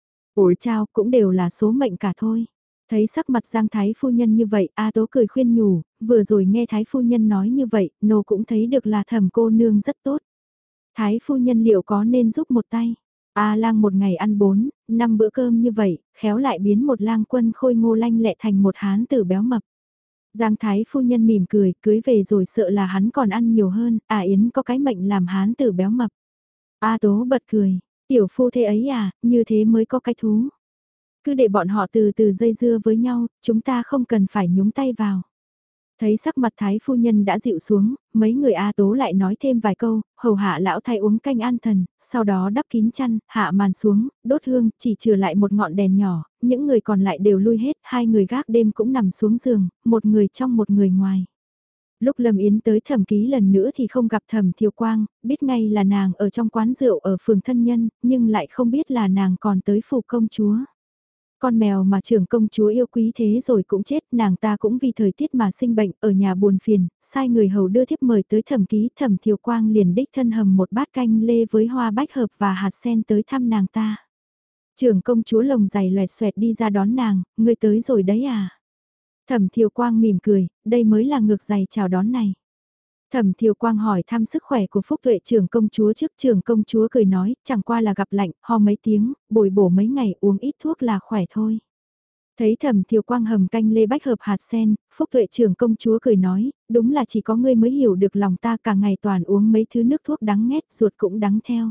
Ủi chao, cũng đều là số mệnh cả thôi. Thấy sắc mặt Giang Thái phu nhân như vậy, A Tố cười khuyên nhủ, vừa rồi nghe Thái phu nhân nói như vậy, nô cũng thấy được là Thẩm cô nương rất tốt. Thái phu nhân liệu có nên giúp một tay? A Lang một ngày ăn bốn, năm bữa cơm như vậy, khéo lại biến một lang quân khôi ngô lanh lẹ thành một hán tử béo mập. Giang Thái phu nhân mỉm cười, cưới về rồi sợ là hắn còn ăn nhiều hơn, à Yến có cái mệnh làm hán tử béo mập. A Tố bật cười, tiểu phu thế ấy à, như thế mới có cái thú. Cứ để bọn họ từ từ dây dưa với nhau, chúng ta không cần phải nhúng tay vào. Thấy sắc mặt Thái phu nhân đã dịu xuống, mấy người A Tố lại nói thêm vài câu, hầu hạ lão thay uống canh an thần, sau đó đắp kín chăn, hạ màn xuống, đốt hương, chỉ trừ lại một ngọn đèn nhỏ, những người còn lại đều lui hết, hai người gác đêm cũng nằm xuống giường, một người trong một người ngoài. Lúc Lâm Yến tới Thẩm Ký lần nữa thì không gặp Thẩm Thiều Quang, biết ngay là nàng ở trong quán rượu ở phường Thân Nhân, nhưng lại không biết là nàng còn tới phủ công chúa. Con mèo mà trưởng công chúa yêu quý thế rồi cũng chết, nàng ta cũng vì thời tiết mà sinh bệnh, ở nhà buồn phiền, sai người hầu đưa thiếp mời tới Thẩm Ký, Thẩm Thiều Quang liền đích thân hầm một bát canh lê với hoa bách hợp và hạt sen tới thăm nàng ta. Trưởng công chúa lồng giày loẹt xoẹt đi ra đón nàng, ngươi tới rồi đấy à? Thẩm Thiều Quang mỉm cười, đây mới là ngược giày chào đón này. Thẩm Thiều Quang hỏi thăm sức khỏe của Phúc Tuệ trưởng công chúa, trước trưởng công chúa cười nói, chẳng qua là gặp lạnh, ho mấy tiếng, bồi bổ mấy ngày uống ít thuốc là khỏe thôi. Thấy Thẩm Thiều Quang hầm canh lê bách hợp hạt sen, Phúc Tuệ trưởng công chúa cười nói, đúng là chỉ có ngươi mới hiểu được lòng ta, cả ngày toàn uống mấy thứ nước thuốc đắng nghét, ruột cũng đắng theo.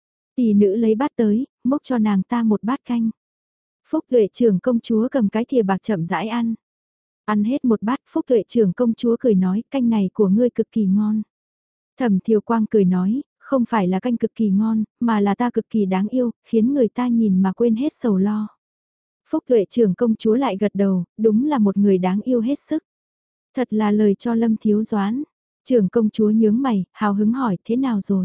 Tỷ nữ lấy bát tới, múc cho nàng ta một bát canh. Phúc Tuệ trưởng công chúa cầm cái thìa bạc chậm rãi ăn. Ăn hết một bát, Phúc Tuệ trưởng công chúa cười nói, canh này của ngươi cực kỳ ngon. Thẩm Thiều Quang cười nói, không phải là canh cực kỳ ngon, mà là ta cực kỳ đáng yêu, khiến người ta nhìn mà quên hết sầu lo. Phúc Tuệ trưởng công chúa lại gật đầu, đúng là một người đáng yêu hết sức. Thật là lời cho Lâm Thiếu Doãn. Trưởng công chúa nhướng mày, hào hứng hỏi thế nào rồi?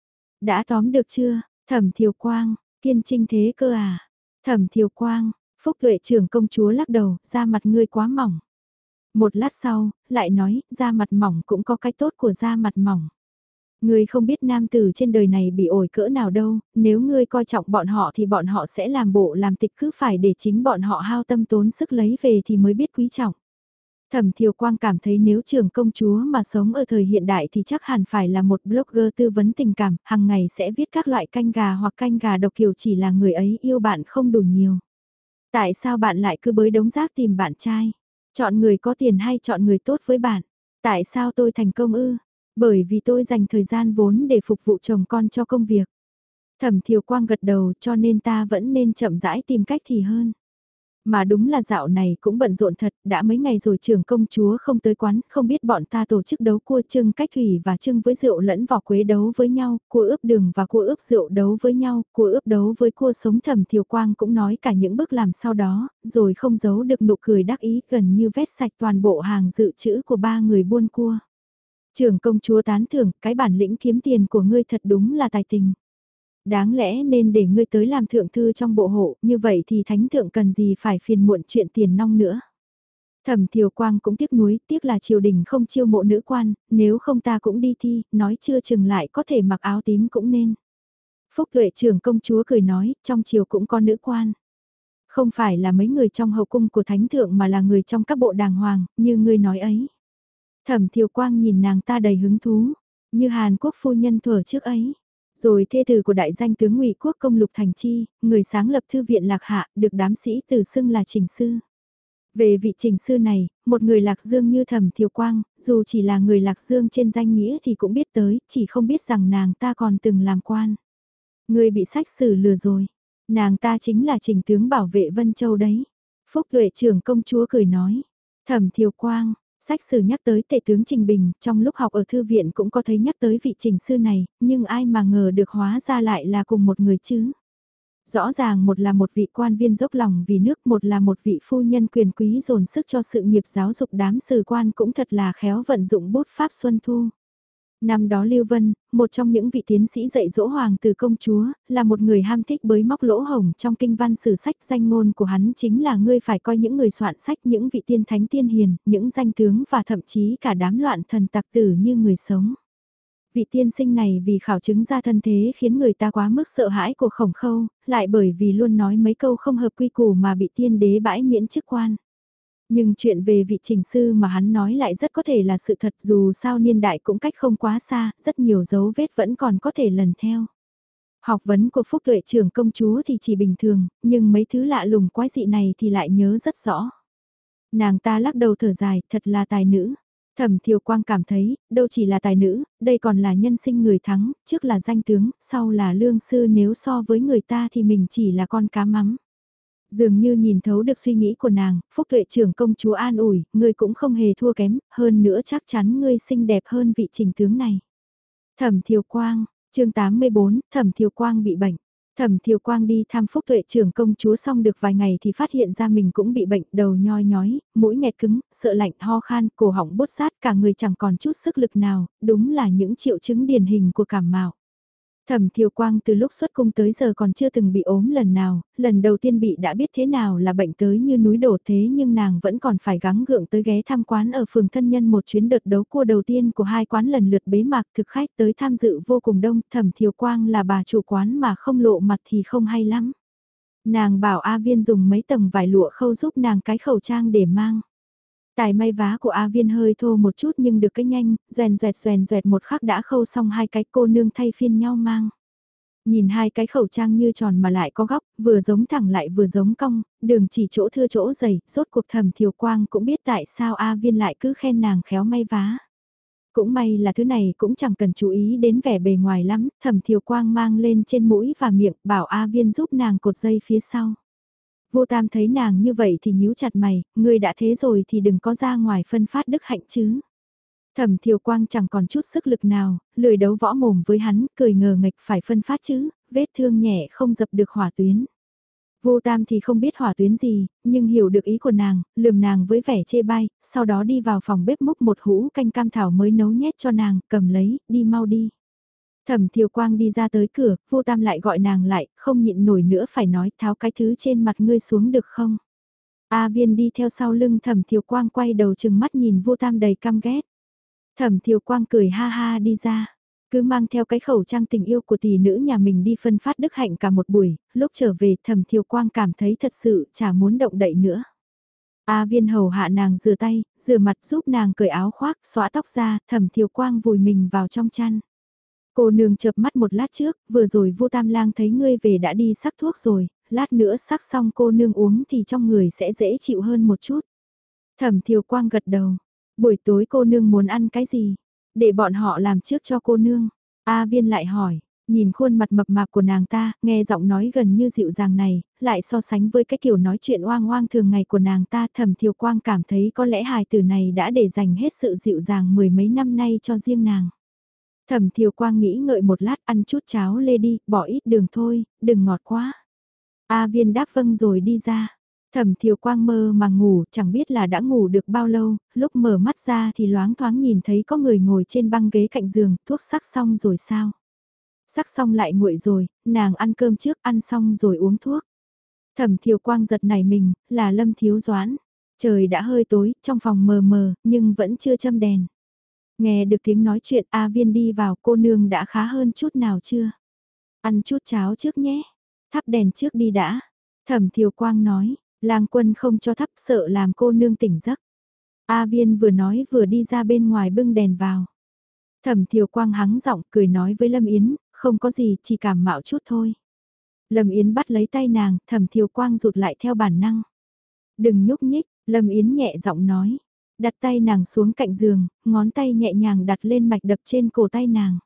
Đã tóm được chưa? Thẩm Thiều Quang, Kiên Trinh thế cơ à? Thẩm Thiều Quang, Phúc Tuệ trưởng công chúa lắc đầu, da mặt ngươi quá mỏng. Một lát sau, lại nói, da mặt mỏng cũng có cái tốt của da mặt mỏng. Ngươi không biết nam tử trên đời này bị ổi cỡ nào đâu, nếu ngươi coi trọng bọn họ thì bọn họ sẽ làm bộ làm tịch, cứ phải để chính bọn họ hao tâm tốn sức lấy về thì mới biết quý trọng. Thẩm Thiều Quang cảm thấy nếu trưởng công chúa mà sống ở thời hiện đại thì chắc hẳn phải là một blogger tư vấn tình cảm, hàng ngày sẽ viết các loại canh gà hoặc canh gà độc kiểu, chỉ là người ấy yêu bạn không đủ nhiều. Tại sao bạn lại cứ bới đống rác tìm bạn trai? Chọn người có tiền hay chọn người tốt với bạn? Tại sao tôi thành công ư? Bởi vì tôi dành thời gian vốn để phục vụ chồng con cho công việc. Thẩm Thiều Quang gật đầu, cho nên ta vẫn nên chậm rãi tìm cách thì hơn. Mà đúng là dạo này cũng bận rộn thật, đã mấy ngày rồi trưởng công chúa không tới quán, không biết bọn ta tổ chức đấu cua trưng cách thủy và trưng với rượu lẫn vỏ quế đấu với nhau, cua ướp đường và cua ướp rượu đấu với nhau, cua ướp đấu với cua sống. Thẩm Thiều Quang cũng nói cả những bước làm sau đó, rồi không giấu được nụ cười đắc ý, gần như vét sạch toàn bộ hàng dự trữ của ba người buôn cua. Trưởng công chúa tán thưởng, cái bản lĩnh kiếm tiền của ngươi thật đúng là tài tình. Đáng lẽ nên để ngươi tới làm thượng thư trong bộ hộ, như vậy thì thánh thượng cần gì phải phiền muộn chuyện tiền nong nữa. Thẩm Thiều Quang cũng tiếc nuối, tiếc là triều đình không chiêu mộ nữ quan, nếu không ta cũng đi thi, nói chưa chừng lại có thể mặc áo tím cũng nên. Phúc Tuệ trưởng công chúa cười nói, trong triều cũng có nữ quan. Không phải là mấy người trong hậu cung của thánh thượng mà là người trong các bộ đàng hoàng, như ngươi nói ấy. Thẩm Thiều Quang nhìn nàng ta đầy hứng thú, như Hàn Quốc phu nhân thuở trước ấy. Rồi thê tử của đại danh tướng Ngụy Quốc công Lục Thành Chi, người sáng lập thư viện Lạc Hạ, được đám sĩ từ xưng là Trình Sư. Về vị Trình Sư này, một người Lạc Dương như Thẩm Thiều Quang, dù chỉ là người Lạc Dương trên danh nghĩa thì cũng biết tới, chỉ không biết rằng nàng ta còn từng làm quan. Người bị sách sử lừa rồi, nàng ta chính là Trình tướng bảo vệ Vân Châu đấy. Phúc Tuệ trưởng công chúa cười nói, Thẩm Thiều Quang. Sách sử nhắc tới tể tướng Trình Bình, trong lúc học ở thư viện cũng có thấy nhắc tới vị Trình Sư này, nhưng ai mà ngờ được hóa ra lại là cùng một người chứ. Rõ ràng một là một vị quan viên dốc lòng vì nước, một là một vị phu nhân quyền quý dồn sức cho sự nghiệp giáo dục, đám sử quan cũng thật là khéo vận dụng bút pháp xuân thu. Năm đó Lưu Vân, một trong những vị tiến sĩ dạy dỗ hoàng tử công chúa, là một người ham thích bới móc lỗ hổng trong kinh văn sử sách. Danh ngôn của hắn chính là ngươi phải coi những người soạn sách, những vị tiên thánh tiên hiền, những danh tướng và thậm chí cả đám loạn thần tặc tử như người sống. Vị tiên sinh này vì khảo chứng ra thân thế khiến người ta quá mức sợ hãi của Khổng Khâu, lại bởi vì luôn nói mấy câu không hợp quy củ mà bị tiên đế bãi miễn chức quan. Nhưng chuyện về vị Trình Sư mà hắn nói lại rất có thể là sự thật, dù sao niên đại cũng cách không quá xa, rất nhiều dấu vết vẫn còn có thể lần theo. Học vấn của Phúc Tuệ trưởng công chúa thì chỉ bình thường, nhưng mấy thứ lạ lùng quái dị này thì lại nhớ rất rõ. Nàng ta lắc đầu thở dài, thật là tài nữ. Thẩm Thiều Quang cảm thấy, đâu chỉ là tài nữ, đây còn là nhân sinh người thắng, trước là danh tướng, sau là lương sư, nếu so với người ta thì mình chỉ là con cá mắm. Dường như nhìn thấu được suy nghĩ của nàng, Phúc Tuệ trưởng công chúa an ủi, ngươi cũng không hề thua kém, hơn nữa chắc chắn ngươi xinh đẹp hơn vị Trình tướng này. Thẩm Thiều Quang, chương tám mươi bốn, Thẩm Thiều Quang bị bệnh. Thẩm Thiều Quang đi thăm Phúc Tuệ trưởng công chúa xong được vài ngày thì phát hiện ra mình cũng bị bệnh, đầu nhoi nhói, mũi nghẹt cứng, sợ lạnh, ho khan, cổ họng bốt rát, cả người chẳng còn chút sức lực nào, đúng là những triệu chứng điển hình của cảm mạo. Thẩm Thiều Quang từ lúc xuất cung tới giờ còn chưa từng bị ốm lần nào, lần đầu tiên bị đã biết thế nào là bệnh tới như núi đổ, thế nhưng nàng vẫn còn phải gắng gượng tới ghé tham quán ở phường Thân Nhân. Một chuyến đợt đấu cua đầu tiên của hai quán lần lượt bế mạc, thực khách tới tham dự vô cùng đông. Thẩm Thiều Quang là bà chủ quán mà không lộ mặt thì không hay lắm. Nàng bảo A Viên dùng mấy tầng vải lụa khâu giúp nàng cái khẩu trang để mang. Tài may vá của A Viên hơi thô một chút nhưng được cái nhanh, doèn doẹt doèn doẹt một khắc đã khâu xong hai cái, cô nương thay phiên nhau mang. Nhìn hai cái khẩu trang như tròn mà lại có góc, vừa giống thẳng lại vừa giống cong, đường chỉ chỗ thưa chỗ dày, rốt cuộc Thẩm Thiều Quang cũng biết tại sao A Viên lại cứ khen nàng khéo may vá. Cũng may là thứ này cũng chẳng cần chú ý đến vẻ bề ngoài lắm, Thẩm Thiều Quang mang lên trên mũi và miệng, bảo A Viên giúp nàng cột dây phía sau. Vô Tam thấy nàng như vậy thì nhíu chặt mày, ngươi đã thế rồi thì đừng có ra ngoài phân phát đức hạnh chứ. Thẩm Thiều Quang chẳng còn chút sức lực nào, lười đấu võ mồm với hắn, cười ngờ nghệch, phải phân phát chứ, vết thương nhẹ không dập được hỏa tuyến. Vu Tam thì không biết hỏa tuyến gì, nhưng hiểu được ý của nàng, lườm nàng với vẻ chê bai, sau đó đi vào phòng bếp múc một hũ canh cam thảo mới nấu nhét cho nàng, cầm lấy, đi mau đi. Thẩm Thiều Quang đi ra tới cửa, Vu Tam lại gọi nàng lại, không nhịn nổi nữa phải nói tháo cái thứ trên mặt ngươi xuống được không? A Viên đi theo sau lưng Thẩm Thiều Quang quay đầu chừng mắt nhìn Vu Tam đầy căm ghét. Thẩm Thiều Quang cười ha ha đi ra, cứ mang theo cái khẩu trang tình yêu của tỷ nữ nhà mình đi phân phát đức hạnh cả một buổi, lúc trở về Thẩm Thiều Quang cảm thấy thật sự chả muốn động đậy nữa. A Viên hầu hạ nàng rửa tay, rửa mặt giúp nàng cởi áo khoác, xõa tóc ra, Thẩm Thiều Quang vùi mình vào trong chăn. Cô nương chợp mắt một lát trước, vừa rồi Vu Tam Lang thấy ngươi về đã đi sắc thuốc rồi, lát nữa sắc xong cô nương uống thì trong người sẽ dễ chịu hơn một chút. Thẩm Thiều Quang gật đầu, buổi tối cô nương muốn ăn cái gì? Để bọn họ làm trước cho cô nương. A Viên lại hỏi, nhìn khuôn mặt mập mạp của nàng ta, nghe giọng nói gần như dịu dàng này, lại so sánh với cái kiểu nói chuyện oang oang thường ngày của nàng ta, Thẩm Thiều Quang cảm thấy có lẽ hài tử này đã để dành hết sự dịu dàng mười mấy năm nay cho riêng nàng. Thẩm Thiều Quang nghĩ ngợi một lát, ăn chút cháo lê đi, bỏ ít đường thôi, đừng ngọt quá. A Viên đáp vâng rồi đi ra. Thẩm Thiều Quang mơ mà ngủ, chẳng biết là đã ngủ được bao lâu, lúc mở mắt ra thì loáng thoáng nhìn thấy có người ngồi trên băng ghế cạnh giường, thuốc sắc xong rồi sao? Sắc xong lại nguội rồi, nàng ăn cơm trước, ăn xong rồi uống thuốc. Thẩm Thiều Quang giật nảy mình, là Lâm Thiếu Doãn. Trời đã hơi tối, trong phòng mờ mờ, nhưng vẫn chưa châm đèn. Nghe được tiếng nói chuyện A Viên đi vào, cô nương đã khá hơn chút nào chưa? Ăn chút cháo trước nhé, thắp đèn trước đi đã. Thẩm Thiều Quang nói, Lang Quân không cho thắp sợ làm cô nương tỉnh giấc. A Viên vừa nói vừa đi ra bên ngoài bưng đèn vào. Thẩm Thiều Quang hắng giọng cười nói với Lâm Yến, không có gì, chỉ cảm mạo chút thôi. Lâm Yến bắt lấy tay nàng, Thẩm Thiều Quang rụt lại theo bản năng. Đừng nhúc nhích, Lâm Yến nhẹ giọng nói. Đặt tay nàng xuống cạnh giường, ngón tay nhẹ nhàng đặt lên mạch đập trên cổ tay nàng.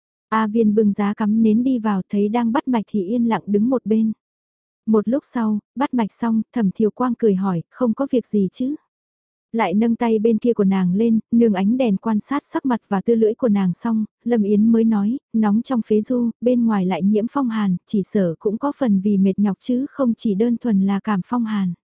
A Viên bưng giá cắm nến đi vào thấy đang bắt mạch thì yên lặng đứng một bên. Một lúc sau, bắt mạch xong, Thẩm Thiều Quang cười hỏi, không có việc gì chứ? Lại nâng tay bên kia của nàng lên, nương ánh đèn quan sát sắc mặt và tư lưỡi của nàng xong, Lâm Yến mới nói, nóng trong phế du, bên ngoài lại nhiễm phong hàn, chỉ sợ cũng có phần vì mệt nhọc chứ không chỉ đơn thuần là cảm phong hàn.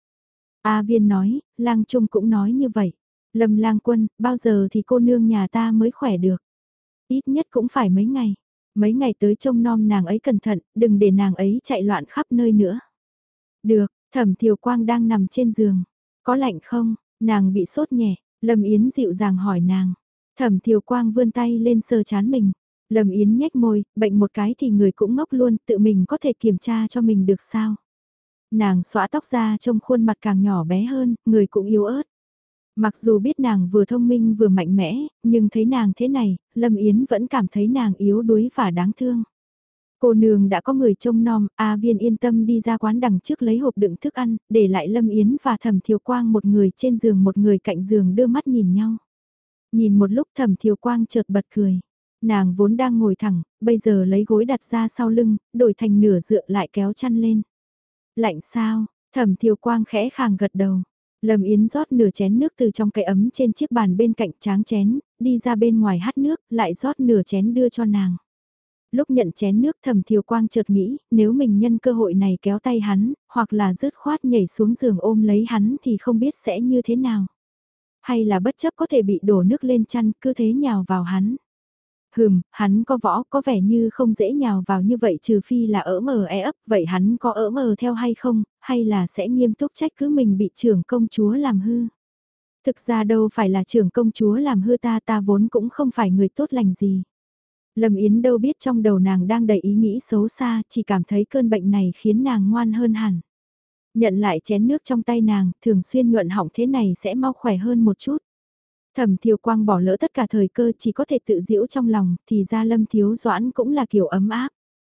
A Viên nói, Lang Trung cũng nói như vậy. Lâm Lang Quân, bao giờ thì cô nương nhà ta mới khỏe được? Ít nhất cũng phải mấy ngày. Mấy ngày tới trông nom nàng ấy cẩn thận, đừng để nàng ấy chạy loạn khắp nơi nữa. Được, Thẩm Thiều Quang đang nằm trên giường. Có lạnh không? Nàng bị sốt nhẹ. Lâm Yến dịu dàng hỏi nàng. Thẩm Thiều Quang vươn tay lên sờ chán mình. Lâm Yến nhếch môi, bệnh một cái thì người cũng ngốc luôn, tự mình có thể kiểm tra cho mình được sao? Nàng xõa tóc ra trông khuôn mặt càng nhỏ bé hơn, người cũng yếu ớt. Mặc dù biết nàng vừa thông minh vừa mạnh mẽ, nhưng thấy nàng thế này, Lâm Yến vẫn cảm thấy nàng yếu đuối và đáng thương. Cô nương đã có người trông nom, A Viên yên tâm đi ra quán đằng trước lấy hộp đựng thức ăn, để lại Lâm Yến và Thẩm Thiều Quang một người trên giường một người cạnh giường đưa mắt nhìn nhau. Nhìn một lúc Thẩm Thiều Quang chợt bật cười. Nàng vốn đang ngồi thẳng, bây giờ lấy gối đặt ra sau lưng, đổi thành nửa dựa lại kéo chăn lên. Lạnh sao? Thẩm Thiều Quang khẽ khàng gật đầu. Lâm Yến rót nửa chén nước từ trong cái ấm trên chiếc bàn bên cạnh tráng chén, đi ra bên ngoài hắt nước, lại rót nửa chén đưa cho nàng. Lúc nhận chén nước Thẩm Thiều Quang chợt nghĩ, nếu mình nhân cơ hội này kéo tay hắn, hoặc là dứt khoát nhảy xuống giường ôm lấy hắn thì không biết sẽ như thế nào. Hay là bất chấp có thể bị đổ nước lên chăn, cứ thế nhào vào hắn. Hừm, hắn có võ, có vẻ như không dễ nhào vào như vậy trừ phi là ỡ mờ e ấp, vậy hắn có ỡ mờ theo hay không, hay là sẽ nghiêm túc trách cứ mình bị trưởng công chúa làm hư. Thực ra đâu phải là trưởng công chúa làm hư ta, ta vốn cũng không phải người tốt lành gì. Lâm Yến đâu biết trong đầu nàng đang đầy ý nghĩ xấu xa, chỉ cảm thấy cơn bệnh này khiến nàng ngoan hơn hẳn. Nhận lại chén nước trong tay nàng, thường xuyên nhuận họng thế này sẽ mau khỏe hơn một chút. Thẩm Thiều Quang bỏ lỡ tất cả thời cơ chỉ có thể tự giễu trong lòng, thì ra Lâm Thiếu Doãn cũng là kiểu ấm áp.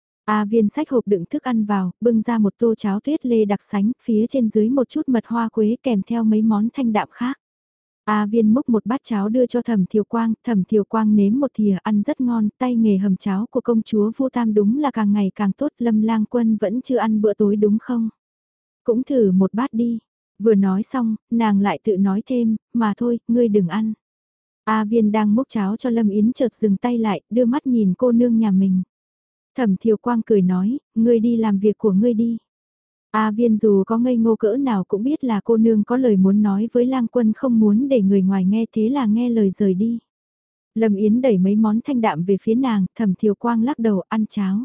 A Viên xách hộp đựng thức ăn vào, bưng ra một tô cháo tuyết lê đặc sánh, phía trên dưới một chút mật hoa quế kèm theo mấy món thanh đạm khác. A Viên múc một bát cháo đưa cho Thẩm Thiều Quang, Thẩm Thiều Quang nếm một thìa ăn rất ngon, tay nghề hầm cháo của công chúa Vu Tam đúng là càng ngày càng tốt, Lâm Lang Quân vẫn chưa ăn bữa tối đúng không? Cũng thử một bát đi. Vừa nói xong, nàng lại tự nói thêm, mà thôi, ngươi đừng ăn. A Viên đang múc cháo cho Lâm Yến chợt dừng tay lại, đưa mắt nhìn cô nương nhà mình. Thẩm Thiều Quang cười nói, ngươi đi làm việc của ngươi đi. A Viên dù có ngây ngô cỡ nào cũng biết là cô nương có lời muốn nói với Lang Quân, không muốn để người ngoài nghe, thế là nghe lời rời đi. Lâm Yến đẩy mấy món thanh đạm về phía nàng, Thẩm Thiều Quang lắc đầu, ăn cháo.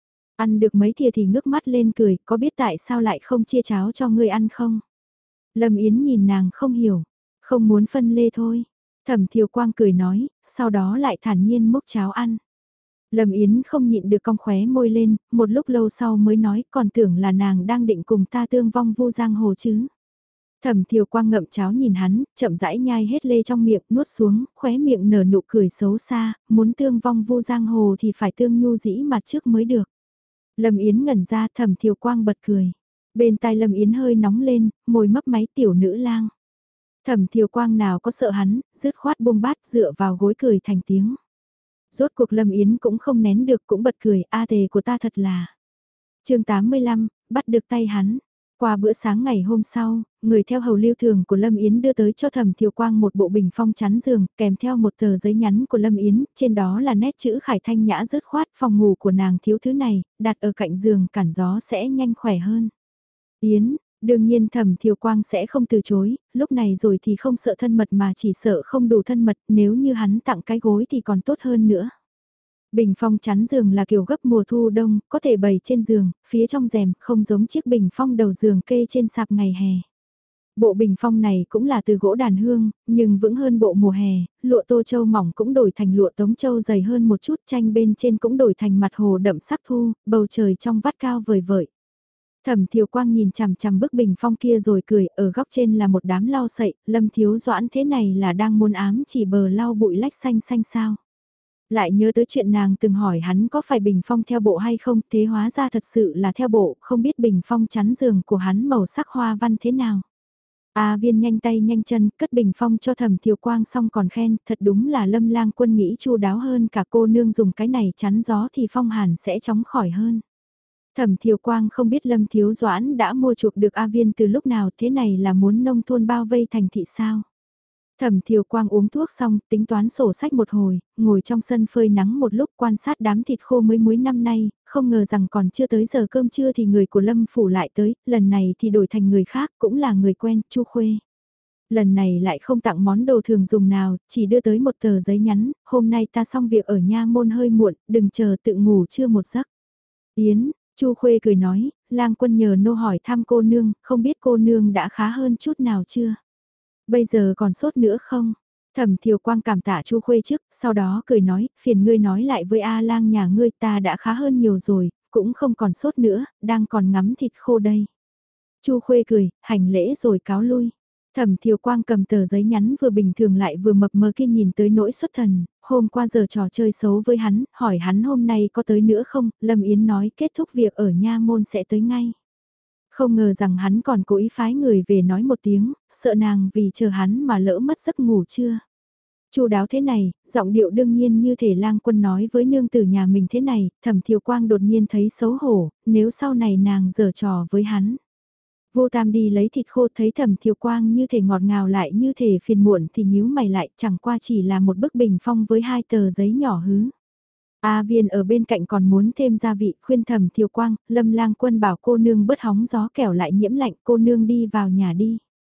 Ăn được mấy thìa thì ngước mắt lên cười, có biết tại sao lại không chia cháo cho ngươi ăn không? Lâm Yến nhìn nàng không hiểu, không muốn phân lê thôi. Thẩm Thiều Quang cười nói, sau đó lại thản nhiên múc cháo ăn. Lâm Yến không nhịn được cong khóe môi lên, một lúc lâu sau mới nói, còn tưởng là nàng đang định cùng ta tương vong vu giang hồ chứ. Thẩm Thiều Quang ngậm cháo nhìn hắn, chậm rãi nhai hết lê trong miệng, nuốt xuống, khóe miệng nở nụ cười xấu xa, muốn tương vong vu giang hồ thì phải tương nhu dĩ mặt trước mới được. Lâm Yến ngẩn ra, Thẩm Thiều Quang bật cười. Bên tai Lâm Yến hơi nóng lên, môi mấp máy, tiểu nữ lang. Thẩm Thiều Quang nào có sợ hắn, dứt khoát buông bát dựa vào gối cười thành tiếng. Rốt cuộc Lâm Yến cũng không nén được, cũng bật cười, a tề của ta thật là. chương tám mươi lăm, bắt được tay hắn. Qua bữa sáng ngày hôm sau, người theo hầu lưu thường của Lâm Yến đưa tới cho Thẩm Thiều Quang một bộ bình phong chắn giường, kèm theo một tờ giấy nhắn của Lâm Yến, trên đó là nét chữ khải thanh nhã dứt khoát, phòng ngủ của nàng thiếu thứ này, đặt ở cạnh giường cản gió sẽ nhanh khỏe hơn. Yến, đương nhiên Thẩm Thiều Quang sẽ không từ chối, lúc này rồi thì không sợ thân mật mà chỉ sợ không đủ thân mật, nếu như hắn tặng cái gối thì còn tốt hơn nữa. Bình phong chắn giường là kiểu gấp mùa thu đông, có thể bày trên giường, phía trong rèm, không giống chiếc bình phong đầu giường kê trên sạp ngày hè. Bộ bình phong này cũng là từ gỗ đàn hương, nhưng vững hơn bộ mùa hè, lụa tô châu mỏng cũng đổi thành lụa tống châu dày hơn một chút, tranh bên trên cũng đổi thành mặt hồ đậm sắc thu, bầu trời trong vắt cao vời vợi. Thẩm Thiều Quang nhìn chằm chằm bức bình phong kia rồi cười, ở góc trên là một đám lau sậy, Lâm Thiếu Doãn thế này là đang muốn ám chỉ bờ lau bụi lách xanh xanh sao. Lại nhớ tới chuyện nàng từng hỏi hắn có phải bình phong theo bộ hay không, thế hóa ra thật sự là theo bộ, không biết bình phong chắn giường của hắn màu sắc hoa văn thế nào. A Viên nhanh tay nhanh chân cất bình phong cho Thẩm Thiều Quang xong còn khen, thật đúng là Lâm Lang Quân nghĩ chu đáo hơn, cả cô nương dùng cái này chắn gió thì phong hàn sẽ chóng khỏi hơn. Thẩm Thiều Quang không biết Lâm Thiếu Doãn đã mua chuộc được A Viên từ lúc nào, thế này là muốn nông thôn bao vây thành thị sao. Thẩm Thiều Quang uống thuốc xong, tính toán sổ sách một hồi, ngồi trong sân phơi nắng một lúc quan sát đám thịt khô mới muối năm nay, không ngờ rằng còn chưa tới giờ cơm trưa thì người của Lâm Phủ lại tới, lần này thì đổi thành người khác, cũng là người quen, Chu Khuê. Lần này lại không tặng món đồ thường dùng nào, chỉ đưa tới một tờ giấy nhắn, hôm nay ta xong việc ở nha môn hơi muộn, đừng chờ tự ngủ trưa một giấc. Yến, Chu Khuê cười nói, Lang Quân nhờ nô hỏi thăm cô nương, không biết cô nương đã khá hơn chút nào chưa? Bây giờ còn sốt nữa không? Thẩm Thiều Quang cảm tạ Chu Khuê trước, sau đó cười nói, phiền ngươi nói lại với A Lang nhà ngươi, ta đã khá hơn nhiều rồi, cũng không còn sốt nữa, đang còn ngắm thịt khô đây. Chu Khuê cười, hành lễ rồi cáo lui. Thẩm Thiều Quang cầm tờ giấy nhắn vừa bình thường lại vừa mập mờ kia nhìn tới nỗi xuất thần, hôm qua giờ trò chơi xấu với hắn, hỏi hắn hôm nay có tới nữa không, Lâm Yến nói kết thúc việc ở nha môn sẽ tới ngay. Không ngờ rằng hắn còn cố ý phái người về nói một tiếng, sợ nàng vì chờ hắn mà lỡ mất giấc ngủ chưa. Chu đáo thế này, giọng điệu đương nhiên như thể Lang Quân nói với nương tử nhà mình thế này, Thẩm Thiều Quang đột nhiên thấy xấu hổ, nếu sau này nàng giở trò với hắn. Vô Tam đi lấy thịt khô thấy Thẩm Thiều Quang như thể ngọt ngào lại như thể phiền muộn thì nhíu mày lại, chẳng qua chỉ là một bức bình phong với hai tờ giấy nhỏ hứ. A Viên ở bên cạnh còn muốn thêm gia vị, khuyên Thẩm Thiều Quang, Lâm Lang Quân bảo cô nương bớt hóng gió kẻo lại nhiễm lạnh, cô nương đi vào nhà đi.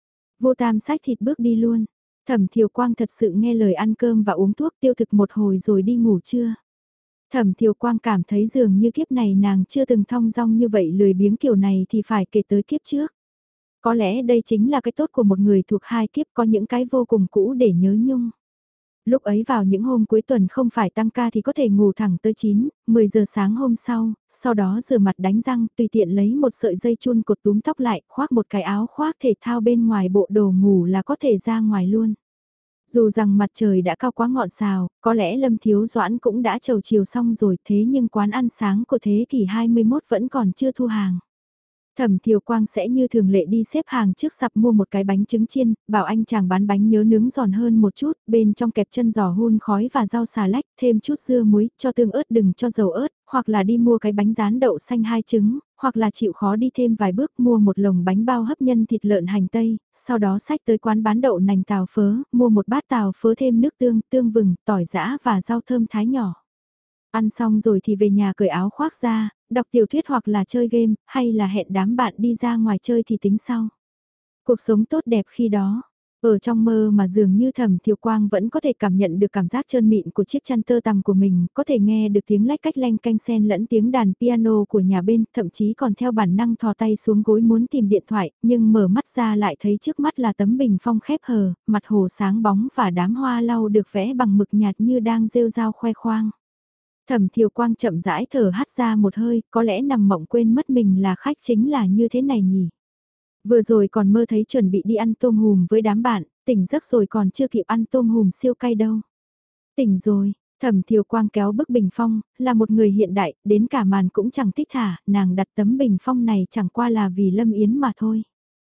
Vô Tam xách thịt bước đi luôn. Thẩm Thiều Quang thật sự nghe lời ăn cơm và uống thuốc tiêu thực một hồi rồi đi ngủ trưa. Thẩm Thiều Quang cảm thấy dường như kiếp này nàng chưa từng thong dong như vậy, lười biếng kiểu này thì phải kể tới kiếp trước. Có lẽ đây chính là cái tốt của một người thuộc hai kiếp, có những cái vô cùng cũ để nhớ nhung. Lúc ấy vào những hôm cuối tuần không phải tăng ca thì có thể ngủ thẳng tới chín, mười giờ sáng hôm sau, sau đó rửa mặt đánh răng, tùy tiện lấy một sợi dây chun cột túm tóc lại, khoác một cái áo khoác thể thao bên ngoài bộ đồ ngủ là có thể ra ngoài luôn. Dù rằng mặt trời đã cao quá ngọn sào, có lẽ Lâm Thiếu Doãn cũng đã chầu chiều xong rồi, thế nhưng quán ăn sáng của thế kỷ hai mươi mốt vẫn còn chưa thu hàng. Thẩm Thiều Quang sẽ như thường lệ đi xếp hàng trước sạp mua một cái bánh trứng chiên, bảo anh chàng bán bánh nhớ nướng giòn hơn một chút, bên trong kẹp chân giò hun khói và rau xà lách, thêm chút dưa muối, cho tương ớt đừng cho dầu ớt, hoặc là đi mua cái bánh rán đậu xanh hai trứng, hoặc là chịu khó đi thêm vài bước mua một lồng bánh bao hấp nhân thịt lợn hành tây, sau đó xách tới quán bán đậu nành tàu phớ, mua một bát tàu phớ thêm nước tương, tương vừng, tỏi giã và rau thơm thái nhỏ. Ăn xong rồi thì về nhà cởi áo khoác ra, đọc tiểu thuyết hoặc là chơi game, hay là hẹn đám bạn đi ra ngoài chơi thì tính sau. Cuộc sống tốt đẹp khi đó. Ở trong mơ mà dường như Thẩm Thiều Quang vẫn có thể cảm nhận được cảm giác trơn mịn của chiếc chăn tơ tằm của mình, có thể nghe được tiếng lách cách leng canh xen lẫn tiếng đàn piano của nhà bên, thậm chí còn theo bản năng thò tay xuống gối muốn tìm điện thoại, nhưng mở mắt ra lại thấy trước mắt là tấm bình phong khép hờ, mặt hồ sáng bóng và đám hoa lau được vẽ bằng mực nhạt như đang rêu rao khoe khoang. Thẩm Thiều Quang chậm rãi thở hắt ra một hơi, có lẽ nằm mộng quên mất mình là khách chính là như thế này nhỉ. Vừa rồi còn mơ thấy chuẩn bị đi ăn tôm hùm với đám bạn, tỉnh giấc rồi còn chưa kịp ăn tôm hùm siêu cay đâu. Tỉnh rồi, Thẩm Thiều Quang kéo bức bình phong, là một người hiện đại, đến cả màn cũng chẳng thích thả, nàng đặt tấm bình phong này chẳng qua là vì Lâm Yến mà thôi.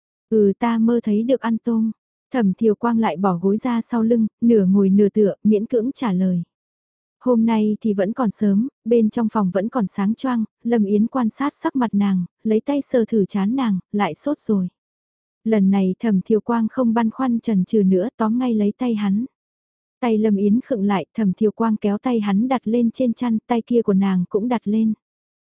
Ừ, ta mơ thấy được ăn tôm. Thẩm Thiều Quang lại bỏ gối ra sau lưng, nửa ngồi nửa tựa, miễn cưỡng trả lời. Hôm nay thì vẫn còn sớm, bên trong phòng vẫn còn sáng choang, Lâm Yến quan sát sắc mặt nàng, lấy tay sờ thử chán nàng, lại sốt rồi. Lần này Thẩm Thiều Quang không băn khoăn chần chừ nữa, tóm ngay lấy tay hắn. Tay Lâm Yến khựng lại, Thẩm Thiều Quang kéo tay hắn đặt lên trên chăn, tay kia của nàng cũng đặt lên.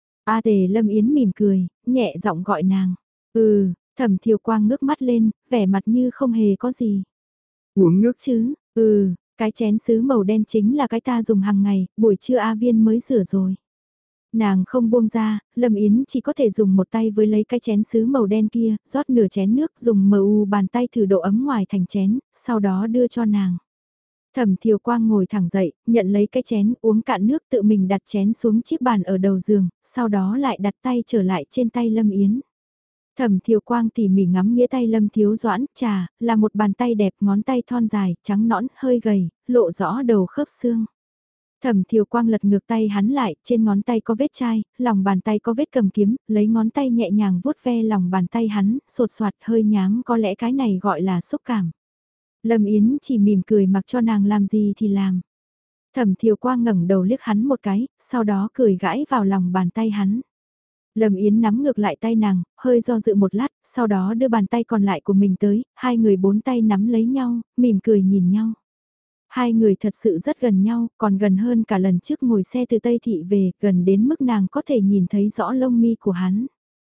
A tề Lâm Yến mỉm cười, nhẹ giọng gọi nàng. Ừ, Thẩm Thiều Quang ngước mắt lên, vẻ mặt như không hề có gì. Uống nước chứ, ừ, cái chén sứ màu đen chính là cái ta dùng hàng ngày, buổi trưa A Viên mới rửa rồi. Nàng không buông ra, Lâm Yến chỉ có thể dùng một tay với lấy cái chén sứ màu đen kia, rót nửa chén nước dùng mờ u bàn tay thử độ ấm ngoài thành chén, sau đó đưa cho nàng. Thẩm Thiều Quang ngồi thẳng dậy, nhận lấy cái chén, uống cạn nước tự mình đặt chén xuống chiếc bàn ở đầu giường, sau đó lại đặt tay trở lại trên tay Lâm Yến. Thẩm Thiều Quang tỉ mỉ ngắm nghĩa tay Lâm Thiếu Doãn, trà, là một bàn tay đẹp, ngón tay thon dài, trắng nõn, hơi gầy, lộ rõ đầu khớp xương. Thẩm Thiều Quang lật ngược tay hắn lại, trên ngón tay có vết chai, lòng bàn tay có vết cầm kiếm, lấy ngón tay nhẹ nhàng vuốt ve lòng bàn tay hắn, sột soạt hơi nhám, có lẽ cái này gọi là xúc cảm. Lâm Yến chỉ mỉm cười mặc cho nàng làm gì thì làm. Thẩm Thiều Quang ngẩng đầu liếc hắn một cái, sau đó cười gãi vào lòng bàn tay hắn. Lâm Yến nắm ngược lại tay nàng, hơi do dự một lát, sau đó đưa bàn tay còn lại của mình tới, hai người bốn tay nắm lấy nhau, mỉm cười nhìn nhau. Hai người thật sự rất gần nhau, còn gần hơn cả lần trước ngồi xe từ Tây Thị về, gần đến mức nàng có thể nhìn thấy rõ lông mi của hắn.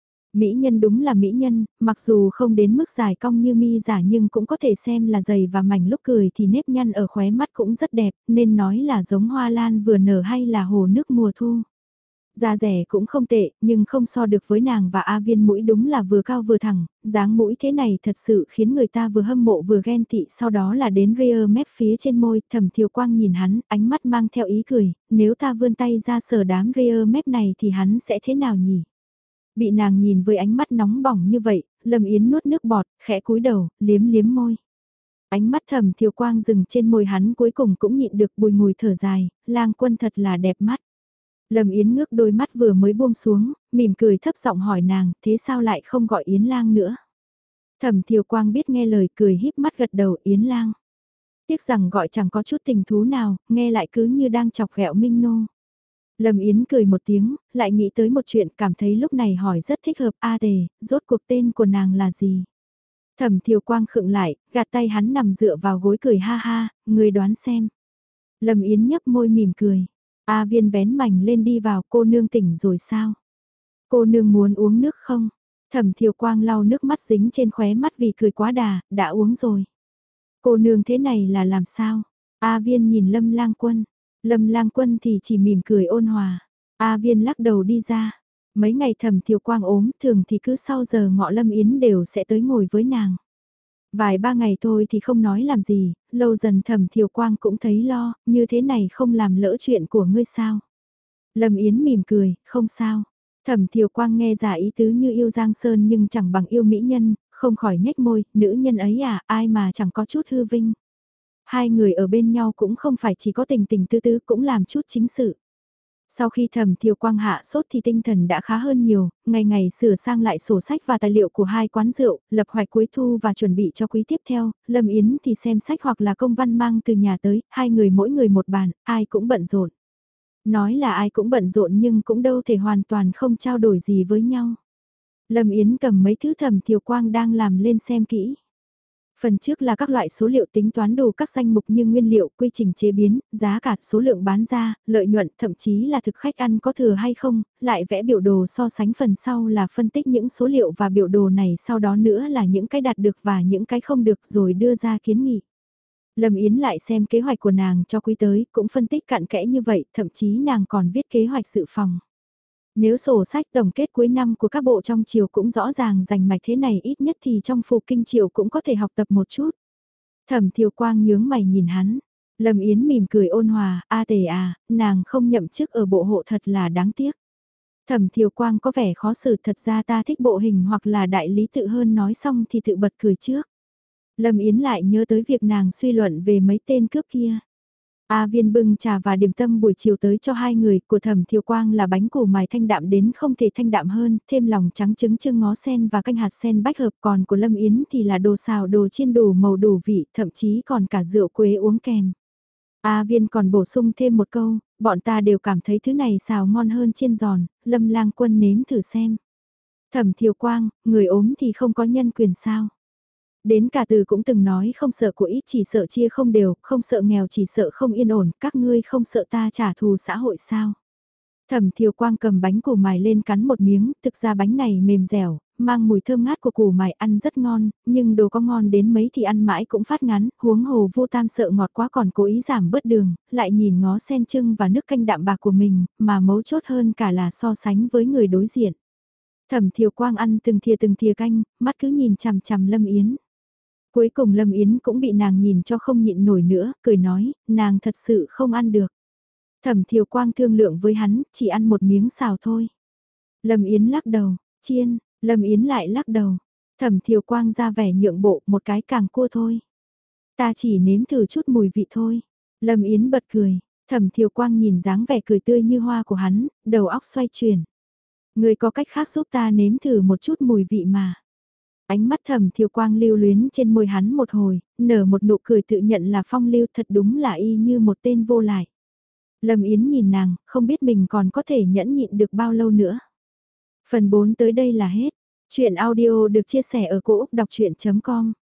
Mỹ nhân đúng là mỹ nhân, mặc dù không đến mức dài cong như mi giả nhưng cũng có thể xem là dày và mảnh lúc cười thì nếp nhăn ở khóe mắt cũng rất đẹp, nên nói là giống hoa lan vừa nở hay là hồ nước mùa thu. Da rẻ cũng không tệ, nhưng không so được với nàng và A Viên mũi đúng là vừa cao vừa thẳng, dáng mũi thế này thật sự khiến người ta vừa hâm mộ vừa ghen tị, sau đó là đến rear mép phía trên môi, Thẩm Thiều Quang nhìn hắn, ánh mắt mang theo ý cười, nếu ta vươn tay ra sờ đám rear mép này thì hắn sẽ thế nào nhỉ? Bị nàng nhìn với ánh mắt nóng bỏng như vậy, Lâm Yến nuốt nước bọt, khẽ cúi đầu, liếm liếm môi. Ánh mắt Thẩm Thiều Quang dừng trên môi hắn cuối cùng cũng nhịn được bùi ngùi thở dài, lang quân thật là đẹp mắt. Lâm Yến ngước đôi mắt vừa mới buông xuống, mỉm cười thấp giọng hỏi nàng, thế sao lại không gọi Yến lang nữa? Thẩm Thiều Quang biết nghe lời cười híp mắt gật đầu Yến lang. Tiếc rằng gọi chẳng có chút tình thú nào, nghe lại cứ như đang chọc ghẹo Minh Nô. Lâm Yến cười một tiếng, lại nghĩ tới một chuyện cảm thấy lúc này hỏi rất thích hợp A tề, rốt cuộc tên của nàng là gì? Thẩm Thiều Quang khựng lại, gạt tay hắn nằm dựa vào gối cười ha ha, người đoán xem. Lâm Yến nhấp môi mỉm cười. A Viên vén mảnh lên đi vào, cô nương tỉnh rồi sao? Cô nương muốn uống nước không? Thẩm Thiều Quang lau nước mắt dính trên khóe mắt vì cười quá đà, đã uống rồi. Cô nương thế này là làm sao? A Viên nhìn Lâm Lang Quân. Lâm Lang Quân thì chỉ mỉm cười ôn hòa. A Viên lắc đầu đi ra. Mấy ngày Thẩm Thiều Quang ốm, thường thì cứ sau giờ ngọ Lâm Yến đều sẽ tới ngồi với nàng. Vài ba ngày thôi thì không nói làm gì, lâu dần Thẩm Thiều Quang cũng thấy lo, như thế này không làm lỡ chuyện của ngươi sao. Lâm Yến mỉm cười, không sao. Thẩm Thiều Quang nghe giả ý tứ như yêu Giang Sơn nhưng chẳng bằng yêu mỹ nhân, không khỏi nhếch môi, nữ nhân ấy à, ai mà chẳng có chút hư vinh. Hai người ở bên nhau cũng không phải chỉ có tình tình tư tứ cũng làm chút chính sự. Sau khi Thẩm Thiều Quang hạ sốt thì tinh thần đã khá hơn nhiều, ngày ngày sửa sang lại sổ sách và tài liệu của hai quán rượu, lập hoạch cuối thu và chuẩn bị cho quý tiếp theo, Lâm Yến thì xem sách hoặc là công văn mang từ nhà tới, hai người mỗi người một bàn, ai cũng bận rộn. Nói là ai cũng bận rộn nhưng cũng đâu thể hoàn toàn không trao đổi gì với nhau. Lâm Yến cầm mấy thứ Thẩm Thiều Quang đang làm lên xem kỹ. Phần trước là các loại số liệu tính toán đủ các danh mục như nguyên liệu, quy trình chế biến, giá cả, số lượng bán ra, lợi nhuận, thậm chí là thực khách ăn có thừa hay không, lại vẽ biểu đồ so sánh phần sau là phân tích những số liệu và biểu đồ này, sau đó nữa là những cái đạt được và những cái không được rồi đưa ra kiến nghị. Lâm Yến lại xem kế hoạch của nàng cho quý tới, cũng phân tích cặn kẽ như vậy, thậm chí nàng còn viết kế hoạch dự phòng. Nếu sổ sách tổng kết cuối năm của các bộ trong triều cũng rõ ràng rành mạch thế này, ít nhất thì trong phủ kinh triều cũng có thể học tập một chút. Thẩm Thiều Quang nhướng mày nhìn hắn. Lâm Yến mỉm cười ôn hòa, a tề à, nàng không nhậm chức ở bộ hộ thật là đáng tiếc. Thẩm Thiều Quang có vẻ khó xử, thật ra ta thích bộ hình hoặc là đại lý tự hơn, nói xong thì tự bật cười trước. Lâm Yến lại nhớ tới việc nàng suy luận về mấy tên cướp kia. A Viên bưng trà và điểm tâm buổi chiều tới cho hai người, của Thẩm Thiều Quang là bánh củ mài thanh đạm đến không thể thanh đạm hơn, thêm lòng trắng trứng trưng ngó sen và canh hạt sen bách hợp, còn của Lâm Yến thì là đồ xào đồ chiên đủ màu đủ vị, thậm chí còn cả rượu quế uống kèm. A Viên còn bổ sung thêm một câu, bọn ta đều cảm thấy thứ này xào ngon hơn chiên giòn, Lâm Lang Quân nếm thử xem. Thẩm Thiều Quang, người ốm thì không có nhân quyền sao? Đến cả từ cũng từng nói không sợ của ít chỉ sợ chia không đều, không sợ nghèo chỉ sợ không yên ổn, các ngươi không sợ ta trả thù xã hội sao. Thẩm Thiều Quang cầm bánh củ mài lên cắn một miếng, thực ra bánh này mềm dẻo, mang mùi thơm ngát của củ mài ăn rất ngon, nhưng đồ có ngon đến mấy thì ăn mãi cũng phát ngán, huống hồ vô tam sợ ngọt quá còn cố ý giảm bớt đường, lại nhìn ngó sen trưng và nước canh đạm bạc của mình, mà mấu chốt hơn cả là so sánh với người đối diện. Thẩm Thiều Quang ăn từng thìa từng thìa canh, mắt cứ nhìn chằm chằm Lâm Yến. Cuối cùng Lâm Yến cũng bị nàng nhìn cho không nhịn nổi nữa, cười nói, nàng thật sự không ăn được. Thẩm Thiều Quang thương lượng với hắn, chỉ ăn một miếng xào thôi. Lâm Yến lắc đầu, chiên, Lâm Yến lại lắc đầu. Thẩm Thiều Quang ra vẻ nhượng bộ, một cái càng cua thôi. Ta chỉ nếm thử chút mùi vị thôi. Lâm Yến bật cười, Thẩm Thiều Quang nhìn dáng vẻ cười tươi như hoa của hắn, đầu óc xoay chuyển. Người có cách khác giúp ta nếm thử một chút mùi vị mà. Ánh mắt Thẩm Thiều Quang lưu luyến trên môi hắn một hồi, nở một nụ cười tự nhận là phong lưu, thật đúng là y như một tên vô lại. Lâm Yến nhìn nàng, không biết mình còn có thể nhẫn nhịn được bao lâu nữa. Phần bốn tới đây là hết. Chuyện audio được chia sẻ ở cỗ đọc chuyện chấm com